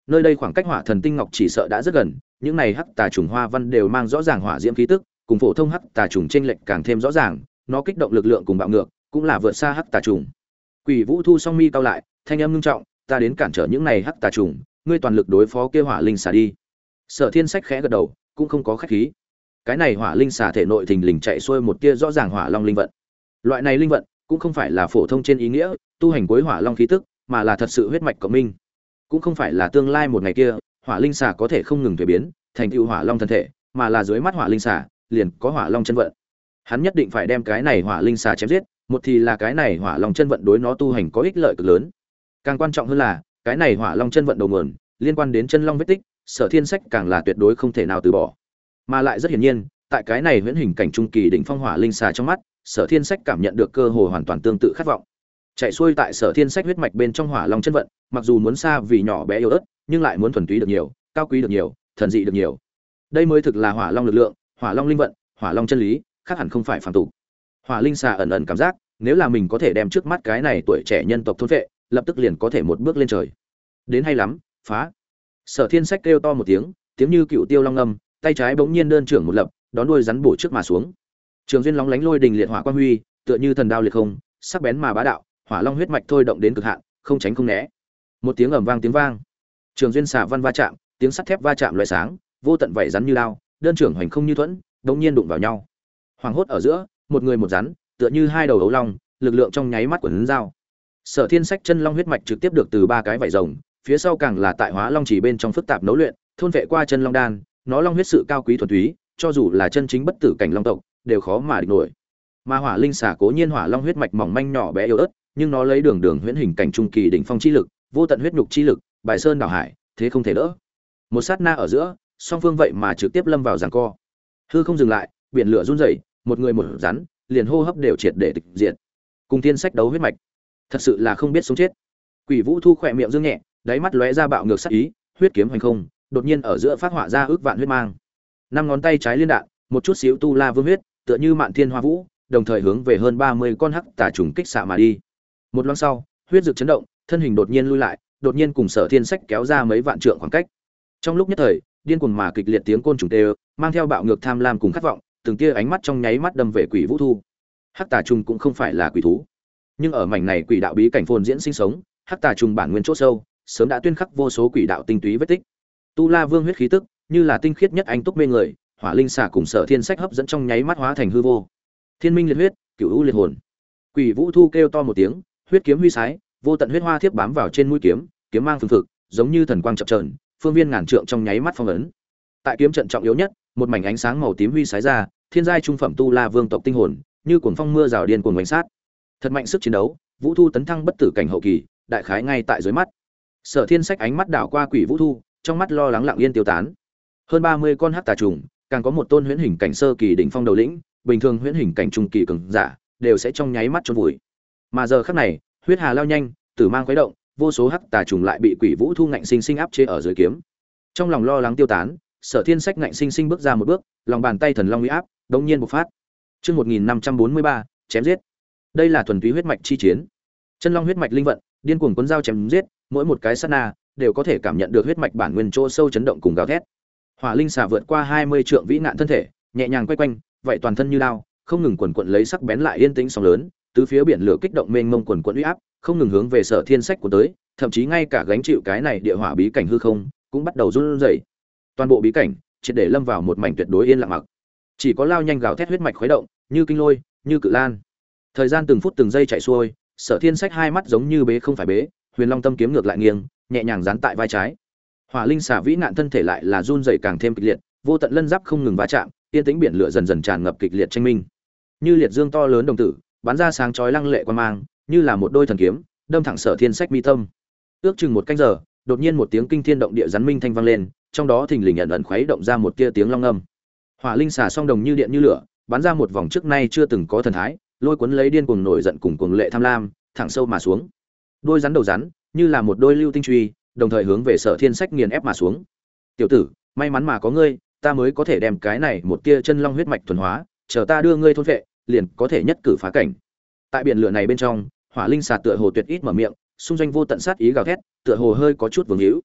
Nơi đây khoảng cách Hỏa Thần Tinh Ngọc chỉ sợ đã rất gần, những này hắc tà trùng hoa văn đều mang rõ ràng hỏa diễm khí tức, cùng phổ thông hắc tà trùng chênh lệch càng thêm rõ ràng, nó kích động lực lượng cùng bạo ngược, cũng là vượt xa hắc tà trùng. Quỷ Vũ thu song mi cau lại, thanh âm ngưng trọng, ta đến cản trở những này hắc tà trùng, ngươi toàn lực đối phó kia hỏa linh xà đi. Sở Thiên Sách khẽ gật đầu, cũng không có khách khí. Cái này hỏa linh xà thể nội thình lình chạy xuôi một tia rõ ràng hỏa long linh vận. Loại này linh vận cũng không phải là phổ thông trên ý nghĩa, tu hành cuối hỏa long khí tức, mà là thật sự huyết mạch cộng minh. Cũng không phải là tương lai một ngày kia, hỏa linh xà có thể không ngừng thay biến, thành tựu hỏa long thân thể, mà là dưới mắt hỏa linh xà liền có hỏa long chân vận. Hắn nhất định phải đem cái này hỏa linh xà chém giết, một thì là cái này hỏa long chân vận đối nó tu hành có ích lợi cực lớn. Càng quan trọng hơn là, cái này hỏa long chân vận đầu nguồn liên quan đến chân long vết tích, Sở Thiên Sách càng là tuyệt đối không thể nào từ bỏ. Mà lại rất hiển nhiên, tại cái này huyễn hình cảnh trung kỳ đỉnh phong hỏa linh xà trong mắt, Sở Thiên Sách cảm nhận được cơ hội hoàn toàn tương tự khát vọng. Chạy xuôi tại Sở Thiên Sách huyết mạch bên trong hỏa long chân vận, mặc dù muốn xa vì nhỏ bé yếu ớt, nhưng lại muốn thuần túy được nhiều, cao quý được nhiều, thần dị được nhiều. Đây mới thực là hỏa long lực lượng, hỏa long linh vận, hỏa long chân lý, khác hẳn không phải phàm tục. Hỏa linh xà ẩn ẩn cảm giác, nếu là mình có thể đem trước mắt cái này tuổi trẻ nhân tộc thôn vệ, lập tức liền có thể một bước lên trời. Đến hay lắm, phá. Sở Thiên Sách kêu to một tiếng, tiếng như cựu tiêu long ngâm, tay trái bỗng nhiên đơn trưởng một lập, đón đuôi rắn bổ trước mà xuống. Trường duyên lóng lánh lôi đình liệt hỏa quang huy, tựa như thần đao liệt không, sắc bén mà bá đạo, hỏa long huyết mạch thôi động đến cực hạn, không tránh không né. Một tiếng ầm vang tiếng vang. Trường duyên xà văn va chạm, tiếng sắt thép va chạm loại sáng, vô tận vảy rắn như lao, đơn trưởng hoành không như thuẫn, đống nhiên đụng vào nhau. Hoàng hốt ở giữa, một người một rắn, tựa như hai đầu ấu long, lực lượng trong nháy mắt quấn dao. Sở Thiên Sách chân long huyết mạch trực tiếp được từ ba cái vảy rồng, phía sau càng là tại Hóa Long chỉ bên trong phức tạp nấu luyện, thôn vệ qua chân long đan, nó long huyết sự cao quý thuần túy, cho dù là chân chính bất tử cảnh long tộc, đều khó mà địch nổi. Mà hỏa linh xà cố nhiên hỏa long huyết mạch mỏng manh nhỏ bé yếu ớt, nhưng nó lấy đường đường huyễn hình cảnh trung kỳ đỉnh phong chi lực, vô tận huyết nhục chi lực, bài sơn đảo hải, thế không thể đỡ. Một sát na ở giữa, song phương vậy mà trực tiếp lâm vào giằng co. Hư không dừng lại, biển lửa run rẩy, một người một rắn, liền hô hấp đều triệt để tịch diệt. Cùng Thiên Sách đấu huyết mạch, thật sự là không biết sống chết. Quỷ Vũ thu khỏe miệng dương nhẹ, đáy mắt lóe ra bạo ngược sát ý, huyết kiếm hành không, đột nhiên ở giữa phát họa ra ước vạn huyết mang. Năm ngón tay trái liên đạn, một chút xíu tu la vương huyết, tựa như mạn thiên hoa vũ, đồng thời hướng về hơn 30 con hắc tà trùng kích xạ mà đi. Một loáng sau, huyết dược chấn động, thân hình đột nhiên lui lại, đột nhiên cùng Sở Thiên Sách kéo ra mấy vạn trượng khoảng cách. Trong lúc nhất thời, điên cuồng mà kịch liệt tiếng côn trùng tê, mang theo bạo ngược tham lam cùng khát vọng, từng tia ánh mắt trong nháy mắt đâm về Quỷ Vũ thu. Hắc tà trùng cũng không phải là quỷ thú, nhưng ở mảnh này quỷ đạo bí cảnh phồn diễn sinh sống, hắc tà trùng bản nguyên chỗ sâu, sớm đã tuyên khắc vô số quỷ đạo tinh túy vết tích. Tu La Vương huyết khí tức, như là tinh khiết nhất anh túc mê người, hỏa linh xà cùng Sở Thiên Sách hấp dẫn trong nháy mắt hóa thành hư vô. Thiên minh liệt huyết, cửu u liệt hồn. Quỷ Vũ thu kêu to một tiếng, huyết kiếm huy sái, vô tận huyết hoa thiếp bám vào trên mũi kiếm, kiếm mang phừng phực, giống như thần quang chập chờn, phương viên ngàn trượng trong nháy mắt phong ấn. Tại kiếm trận trọng yếu nhất, một mảnh ánh sáng màu tím huy sái ra, thiên giai trung phẩm Tu La Vương tộc tinh hồn, như cuồng phong mưa rào điên cuồng oanh sát. Thật mạnh sức chiến đấu, Vũ Thu tấn thăng bất tử cảnh hậu kỳ, đại khái ngay tại dưới mắt. Sở Thiên Sách ánh mắt đảo qua Quỷ Vũ thu, trong mắt lo lắng lặng yên tiêu tán. Hơn 30 con hắc tà trùng, càng có một tôn huyễn hình cảnh sơ kỳ đỉnh phong đầu lĩnh, bình thường huyễn hình cảnh trung kỳ cường giả, đều sẽ trong nháy mắt chôn vùi. Mà giờ khắc này, huyết hà lao nhanh, tử mang khuấy động, vô số hắc tà trùng lại bị Quỷ Vũ thu ngạnh sinh sinh áp chế ở dưới kiếm. Trong lòng lo lắng tiêu tán, Sở Thiên Sách ngạnh sinh sinh bước ra một bước, lòng bàn tay thần long uy áp, đống nhiên bộc phát. Chương 1543, chém giết. Đây là thuần túy huyết mạch chi chiến. Chân long huyết mạch linh vận, điên cuồng cuốn dao chém giết, mỗi một cái sát na đều có thể cảm nhận được huyết mạch bản nguyên chỗ sâu chấn động cùng gào thét. Hỏa linh xà vượt qua 20 trượng vĩ nạn thân thể, nhẹ nhàng quay quanh, vậy toàn thân như lao, không ngừng quần quật lấy sắc bén lại yên tĩnh sóng lớn, tứ phía biển lửa kích động mênh mông quần quật uy áp, không ngừng hướng về Sở Thiên Sách của tới, thậm chí ngay cả gánh chịu cái này địa hỏa bí cảnh hư không, cũng bắt đầu run rẩy. Toàn bộ bí cảnh triệt để lâm vào một mảnh tuyệt đối yên lặng mặc. Chỉ có lao nhanh gào thét huyết mạch khuấy động, như kinh lôi, như cự lan. Thời gian từng phút từng giây chạy xuôi, Sở Thiên Sách hai mắt giống như bế không phải bế, huyền long tâm kiếm ngược lại nghiêng, nhẹ nhàng dán tại vai trái. Hỏa linh xà vĩ nạn thân thể lại là run rẩy càng thêm kịch liệt, vô tận lân giáp không ngừng va chạm, yên tĩnh biển lửa dần dần tràn ngập kịch liệt tranh minh. Như liệt dương to lớn đồng tử, bắn ra sáng chói lăng lệ quan mang, như là một đôi thần kiếm, đâm thẳng Sở Thiên Sách mi tâm. Ước chừng một canh giờ, đột nhiên một tiếng kinh thiên động địa rắn minh thanh vang lên, trong đó thình lình ẩn ẩn khuấy động ra một tia tiếng long ngâm. Hỏa linh xà song đồng như điện như lửa, bắn ra một vòng trước nay chưa từng có thần thái, lôi cuốn lấy điên cuồng nổi giận cùng cuồng lệ tham lam, thẳng sâu mà xuống. Đôi rắn đầu rắn, như là một đôi lưu tinh truy, đồng thời hướng về Sở Thiên Sách nghiền ép mà xuống. "Tiểu tử, may mắn mà có ngươi, ta mới có thể đem cái này một tia chân long huyết mạch thuần hóa, chờ ta đưa ngươi thôn vệ, liền có thể nhất cử phá cảnh." Tại biển lửa này bên trong, hỏa linh xà tựa hồ tuyệt ít mở miệng, xung doanh vô tận sát ý gào thét, tựa hồ hơi có chút vương hữu.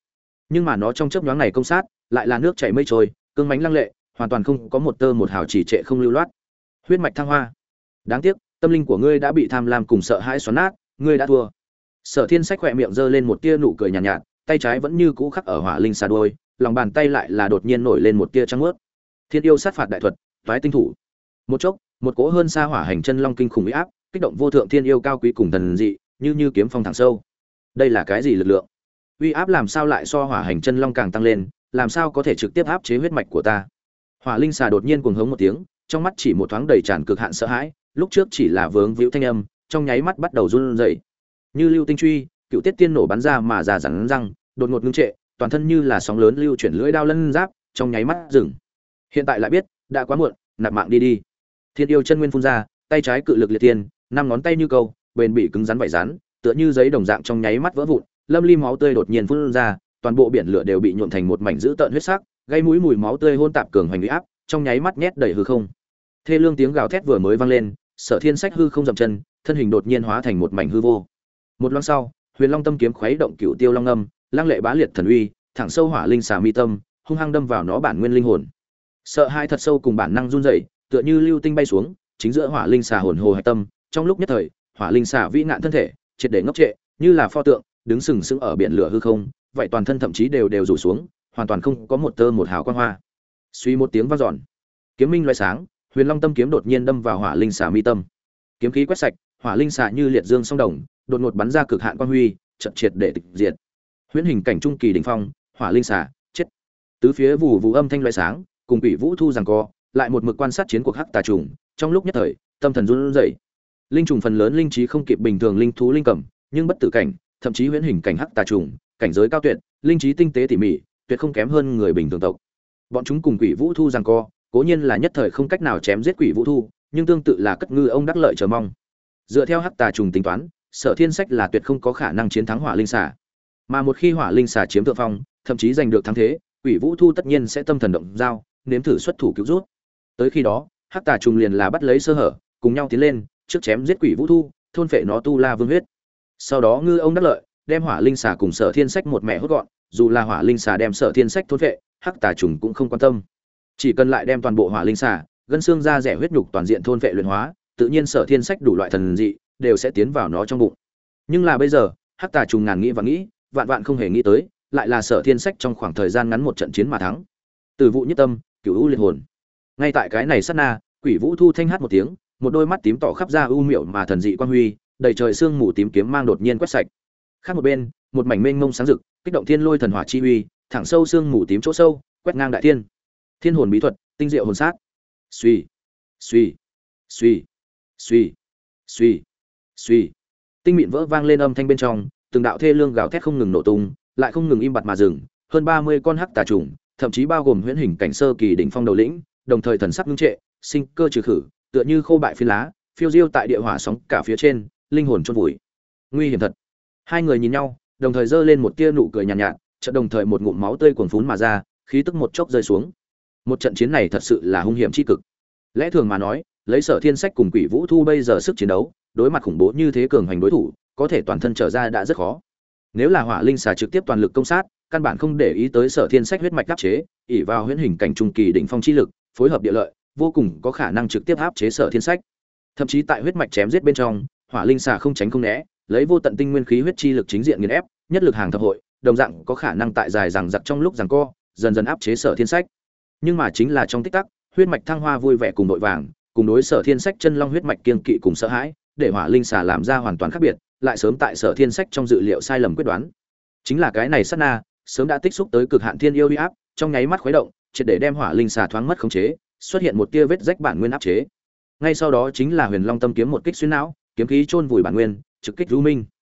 Nhưng mà nó trong chớp nhoáng này công sát lại là nước chảy mây trôi, cương mãnh lăng lệ, hoàn toàn không có một tơ một hào chỉ trệ không lưu loát. Huyết mạch thăng hoa. Đáng tiếc, tâm linh của ngươi đã bị tham lam cùng sợ hãi xoắn nát, ngươi đã thua. Sở Thiên Sách khỏe miệng giơ lên một tia nụ cười nhàn nhạt, tay trái vẫn như cũ khắc ở hỏa linh xà đuôi, lòng bàn tay lại là đột nhiên nổi lên một tia trắng muốt. Thiên yêu sát phạt đại thuật, toái tinh thủ. Một chốc, một cỗ hơn xa hỏa hành chân long kinh khủng uy áp, kích động vô thượng thiên yêu cao quý cùng thần dị, như kiếm phong thẳng sâu. Đây là cái gì lực lượng? Uy áp làm sao lại so hỏa hành chân long càng tăng lên, làm sao có thể trực tiếp áp chế huyết mạch của ta? Hỏa linh xà đột nhiên cuồng hống một tiếng, trong mắt chỉ một thoáng đầy tràn cực hạn sợ hãi, lúc trước chỉ là vướng víu thanh âm, trong nháy mắt bắt đầu run rẩy. Như lưu tinh truy, cựu tiết tiên nổ bắn ra mà già rắn răng, đột ngột ngưng trệ, toàn thân như là sóng lớn lưu chuyển lưỡi đao lân giáp, trong nháy mắt dừng. Hiện tại lại biết, đã quá muộn, nạp mạng đi đi. Thiên yêu chân nguyên phun ra, tay trái cự lực liệt tiên, năm ngón tay như câu, bền bị cứng rắn vảy rắn, tựa như giấy đồng dạng trong nháy mắt vỡ vụn, lâm ly máu tươi đột nhiên phun ra, toàn bộ biển lửa đều bị nhuộm thành một mảnh dữ tợn huyết sắc, gây mũi mùi máu tươi hôn tạp cường hoành uy áp, trong nháy mắt nhét đầy hư không. Thê lương tiếng gào thét vừa mới vang lên, Sở Thiên Sách hư không dậm chân, thân hình đột nhiên hóa thành một mảnh hư vô. Một loáng sau, Huyền Long tâm kiếm khuấy động cựu tiêu long âm, lăng lệ bá liệt thần uy, thẳng sâu hỏa linh xà mi tâm, hung hăng đâm vào nó bản nguyên linh hồn. Sợ hãi thật sâu cùng bản năng run rẩy, tựa như lưu tinh bay xuống, chính giữa hỏa linh xà hồn hồ hạch tâm, trong lúc nhất thời, hỏa linh xà vĩ nạn thân thể, triệt để ngốc trệ, như là pho tượng, đứng sừng sững ở biển lửa hư không, vậy toàn thân thậm chí đều rủ xuống, hoàn toàn không có một tơ một hào quang hoa. Suy một tiếng vang dọn, kiếm minh loé sáng, Huyền Long tâm kiếm đột nhiên đâm vào hỏa linh xà mi tâm. Kiếm khí quét sạch, hỏa linh xà như liệt dương song đồng, đột ngột bắn ra cực hạn quang huy, chợt triệt để tịch diệt. Huyễn hình cảnh trung kỳ đỉnh phong, hỏa linh xà chết. Tứ phía vụ vụ âm thanh loé sáng, cùng Quỷ Vũ Thu giằng co, lại một mực quan sát chiến cuộc hắc tà trùng, trong lúc nhất thời, tâm thần run rẩy. Linh trùng phần lớn linh trí không kịp bình thường linh thú linh cầm, nhưng bất tử cảnh, thậm chí huyễn hình cảnh hắc tà trùng, cảnh giới cao tuyệt, linh trí tinh tế tỉ mỉ, tuyệt không kém hơn người bình thường tộc. Bọn chúng cùng Quỷ Vũ Thu giằng co, cố nhiên là nhất thời không cách nào chém giết Quỷ Vũ Thu, nhưng tương tự là cất ngư ông đắc lợi chờ mong. Dựa theo hắc tà trùng tính toán, Sở Thiên Sách là tuyệt không có khả năng chiến thắng hỏa linh xà. Mà một khi hỏa linh xà chiếm thượng phong, thậm chí giành được thắng thế, Quỷ Vũ Thu tất nhiên sẽ tâm thần động dao, nếm thử xuất thủ cứu rút. Tới khi đó, hắc tà trùng liền là bắt lấy sơ hở, cùng nhau tiến lên, trước chém giết Quỷ Vũ Thu, thôn phệ nó tu la vương huyết. Sau đó ngư ông đắc lợi, đem hỏa linh xà cùng Sở Thiên Sách một mẹ hốt gọn, dù là hỏa linh xà đem Sở Thiên Sách thôn phệ, hắc tà trùng cũng không quan tâm. Chỉ cần lại đem toàn bộ hỏa linh xà, gân xương da rẻ huyết nhục toàn diện thôn phệ luyện hóa, tự nhiên Sở Thiên Sách đủ loại thần dị đều sẽ tiến vào nó trong bụng. Nhưng là bây giờ, hắc tà trùng ngàn nghĩ và nghĩ, vạn vạn không hề nghĩ tới, lại là Sở Thiên Sách trong khoảng thời gian ngắn một trận chiến mà thắng. Từ vụ nhất tâm, cửu u liệt hồn. Ngay tại cái này sát na, Quỷ Vũ Thu thanh hát một tiếng, một đôi mắt tím tỏ khắp ra u miệu mà thần dị quan huy, đầy trời sương mù tím kiếm mang đột nhiên quét sạch. Khác một bên, một mảnh mênh mông sáng rực, kích động thiên lôi thần hỏa chi uy, thẳng sâu sương mù tím chỗ sâu, quét ngang đại thiên. Thiên hồn bí thuật, tinh diệu hồn sát. Suy, suy, suy, suy, suy, suy. Tinh mịn vỡ vang lên âm thanh bên trong, từng đạo thê lương gào thét không ngừng nổ tung, lại không ngừng im bặt mà dừng, hơn 30 con hắc tà trùng, thậm chí bao gồm huyễn hình cảnh sơ kỳ đỉnh phong đầu lĩnh, đồng thời thần sắc ngưng trệ, sinh cơ trừ khử, tựa như khô bại phi lá, phiêu diêu tại địa hỏa sóng cả phía trên, linh hồn chôn vùi. Nguy hiểm thật. Hai người nhìn nhau, đồng thời giơ lên một tia nụ cười nhàn nhạt, chợt đồng thời một ngụm máu tươi cuồn phún mà ra, khí tức một chốc rơi xuống. Một trận chiến này thật sự là hung hiểm chi cực. Lẽ thường mà nói, lấy Sở Thiên Sách cùng Quỷ Vũ Thu bây giờ sức chiến đấu, đối mặt khủng bố như thế cường hành đối thủ, có thể toàn thân trở ra đã rất khó. Nếu là hỏa linh xà trực tiếp toàn lực công sát, căn bản không để ý tới Sở Thiên Sách huyết mạch áp chế, ỷ vào huyễn hình cảnh trung kỳ đỉnh phong chi lực, phối hợp địa lợi, vô cùng có khả năng trực tiếp áp chế Sở Thiên Sách. Thậm chí tại huyết mạch chém giết bên trong, hỏa linh xà không tránh không né, lấy vô tận tinh nguyên khí huyết chi lực chính diện nghiền ép, nhất lực hàng thập hội, đồng dạng có khả năng tại dài rằng giặc trong lúc giằng co, dần dần áp chế Sở Thiên Sách. Nhưng mà chính là trong tích tắc, huyết mạch thăng hoa vui vẻ cùng nội vàng, cùng đối Sở Thiên Sách chân long huyết mạch kiên kỵ cùng sợ hãi, để hỏa linh xà làm ra hoàn toàn khác biệt, lại sớm tại Sở Thiên Sách trong dự liệu sai lầm quyết đoán. Chính là cái này sát na, sớm đã tích xúc tới cực hạn thiên yêu uy áp, trong nháy mắt khuấy động, triệt để đem hỏa linh xà thoáng mất khống chế, xuất hiện một tia vết rách bản nguyên áp chế. Ngay sau đó chính là Huyền Long tâm kiếm một kích xuyên não, kiếm khí chôn vùi bản nguyên, trực kích lưu minh.